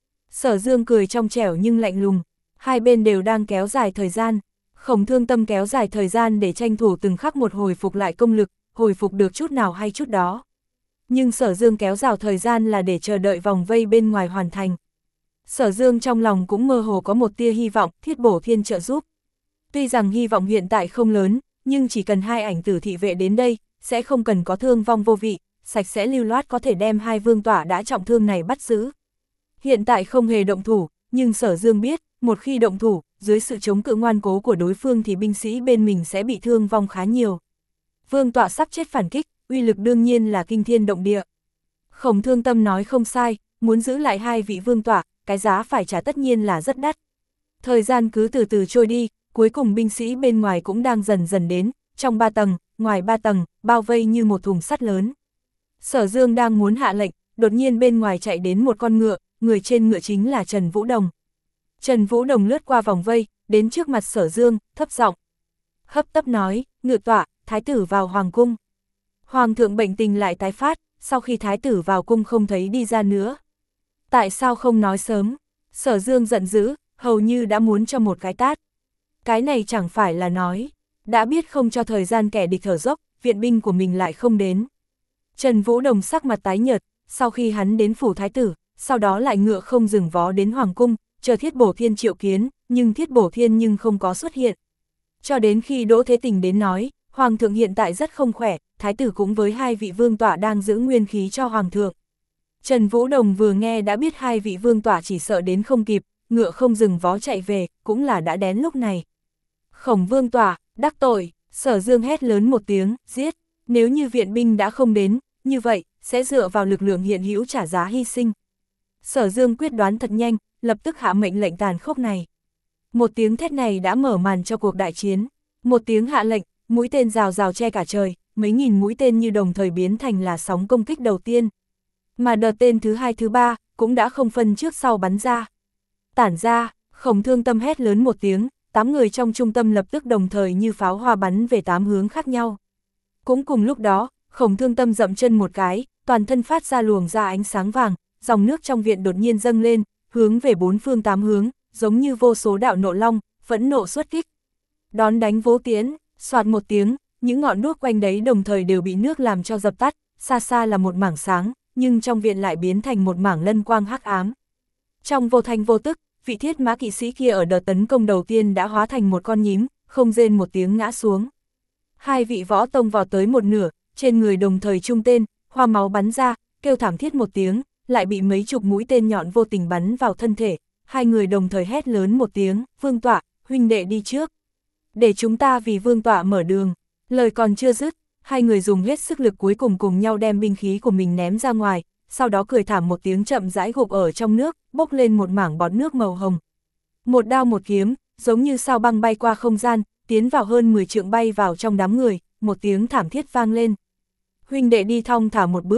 Sở Dương cười trong trẻo nhưng lạnh lùng, hai bên đều đang kéo dài thời gian. Khổng Thương Tâm kéo dài thời gian để tranh thủ từng khắc một hồi phục lại công lực, hồi phục được chút nào hay chút đó. Nhưng Sở Dương kéo dài thời gian là để chờ đợi vòng vây bên ngoài hoàn thành. Sở Dương trong lòng cũng mơ hồ có một tia hy vọng, Thiết Bổ Thiên trợ giúp. Tuy rằng hy vọng hiện tại không lớn, nhưng chỉ cần hai ảnh tử thị vệ đến đây, sẽ không cần có thương vong vô vị, sạch sẽ lưu loát có thể đem hai vương tỏa đã trọng thương này bắt giữ. Hiện tại không hề động thủ, nhưng Sở Dương biết, một khi động thủ, dưới sự chống cự ngoan cố của đối phương thì binh sĩ bên mình sẽ bị thương vong khá nhiều. Vương tọa sắp chết phản kích, uy lực đương nhiên là kinh thiên động địa. Khổng Thương Tâm nói không sai, muốn giữ lại hai vị vương tọa, cái giá phải trả tất nhiên là rất đắt. Thời gian cứ từ từ trôi đi, cuối cùng binh sĩ bên ngoài cũng đang dần dần đến, trong ba tầng, ngoài ba tầng, bao vây như một thùng sắt lớn. Sở Dương đang muốn hạ lệnh, đột nhiên bên ngoài chạy đến một con ngựa, người trên ngựa chính là Trần Vũ Đồng. Trần Vũ Đồng lướt qua vòng vây, đến trước mặt Sở Dương, thấp giọng hấp tấp nói, ngự tọa, thái tử vào hoàng cung. Hoàng thượng bệnh tình lại tái phát, sau khi thái tử vào cung không thấy đi ra nữa. Tại sao không nói sớm? Sở Dương giận dữ, hầu như đã muốn cho một cái tát. Cái này chẳng phải là nói, đã biết không cho thời gian kẻ địch thở dốc, viện binh của mình lại không đến. Trần Vũ Đồng sắc mặt tái nhợt, sau khi hắn đến phủ thái tử, sau đó lại ngựa không dừng vó đến hoàng cung, chờ Thiết Bổ Thiên triệu kiến, nhưng Thiết Bổ Thiên nhưng không có xuất hiện. Cho đến khi Đỗ Thế Tình đến nói, hoàng thượng hiện tại rất không khỏe, thái tử cũng với hai vị vương tọa đang giữ nguyên khí cho hoàng thượng. Trần Vũ Đồng vừa nghe đã biết hai vị vương tọa chỉ sợ đến không kịp, ngựa không dừng vó chạy về, cũng là đã đến lúc này. Khổng vương tọa, đắc tội, Sở Dương hét lớn một tiếng, giết, nếu như viện binh đã không đến, như vậy, sẽ dựa vào lực lượng hiện hữu trả giá hy sinh. Sở Dương quyết đoán thật nhanh, lập tức hạ mệnh lệnh tàn khốc này. Một tiếng thét này đã mở màn cho cuộc đại chiến. Một tiếng hạ lệnh, mũi tên rào rào che cả trời, mấy nghìn mũi tên như đồng thời biến thành là sóng công kích đầu tiên. Mà đợt tên thứ hai thứ ba, cũng đã không phân trước sau bắn ra. Tản ra, Khổng Thương Tâm hét lớn một tiếng, tám người trong trung tâm lập tức đồng thời như pháo hoa bắn về tám hướng khác nhau. Cũng cùng lúc đó, Khổng Thương Tâm dậm chân một cái, toàn thân phát ra luồng ra ánh sáng vàng, dòng nước trong viện đột nhiên dâng lên, hướng về bốn phương tám hướng, giống như vô số đạo nộ long, phẫn nộ xuất kích. Đón đánh vố tiến, soạt một tiếng, những ngọn đuốc quanh đấy đồng thời đều bị nước làm cho dập tắt, xa xa là một mảng sáng, nhưng trong viện lại biến thành một mảng lân quang hắc ám. Trong vô thanh vô tức, vị Thiết Mã kỵ sĩ kia ở đợt tấn công đầu tiên đã hóa thành một con nhím, không rên một tiếng ngã xuống. Hai vị võ tông vào tới một nửa, trên người đồng thời trung tên, hoa máu bắn ra, kêu thảm thiết một tiếng, lại bị mấy chục mũi tên nhọn vô tình bắn vào thân thể. Hai người đồng thời hét lớn một tiếng, vương tọa, huynh đệ đi trước. Để chúng ta vì vương tọa mở đường. Lời còn chưa dứt, hai người dùng hết sức lực cuối cùng cùng nhau đem binh khí của mình ném ra ngoài, sau đó cười thảm một tiếng chậm rãi gục ở trong nước, bốc lên một mảng bọt nước màu hồng. Một đao một kiếm, giống như sao băng bay qua không gian, tiến vào hơn mười trượng bay vào trong đám người, một tiếng thảm thiết vang lên. Huynh đệ đi thong thả một bước,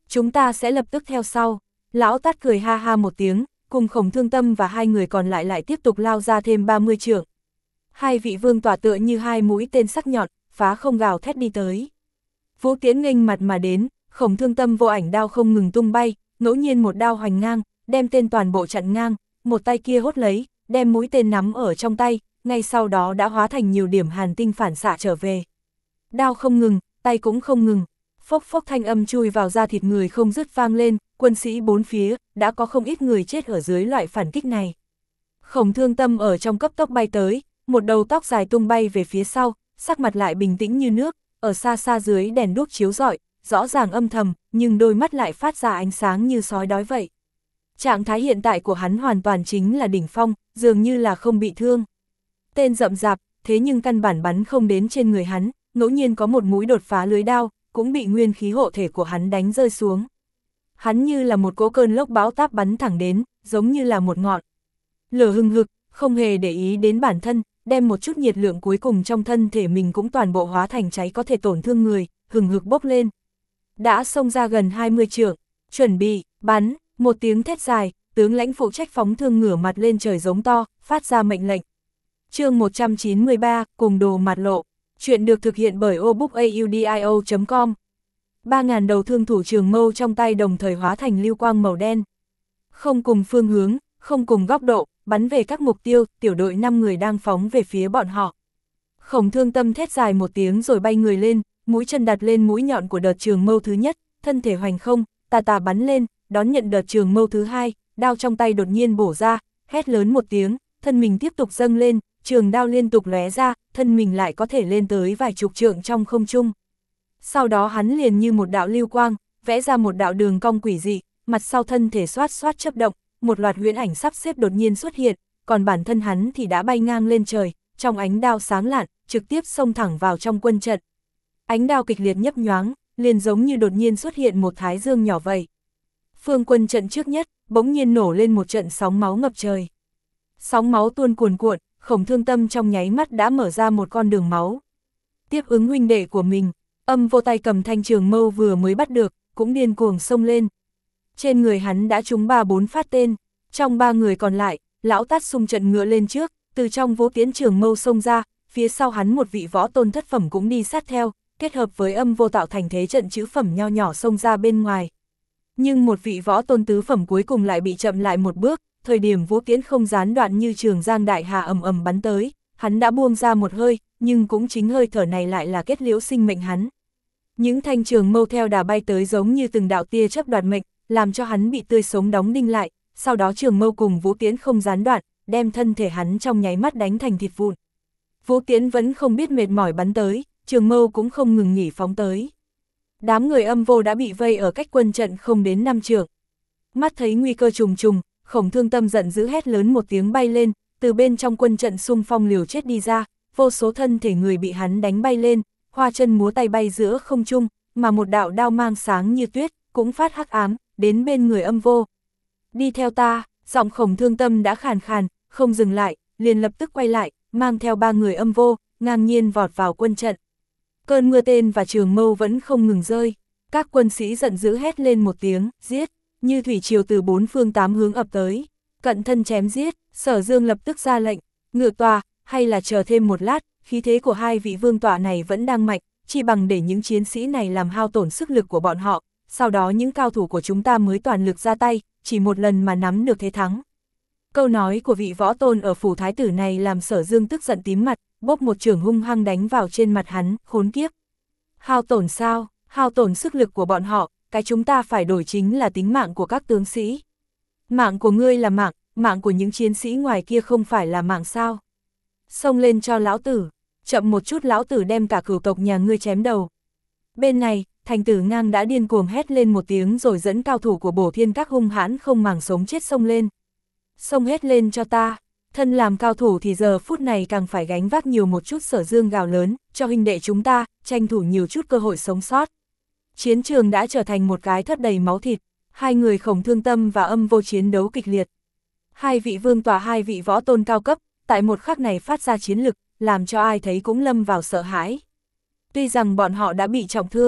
chúng ta sẽ lập tức theo sau. Lão Tát cười ha ha một tiếng, cùng Khổng Thương Tâm và hai người còn lại lại tiếp tục lao ra thêm ba mươi trượng. Hai vị vương tỏa tựa như hai mũi tên sắc nhọn, phá không gào thét đi tới. Vũ Tiễn nghênh mặt mà đến, Khổng Thương Tâm vô ảnh đao không ngừng tung bay, ngẫu nhiên một đao hoành ngang, đem tên toàn bộ chặn ngang, một tay kia hốt lấy, đem mũi tên nắm ở trong tay, ngay sau đó đã hóa thành nhiều điểm hàn tinh phản xạ trở về. Đao không ngừng, tay cũng không ngừng, phốc phốc thanh âm chui vào da thịt người không dứt vang lên, quân sĩ bốn phía, đã có không ít người chết ở dưới loại phản kích này. Khổng Thương Tâm ở trong cấp tốc bay tới, một đầu tóc dài tung bay về phía sau, sắc mặt lại bình tĩnh như nước, ở xa xa dưới đèn đuốc chiếu rọi, rõ ràng âm thầm, nhưng đôi mắt lại phát ra ánh sáng như sói đói vậy. Trạng thái hiện tại của hắn hoàn toàn chính là đỉnh phong, dường như là không bị thương. Tên rậm rạp, thế nhưng căn bản bắn không đến trên người hắn, ngẫu nhiên có một mũi đột phá lưới đao, cũng bị nguyên khí hộ thể của hắn đánh rơi xuống. Hắn như là một cỗ cơn lốc bão táp bắn thẳng đến, giống như là một ngọn lửa hừng hực, không hề để ý đến bản thân, đem một chút nhiệt lượng cuối cùng trong thân thể mình cũng toàn bộ hóa thành cháy có thể tổn thương người, hừng hực bốc lên. Đã xông ra gần hai mươi trượng, chuẩn bị, bắn, một tiếng thét dài, tướng lãnh phụ trách phóng thương ngửa mặt lên trời giống to, phát ra mệnh lệnh. Chương một trăm chín mươi ba, cùng đồ mặt lộ. Chuyện được thực hiện bởi obookaudio chấm com. ba nghìn đầu thương thủ trường mâu trong tay đồng thời hóa thành lưu quang màu đen. Không cùng phương hướng, không cùng góc độ, bắn về các mục tiêu, tiểu đội năm người đang phóng về phía bọn họ. Khổng Thương Tâm thét dài một tiếng rồi bay người lên, mũi chân đặt lên mũi nhọn của đợt trường mâu thứ nhất, thân thể hoành không, tà tà bắn lên, đón nhận đợt trường mâu thứ hai, đao trong tay đột nhiên bổ ra, hét lớn một tiếng, thân mình tiếp tục dâng lên, trường đao liên tục lóe ra, thân mình lại có thể lên tới vài chục trượng trong không trung. Sau đó hắn liền như một đạo lưu quang, vẽ ra một đạo đường cong quỷ dị, mặt sau thân thể xoát xoát chớp động, một loạt huyễn ảnh sắp xếp đột nhiên xuất hiện, còn bản thân hắn thì đã bay ngang lên trời, trong ánh đao sáng lạn, trực tiếp xông thẳng vào trong quân trận. Ánh đao kịch liệt nhấp nhoáng, liền giống như đột nhiên xuất hiện một thái dương nhỏ vậy. Phương quân trận trước nhất, bỗng nhiên nổ lên một trận sóng máu ngập trời. Sóng máu tuôn cuồn cuộn, Khổng Thương Tâm trong nháy mắt đã mở ra một con đường máu. Tiếp ứng huynh đệ của mình, Âm Vô tay cầm thanh trường mâu vừa mới bắt được, cũng điên cuồng xông lên. Trên người hắn đã trúng ba bốn phát tên, trong ba người còn lại, Lão Tát xung trận ngựa lên trước, từ trong Vô Tiễn trường mâu xông ra, phía sau hắn một vị võ tôn thất phẩm cũng đi sát theo, kết hợp với Âm Vô tạo thành thế trận chữ phẩm nho nhỏ xông ra bên ngoài. Nhưng một vị võ tôn tứ phẩm cuối cùng lại bị chậm lại một bước, thời điểm Vô Tiễn không gián đoạn như trường giang đại hà ầm ầm bắn tới, hắn đã buông ra một hơi, nhưng cũng chính hơi thở này lại là kết liễu sinh mệnh hắn. Những thanh trường mâu theo đà bay tới giống như từng đạo tia chớp đoạt mệnh, làm cho hắn bị tươi sống đóng đinh lại, sau đó trường mâu cùng Vũ Tiễn không gián đoạn, đem thân thể hắn trong nháy mắt đánh thành thịt vụn. Vũ Tiễn vẫn không biết mệt mỏi bắn tới, trường mâu cũng không ngừng nghỉ phóng tới. Đám người Âm Vô đã bị vây ở cách quân trận không đến năm trượng. Mắt thấy nguy cơ trùng trùng, Khổng Thương Tâm giận dữ hét lớn một tiếng bay lên, từ bên trong quân trận xung phong liều chết đi ra, vô số thân thể người bị hắn đánh bay lên, hoa chân múa tay bay giữa không trung, mà một đạo đao mang sáng như tuyết, cũng phát hắc ám, đến bên người Âm Vô. Đi theo ta, giọng Khổng Thương Tâm đã khàn khàn, không dừng lại, liền lập tức quay lại, mang theo ba người Âm Vô, ngang nhiên vọt vào quân trận. Cơn mưa tên và trường mâu vẫn không ngừng rơi, các quân sĩ giận dữ hét lên một tiếng, giết, như thủy triều từ bốn phương tám hướng ập tới, cận thân chém giết. Sở Dương lập tức ra lệnh, ngự tòa, hay là chờ thêm một lát, khí thế của hai vị vương tọa này vẫn đang mạnh, chỉ bằng để những chiến sĩ này làm hao tổn sức lực của bọn họ, sau đó những cao thủ của chúng ta mới toàn lực ra tay, chỉ một lần mà nắm được thế thắng. Câu nói của vị võ tôn ở phủ thái tử này làm Sở Dương tức giận tím mặt, bóp một chưởng hung hăng đánh vào trên mặt hắn, khốn kiếp. Hao tổn sao, hao tổn sức lực của bọn họ, cái chúng ta phải đổi chính là tính mạng của các tướng sĩ. Mạng của ngươi là mạng, mạng của những chiến sĩ ngoài kia không phải là mạng sao. Xông lên cho lão tử, chậm một chút lão tử đem cả cửu tộc nhà ngươi chém đầu. Bên này, Thành Tử Ngang đã điên cuồng hét lên một tiếng rồi dẫn cao thủ của Bổ Thiên Các hung hãn không màng sống chết xông lên. Xông hết lên cho ta, thân làm cao thủ thì giờ phút này càng phải gánh vác nhiều một chút. Sở Dương gào lớn, cho huynh đệ chúng ta, tranh thủ nhiều chút cơ hội sống sót. Chiến trường đã trở thành một cái thất đầy máu thịt, hai người Khổng Thương Tâm và Âm Vô chiến đấu kịch liệt. Hai vị vương tòa hai vị võ tôn cao cấp, tại một khắc này phát ra chiến lực, làm cho ai thấy cũng lâm vào sợ hãi. Tuy rằng bọn họ đã bị trọng thương,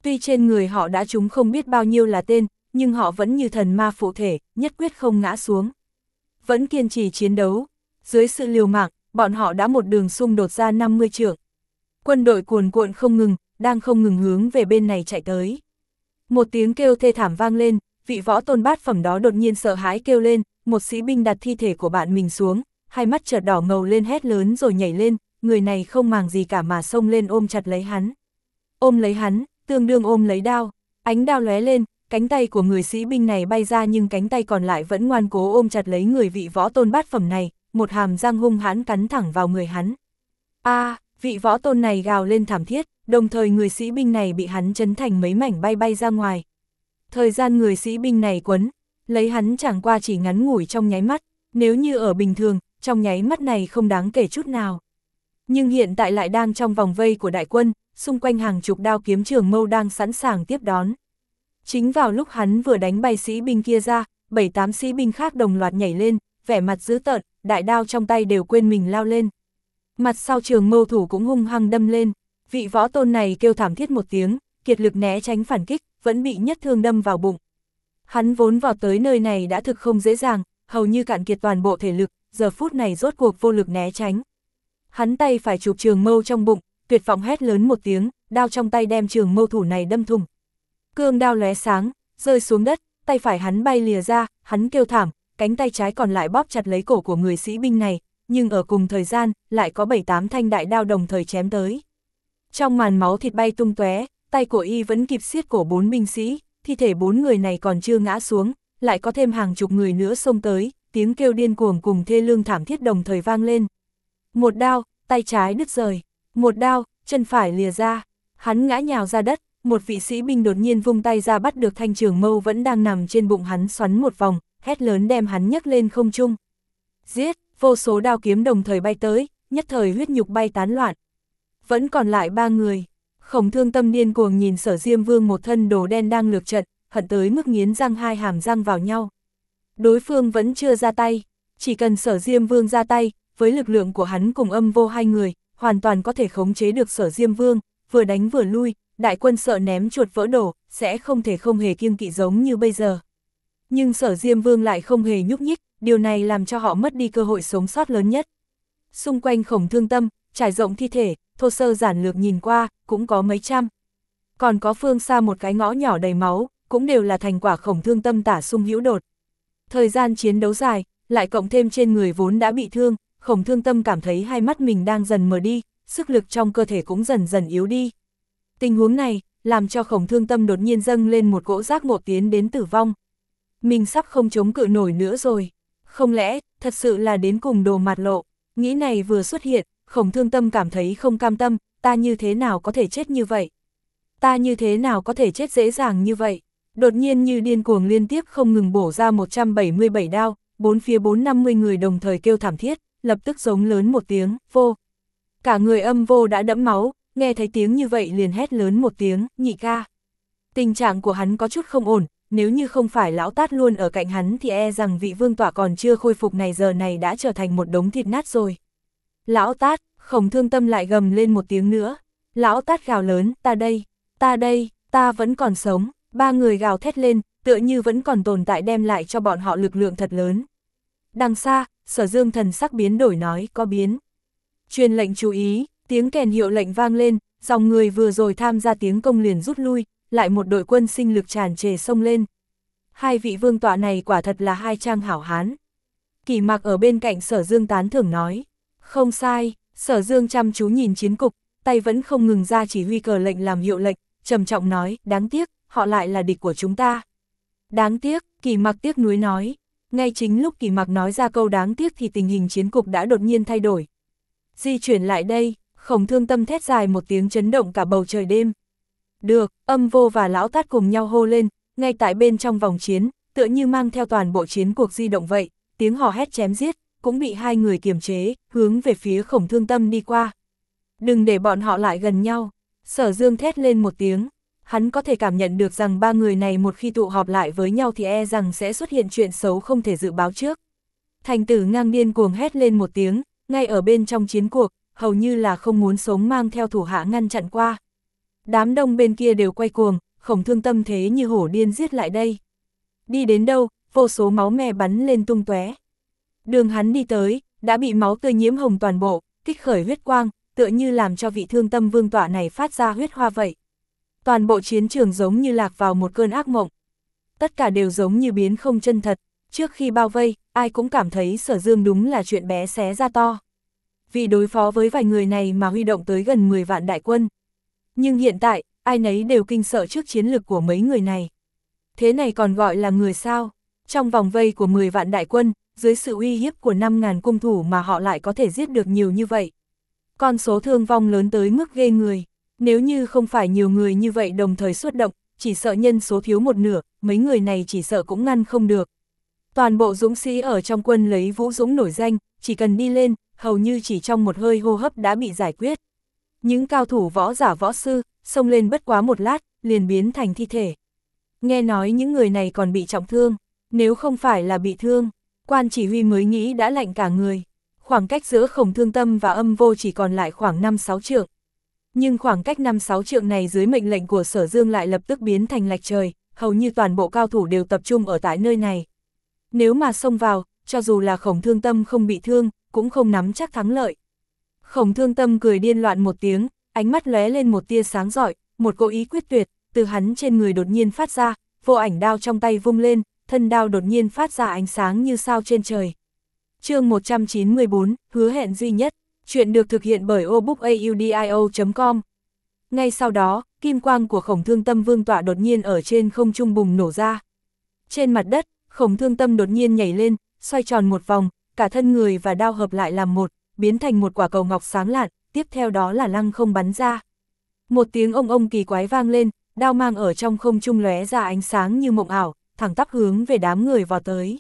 Tuy trên người họ đã trúng không biết bao nhiêu là tên, nhưng họ vẫn như thần ma phụ thể, nhất quyết không ngã xuống. Vẫn kiên trì chiến đấu. Dưới sự liều mạng, bọn họ đã một đường xung đột ra năm mươi trượng. Quân đội cuồn cuộn không ngừng, đang không ngừng hướng về bên này chạy tới. Một tiếng kêu thê thảm vang lên, vị võ tôn bát phẩm đó đột nhiên sợ hãi kêu lên, một sĩ binh đặt thi thể của bạn mình xuống, hai mắt chợt đỏ ngầu lên hét lớn rồi nhảy lên, người này không màng gì cả mà xông lên ôm chặt lấy hắn. Ôm lấy hắn, tương đương ôm lấy đao, ánh đao lóe lên, cánh tay của người sĩ binh này bay ra nhưng cánh tay còn lại vẫn ngoan cố ôm chặt lấy người vị võ tôn bát phẩm này, một hàm răng hung hãn cắn thẳng vào người hắn. A, à, vị võ tôn này gào lên thảm thiết, đồng thời người sĩ binh này bị hắn chấn thành mấy mảnh bay bay ra ngoài. Thời gian người sĩ binh này quấn lấy hắn chẳng qua chỉ ngắn ngủi trong nháy mắt, nếu như ở bình thường, trong nháy mắt này không đáng kể chút nào. Nhưng hiện tại lại đang trong vòng vây của đại quân, xung quanh hàng chục đao kiếm trường mâu đang sẵn sàng tiếp đón. Chính vào lúc hắn vừa đánh bay sĩ binh kia ra, bảy tám sĩ binh khác đồng loạt nhảy lên, vẻ mặt dữ tợn, đại đao trong tay đều quên mình lao lên. Mặt sau trường mâu thủ cũng hung hăng đâm lên, vị võ tôn này kêu thảm thiết một tiếng, kiệt lực né tránh phản kích, vẫn bị nhất thương đâm vào bụng. Hắn vốn vào tới nơi này đã thực không dễ dàng, hầu như cạn kiệt toàn bộ thể lực, giờ phút này rốt cuộc vô lực né tránh. Hắn tay phải chụp trường mâu trong bụng, tuyệt vọng hét lớn một tiếng, đao trong tay đem trường mâu thủ này đâm thủng. Cương đao lóe sáng, rơi xuống đất, tay phải hắn bay lìa ra, hắn kêu thảm, cánh tay trái còn lại bóp chặt lấy cổ của người sĩ binh này, nhưng ở cùng thời gian, lại có bảy tám thanh đại đao đồng thời chém tới. Trong màn máu thịt bay tung tóe, tay của y vẫn kịp siết cổ bốn binh sĩ, thi thể bốn người này còn chưa ngã xuống, lại có thêm hàng chục người nữa xông tới, tiếng kêu điên cuồng cùng thê lương thảm thiết đồng thời vang lên. Một đao, tay trái đứt rời, một đao, chân phải lìa ra, hắn ngã nhào ra đất, một vị sĩ binh đột nhiên vung tay ra bắt được thanh trường mâu vẫn đang nằm trên bụng hắn xoắn một vòng, hét lớn đem hắn nhấc lên không trung. Giết, vô số đao kiếm đồng thời bay tới, nhất thời huyết nhục bay tán loạn. Vẫn còn lại ba người. Khổng Thương Tâm điên cuồng nhìn Sở Diêm Vương một thân đồ đen đang lược trận, hận tới mức nghiến răng hai hàm răng vào nhau. Đối phương vẫn chưa ra tay, chỉ cần Sở Diêm Vương ra tay, với lực lượng của hắn cùng Âm Vô hai người, hoàn toàn có thể khống chế được Sở Diêm Vương, vừa đánh vừa lui, đại quân sợ ném chuột vỡ đổ, sẽ không thể không hề kiêng kỵ giống như bây giờ. Nhưng Sở Diêm Vương lại không hề nhúc nhích, điều này làm cho họ mất đi cơ hội sống sót lớn nhất. Xung quanh Khổng Thương Tâm, trải rộng thi thể, thô sơ giản lược nhìn qua, cũng có mấy trăm. Còn có phương xa một cái ngõ nhỏ đầy máu, cũng đều là thành quả Khổng Thương Tâm tả sung hữu đột. Thời gian chiến đấu dài, lại cộng thêm trên người vốn đã bị thương, Khổng Thương Tâm cảm thấy hai mắt mình đang dần mờ đi, sức lực trong cơ thể cũng dần dần yếu đi. Tình huống này, làm cho Khổng Thương Tâm đột nhiên dâng lên một cỗ giác ngộ tiến đến tử vong. Mình sắp không chống cự nổi nữa rồi. Không lẽ, thật sự là đến cùng đồ mạt lộ. Nghĩ này vừa xuất hiện, Khổng Thương Tâm cảm thấy không cam tâm, ta như thế nào có thể chết như vậy? Ta như thế nào có thể chết dễ dàng như vậy? Đột nhiên như điên cuồng liên tiếp không ngừng bổ ra một trăm bảy mươi bảy đao, bốn phía bốn năm mươi người đồng thời kêu thảm thiết, lập tức giống lớn một tiếng, vô. Cả người Âm Vô đã đẫm máu, nghe thấy tiếng như vậy liền hét lớn một tiếng, nhị ca. Tình trạng của hắn có chút không ổn, nếu như không phải lão tát luôn ở cạnh hắn thì e rằng vị vương tọa còn chưa khôi phục này giờ này đã trở thành một đống thịt nát rồi. Lão tát, Khổng Thương Tâm lại gầm lên một tiếng nữa. Lão tát gào lớn, ta đây, ta đây, ta vẫn còn sống. Ba người gào thét lên, tựa như vẫn còn tồn tại đem lại cho bọn họ lực lượng thật lớn. Đằng xa, Sở Dương thần sắc biến đổi nói, có biến. Truyền lệnh chú ý, tiếng kèn hiệu lệnh vang lên, dòng người vừa rồi tham gia tiếng công liền rút lui, lại một đội quân sinh lực tràn trề xông lên. Hai vị vương tọa này quả thật là hai trang hảo hán. Kỷ Mặc ở bên cạnh Sở Dương tán thưởng nói. Không sai, Sở Dương chăm chú nhìn chiến cục, tay vẫn không ngừng ra chỉ huy cờ lệnh làm hiệu lệnh, trầm trọng nói, đáng tiếc, họ lại là địch của chúng ta. Đáng tiếc, Kỷ Mặc tiếc nuối nói. Ngay chính lúc Kỷ Mặc nói ra câu đáng tiếc thì tình hình chiến cục đã đột nhiên thay đổi. Di chuyển lại đây, Khổng Thương Tâm thét dài một tiếng chấn động cả bầu trời đêm. Được, Âm Vô và Lão Tát cùng nhau hô lên, ngay tại bên trong vòng chiến, tựa như mang theo toàn bộ chiến cuộc di động vậy, tiếng hò hét chém giết, cũng bị hai người kiềm chế, hướng về phía Khổng Thương Tâm đi qua. Đừng để bọn họ lại gần nhau, Sở Dương thét lên một tiếng, hắn có thể cảm nhận được rằng ba người này một khi tụ họp lại với nhau thì e rằng sẽ xuất hiện chuyện xấu không thể dự báo trước. Thành Tử ngang điên cuồng hét lên một tiếng, ngay ở bên trong chiến cuộc, hầu như là không muốn sống mang theo thủ hạ ngăn chặn qua. Đám đông bên kia đều quay cuồng, Khổng Thương Tâm thế như hổ điên giết lại đây. Đi đến đâu, vô số máu me bắn lên tung tóe. Đường hắn đi tới, đã bị máu tươi nhiễm hồng toàn bộ, kích khởi huyết quang, tựa như làm cho vị Thương Tâm vương tọa này phát ra huyết hoa vậy. Toàn bộ chiến trường giống như lạc vào một cơn ác mộng. Tất cả đều giống như biến không chân thật, trước khi bao vây, ai cũng cảm thấy Sở Dương đúng là chuyện bé xé ra to. Vì đối phó với vài người này mà huy động tới gần mười vạn đại quân. Nhưng hiện tại, ai nấy đều kinh sợ trước chiến lực của mấy người này. Thế này còn gọi là người sao? Trong vòng vây của mười vạn đại quân, dưới sự uy hiếp của năm ngàn cung thủ mà họ lại có thể giết được nhiều như vậy. Con số thương vong lớn tới mức ghê người. Nếu như không phải nhiều người như vậy đồng thời xuất động, chỉ sợ nhân số thiếu một nửa, mấy người này chỉ sợ cũng ngăn không được. Toàn bộ dũng sĩ ở trong quân lấy Vũ Dũng nổi danh, chỉ cần đi lên, hầu như chỉ trong một hơi hô hấp đã bị giải quyết. Những cao thủ võ giả võ sư, xông lên bất quá một lát, liền biến thành thi thể. Nghe nói những người này còn bị trọng thương, nếu không phải là bị thương, quan chỉ huy mới nghĩ đã lạnh cả người. Khoảng cách giữa Khổng Thương Tâm và Âm Vô chỉ còn lại khoảng năm sáu trượng. Nhưng khoảng cách năm sáu trượng này dưới mệnh lệnh của Sở Dương lại lập tức biến thành lệch trời, hầu như toàn bộ cao thủ đều tập trung ở tại nơi này. Nếu mà xông vào, cho dù là Khổng Thương Tâm không bị thương, cũng không nắm chắc thắng lợi. Khổng Thương Tâm cười điên loạn một tiếng, ánh mắt lóe lên một tia sáng rọi, một cố ý quyết tuyệt, từ hắn trên người đột nhiên phát ra, vô ảnh đao trong tay vung lên, thân đao đột nhiên phát ra ánh sáng như sao trên trời. Chương một trăm chín mươi bốn, hứa hẹn duy nhất, chuyện được thực hiện bởi obookaudio chấm com. Ngay sau đó, kim quang của Khổng Thương Tâm vương tọa đột nhiên ở trên không trung bùng nổ ra. Trên mặt đất, Khổng Thương Tâm đột nhiên nhảy lên, xoay tròn một vòng, cả thân người và đao hợp lại làm một, biến thành một quả cầu ngọc sáng lạn, tiếp theo đó là lăng không bắn ra. Một tiếng ông ông kỳ quái vang lên, đao mang ở trong không trung lóe ra ánh sáng như mộng ảo, thẳng tắp hướng về đám người vào tới.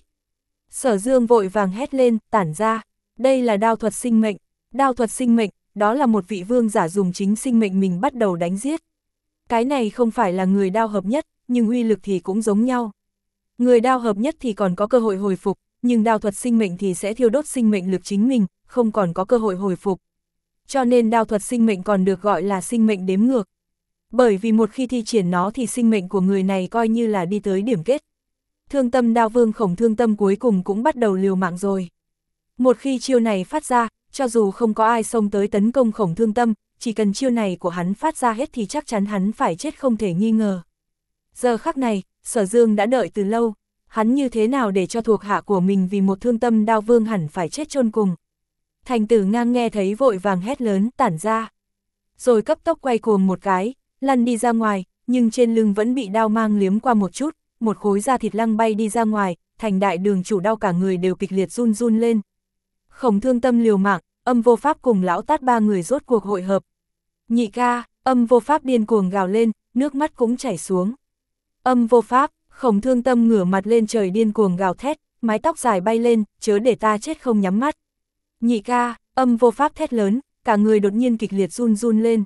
Sở Dương vội vàng hét lên, tản ra, đây là đao thuật sinh mệnh, đao thuật sinh mệnh, đó là một vị vương giả dùng chính sinh mệnh mình bắt đầu đánh giết. Cái này không phải là người đao hợp nhất, nhưng uy lực thì cũng giống nhau. Người đao hợp nhất thì còn có cơ hội hồi phục, nhưng đao thuật sinh mệnh thì sẽ thiêu đốt sinh mệnh lực chính mình, không còn có cơ hội hồi phục. Cho nên đao thuật sinh mệnh còn được gọi là sinh mệnh đếm ngược. Bởi vì một khi thi triển nó thì sinh mệnh của người này coi như là đi tới điểm kết. Thương Tâm đao vương Khổng Thương Tâm cuối cùng cũng bắt đầu liều mạng rồi. Một khi chiêu này phát ra, cho dù không có ai xông tới tấn công Khổng Thương Tâm, chỉ cần chiêu này của hắn phát ra hết thì chắc chắn hắn phải chết không thể nghi ngờ. Giờ khắc này, Sở Dương đã đợi từ lâu, hắn như thế nào để cho thuộc hạ của mình vì một Thương Tâm đao vương hẳn phải chết chôn cùng. Thành Tử Ngang nghe thấy vội vàng hét lớn, tản ra. Rồi cấp tốc quay cuồng một cái, lăn đi ra ngoài, nhưng trên lưng vẫn bị đao mang liếm qua một chút, một khối da thịt lăng bay đi ra ngoài, thành đại đường chủ đau cả người đều kịch liệt run run lên. Khổng Thương Tâm liều mạng, Âm Vô Pháp cùng Lão Tát ba người rốt cuộc hội hợp. Nhị ca, Âm Vô Pháp điên cuồng gào lên, nước mắt cũng chảy xuống. Âm Vô Pháp, Khổng Thương Tâm ngửa mặt lên trời điên cuồng gào thét, mái tóc dài bay lên, chớ để ta chết không nhắm mắt. Nhị ca, Âm Vô Pháp thét lớn, cả người đột nhiên kịch liệt run run lên.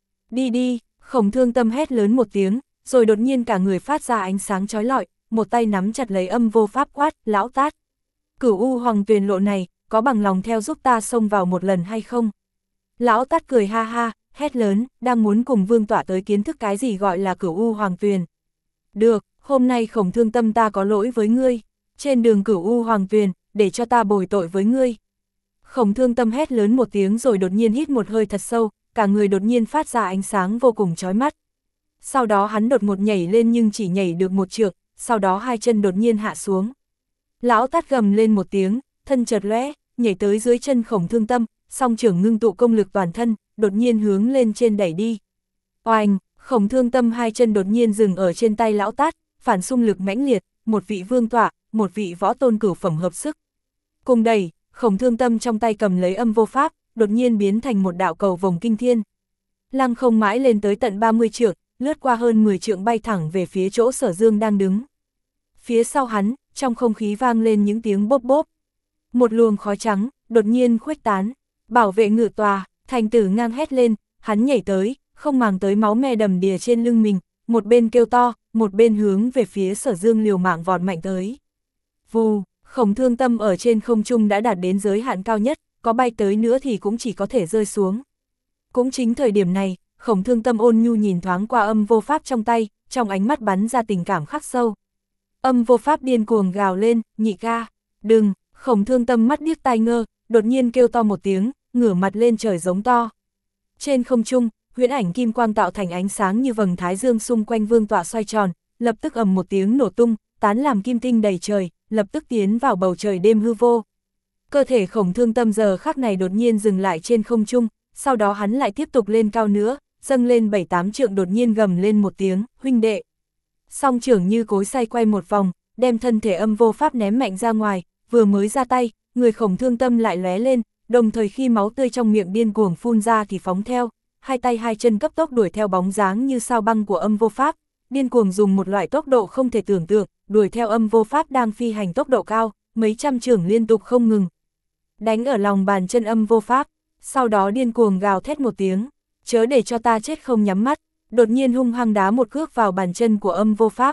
Đi đi, Khổng Thương Tâm hét lớn một tiếng, rồi đột nhiên cả người phát ra ánh sáng chói lọi, một tay nắm chặt lấy Âm Vô Pháp quát, Lão Tát. Cửu U Hoàng Tuyền lộ này, có bằng lòng theo giúp ta xông vào một lần hay không? Lão Tát cười ha ha, hét lớn, đang muốn cùng vương tọa tới kiến thức cái gì gọi là Cửu U Hoàng Tuyền. Được, hôm nay Khổng Thương Tâm ta có lỗi với ngươi, trên đường Cửu U Hoàng Tuyền, để cho ta bồi tội với ngươi. Khổng Thương Tâm hét lớn một tiếng rồi đột nhiên hít một hơi thật sâu, cả người đột nhiên phát ra ánh sáng vô cùng chói mắt. Sau đó hắn đột ngột nhảy lên nhưng chỉ nhảy được một trượng, sau đó hai chân đột nhiên hạ xuống. Lão Tát gầm lên một tiếng, thân chợt lóe, nhảy tới dưới chân Khổng Thương Tâm, song trưởng ngưng tụ công lực toàn thân, đột nhiên hướng lên trên đẩy đi. Oanh, Khổng Thương Tâm hai chân đột nhiên dừng ở trên tay Lão Tát, phản xung lực mãnh liệt, một vị vương tọa, một vị võ tôn cửu phẩm hợp sức. Cùng đẩy, Khổng Thương Tâm trong tay cầm lấy Âm Vô Pháp, đột nhiên biến thành một đạo cầu vồng kinh thiên. Lăng không mãi lên tới tận ba mươi trượng, lướt qua hơn mười trượng bay thẳng về phía chỗ Sở Dương đang đứng. Phía sau hắn, trong không khí vang lên những tiếng bốp bốp. Một luồng khói trắng, đột nhiên khuếch tán, bảo vệ ngự tòa, Thành Tử Ngang hét lên, hắn nhảy tới, không màng tới máu me đầm đìa trên lưng mình, một bên kêu to, một bên hướng về phía Sở Dương liều mạng vọt mạnh tới. Vù, Khổng Thương Tâm ở trên không trung đã đạt đến giới hạn cao nhất, có bay tới nữa thì cũng chỉ có thể rơi xuống. Cũng chính thời điểm này, Khổng Thương Tâm ôn nhu nhìn thoáng qua Âm Vô Pháp trong tay, trong ánh mắt bắn ra tình cảm khắc sâu. Âm Vô Pháp điên cuồng gào lên, nhị ca, đừng, Khổng Thương Tâm mắt điếc tai ngơ, đột nhiên kêu to một tiếng, ngửa mặt lên trời giống to. Trên không trung, huyễn ảnh kim quang tạo thành ánh sáng như vầng thái dương xung quanh vương tọa xoay tròn, lập tức ầm một tiếng nổ tung, tán làm kim tinh đầy trời, lập tức tiến vào bầu trời đêm hư vô. Cơ thể Khổng Thương Tâm giờ khắc này đột nhiên dừng lại trên không trung, sau đó hắn lại tiếp tục lên cao nữa, dâng lên bảy tám trượng, đột nhiên gầm lên một tiếng, huynh đệ. Song trưởng như cối xay quay một vòng, đem thân thể Âm Vô Pháp ném mạnh ra ngoài, vừa mới ra tay, người Khổng Thương Tâm lại lóe lên, đồng thời khi máu tươi trong miệng điên cuồng phun ra thì phóng theo, hai tay hai chân cấp tốc đuổi theo bóng dáng như sao băng của Âm Vô Pháp, điên cuồng dùng một loại tốc độ không thể tưởng tượng, đuổi theo Âm Vô Pháp đang phi hành tốc độ cao, mấy trăm chưởng liên tục không ngừng. Đánh ở lòng bàn chân Âm Vô Pháp, sau đó điên cuồng gào thét một tiếng, chớ để cho ta chết không nhắm mắt, đột nhiên hung hăng đá một cước vào bàn chân của Âm Vô Pháp.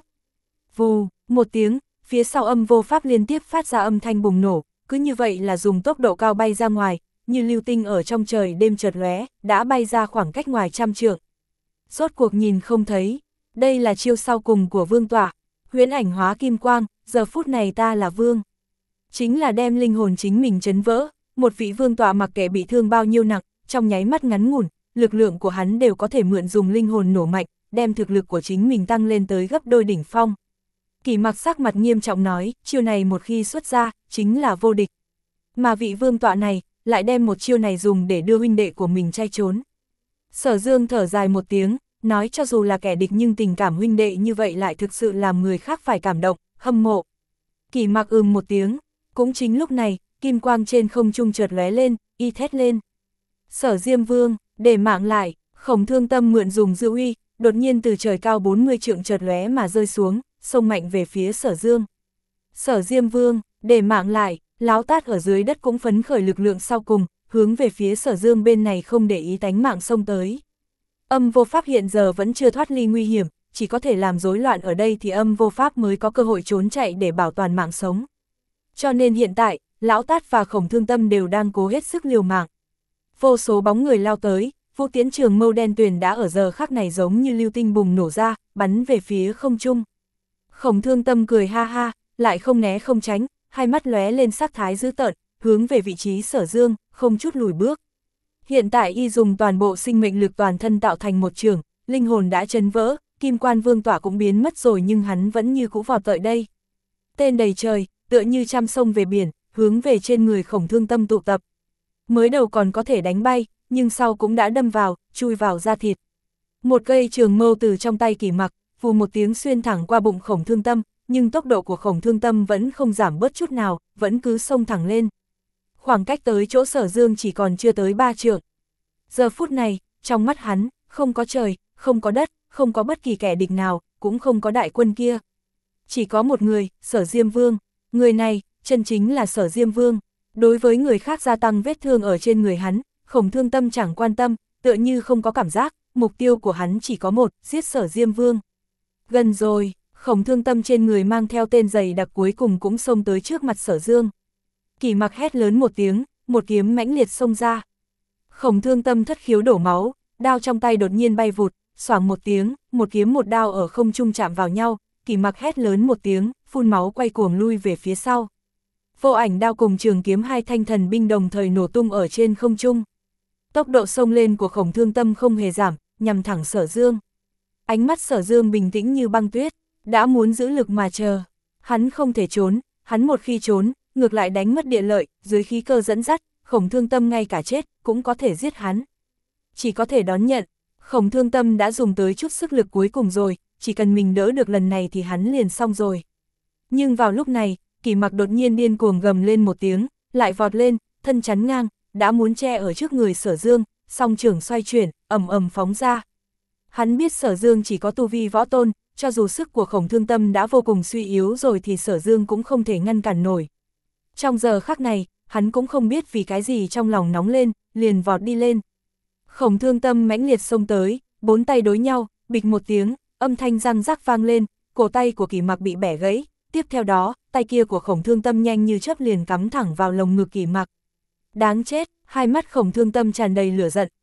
Vù, một tiếng, phía sau Âm Vô Pháp liên tiếp phát ra âm thanh bùng nổ, cứ như vậy là dùng tốc độ cao bay ra ngoài, như lưu tinh ở trong trời đêm chợt lóe, đã bay ra khoảng cách ngoài trăm trượng. Rốt cuộc nhìn không thấy, đây là chiêu sau cùng của vương tọa, huyễn ảnh hóa kim quang, giờ phút này ta là vương. Chính là đem linh hồn chính mình chấn vỡ, một vị vương tọa mặc kệ bị thương bao nhiêu nặng, trong nháy mắt ngắn ngủn, lực lượng của hắn đều có thể mượn dùng linh hồn nổ mạnh, đem thực lực của chính mình tăng lên tới gấp đôi đỉnh phong. Kỳ Mặc sắc mặt nghiêm trọng nói, chiêu này một khi xuất ra, chính là vô địch. Mà vị vương tọa này, lại đem một chiêu này dùng để đưa huynh đệ của mình chạy trốn. Sở Dương thở dài một tiếng, nói cho dù là kẻ địch nhưng tình cảm huynh đệ như vậy lại thực sự làm người khác phải cảm động, hâm mộ. Kỳ Mặc ừm một tiếng, cũng chính lúc này, kim quang trên không trung chợt lóe lên, y thét lên. Sở Diêm Vương, để mạng lại, Khổng Thương Tâm mượn dùng dư uy, đột nhiên từ trời cao bốn mươi trượng chợt lóe mà rơi xuống, xông mạnh về phía Sở Dương. Sở Diêm Vương, để mạng lại, Láo Tát ở dưới đất cũng phấn khởi lực lượng sau cùng, hướng về phía Sở Dương bên này không để ý tánh mạng xông tới. Âm Vô Pháp hiện giờ vẫn chưa thoát ly nguy hiểm, chỉ có thể làm rối loạn ở đây thì Âm Vô Pháp mới có cơ hội trốn chạy để bảo toàn mạng sống. Cho nên hiện tại, Lão Tát và Khổng Thương Tâm đều đang cố hết sức liều mạng. Vô số bóng người lao tới, Vũ Tiễn trường mâu đen tuyền đã ở giờ khắc này giống như lưu tinh bùng nổ ra, bắn về phía không trung. Khổng Thương Tâm cười ha ha, lại không né không tránh, hai mắt lóe lên sắc thái dữ tợn, hướng về vị trí Sở Dương, không chút lùi bước. Hiện tại y dùng toàn bộ sinh mệnh lực toàn thân tạo thành một trường, linh hồn đã chấn vỡ, kim quan vương tỏa cũng biến mất rồi nhưng hắn vẫn như cũ vọt tới đây. Tên đầy trời, tựa như trăm sông về biển, hướng về trên người Khổng Thương Tâm tụ tập. Mới đầu còn có thể đánh bay, nhưng sau cũng đã đâm vào, chui vào da thịt. Một cây trường mâu từ trong tay Kỳ Mặc, vù một tiếng xuyên thẳng qua bụng Khổng Thương Tâm, nhưng tốc độ của Khổng Thương Tâm vẫn không giảm bớt chút nào, vẫn cứ xông thẳng lên. Khoảng cách tới chỗ Sở Dương chỉ còn chưa tới ba trượng. Giờ phút này, trong mắt hắn, không có trời, không có đất, không có bất kỳ kẻ địch nào, cũng không có đại quân kia. Chỉ có một người, Sở Diêm Vương. Người này, chân chính là Sở Diêm Vương. Đối với người khác gia tăng vết thương ở trên người hắn, Khổng Thương Tâm chẳng quan tâm, tựa như không có cảm giác, mục tiêu của hắn chỉ có một, giết Sở Diêm Vương. Gần rồi, Khổng Thương Tâm trên người mang theo tên giày đặc cuối cùng cũng xông tới trước mặt Sở Dương. Kỳ Mặc hét lớn một tiếng, một kiếm mãnh liệt xông ra. Khổng Thương Tâm thất khiếu đổ máu, đao trong tay đột nhiên bay vụt, xoảng một tiếng, một kiếm một đao ở không trung chạm vào nhau, Kỳ Mặc hét lớn một tiếng, phun máu quay cuồng lui về phía sau. Vô ảnh đao cùng trường kiếm hai thanh thần binh đồng thời nổ tung ở trên không trung. Tốc độ xông lên của Khổng Thương Tâm không hề giảm, nhằm thẳng Sở Dương. Ánh mắt Sở Dương bình tĩnh như băng tuyết, đã muốn giữ lực mà chờ. Hắn không thể trốn, hắn một khi trốn, ngược lại đánh mất địa lợi, dưới khí cơ dẫn dắt, Khổng Thương Tâm ngay cả chết, cũng có thể giết hắn. Chỉ có thể đón nhận, Khổng Thương Tâm đã dùng tới chút sức lực cuối cùng rồi, chỉ cần mình đỡ được lần này thì hắn liền xong rồi. Nhưng vào lúc này, Kỳ Mặc đột nhiên điên cuồng gầm lên một tiếng, lại vọt lên, thân chắn ngang, đã muốn che ở trước người Sở Dương, song trưởng xoay chuyển, ầm ầm phóng ra. Hắn biết Sở Dương chỉ có tu vi võ tôn, cho dù sức của Khổng Thương Tâm đã vô cùng suy yếu rồi thì Sở Dương cũng không thể ngăn cản nổi. Trong giờ khắc này, hắn cũng không biết vì cái gì trong lòng nóng lên, liền vọt đi lên. Khổng Thương Tâm mãnh liệt xông tới, bốn tay đối nhau, bịch một tiếng, âm thanh răng rắc vang lên, cổ tay của Kỳ Mặc bị bẻ gãy, tiếp theo đó, tay kia của Khổng Thương Tâm nhanh như chớp liền cắm thẳng vào lồng ngực Kỳ Mặc. Đáng chết, hai mắt Khổng Thương Tâm tràn đầy lửa giận,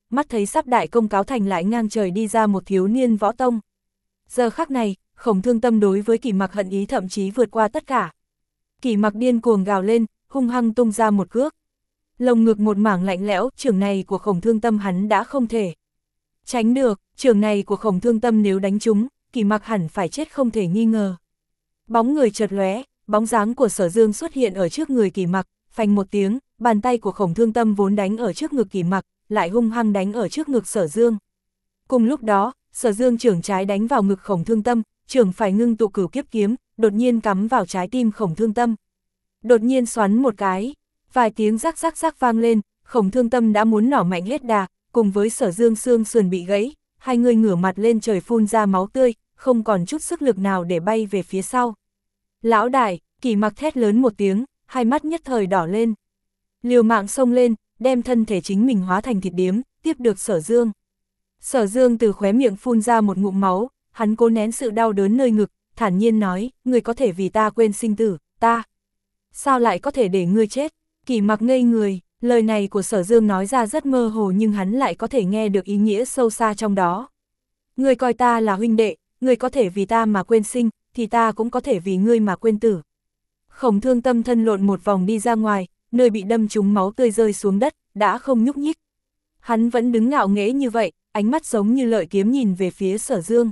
mắt thấy sắp đại công cáo thành lại ngang trời đi ra một thiếu niên võ tông. Giờ khắc này, Khổng Thương Tâm đối với Kỷ Mặc hận ý thậm chí vượt qua tất cả. Kỷ Mặc điên cuồng gào lên, hung hăng tung ra một cước. Lồng ngực một mảng lạnh lẽo, trường này của Khổng Thương Tâm hắn đã không thể tránh được, trường này của Khổng Thương Tâm nếu đánh trúng, Kỷ Mặc hẳn phải chết không thể nghi ngờ. Bóng người chợt lóe, bóng dáng của Sở Dương xuất hiện ở trước người Kỷ Mặc, phanh một tiếng, bàn tay của Khổng Thương Tâm vốn đánh ở trước ngực Kỷ Mặc, lại hung hăng đánh ở trước ngực Sở Dương. Cùng lúc đó, Sở Dương chưởng trái đánh vào ngực Khổng Thương Tâm, chưởng phải ngưng tụ cửu kiếp kiếm, đột nhiên cắm vào trái tim Khổng Thương Tâm. Đột nhiên xoắn một cái, vài tiếng rắc rắc rắc vang lên, Khổng Thương Tâm đã muốn nỏ mạnh hết đà, cùng với Sở Dương xương sườn bị gãy, hai người ngửa mặt lên trời phun ra máu tươi, không còn chút sức lực nào để bay về phía sau. Lão đại, Kỷ Mặc thét lớn một tiếng, hai mắt nhất thời đỏ lên. Liều mạng xông lên, đem thân thể chính mình hóa thành thịt điếm, tiếp được Sở Dương. Sở Dương từ khóe miệng phun ra một ngụm máu, hắn cố nén sự đau đớn nơi ngực, thản nhiên nói, ngươi có thể vì ta quên sinh tử, ta. Sao lại có thể để ngươi chết? Kỷ Mặc ngây người, lời này của Sở Dương nói ra rất mơ hồ nhưng hắn lại có thể nghe được ý nghĩa sâu xa trong đó. Ngươi coi ta là huynh đệ, ngươi có thể vì ta mà quên sinh, thì ta cũng có thể vì ngươi mà quên tử. Khổng Thương Tâm thân lộn một vòng đi ra ngoài, nơi bị đâm trúng máu tươi rơi xuống đất, đã không nhúc nhích. Hắn vẫn đứng ngạo nghễ như vậy, ánh mắt giống như lợi kiếm nhìn về phía Sở Dương.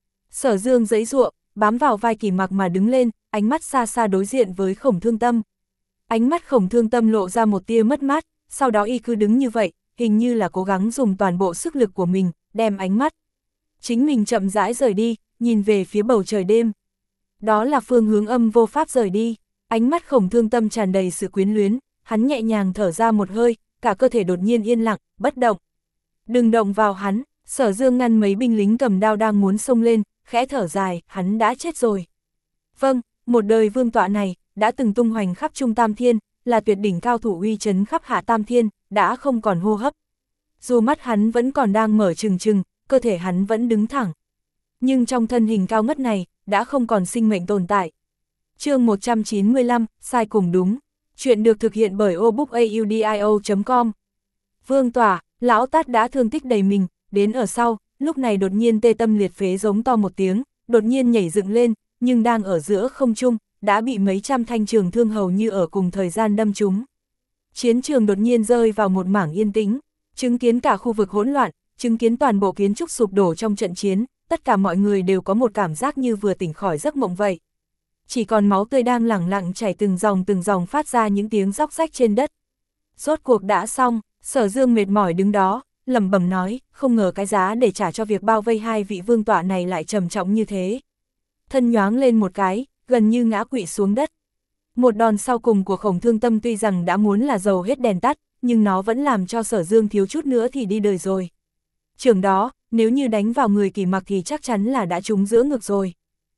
Sở Dương giãy giụa, bám vào vai Kỷ Mặc mà đứng lên, ánh mắt xa xa đối diện với Khổng Thương Tâm. Ánh mắt Khổng Thương Tâm lộ ra một tia mất mát, sau đó y cứ đứng như vậy, hình như là cố gắng dùng toàn bộ sức lực của mình, đem ánh mắt chính mình chậm rãi rời đi, nhìn về phía bầu trời đêm. Đó là phương hướng Âm Vô Pháp rời đi. Ánh mắt Khổng Thương Tâm tràn đầy sự quyến luyến, hắn nhẹ nhàng thở ra một hơi, cả cơ thể đột nhiên yên lặng, bất động. Đừng động vào hắn, Sở Dương ngăn mấy binh lính cầm đao đang muốn xông lên, khẽ thở dài, hắn đã chết rồi. Vâng, một đời vương tọa này, đã từng tung hoành khắp Trung Tam Thiên, là tuyệt đỉnh cao thủ uy chấn khắp Hạ Tam Thiên, đã không còn hô hấp. Dù mắt hắn vẫn còn đang mở trừng trừng, cơ thể hắn vẫn đứng thẳng. Nhưng trong thân hình cao ngất này, đã không còn sinh mệnh tồn tại. Chương một trăm chín mươi lăm, sai cùng đúng. Chuyện được thực hiện bởi obookaudio chấm com. Vương tỏa, lão Tát đã thương tích đầy mình, đến ở sau, lúc này đột nhiên tê tâm liệt phế giống to một tiếng, đột nhiên nhảy dựng lên, nhưng đang ở giữa không trung, đã bị mấy trăm thanh trường thương hầu như ở cùng thời gian đâm trúng. Chiến trường đột nhiên rơi vào một mảng yên tĩnh, chứng kiến cả khu vực hỗn loạn, chứng kiến toàn bộ kiến trúc sụp đổ trong trận chiến, tất cả mọi người đều có một cảm giác như vừa tỉnh khỏi giấc mộng vậy. Chỉ còn máu tươi đang lẳng lặng chảy từng dòng từng dòng phát ra những tiếng róc rách trên đất. Rốt cuộc đã xong, Sở Dương mệt mỏi đứng đó, lẩm bẩm nói, không ngờ cái giá để trả cho việc bao vây hai vị vương tọa này lại trầm trọng như thế. Thân nhoáng lên một cái, gần như ngã quỵ xuống đất. Một đòn sau cùng của Khổng Thương Tâm tuy rằng đã muốn là dầu hết đèn tắt, nhưng nó vẫn làm cho Sở Dương thiếu chút nữa thì đi đời rồi. Trường đó, nếu như đánh vào người Kỷ Mặc thì chắc chắn là đã trúng giữa ngực rồi.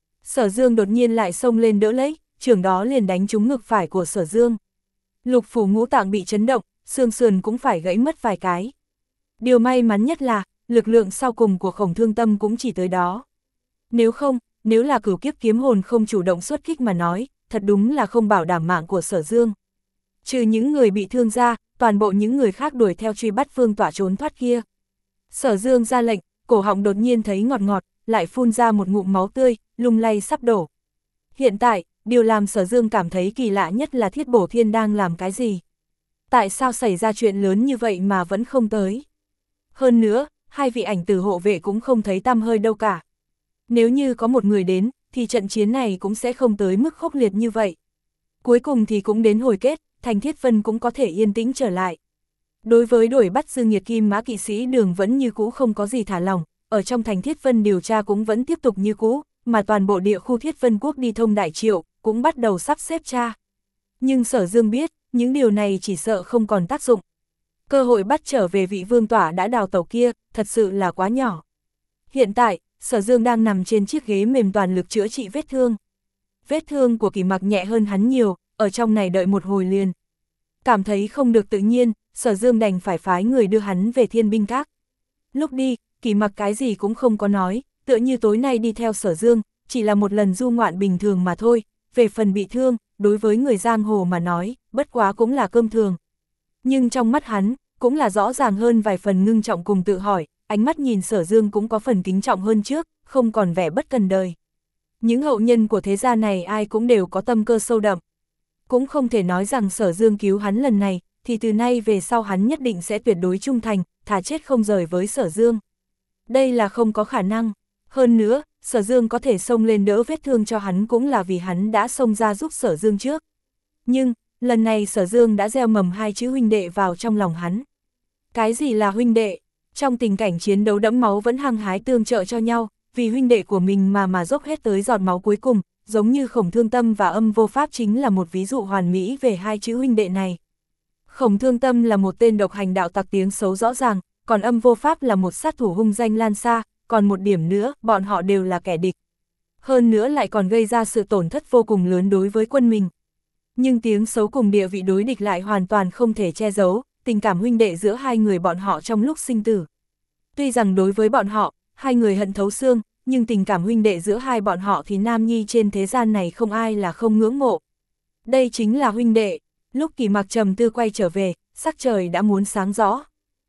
Sở Dương đột nhiên lại xông lên đỡ lấy, trường đó liền đánh trúng ngực phải của Sở Dương. Lục phủ ngũ tạng bị chấn động, xương sườn cũng phải gãy mất vài cái. Điều may mắn nhất là, lực lượng sau cùng của Khổng Thương Tâm cũng chỉ tới đó. Nếu không, nếu là cửu kiếp kiếm hồn không chủ động xuất kích mà nói, thật đúng là không bảo đảm mạng của Sở Dương. Trừ những người bị thương ra, toàn bộ những người khác đuổi theo truy bắt vương tọa trốn thoát kia. Sở Dương ra lệnh, cổ họng đột nhiên thấy ngọt ngọt, lại phun ra một ngụm máu tươi, lung lay sắp đổ. Hiện tại, điều làm Sở Dương cảm thấy kỳ lạ nhất là Thiết Bổ Thiên đang làm cái gì? Tại sao xảy ra chuyện lớn như vậy mà vẫn không tới? Hơn nữa, hai vị ảnh tử hộ vệ cũng không thấy tăm hơi đâu cả. Nếu như có một người đến, thì trận chiến này cũng sẽ không tới mức khốc liệt như vậy. Cuối cùng thì cũng đến hồi kết, Thành Thiết Vân cũng có thể yên tĩnh trở lại. Đối với đuổi bắt Dương Nhiệt Kim Mã kỵ sĩ Đường vẫn như cũ không có gì thả lỏng, ở trong Thành Thiết Vân điều tra cũng vẫn tiếp tục như cũ, mà toàn bộ địa khu Thiết Vân Quốc đi thông Đại Triệu, cũng bắt đầu sắp xếp tra. Nhưng Sở Dương biết, những điều này chỉ sợ không còn tác dụng. Cơ hội bắt trở về vị vương tỏa đã đào tẩu kia, thật sự là quá nhỏ. Hiện tại, Sở Dương đang nằm trên chiếc ghế mềm toàn lực chữa trị vết thương. Vết thương của Kỷ Mặc nhẹ hơn hắn nhiều, ở trong này đợi một hồi liền. Cảm thấy không được tự nhiên, Sở Dương đành phải phái người đưa hắn về Thiên Binh Các. Lúc đi, Kỷ Mặc cái gì cũng không có nói, tựa như tối nay đi theo Sở Dương, chỉ là một lần du ngoạn bình thường mà thôi. Về phần bị thương, đối với người giang hồ mà nói, bất quá cũng là cơm thường. Nhưng trong mắt hắn, cũng là rõ ràng hơn vài phần ngưng trọng cùng tự hỏi, ánh mắt nhìn Sở Dương cũng có phần kính trọng hơn trước, không còn vẻ bất cần đời. Những hậu nhân của thế gia này ai cũng đều có tâm cơ sâu đậm. Cũng không thể nói rằng Sở Dương cứu hắn lần này, thì từ nay về sau hắn nhất định sẽ tuyệt đối trung thành, thà chết không rời với Sở Dương. Đây là không có khả năng. Hơn nữa, Sở Dương có thể xông lên đỡ vết thương cho hắn cũng là vì hắn đã xông ra giúp Sở Dương trước. Nhưng, lần này Sở Dương đã gieo mầm hai chữ huynh đệ vào trong lòng hắn. Cái gì là huynh đệ? Trong tình cảnh chiến đấu đẫm máu vẫn hăng hái tương trợ cho nhau, vì huynh đệ của mình mà mà dốc hết tới giọt máu cuối cùng, giống như Khổng Thương Tâm và Âm Vô Pháp chính là một ví dụ hoàn mỹ về hai chữ huynh đệ này. Khổng Thương Tâm là một tên độc hành đạo tặc tiếng xấu rõ ràng, còn Âm Vô Pháp là một sát thủ hung danh lan xa, còn một điểm nữa, bọn họ đều là kẻ địch. Hơn nữa lại còn gây ra sự tổn thất vô cùng lớn đối với quân mình. Nhưng tiếng xấu cùng địa vị đối địch lại hoàn toàn không thể che giấu, tình cảm huynh đệ giữa hai người bọn họ trong lúc sinh tử. Tuy rằng đối với bọn họ, hai người hận thấu xương, nhưng tình cảm huynh đệ giữa hai bọn họ thì nam nhi trên thế gian này không ai là không ngưỡng mộ. Đây chính là huynh đệ. Lúc Kỳ Mạc trầm tư quay trở về, sắc trời đã muốn sáng rõ.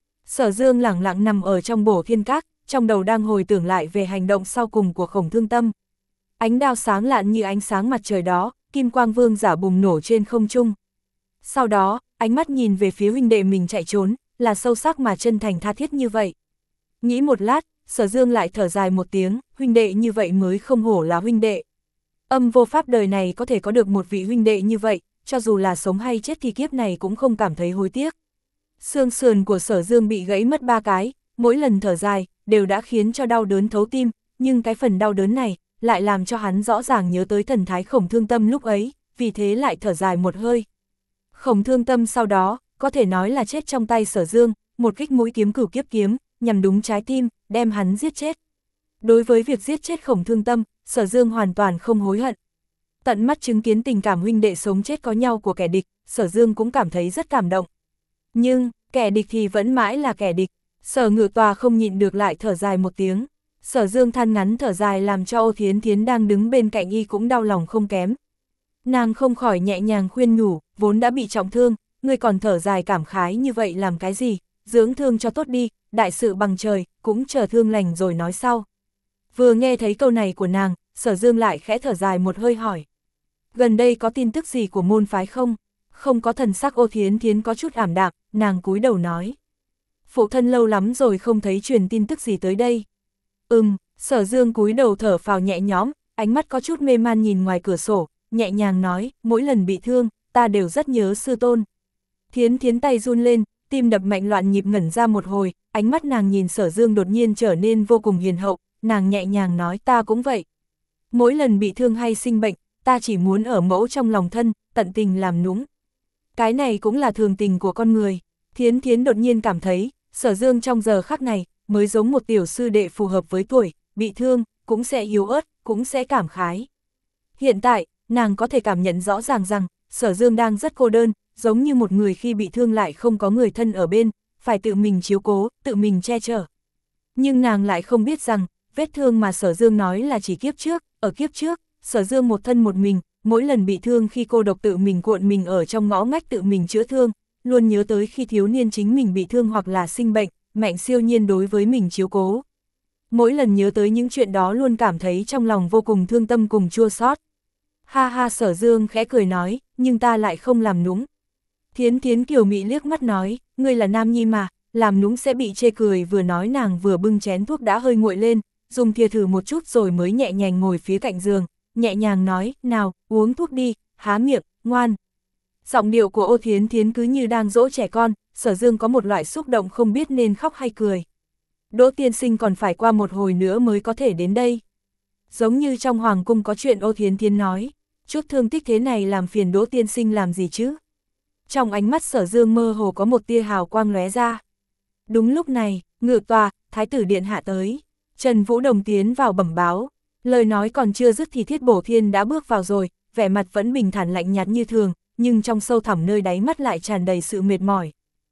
Sở Dương lẳng lặng nằm ở trong Bổ Thiên Các, trong đầu đang hồi tưởng lại về hành động sau cùng của Khổng Thương Tâm. Ánh đao sáng lạn như ánh sáng mặt trời đó, kim quang vương giả bùng nổ trên không trung. Sau đó, ánh mắt nhìn về phía huynh đệ mình chạy trốn, là sâu sắc mà chân thành tha thiết như vậy. Nghĩ một lát, Sở Dương lại thở dài một tiếng, huynh đệ như vậy mới không hổ là huynh đệ. Âm Vô Pháp đời này có thể có được một vị huynh đệ như vậy, cho dù là sống hay chết thì kiếp này cũng không cảm thấy hối tiếc. Xương sườn của Sở Dương bị gãy mất ba cái, mỗi lần thở dài, đều đã khiến cho đau đớn thấu tim, nhưng cái phần đau đớn này, lại làm cho hắn rõ ràng nhớ tới thần thái Khổng Thương Tâm lúc ấy, vì thế lại thở dài một hơi. Khổng Thương Tâm sau đó, có thể nói là chết trong tay Sở Dương, một kích mũi kiếm cửu kiếp kiếm, nhằm đúng trái tim, đem hắn giết chết. Đối với việc giết chết Khổng Thương Tâm, Sở Dương hoàn toàn không hối hận. Tận mắt chứng kiến tình cảm huynh đệ sống chết có nhau của kẻ địch, Sở Dương cũng cảm thấy rất cảm động. Nhưng, kẻ địch thì vẫn mãi là kẻ địch. Sở Ngự Tòa không nhịn được lại thở dài một tiếng. Sở Dương than ngắn thở dài làm cho Ô Thiến Thiến đang đứng bên cạnh y cũng đau lòng không kém. Nàng không khỏi nhẹ nhàng khuyên nhủ, vốn đã bị trọng thương, ngươi còn thở dài cảm khái như vậy làm cái gì, dưỡng thương cho tốt đi, đại sự bằng trời, cũng chờ thương lành rồi nói sau. Vừa nghe thấy câu này của nàng, Sở Dương lại khẽ thở dài một hơi hỏi. Gần đây có tin tức gì của môn phái không? Không có. Thần sắc Ô Thiến Thiến có chút ảm đạm, nàng cúi đầu nói. Phụ thân lâu lắm rồi không thấy truyền tin tức gì tới đây. Ừm, Sở Dương cúi đầu thở phào nhẹ nhõm, ánh mắt có chút mê man nhìn ngoài cửa sổ, nhẹ nhàng nói, mỗi lần bị thương, ta đều rất nhớ sư tôn. Thiến Thiến tay run lên, tim đập mạnh loạn nhịp ngẩn ra một hồi, ánh mắt nàng nhìn Sở Dương đột nhiên trở nên vô cùng hiền hậu, nàng nhẹ nhàng nói ta cũng vậy. Mỗi lần bị thương hay sinh bệnh, ta chỉ muốn ở mẫu trong lòng thân, tận tình làm nũng. Cái này cũng là thường tình của con người. Thiến Thiến đột nhiên cảm thấy, Sở Dương trong giờ khắc này, mới giống một tiểu sư đệ phù hợp với tuổi, bị thương, cũng sẽ yếu ớt, cũng sẽ cảm khái. Hiện tại, nàng có thể cảm nhận rõ ràng rằng, Sở Dương đang rất cô đơn, giống như một người khi bị thương lại không có người thân ở bên, phải tự mình chiếu cố, tự mình che chở. Nhưng nàng lại không biết rằng, vết thương mà Sở Dương nói là chỉ kiếp trước, ở kiếp trước, Sở Dương một thân một mình, mỗi lần bị thương khi cô độc tự mình cuộn mình ở trong ngõ ngách tự mình chữa thương, luôn nhớ tới khi thiếu niên chính mình bị thương hoặc là sinh bệnh, Mạnh Siêu Nhiên đối với mình chiếu cố. Mỗi lần nhớ tới những chuyện đó luôn cảm thấy trong lòng vô cùng thương tâm cùng chua xót. Ha ha, Sở Dương khẽ cười nói, nhưng ta lại không làm nũng. Thiến Thiến kiều mị liếc mắt nói, ngươi là nam nhi mà, làm nũng sẽ bị chê cười. Vừa nói nàng vừa bưng chén thuốc đã hơi nguội lên, dùng thìa thử một chút rồi mới nhẹ nhàng ngồi phía cạnh giường, nhẹ nhàng nói, nào, uống thuốc đi, há miệng, ngoan. Giọng điệu của Ô Thiến Thiến cứ như đang dỗ trẻ con, Sở Dương có một loại xúc động không biết nên khóc hay cười. Đỗ tiên sinh còn phải qua một hồi nữa mới có thể đến đây. Giống như trong hoàng cung có chuyện Ô Thiến Thiến nói, chút thương tích thế này làm phiền Đỗ tiên sinh làm gì chứ? Trong ánh mắt Sở Dương mơ hồ có một tia hào quang lóe ra. Đúng lúc này, ngự tòa, thái tử điện hạ tới. Trần Vũ Đồng tiến vào bẩm báo, lời nói còn chưa dứt thì Thiết Bổ Thiên đã bước vào rồi, vẻ mặt vẫn bình thản lạnh nhạt như thường, nhưng trong sâu thẳm nơi đáy mắt lại tràn đầy sự mệt mỏi.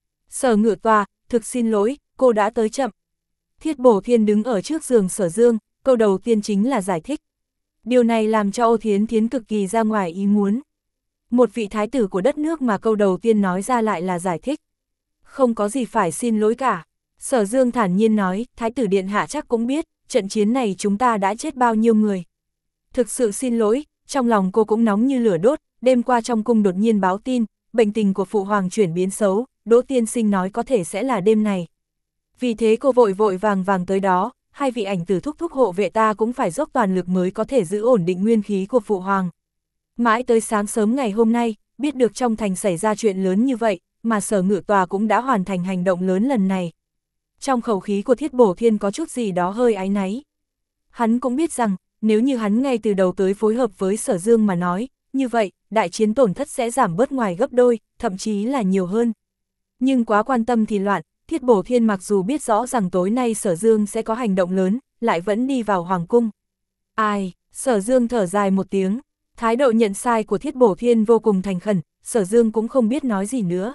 Sở ngự tòa, thực xin lỗi, cô đã tới chậm. Thiết Bổ Thiên đứng ở trước giường Sở Dương, câu đầu tiên chính là giải thích. Điều này làm cho Ô Thiến Thiến cực kỳ ra ngoài ý muốn. Một vị thái tử của đất nước mà câu đầu tiên nói ra lại là giải thích. Không có gì phải xin lỗi cả. Sở Dương thản nhiên nói, Thái tử điện hạ chắc cũng biết, trận chiến này chúng ta đã chết bao nhiêu người. Thực sự xin lỗi, trong lòng cô cũng nóng như lửa đốt, đêm qua trong cung đột nhiên báo tin, bệnh tình của phụ hoàng chuyển biến xấu, Đỗ tiên sinh nói có thể sẽ là đêm này. Vì thế cô vội vội vàng vàng tới đó, hai vị ảnh tử thúc thúc hộ vệ ta cũng phải dốc toàn lực mới có thể giữ ổn định nguyên khí của phụ hoàng. Mãi tới sáng sớm ngày hôm nay, biết được trong thành xảy ra chuyện lớn như vậy, mà Sở Ngự Tòa cũng đã hoàn thành hành động lớn lần này. Trong khẩu khí của Thiết Bổ Thiên có chút gì đó hơi áy náy. Hắn cũng biết rằng, nếu như hắn ngay từ đầu tới phối hợp với Sở Dương mà nói, như vậy, đại chiến tổn thất sẽ giảm bớt ngoài gấp đôi, thậm chí là nhiều hơn. Nhưng quá quan tâm thì loạn, Thiết Bổ Thiên mặc dù biết rõ rằng tối nay Sở Dương sẽ có hành động lớn, lại vẫn đi vào hoàng cung. Ai, Sở Dương thở dài một tiếng, thái độ nhận sai của Thiết Bổ Thiên vô cùng thành khẩn, Sở Dương cũng không biết nói gì nữa.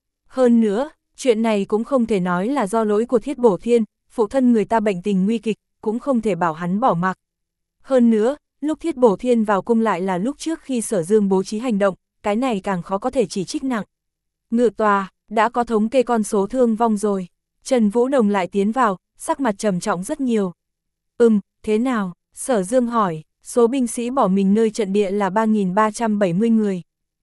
Hơn nữa, chuyện này cũng không thể nói là do lỗi của Thiết Bổ Thiên, phụ thân người ta bệnh tình nguy kịch, cũng không thể bảo hắn bỏ mặc. Hơn nữa, lúc Thiết Bổ Thiên vào cung lại là lúc trước khi Sở Dương bố trí hành động, cái này càng khó có thể chỉ trích nặng. Ngự tòa, đã có thống kê con số thương vong rồi. Trần Vũ Đồng lại tiến vào, sắc mặt trầm trọng rất nhiều. Ừm, thế nào? Sở Dương hỏi, số binh sĩ bỏ mình nơi trận địa là ba nghìn ba trăm bảy mươi người.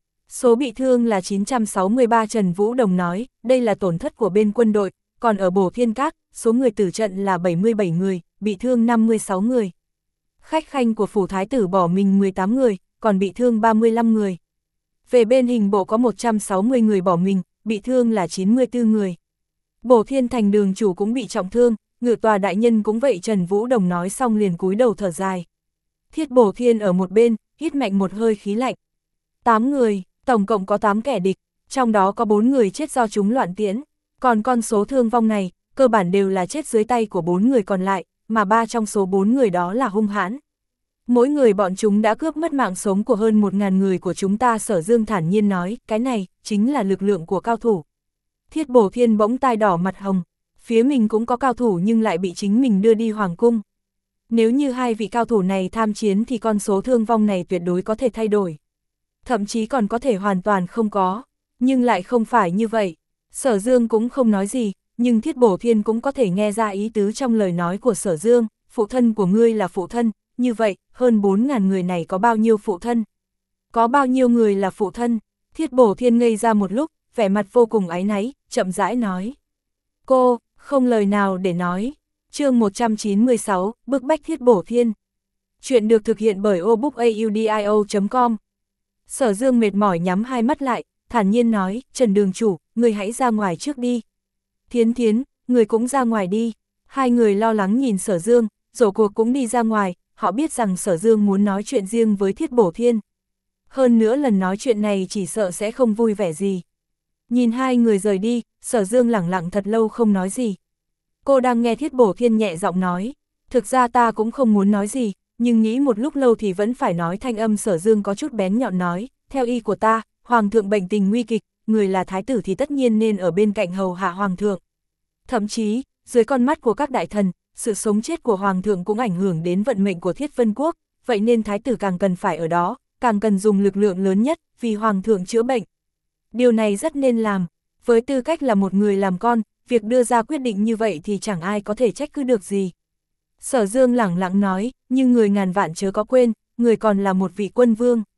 Số bị thương là chín trăm sáu mươi ba. Trần Vũ Đồng nói, đây là tổn thất của bên quân đội, còn ở Bổ Thiên Các, số người tử trận là bảy mươi bảy người, bị thương năm mươi sáu người. Khách khanh của phủ thái tử bỏ mình mười tám người, còn bị thương ba mươi lăm người. Về bên hình bộ có một trăm sáu mươi người bỏ mình, bị thương là chín mươi tư người. Bổ Thiên Thành đường chủ cũng bị trọng thương, Ngự tòa đại nhân cũng vậy. Trần Vũ Đồng nói xong liền cúi đầu thở dài. Thiết Bổ Thiên ở một bên, hít mạnh một hơi khí lạnh. tám người, tổng cộng có tám kẻ địch, trong đó có bốn người chết do chúng loạn tiễn, còn con số thương vong này, cơ bản đều là chết dưới tay của bốn người còn lại, mà ba trong số bốn người đó là hung hãn. Mỗi người bọn chúng đã cướp mất mạng sống của hơn một nghìn người của chúng ta. Sở Dương thản nhiên nói, cái này, chính là lực lượng của cao thủ. Thiết Bổ Thiên bỗng tai đỏ mặt hồng, phía mình cũng có cao thủ nhưng lại bị chính mình đưa đi hoàng cung. Nếu như hai vị cao thủ này tham chiến thì con số thương vong này tuyệt đối có thể thay đổi. Thậm chí còn có thể hoàn toàn không có, nhưng lại không phải như vậy. Sở Dương cũng không nói gì, nhưng Thiết Bổ Thiên cũng có thể nghe ra ý tứ trong lời nói của Sở Dương, phụ thân của ngươi là phụ thân, như vậy, hơn bốn nghìn người này có bao nhiêu phụ thân? Có bao nhiêu người là phụ thân? Thiết Bổ Thiên ngây ra một lúc, vẻ mặt vô cùng áy náy, chậm rãi nói. Cô, không lời nào để nói. Chương một trăm chín mươi sáu, bức bách Thiết Bổ Thiên. Chuyện được thực hiện bởi obookaudio chấm com. Sở Dương mệt mỏi nhắm hai mắt lại, thản nhiên nói, Trần đường chủ, người hãy ra ngoài trước đi. Thiến Thiến, người cũng ra ngoài đi. Hai người lo lắng nhìn Sở Dương, rổ cuộc cũng đi ra ngoài, họ biết rằng Sở Dương muốn nói chuyện riêng với Thiết Bổ Thiên. Hơn nữa lần nói chuyện này chỉ sợ sẽ không vui vẻ gì. Nhìn hai người rời đi, Sở Dương lẳng lặng thật lâu không nói gì. Cô đang nghe Thiết Bổ Thiên nhẹ giọng nói, thực ra ta cũng không muốn nói gì, nhưng nghĩ một lúc lâu thì vẫn phải nói. Thanh âm Sở Dương có chút bén nhọn nói, theo ý của ta, Hoàng thượng bệnh tình nguy kịch, người là thái tử thì tất nhiên nên ở bên cạnh hầu hạ Hoàng thượng. Thậm chí, dưới con mắt của các đại thần, sự sống chết của Hoàng thượng cũng ảnh hưởng đến vận mệnh của Thiết Vân Quốc, vậy nên thái tử càng cần phải ở đó, càng cần dùng lực lượng lớn nhất vì Hoàng thượng chữa bệnh. Điều này rất nên làm, với tư cách là một người làm con, việc đưa ra quyết định như vậy thì chẳng ai có thể trách cứ được gì. Sở Dương lẳng lặng nói, nhưng người ngàn vạn chớ có quên, người còn là một vị quân vương.